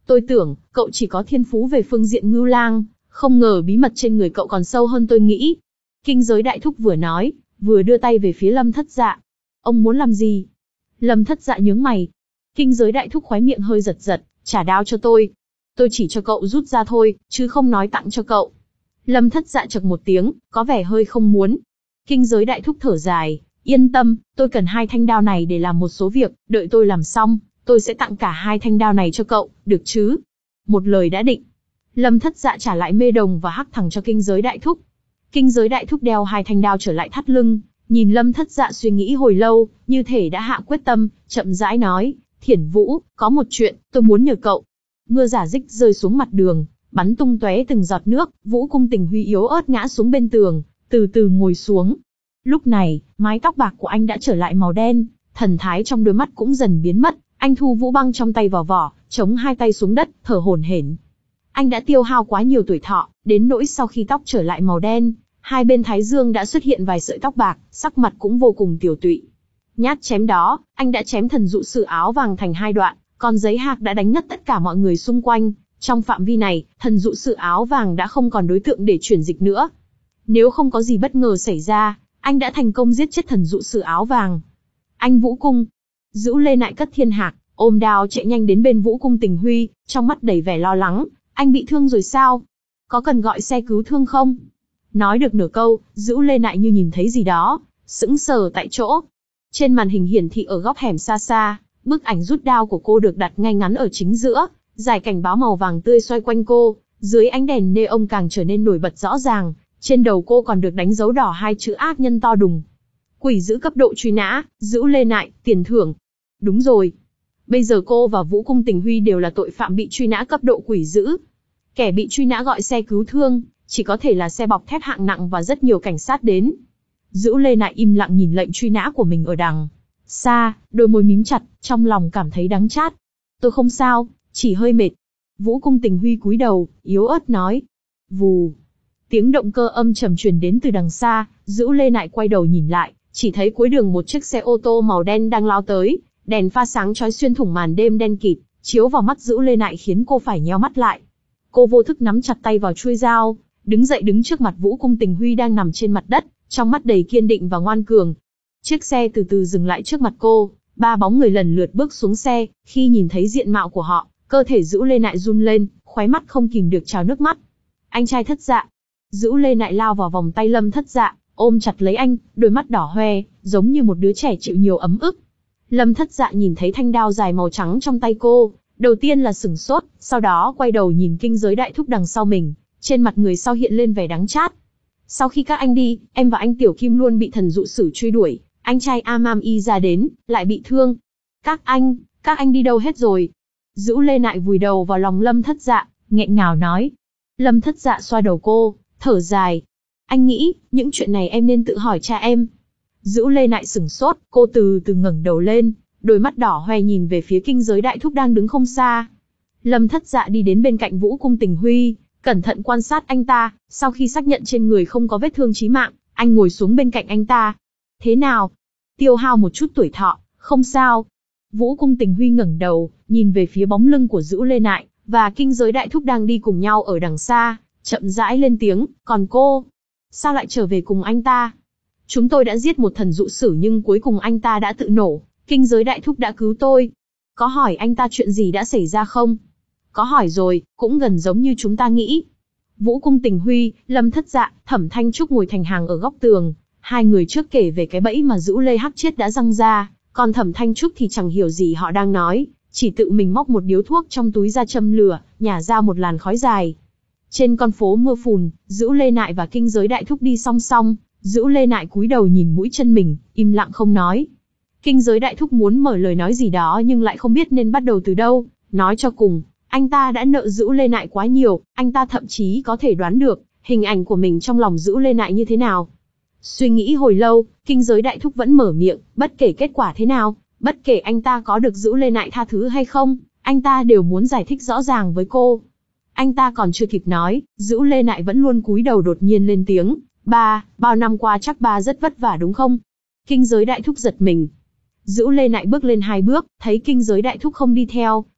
Tôi tưởng, cậu chỉ có thiên phú về phương diện ngưu lang, không ngờ bí mật trên người cậu còn sâu hơn tôi nghĩ. Kinh giới đại thúc vừa nói, vừa đưa tay về phía Lâm Thất Dạ. Ông muốn làm gì? Lâm Thất Dạ nhướng mày. Kinh giới đại thúc khóe miệng hơi giật giật, trả đao cho tôi. Tôi chỉ cho cậu rút ra thôi, chứ không nói tặng cho cậu. Lâm Thất Dạ chậc một tiếng, có vẻ hơi không muốn. Kinh giới đại thúc thở dài, yên tâm, tôi cần hai thanh đao này để làm một số việc, đợi tôi làm xong, tôi sẽ tặng cả hai thanh đao này cho cậu, được chứ? Một lời đã định. Lâm Thất Dạ trả lại mê đồng và hắc thẳng cho kinh giới đại thúc. Kinh giới đại thúc đeo hai thanh đao trở lại thắt lưng, nhìn Lâm Thất Dạ suy nghĩ hồi lâu, như thể đã hạ quyết tâm, chậm rãi nói, Thiển Vũ, có một chuyện, tôi muốn nhờ cậu. Mưa giả dích rơi xuống mặt đường, bắn tung tóe từng giọt nước, Vũ Cung Tình Huy yếu ớt ngã xuống bên tường, từ từ ngồi xuống. Lúc này, mái tóc bạc của anh đã trở lại màu đen, thần thái trong đôi mắt cũng dần biến mất, anh thu vũ băng trong tay vào vỏ, chống hai tay xuống đất, thở hổn hển. Anh đã tiêu hao quá nhiều tuổi thọ, đến nỗi sau khi tóc trở lại màu đen, hai bên thái dương đã xuất hiện vài sợi tóc bạc, sắc mặt cũng vô cùng tiều tụy. Nhát chém đó, anh đã chém thần dụ sử áo vàng thành hai đoạn, còn giấy hạc đã đánh ngất tất cả mọi người xung quanh. Trong phạm vi này, thần dụ sử áo vàng đã không còn đối tượng để chuyển dịch nữa. Nếu không có gì bất ngờ xảy ra, anh đã thành công giết chết thần dụ sử áo vàng. Anh Vũ Cung. Dữu Lê Nại cất thiên hạc, ôm đao chạy nhanh đến bên Vũ Cung Tình Huy, trong mắt đầy vẻ lo lắng. Anh bị thương rồi sao? Có cần gọi xe cứu thương không? Nói được nửa câu, Dữu Lê Nại như nhìn thấy gì đó, sững sờ tại chỗ. Trên màn hình hiển thị ở góc hẻm xa xa, bức ảnh rút đao của cô được đặt ngay ngắn ở chính giữa, dải cảnh báo màu vàng tươi xoay quanh cô, dưới ánh đèn neon càng trở nên nổi bật rõ ràng, trên đầu cô còn được đánh dấu đỏ hai chữ ác nhân to đùng. Quỷ dữ cấp độ truy nã, Dữu Lê Nại, tiền thưởng. Đúng rồi. Bây giờ cô và Vũ Cung Tình Huy đều là tội phạm bị truy nã cấp độ quỷ dữ. Kẻ bị truy nã gọi xe cứu thương, chỉ có thể là xe bọc thép hạng nặng và rất nhiều cảnh sát đến. Dữu Lê Nại im lặng nhìn lệnh truy nã của mình ở đằng xa, đôi môi mím chặt, trong lòng cảm thấy đắng chát. Tôi không sao, chỉ hơi mệt. Vũ Cung Tình Huy cúi đầu, yếu ớt nói. Vù. Tiếng động cơ âm trầm truyền đến từ đằng xa, Dữu Lê Nại quay đầu nhìn lại, chỉ thấy cuối đường một chiếc xe ô tô màu đen đang lao tới, đèn pha sáng chói xuyên thủng màn đêm đen kịt, chiếu vào mắt Dữu Lê Nại khiến cô phải nheo mắt lại. Cô vô thức nắm chặt tay vào chuôi dao, đứng dậy đứng trước mặt Vũ Cung Tình Huy đang nằm trên mặt đất, trong mắt đầy kiên định và ngoan cường. Chiếc xe từ từ dừng lại trước mặt cô, ba bóng người lần lượt bước xuống xe, khi nhìn thấy diện mạo của họ, cơ thể Dữu Lê Nại run lên, khóe mắt không kìm được trào nước mắt. Anh trai Thất Dạ. Dữu Lê Nại lao vào vòng tay Lâm Thất Dạ, ôm chặt lấy anh, đôi mắt đỏ hoe, giống như một đứa trẻ chịu nhiều ấm ức. Lâm Thất Dạ nhìn thấy thanh đao dài màu trắng trong tay cô, đầu tiên là sửng sốt, sau đó quay đầu nhìn kinh giới đại thúc đằng sau mình, trên mặt người sau hiện lên vẻ đắng chát. Sau khi các anh đi, em và anh Tiểu Kim luôn bị thần dụ sử truy đuổi, anh trai Amam Y ra đến, lại bị thương. Các anh, các anh đi đâu hết rồi? Dữu Lê Nại vùi đầu vào lòng Lâm Thất Dạ, nghẹn ngào nói. Lâm Thất Dạ xoa đầu cô, thở dài. Anh nghĩ, những chuyện này em nên tự hỏi cha em. Dữu Lê Nại sửng sốt, cô từ từ ngẩng đầu lên, đôi mắt đỏ hoe nhìn về phía kinh giới đại thúc đang đứng không xa. Lâm Thất Dạ đi đến bên cạnh Vũ Cung Tình Huy, cẩn thận quan sát anh ta, sau khi xác nhận trên người không có vết thương chí mạng, anh ngồi xuống bên cạnh anh ta. Thế nào? Tiêu hao một chút tuổi thọ, không sao. Vũ Cung Tình Huy ngẩng đầu, nhìn về phía bóng lưng của Dữu Lê Nại, và kinh giới đại thúc đang đi cùng nhau ở đằng xa, chậm rãi lên tiếng, còn cô? Sao lại trở về cùng anh ta? Chúng tôi đã giết một thần dụ sử nhưng cuối cùng anh ta đã tự nổ, kinh giới đại thúc đã cứu tôi. Có hỏi anh ta chuyện gì đã xảy ra không? Có hỏi rồi, cũng gần giống như chúng ta nghĩ. Vũ Cung Tình Huy, Lâm Thất Dạ, Thẩm Thanh Trúc ngồi thành hàng ở góc tường. Hai người trước kể về cái bẫy mà Dữu Lê Hắc Chiết đã răng ra, còn Thẩm Thanh Trúc thì chẳng hiểu gì họ đang nói, chỉ tự mình móc một điếu thuốc trong túi ra châm lửa, nhả ra một làn khói dài. Trên con phố mưa phùn, Dữu Lê Nại và kinh giới đại thúc đi song song, Dữu Lê Nại cúi đầu nhìn mũi chân mình, im lặng không nói. Kinh giới đại thúc muốn mở lời nói gì đó nhưng lại không biết nên bắt đầu từ đâu, nói cho cùng, anh ta đã nợ Dữu Lê Nại quá nhiều, anh ta thậm chí có thể đoán được hình ảnh của mình trong lòng Dữu Lê Nại như thế nào. Suy nghĩ hồi lâu, kinh giới đại thúc vẫn mở miệng, bất kể kết quả thế nào, bất kể anh ta có được Dữu Lê Nại tha thứ hay không, anh ta đều muốn giải thích rõ ràng với cô. Anh ta còn chưa kịp nói, Dữu Lê Nại vẫn luôn cúi đầu đột nhiên lên tiếng, ba, bao năm qua chắc ba rất vất vả đúng không? Kinh giới đại thúc giật mình. Dữu Lê Nại bước lên hai bước, thấy kinh giới đại thúc không đi theo,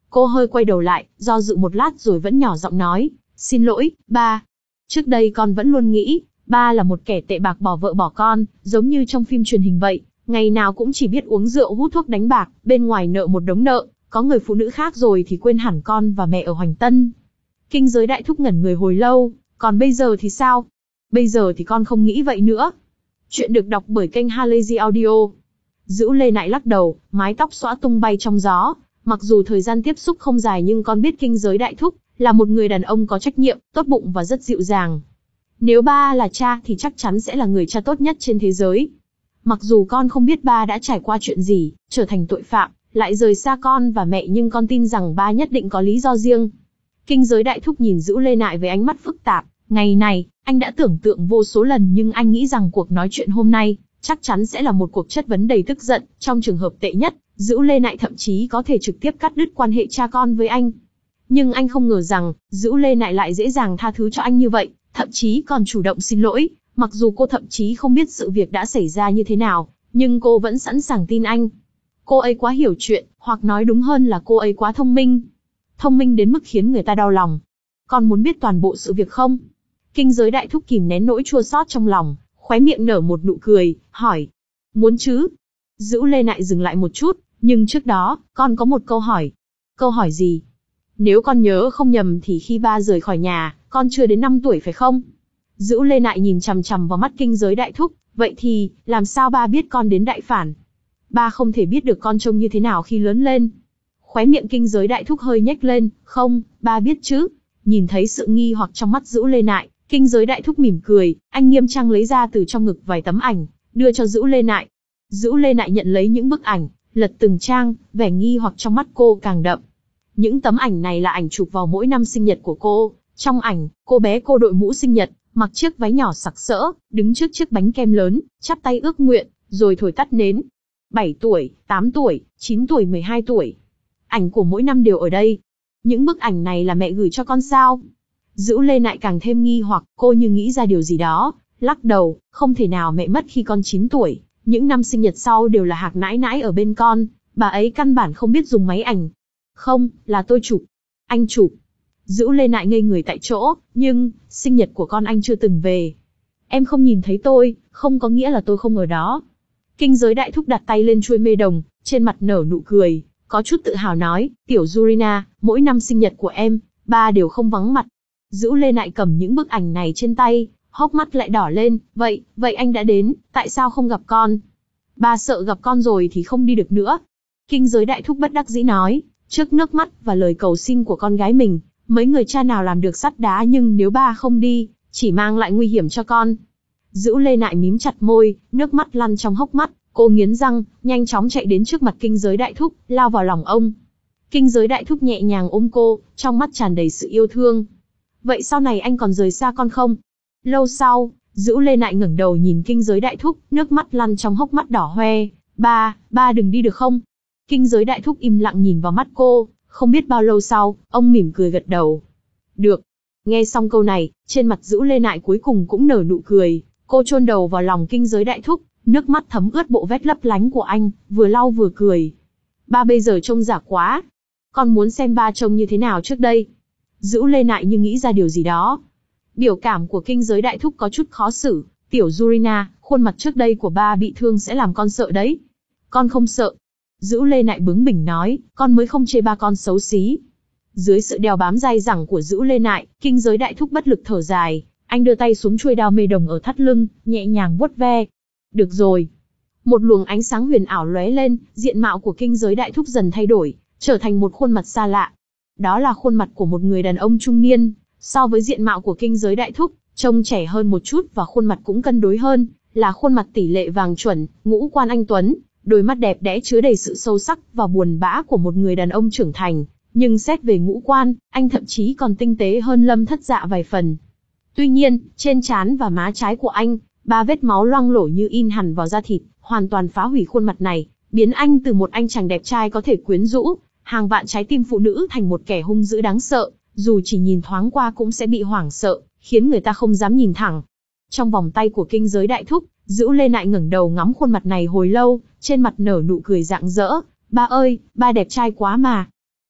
Cô hơi quay đầu lại, do dự một lát rồi vẫn nhỏ giọng nói, xin lỗi, ba. Trước đây con vẫn luôn nghĩ, ba là một kẻ tệ bạc bỏ vợ bỏ con, giống như trong phim truyền hình vậy, ngày nào cũng chỉ biết uống rượu hút thuốc đánh bạc, bên ngoài nợ một đống nợ, có người phụ nữ khác rồi thì quên hẳn con và mẹ ở Hoành Tân. Kinh giới đại thúc ngẩn người hồi lâu, còn bây giờ thì sao? Bây giờ thì con không nghĩ vậy nữa. Chuyện được đọc bởi kênh Halazy Audio. Dữu Lê Nại lắc đầu, mái tóc xõa tung bay trong gió. Mặc dù thời gian tiếp xúc không dài nhưng con biết kinh giới đại thúc là một người đàn ông có trách nhiệm, tốt bụng và rất dịu dàng. Nếu ba là cha thì chắc chắn sẽ là người cha tốt nhất trên thế giới. Mặc dù con không biết ba đã trải qua chuyện gì, trở thành tội phạm, lại rời xa con và mẹ, nhưng con tin rằng ba nhất định có lý do riêng. Kinh giới đại thúc nhìn Dữu Lê Nại với ánh mắt phức tạp. Ngày này, anh đã tưởng tượng vô số lần nhưng anh nghĩ rằng cuộc nói chuyện hôm nay chắc chắn sẽ là một cuộc chất vấn đầy tức giận. Trong trường hợp tệ nhất, Dữu Lê Nại thậm chí có thể trực tiếp cắt đứt quan hệ cha con với anh. Nhưng anh không ngờ rằng, Dữu Lê Nại lại dễ dàng tha thứ cho anh như vậy, thậm chí còn chủ động xin lỗi. Mặc dù cô thậm chí không biết sự việc đã xảy ra như thế nào, nhưng cô vẫn sẵn sàng tin anh. Cô ấy quá hiểu chuyện, hoặc nói đúng hơn là cô ấy quá thông minh. Thông minh đến mức khiến người ta đau lòng. Con muốn biết toàn bộ sự việc không? Kinh giới đại thúc kìm nén nỗi chua xót trong lòng, khóe miệng nở một nụ cười, hỏi. Muốn chứ? Dữu Lê Nại dừng lại một chút, nhưng trước đó, con có một câu hỏi. Câu hỏi gì? Nếu con nhớ không nhầm thì khi ba rời khỏi nhà, con chưa đến năm tuổi phải không? Dữu Lê Nại nhìn chằm chằm vào mắt kinh giới đại thúc, vậy thì, làm sao ba biết con đến Đại Phản? Ba không thể biết được con trông như thế nào khi lớn lên. Khóe miệng kinh giới đại thúc hơi nhếch lên, không, ba biết chứ. Nhìn thấy sự nghi hoặc trong mắt Dữu Lê Nại, kinh giới đại thúc mỉm cười, anh nghiêm trang lấy ra từ trong ngực vài tấm ảnh, đưa cho Dữu Lê Nại. Dữu Lê Nại nhận lấy những bức ảnh, lật từng trang, vẻ nghi hoặc trong mắt cô càng đậm. Những tấm ảnh này là ảnh chụp vào mỗi năm sinh nhật của cô. Trong ảnh, cô bé cô đội mũ sinh nhật, mặc chiếc váy nhỏ sặc sỡ, đứng trước chiếc bánh kem lớn, chắp tay ước nguyện, rồi thổi tắt nến. bảy tuổi, tám tuổi, chín tuổi, mười hai tuổi. Ảnh của mỗi năm đều ở đây. Những bức ảnh này là mẹ gửi cho con sao? Dữu Lê Nại càng thêm nghi hoặc, cô như nghĩ ra điều gì đó, lắc đầu, không thể nào, mẹ mất khi con chín tuổi. Những năm sinh nhật sau đều là Hạc nãi nãi ở bên con, bà ấy căn bản không biết dùng máy ảnh. Không, là tôi chụp. Anh chụp. Dữu Lê Nại ngây người tại chỗ, nhưng, sinh nhật của con anh chưa từng về. Em không nhìn thấy tôi, không có nghĩa là tôi không ở đó. Kinh giới đại thúc đặt tay lên chuôi mê đồng, trên mặt nở nụ cười, có chút tự hào nói, tiểu Yurina, mỗi năm sinh nhật của em, ba đều không vắng mặt. Dữu Lê Nại cầm những bức ảnh này trên tay, hốc mắt lại đỏ lên, vậy, vậy anh đã đến, tại sao không gặp con? Ba sợ gặp con rồi thì không đi được nữa. Kinh giới đại thúc bất đắc dĩ nói, trước nước mắt và lời cầu xin của con gái mình, mấy người cha nào làm được sắt đá, nhưng nếu ba không đi, chỉ mang lại nguy hiểm cho con. Dữu Lê Nại mím chặt môi, nước mắt lăn trong hốc mắt, cô nghiến răng, nhanh chóng chạy đến trước mặt kinh giới đại thúc, lao vào lòng ông. Kinh giới đại thúc nhẹ nhàng ôm cô, trong mắt tràn đầy sự yêu thương. Vậy sau này anh còn rời xa con không? Lâu sau, Dữu Lê Nại ngẩng đầu nhìn kinh giới đại thúc, nước mắt lăn trong hốc mắt đỏ hoe. Ba, ba đừng đi được không? Kinh giới đại thúc im lặng nhìn vào mắt cô, không biết bao lâu sau, ông mỉm cười gật đầu. Được. Nghe xong câu này, trên mặt Dữu Lê Nại cuối cùng cũng nở nụ cười, cô chôn đầu vào lòng kinh giới đại thúc, nước mắt thấm ướt bộ vest lấp lánh của anh, vừa lau vừa cười. Ba bây giờ trông giả quá. Con muốn xem ba trông như thế nào trước đây. Dữu Lê Nại như nghĩ ra điều gì đó. Biểu cảm của kinh giới đại thúc có chút khó xử. Tiểu Yurina, khuôn mặt trước đây của ba bị thương sẽ làm con sợ đấy. Con không sợ. Dữu Lê Nại bướng bỉnh nói, con mới không chê ba con xấu xí. Dưới sự đeo bám dai dẳng của Dữu Lê Nại, kinh giới đại thúc bất lực thở dài. Anh đưa tay xuống chuôi đao mê đồng ở thắt lưng, nhẹ nhàng vuốt ve. Được rồi. Một luồng ánh sáng huyền ảo lóe lên, diện mạo của kinh giới đại thúc dần thay đổi, trở thành một khuôn mặt xa lạ. Đó là khuôn mặt của một người đàn ông trung niên. So với diện mạo của kinh giới đại thúc, trông trẻ hơn một chút và khuôn mặt cũng cân đối hơn, là khuôn mặt tỷ lệ vàng chuẩn, ngũ quan anh tuấn, đôi mắt đẹp đẽ chứa đầy sự sâu sắc và buồn bã của một người đàn ông trưởng thành. Nhưng xét về ngũ quan, anh thậm chí còn tinh tế hơn Lâm Thất Dạ vài phần. Tuy nhiên, trên trán và má trái của anh, ba vết máu loang lổ như in hẳn vào da thịt, hoàn toàn phá hủy khuôn mặt này, biến anh từ một anh chàng đẹp trai có thể quyến rũ hàng vạn trái tim phụ nữ thành một kẻ hung dữ đáng sợ, dù chỉ nhìn thoáng qua cũng sẽ bị hoảng sợ, khiến người ta không dám nhìn thẳng. Trong vòng tay của kinh giới đại thúc, Dữu Lê Nại ngẩng đầu ngắm khuôn mặt này hồi lâu, trên mặt nở nụ cười rạng rỡ. Ba ơi, ba đẹp trai quá mà.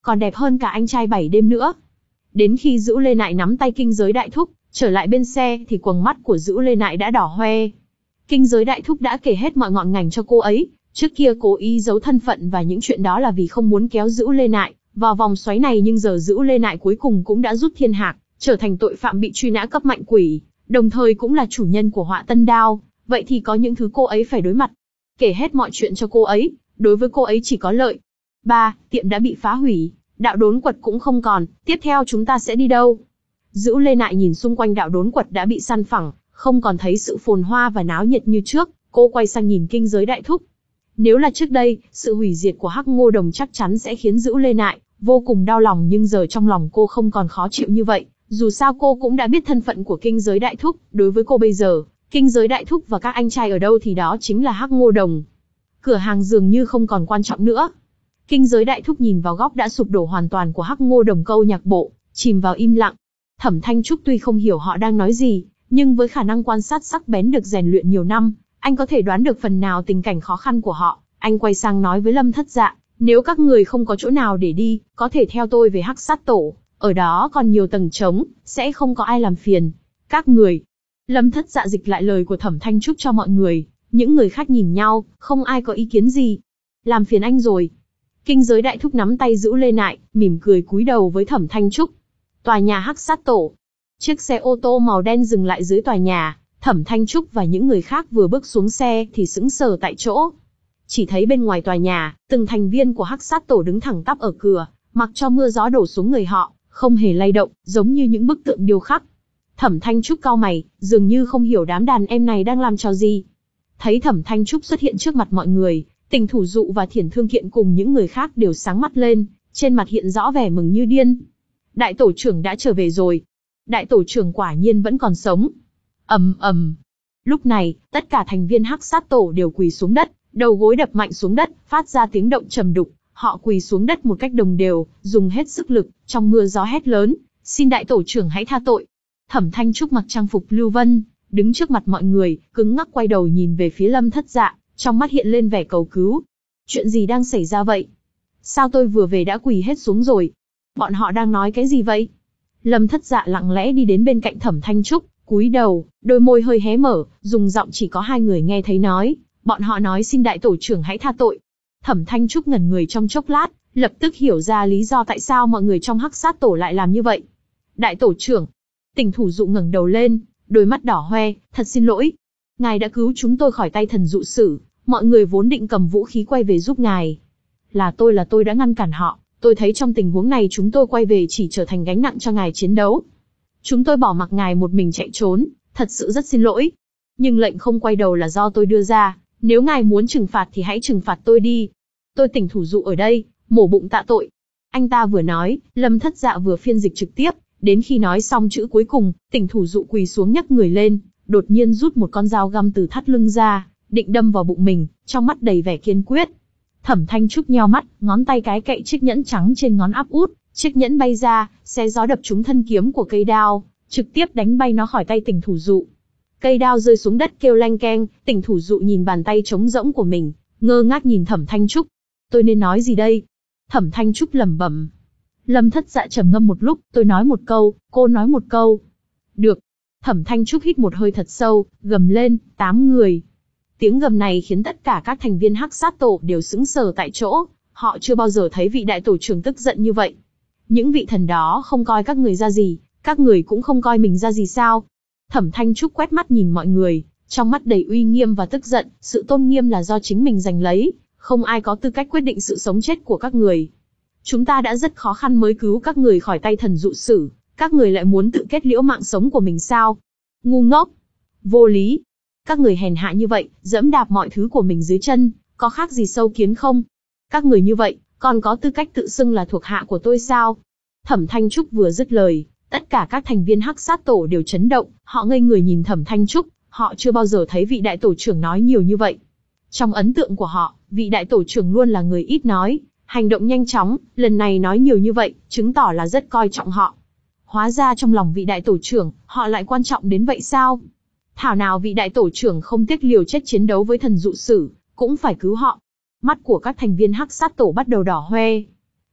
còn đẹp hơn cả anh trai bảy đêm nữa. Đến khi Dữu Lê Nại nắm tay Kinh Giới Đại Thúc, trở lại bên xe thì quầng mắt của Dữu Lê Nại đã đỏ hoe. Kinh Giới Đại Thúc đã kể hết mọi ngọn ngành cho cô ấy, trước kia cố ý giấu thân phận và những chuyện đó là vì không muốn kéo Dữu Lê Nại vào vòng xoáy này, nhưng giờ Dữu Lê Nại cuối cùng cũng đã rút thiên hạc, trở thành tội phạm bị truy nã cấp mạnh quỷ, đồng thời cũng là chủ nhân của Họa Tân Đao, vậy thì có những thứ cô ấy phải đối mặt. Kể hết mọi chuyện cho cô ấy, đối với cô ấy chỉ có lợi. Ba, tiệm đã bị phá hủy, đạo đốn quật cũng không còn, tiếp theo chúng ta sẽ đi đâu? Dữu Lê Nại nhìn xung quanh đạo đốn quật đã bị san phẳng, không còn thấy sự phồn hoa và náo nhiệt như trước, cô quay sang nhìn Kinh Giới Đại Thúc. Nếu là trước đây, sự hủy diệt của Hắc Ngô Đồng chắc chắn sẽ khiến Dữu Lê Nại vô cùng đau lòng, nhưng giờ trong lòng cô không còn khó chịu như vậy, dù sao cô cũng đã biết thân phận của Kinh Giới Đại Thúc, đối với cô bây giờ, Kinh Giới Đại Thúc và các anh trai ở đâu thì đó chính là Hắc Ngô Đồng. Cửa hàng dường như không còn quan trọng nữa. Kinh Giới Đại Thúc nhìn vào góc đã sụp đổ hoàn toàn của Hắc Ngô Đồng câu nhạc bộ, chìm vào im lặng. Thẩm Thanh Trúc tuy không hiểu họ đang nói gì, nhưng với khả năng quan sát sắc bén được rèn luyện nhiều năm, anh có thể đoán được phần nào tình cảnh khó khăn của họ. Anh quay sang nói với Lâm Thất Dạ, nếu các người không có chỗ nào để đi, có thể theo tôi về Hắc Sát Tổ, ở đó còn nhiều tầng trống, sẽ không có ai làm phiền các người. Lâm Thất Dạ dịch lại lời của Thẩm Thanh Trúc cho mọi người, những người khác nhìn nhau, không ai có ý kiến gì. Làm phiền anh rồi. Kinh Giới Đại Thúc nắm tay Dữu Lê Nại, mỉm cười cúi đầu với Thẩm Thanh Trúc. Tòa nhà Hắc Sát Tổ. Chiếc xe ô tô màu đen dừng lại dưới tòa nhà, Thẩm Thanh Trúc và những người khác vừa bước xuống xe thì sững sờ tại chỗ. Chỉ thấy bên ngoài tòa nhà, từng thành viên của Hắc Sát Tổ đứng thẳng tắp ở cửa, mặc cho mưa gió đổ xuống người họ, không hề lay động, giống như những bức tượng điêu khắc. Thẩm Thanh Trúc cau mày, dường như không hiểu đám đàn em này đang làm trò gì. Thấy Thẩm Thanh Trúc xuất hiện trước mặt mọi người, Tình Thủ Dụ và Thiển Thương Kiện cùng những người khác đều sáng mắt lên, trên mặt hiện rõ vẻ mừng như điên. Đại tổ trưởng đã trở về rồi. Đại tổ trưởng quả nhiên vẫn còn sống. Ầm ầm. Lúc này, tất cả thành viên Hắc Sát Tổ đều quỳ xuống đất, đầu gối đập mạnh xuống đất, phát ra tiếng động trầm đục. Họ quỳ xuống đất một cách đồng đều, dùng hết sức lực, trong mưa gió hét lớn, xin đại tổ trưởng hãy tha tội. Thẩm Thanh Trúc mặc trang phục Lưu Vân, đứng trước mặt mọi người, cứng ngắc quay đầu nhìn về phía Lâm Thất Dạ, trong mắt hiện lên vẻ cầu cứu. Chuyện gì đang xảy ra vậy? Sao tôi vừa về đã quỳ hết xuống rồi? Bọn họ đang nói cái gì vậy? Lâm Thất Dạ lặng lẽ đi đến bên cạnh Thẩm Thanh Trúc, cúi đầu, đôi môi hơi hé mở, dùng giọng chỉ có hai người nghe thấy nói. Bọn họ nói xin đại tổ trưởng hãy tha tội. Thẩm Thanh Trúc ngẩn người trong chốc lát, lập tức hiểu ra lý do tại sao mọi người trong Hắc Sát Tổ lại làm như vậy. Đại tổ trưởng. Tình Thủ Dụ ngẩng đầu lên, đôi mắt đỏ hoe, thật xin lỗi. Ngài đã cứu chúng tôi khỏi tay thần dụ sử, mọi người vốn định cầm vũ khí quay về giúp ngài. Là tôi là tôi đã ngăn cản họ, tôi thấy trong tình huống này chúng tôi quay về chỉ trở thành gánh nặng cho ngài chiến đấu. Chúng tôi bỏ mặc ngài một mình chạy trốn, thật sự rất xin lỗi. Nhưng lệnh không quay đầu là do tôi đưa ra, nếu ngài muốn trừng phạt thì hãy trừng phạt tôi đi. Tôi Tình Thủ Dụ ở đây, mổ bụng tạ tội. Anh ta vừa nói, Lâm Thất Dạ vừa phiên dịch trực tiếp, đến khi nói xong chữ cuối cùng, Tình Thủ Dụ quỳ xuống nhấc người lên, đột nhiên rút một con dao găm từ thắt lưng ra, định đâm vào bụng mình, trong mắt đầy vẻ kiên quyết. Thẩm Thanh Trúc nheo mắt, ngón tay cái cậy chiếc nhẫn trắng trên ngón áp út, chiếc nhẫn bay ra, xé gió đập trúng thân kiếm của cây đao, trực tiếp đánh bay nó khỏi tay Tình Thủ Dụ. Cây đao rơi xuống đất kêu leng keng, Tình Thủ Dụ nhìn bàn tay trống rỗng của mình, ngơ ngác nhìn Thẩm Thanh Trúc. Tôi nên nói gì đây? Thẩm Thanh Trúc lẩm bẩm. Lâm Thất Dạ trầm ngâm một lúc, tôi nói một câu, cô nói một câu. Được. Thẩm Thanh Trúc hít một hơi thật sâu, gầm lên, tám người. Tiếng gầm này khiến tất cả các thành viên Hắc Sát Tổ đều sững sờ tại chỗ, họ chưa bao giờ thấy vị đại tổ trưởng tức giận như vậy. Những vị thần đó không coi các người ra gì, các người cũng không coi mình ra gì sao? Thẩm Thanh Trúc quét mắt nhìn mọi người, trong mắt đầy uy nghiêm và tức giận, sự tôn nghiêm là do chính mình giành lấy, không ai có tư cách quyết định sự sống chết của các người. Chúng ta đã rất khó khăn mới cứu các người khỏi tay thần dụ sử, các người lại muốn tự kết liễu mạng sống của mình sao? Ngu ngốc! Vô lý! Các người hèn hạ như vậy, dẫm đạp mọi thứ của mình dưới chân, có khác gì sâu kiến không? Các người như vậy, còn có tư cách tự xưng là thuộc hạ của tôi sao? Thẩm Thanh Trúc vừa dứt lời, tất cả các thành viên Hắc Sát Tổ đều chấn động, họ ngây người nhìn Thẩm Thanh Trúc, họ chưa bao giờ thấy vị đại tổ trưởng nói nhiều như vậy. Trong ấn tượng của họ, vị đại tổ trưởng luôn là người ít nói, hành động nhanh chóng, lần này nói nhiều như vậy, chứng tỏ là rất coi trọng họ. Hóa ra trong lòng vị đại tổ trưởng, họ lại quan trọng đến vậy sao? Thảo nào vị đại tổ trưởng không tiếc liều chết chiến đấu với thần dụ sử, cũng phải cứu họ. Mắt của các thành viên Hắc Sát Tổ bắt đầu đỏ hoe.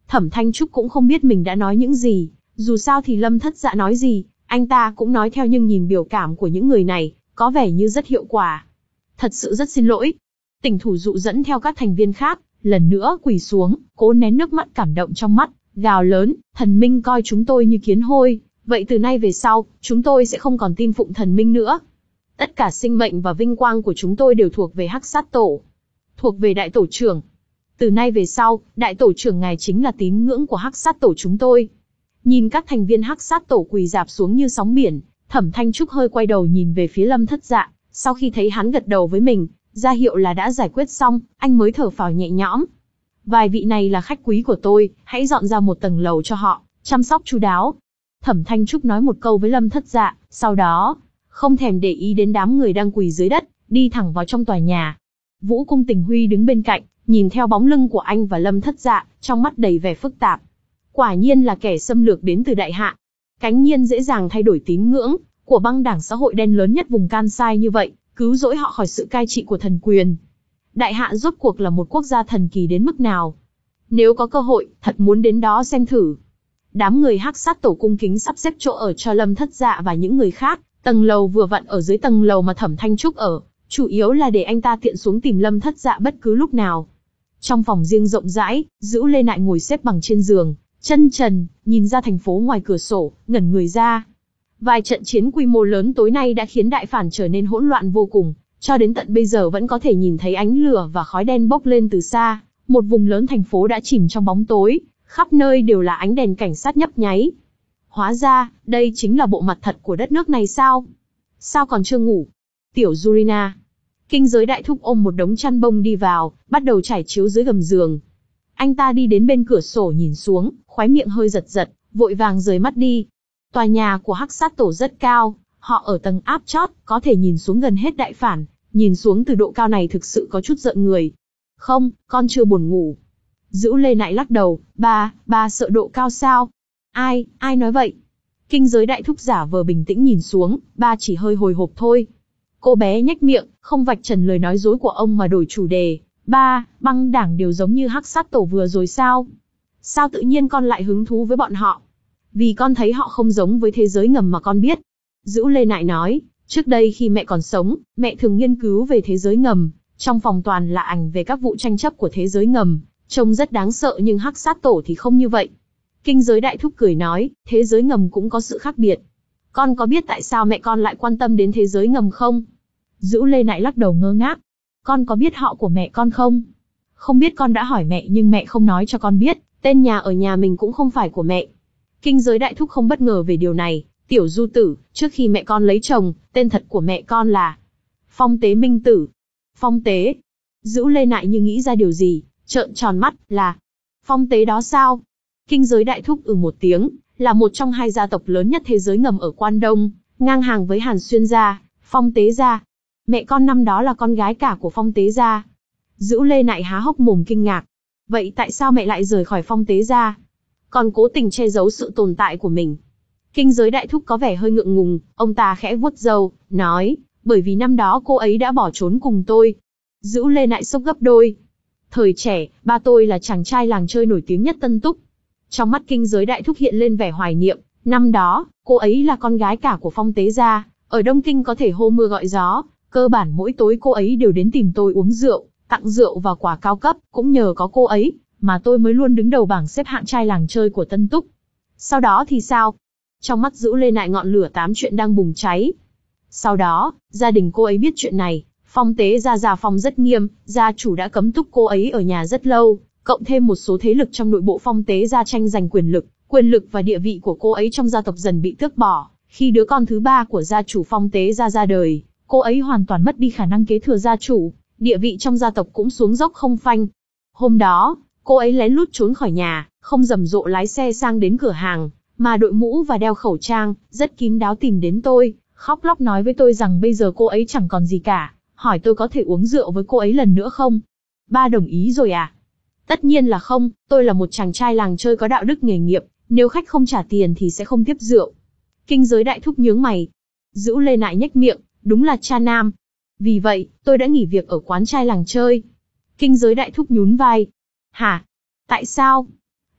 Thẩm Thanh Trúc cũng không biết mình đã nói những gì, dù sao thì Lâm Thất Dạ nói gì, anh ta cũng nói theo, nhưng nhìn biểu cảm của những người này, có vẻ như rất hiệu quả. Thật sự rất xin lỗi. Tỉnh thủ dụ dẫn theo các thành viên khác, lần nữa quỳ xuống, cố nén nước mắt cảm động trong mắt, gào lớn, thần minh coi chúng tôi như kiến hôi, vậy từ nay về sau, chúng tôi sẽ không còn tin phụng thần minh nữa. Tất cả sinh mệnh và vinh quang của chúng tôi đều thuộc về Hắc Sát Tổ, thuộc về đại tổ trưởng. Từ nay về sau, đại tổ trưởng ngài chính là tín ngưỡng của Hắc Sát Tổ chúng tôi. Nhìn các thành viên Hắc Sát Tổ quỳ rạp xuống như sóng biển, Thẩm Thanh Trúc hơi quay đầu nhìn về phía Lâm Thất Dạ, sau khi thấy hắn gật đầu với mình, ra hiệu là đã giải quyết xong, anh mới thở phào nhẹ nhõm. Vài vị này là khách quý của tôi, hãy dọn ra một tầng lầu cho họ, chăm sóc chu đáo. Thẩm Thanh Trúc nói một câu với Lâm Thất Dạ, sau đó, không thèm để ý đến đám người đang quỳ dưới đất, đi thẳng vào trong tòa nhà. Vũ Cung Tình Huy đứng bên cạnh, nhìn theo bóng lưng của anh và Lâm Thất Dạ, trong mắt đầy vẻ phức tạp. Quả nhiên là kẻ xâm lược đến từ Đại Hạ. Cánh nhiên dễ dàng thay đổi tín ngưỡng của băng đảng xã hội đen lớn nhất vùng Kansai như vậy, cứu rỗi họ khỏi sự cai trị của thần quyền. Đại Hạ rốt cuộc là một quốc gia thần kỳ đến mức nào? Nếu có cơ hội, thật muốn đến đó xem thử. Đám người Hắc Sát Tổ cung kính sắp xếp chỗ ở cho Lâm Thất Dạ và những người khác, tầng lầu vừa vặn ở dưới tầng lầu mà Thẩm Thanh Trúc ở, chủ yếu là để anh ta tiện xuống tìm Lâm Thất Dạ bất cứ lúc nào. Trong phòng riêng rộng rãi, Dữu Lê Nại ngồi xếp bằng trên giường, chân trần, nhìn ra thành phố ngoài cửa sổ, ngẩn người ra. Vài trận chiến quy mô lớn tối nay đã khiến đại phản trở nên hỗn loạn vô cùng, cho đến tận bây giờ vẫn có thể nhìn thấy ánh lửa và khói đen bốc lên từ xa, một vùng lớn thành phố đã chìm trong bóng tối, khắp nơi đều là ánh đèn cảnh sát nhấp nháy. Hóa ra, đây chính là bộ mặt thật của đất nước này sao? Sao còn chưa ngủ? Tiểu Yurina. Kinh giới đại thúc ôm một đống chăn bông đi vào, bắt đầu trải chiếu dưới gầm giường. Anh ta đi đến bên cửa sổ nhìn xuống, khóe miệng hơi giật giật, vội vàng rời mắt đi. Tòa nhà của Hắc Sát Tổ rất cao, họ ở tầng áp chót, có thể nhìn xuống gần hết đại phản, nhìn xuống từ độ cao này thực sự có chút rợn người. Không, con chưa buồn ngủ. Dữu Lê Nại lắc đầu, ba, ba sợ độ cao sao? Ai, ai nói vậy? Kinh giới đại thúc giả vờ bình tĩnh nhìn xuống, ba chỉ hơi hồi hộp thôi. Cô bé nhếch miệng, không vạch trần lời nói dối của ông mà đổi chủ đề. Ba, băng đảng đều giống như Hắc Sát Tổ vừa rồi sao? Sao tự nhiên con lại hứng thú với bọn họ? Vì con thấy họ không giống với thế giới ngầm mà con biết. Dữu Lê Nại nói, trước đây khi mẹ còn sống, mẹ thường nghiên cứu về thế giới ngầm, trong phòng toàn là ảnh về các vụ tranh chấp của thế giới ngầm, trông rất đáng sợ, nhưng Hắc Sát Tổ thì không như vậy. Kinh giới đại thúc cười nói, thế giới ngầm cũng có sự khác biệt. Con có biết tại sao mẹ con lại quan tâm đến thế giới ngầm không? Dữu Lê Nại lắc đầu ngơ ngác. Con có biết họ của mẹ con không? Không biết, con đã hỏi mẹ nhưng mẹ không nói cho con biết, tên nhà ở nhà mình cũng không phải của mẹ. Kinh giới đại thúc không bất ngờ về điều này. Tiểu Du Tử, trước khi mẹ con lấy chồng, tên thật của mẹ con là Phong Tế Minh Tử. Phong Tế? Dữu Lê Nại như nghĩ ra điều gì, trợn tròn mắt, là Phong Tế đó sao? Kinh giới đại thúc ừ một tiếng, là một trong hai gia tộc lớn nhất thế giới ngầm ở Quan Đông, ngang hàng với Hàn Xuyên gia, Phong Tế gia. Mẹ con năm đó là con gái cả của Phong Tế gia. Dữu Lê Nại há hốc mồm kinh ngạc. Vậy tại sao mẹ lại rời khỏi Phong Tế gia? Còn cố tình che giấu sự tồn tại của mình. Kinh giới đại thúc có vẻ hơi ngượng ngùng, ông ta khẽ vuốt râu, nói, bởi vì năm đó cô ấy đã bỏ trốn cùng tôi. Dữu Lê Nại sốc gấp đôi. Thời trẻ, ba tôi là chàng trai làng chơi nổi tiếng nhất Tân Túc. Trong mắt kinh giới đại thúc hiện lên vẻ hoài niệm, năm đó, cô ấy là con gái cả của Phong Tế gia, ở Đông Kinh có thể hô mưa gọi gió, cơ bản mỗi tối cô ấy đều đến tìm tôi uống rượu, tặng rượu và quà cao cấp, cũng nhờ có cô ấy, mà tôi mới luôn đứng đầu bảng xếp hạng trai làng chơi của Tân Túc. Sau đó thì sao? Trong mắt Dữu Lê Nại ngọn lửa tám chuyện đang bùng cháy. Sau đó, gia đình cô ấy biết chuyện này, Phong Tế gia gia phong rất nghiêm, gia chủ đã cấm túc cô ấy ở nhà rất lâu, cộng thêm một số thế lực trong nội bộ Phong Tế gia tranh giành quyền lực, quyền lực và địa vị của cô ấy trong gia tộc dần bị tước bỏ. Khi đứa con thứ ba của gia chủ Phong Tế gia ra đời, cô ấy hoàn toàn mất đi khả năng kế thừa gia chủ, địa vị trong gia tộc cũng xuống dốc không phanh. Hôm đó, cô ấy lén lút trốn khỏi nhà, không rầm rộ lái xe sang đến cửa hàng, mà đội mũ và đeo khẩu trang, rất kín đáo tìm đến tôi, khóc lóc nói với tôi rằng bây giờ cô ấy chẳng còn gì cả, hỏi tôi có thể uống rượu với cô ấy lần nữa không? Ba đồng ý rồi à? Tất nhiên là không, tôi là một chàng trai làng chơi có đạo đức nghề nghiệp, nếu khách không trả tiền thì sẽ không tiếp rượu. Kinh giới đại thúc nhướng mày. Dữu Lê Nại nhếch miệng, đúng là cha nam. Vì vậy, tôi đã nghỉ việc ở quán trai làng chơi. Kinh giới đại thúc nhún vai. Hả? Tại sao?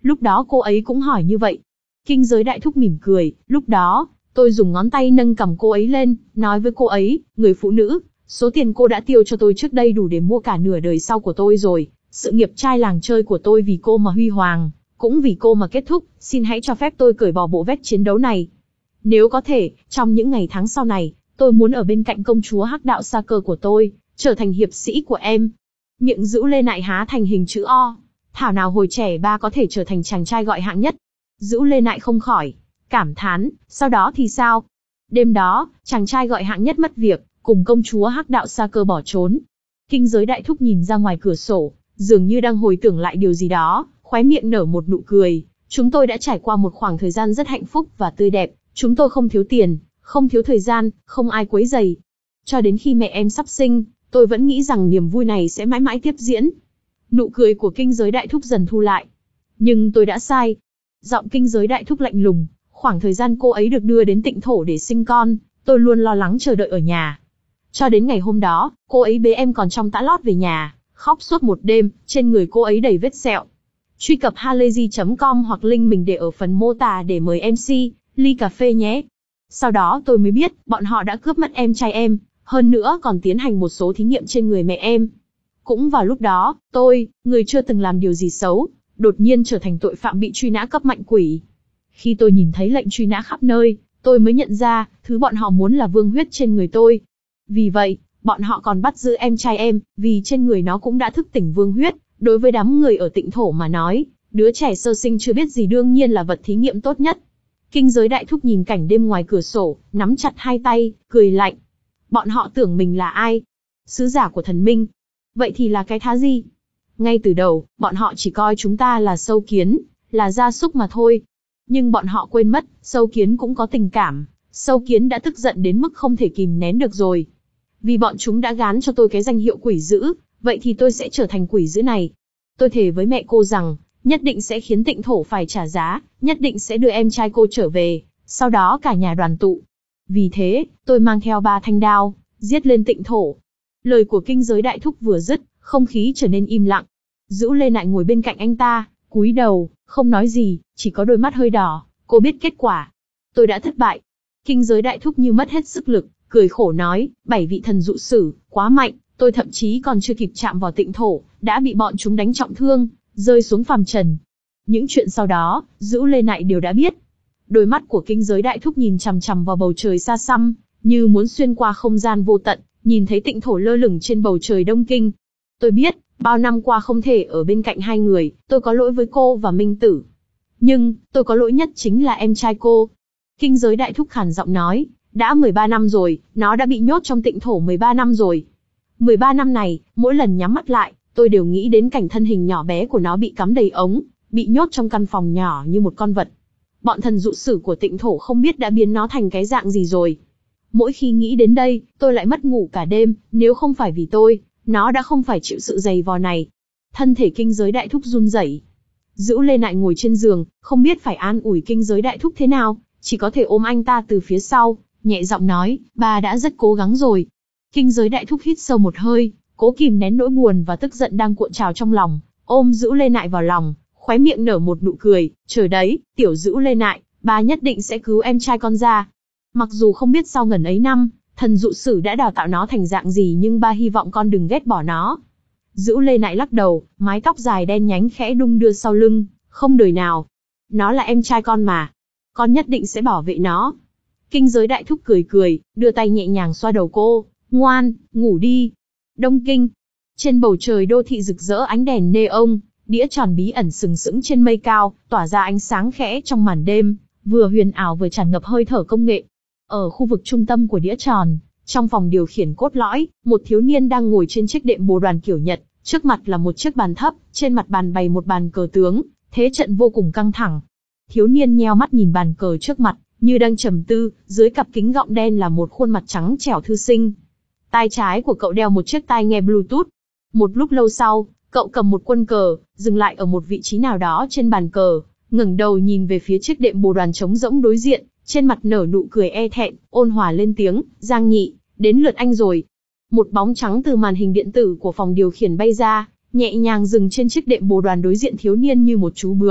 lúc đó cô ấy cũng hỏi như vậy. Kinh giới đại thúc mỉm cười, lúc đó, tôi dùng ngón tay nâng cằm cô ấy lên, nói với cô ấy, người phụ nữ, số tiền cô đã tiêu cho tôi trước đây đủ để mua cả nửa đời sau của tôi rồi, sự nghiệp trai làng chơi của tôi vì cô mà huy hoàng, cũng vì cô mà kết thúc, xin hãy cho phép tôi cởi bỏ bộ vest chiến đấu này. Nếu có thể, trong những ngày tháng sau này, tôi muốn ở bên cạnh công chúa hắc đạo sa cơ của tôi, trở thành hiệp sĩ của em. Miệng Dữu Lê Nại há thành hình chữ O. Thảo nào hồi trẻ ba có thể trở thành chàng trai gọi hạng nhất. Dữu Lê Nại không khỏi cảm thán, sau đó thì sao? Đêm đó, chàng trai gọi hạng nhất mất việc, cùng công chúa hắc đạo sa cơ bỏ trốn. Kinh giới đại thúc nhìn ra ngoài cửa sổ, dường như đang hồi tưởng lại điều gì đó, khóe miệng nở một nụ cười. Chúng tôi đã trải qua một khoảng thời gian rất hạnh phúc và tươi đẹp, chúng tôi không thiếu tiền, không thiếu thời gian, không ai quấy rầy. Cho đến khi mẹ em sắp sinh, tôi vẫn nghĩ rằng niềm vui này sẽ mãi mãi tiếp diễn. Nụ cười của kinh giới đại thúc dần thu lại. Nhưng tôi đã sai. Giọng kinh giới đại thúc lạnh lùng, khoảng thời gian cô ấy được đưa đến Tịnh Thổ để sinh con, tôi luôn lo lắng chờ đợi ở nhà. Cho đến ngày hôm đó, cô ấy bế em còn trong tã lót về nhà, khóc suốt một đêm, trên người cô ấy đầy vết sẹo. Truy cập halayzi chấm com hoặc link mình để ở phần mô tả để mời em xê, ly cà phê nhé. Sau đó tôi mới biết, bọn họ đã cướp mất em trai em, hơn nữa còn tiến hành một số thí nghiệm trên người mẹ em. Cũng vào lúc đó, tôi, người chưa từng làm điều gì xấu, đột nhiên trở thành tội phạm bị truy nã cấp mạnh quỷ. Khi tôi nhìn thấy lệnh truy nã khắp nơi, tôi mới nhận ra, thứ bọn họ muốn là vương huyết trên người tôi. Vì vậy, bọn họ còn bắt giữ em trai em, vì trên người nó cũng đã thức tỉnh vương huyết. Đối với đám người ở Tịnh Thổ mà nói, đứa trẻ sơ sinh chưa biết gì đương nhiên là vật thí nghiệm tốt nhất. Kinh giới đại thúc nhìn cảnh đêm ngoài cửa sổ, nắm chặt hai tay, cười lạnh. Bọn họ tưởng mình là ai? Sứ giả của thần minh. Vậy thì là cái thá gì? Ngay từ đầu, bọn họ chỉ coi chúng ta là sâu kiến, là gia súc mà thôi. Nhưng bọn họ quên mất, sâu kiến cũng có tình cảm. Sâu kiến đã tức giận đến mức không thể kìm nén được rồi. Vì bọn chúng đã gán cho tôi cái danh hiệu quỷ dữ, vậy thì tôi sẽ trở thành quỷ dữ này. Tôi thề với mẹ cô rằng, nhất định sẽ khiến Tịnh Thổ phải trả giá, nhất định sẽ đưa em trai cô trở về, sau đó cả nhà đoàn tụ. Vì thế, tôi mang theo ba thanh đao, giết lên Tịnh Thổ. Lời của kinh giới đại thúc vừa dứt, không khí trở nên im lặng. Dữu Lê Nại ngồi bên cạnh anh ta, cúi đầu, không nói gì, chỉ có đôi mắt hơi đỏ. Cô biết kết quả. Tôi đã thất bại. Kinh giới đại thúc như mất hết sức lực, cười khổ nói, bảy vị thần dụ sử, quá mạnh, tôi thậm chí còn chưa kịp chạm vào Tịnh Thổ, đã bị bọn chúng đánh trọng thương, rơi xuống phàm trần. Những chuyện sau đó, Dữu Lê Nại đều đã biết. Đôi mắt của kinh giới đại thúc nhìn chằm chằm vào bầu trời xa xăm, như muốn xuyên qua không gian vô tận, nhìn thấy Tịnh Thổ lơ lửng trên bầu trời Đông Kinh. Tôi biết, bao năm qua không thể ở bên cạnh hai người, tôi có lỗi với cô và Minh Tử. Nhưng, tôi có lỗi nhất chính là em trai cô. Kinh giới đại thúc khàn giọng nói, đã mười ba năm rồi, nó đã bị nhốt trong Tịnh Thổ mười ba năm rồi. mười ba năm này, mỗi lần nhắm mắt lại, tôi đều nghĩ đến cảnh thân hình nhỏ bé của nó bị cắm đầy ống, bị nhốt trong căn phòng nhỏ như một con vật. Bọn thần dụ sử của Tịnh Thổ không biết đã biến nó thành cái dạng gì rồi. Mỗi khi nghĩ đến đây, tôi lại mất ngủ cả đêm, nếu không phải vì tôi, nó đã không phải chịu sự giày vò này. Thân thể kinh giới đại thúc run rẩy. Dữu Lê Nại ngồi trên giường, không biết phải an ủi kinh giới đại thúc thế nào, chỉ có thể ôm anh ta từ phía sau, nhẹ giọng nói, bà đã rất cố gắng rồi. Kinh giới đại thúc hít sâu một hơi, cố kìm nén nỗi buồn và tức giận đang cuộn trào trong lòng, ôm Dữu Lê Nại vào lòng, khóe miệng nở một nụ cười, chờ đấy, tiểu Dữu Lê Nại, bà nhất định sẽ cứu em trai con ra. Mặc dù không biết sau ngần ấy năm, thần dụ sử đã đào tạo nó thành dạng gì nhưng ba hy vọng con đừng ghét bỏ nó. Dữu Lê Nại lắc đầu, mái tóc dài đen nhánh khẽ đung đưa sau lưng, không đời nào. Nó là em trai con mà. Con nhất định sẽ bảo vệ nó. Kinh giới đại thúc cười cười, đưa tay nhẹ nhàng xoa đầu cô, ngoan, ngủ đi. Đông Kinh. Trên bầu trời đô thị rực rỡ ánh đèn neon, đĩa tròn bí ẩn sừng sững trên mây cao, tỏa ra ánh sáng khẽ trong màn đêm, vừa huyền ảo vừa tràn ngập hơi thở công nghệ. Ở khu vực trung tâm của đĩa tròn, trong phòng điều khiển cốt lõi, một thiếu niên đang ngồi trên chiếc đệm bồ đoàn kiểu Nhật, trước mặt là một chiếc bàn thấp, trên mặt bàn bày một bàn cờ tướng, thế trận vô cùng căng thẳng. Thiếu niên nheo mắt nhìn bàn cờ trước mặt, như đang trầm tư, dưới cặp kính gọng đen là một khuôn mặt trắng trẻo thư sinh. Tai trái của cậu đeo một chiếc tai nghe Bluetooth. Một lúc lâu sau, cậu cầm một quân cờ, dừng lại ở một vị trí nào đó trên bàn cờ, ngẩng đầu nhìn về phía chiếc đệm bồ đoàn trống rỗng đối diện, trên mặt nở nụ cười e thẹn, ôn hòa lên tiếng, Giang Nhị, đến lượt anh rồi. Một bóng trắng từ màn hình điện tử của phòng điều khiển bay ra, nhẹ nhàng dừng trên chiếc đệm bồ đoàn đối diện thiếu niên như một chú bướm,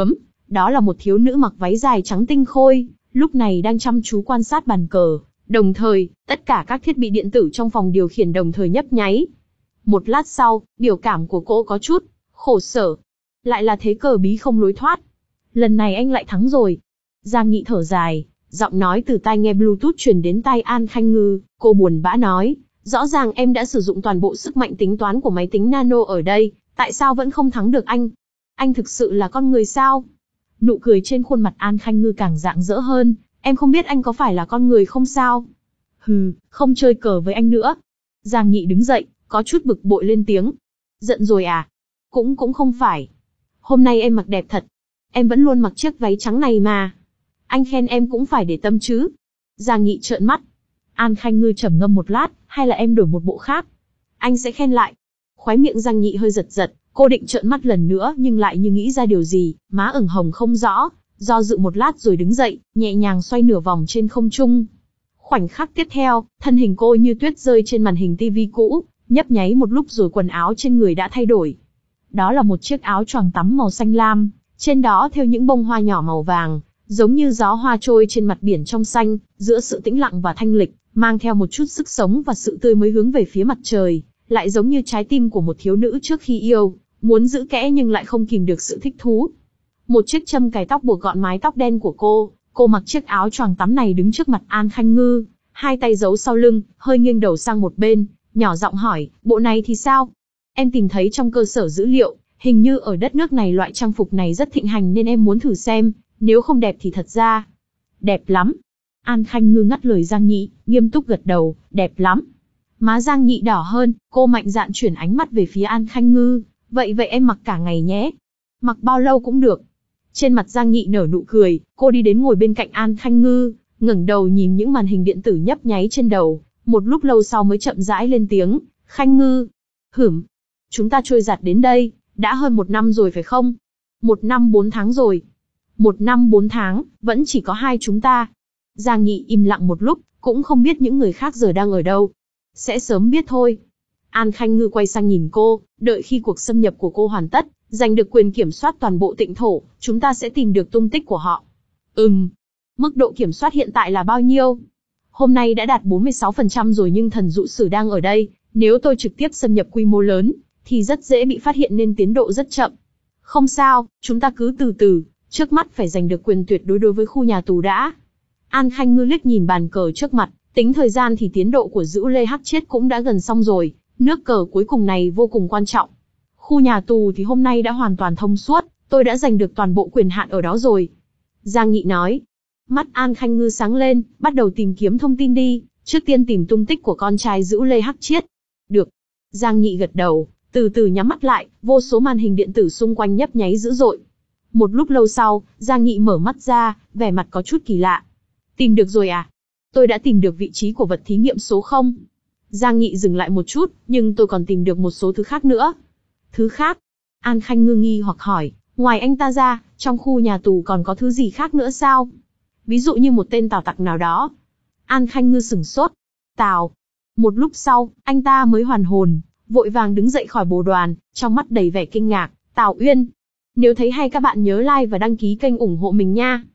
Đó là một thiếu nữ mặc váy dài trắng tinh khôi, lúc này đang chăm chú quan sát bàn cờ, đồng thời, tất cả các thiết bị điện tử trong phòng điều khiển đồng thời nhấp nháy. Một lát sau, biểu cảm của cô có chút khổ sở. Lại là thế cờ bí không lối thoát. Lần này anh lại thắng rồi. Giang Nghị thở dài, giọng nói từ tai nghe Bluetooth truyền đến tai An Khanh Ngư, cô buồn bã nói, rõ ràng em đã sử dụng toàn bộ sức mạnh tính toán của máy tính nano ở đây, tại sao vẫn không thắng được anh? Anh thực sự là con người sao? Nụ cười trên khuôn mặt An Khanh Ngư càng rạng rỡ hơn, em không biết anh có phải là con người không sao? Hừ, không chơi cờ với anh nữa. Giang Nghị đứng dậy, có chút bực bội lên tiếng. Giận rồi à? Cũng cũng không phải. Hôm nay em mặc đẹp thật. Em vẫn luôn mặc chiếc váy trắng này mà. Anh khen em cũng phải để tâm chứ. Giang Nghị trợn mắt. An Khanh Ngư trầm ngâm một lát, hay là em đổi một bộ khác? Anh sẽ khen lại. Khóe miệng Giang Nghị hơi giật giật, cô định trợn mắt lần nữa nhưng lại như nghĩ ra điều gì, má ửng hồng không rõ, do dự một lát rồi đứng dậy, nhẹ nhàng xoay nửa vòng trên không trung. Khoảnh khắc tiếp theo, thân hình cô như tuyết rơi trên màn hình tivi cũ, nhấp nháy một lúc rồi quần áo trên người đã thay đổi. Đó là một chiếc áo choàng tắm màu xanh lam, trên đó thêu những bông hoa nhỏ màu vàng, giống như gió hoa trôi trên mặt biển trong xanh, giữa sự tĩnh lặng và thanh lịch, mang theo một chút sức sống và sự tươi mới hướng về phía mặt trời, lại giống như trái tim của một thiếu nữ trước khi yêu, muốn giữ kẽ nhưng lại không kìm được sự thích thú. Một chiếc châm cài tóc buộc gọn mái tóc đen của cô, cô mặc chiếc áo choàng tắm này đứng trước mặt An Khanh Ngư, hai tay giấu sau lưng, hơi nghiêng đầu sang một bên, nhỏ giọng hỏi, bộ này thì sao? Em tìm thấy trong cơ sở dữ liệu, hình như ở đất nước này loại trang phục này rất thịnh hành nên em muốn thử xem, nếu không đẹp thì thật ra. Đẹp lắm. An Khanh Ngư ngắt lời Giang Nghị, nghiêm túc gật đầu, đẹp lắm. Má Giang Nghị đỏ hơn, cô mạnh dạn chuyển ánh mắt về phía An Khanh Ngư, vậy vậy em mặc cả ngày nhé. Mặc bao lâu cũng được. Trên mặt Giang Nghị nở nụ cười, cô đi đến ngồi bên cạnh An Khanh Ngư, ngẩng đầu nhìn những màn hình điện tử nhấp nháy trên đầu, một lúc lâu sau mới chậm rãi lên tiếng, Khanh Ngư. Hửm. Chúng ta trôi giạt đến đây, đã hơn một năm rồi phải không? Một năm bốn tháng rồi. Một năm bốn tháng, vẫn chỉ có hai chúng ta. Giang Nghị im lặng một lúc, cũng không biết những người khác giờ đang ở đâu. Sẽ sớm biết thôi. An Khanh Ngư quay sang nhìn cô, đợi khi cuộc xâm nhập của cô hoàn tất, giành được quyền kiểm soát toàn bộ Tịnh thổ, chúng ta sẽ tìm được tung tích của họ. Ừm. Mức độ kiểm soát hiện tại là bao nhiêu? Hôm nay đã đạt bốn mươi sáu phần trăm rồi nhưng thần dụ sử đang ở đây, nếu tôi trực tiếp xâm nhập quy mô lớn, thì rất dễ bị phát hiện nên tiến độ rất chậm. Không sao, chúng ta cứ từ từ, trước mắt phải giành được quyền tuyệt đối đối với khu nhà tù đã. An Khanh Ngư liếc nhìn bàn cờ trước mặt, tính thời gian thì tiến độ của Dữ Lê Hắc Chiết cũng đã gần xong rồi, nước cờ cuối cùng này vô cùng quan trọng. Khu nhà tù thì hôm nay đã hoàn toàn thông suốt, tôi đã giành được toàn bộ quyền hạn ở đó rồi. Giang Nghị nói. Mắt An Khanh Ngư sáng lên, bắt đầu tìm kiếm thông tin đi, trước tiên tìm tung tích của con trai Dữ Lê Hắc Chiết. Được. Giang Nghị gật đầu, từ từ nhắm mắt lại, vô số màn hình điện tử xung quanh nhấp nháy dữ dội. Một lúc lâu sau, Giang Nghị mở mắt ra, vẻ mặt có chút kỳ lạ. Tìm được rồi à? Tôi đã tìm được vị trí của vật thí nghiệm số không. Giang Nghị dừng lại một chút, nhưng tôi còn tìm được một số thứ khác nữa. Thứ khác? An Khanh Ngư nghi hoặc hỏi, ngoài anh ta ra, trong khu nhà tù còn có thứ gì khác nữa sao? Ví dụ như một tên tào tặc nào đó. An Khanh Ngư sửng sốt. Tào. Một lúc sau, anh ta mới hoàn hồn, vội vàng đứng dậy khỏi bồ đoàn, trong mắt đầy vẻ kinh ngạc. Tào Uyên. Nếu thấy hay các bạn nhớ like và đăng ký kênh ủng hộ mình nha.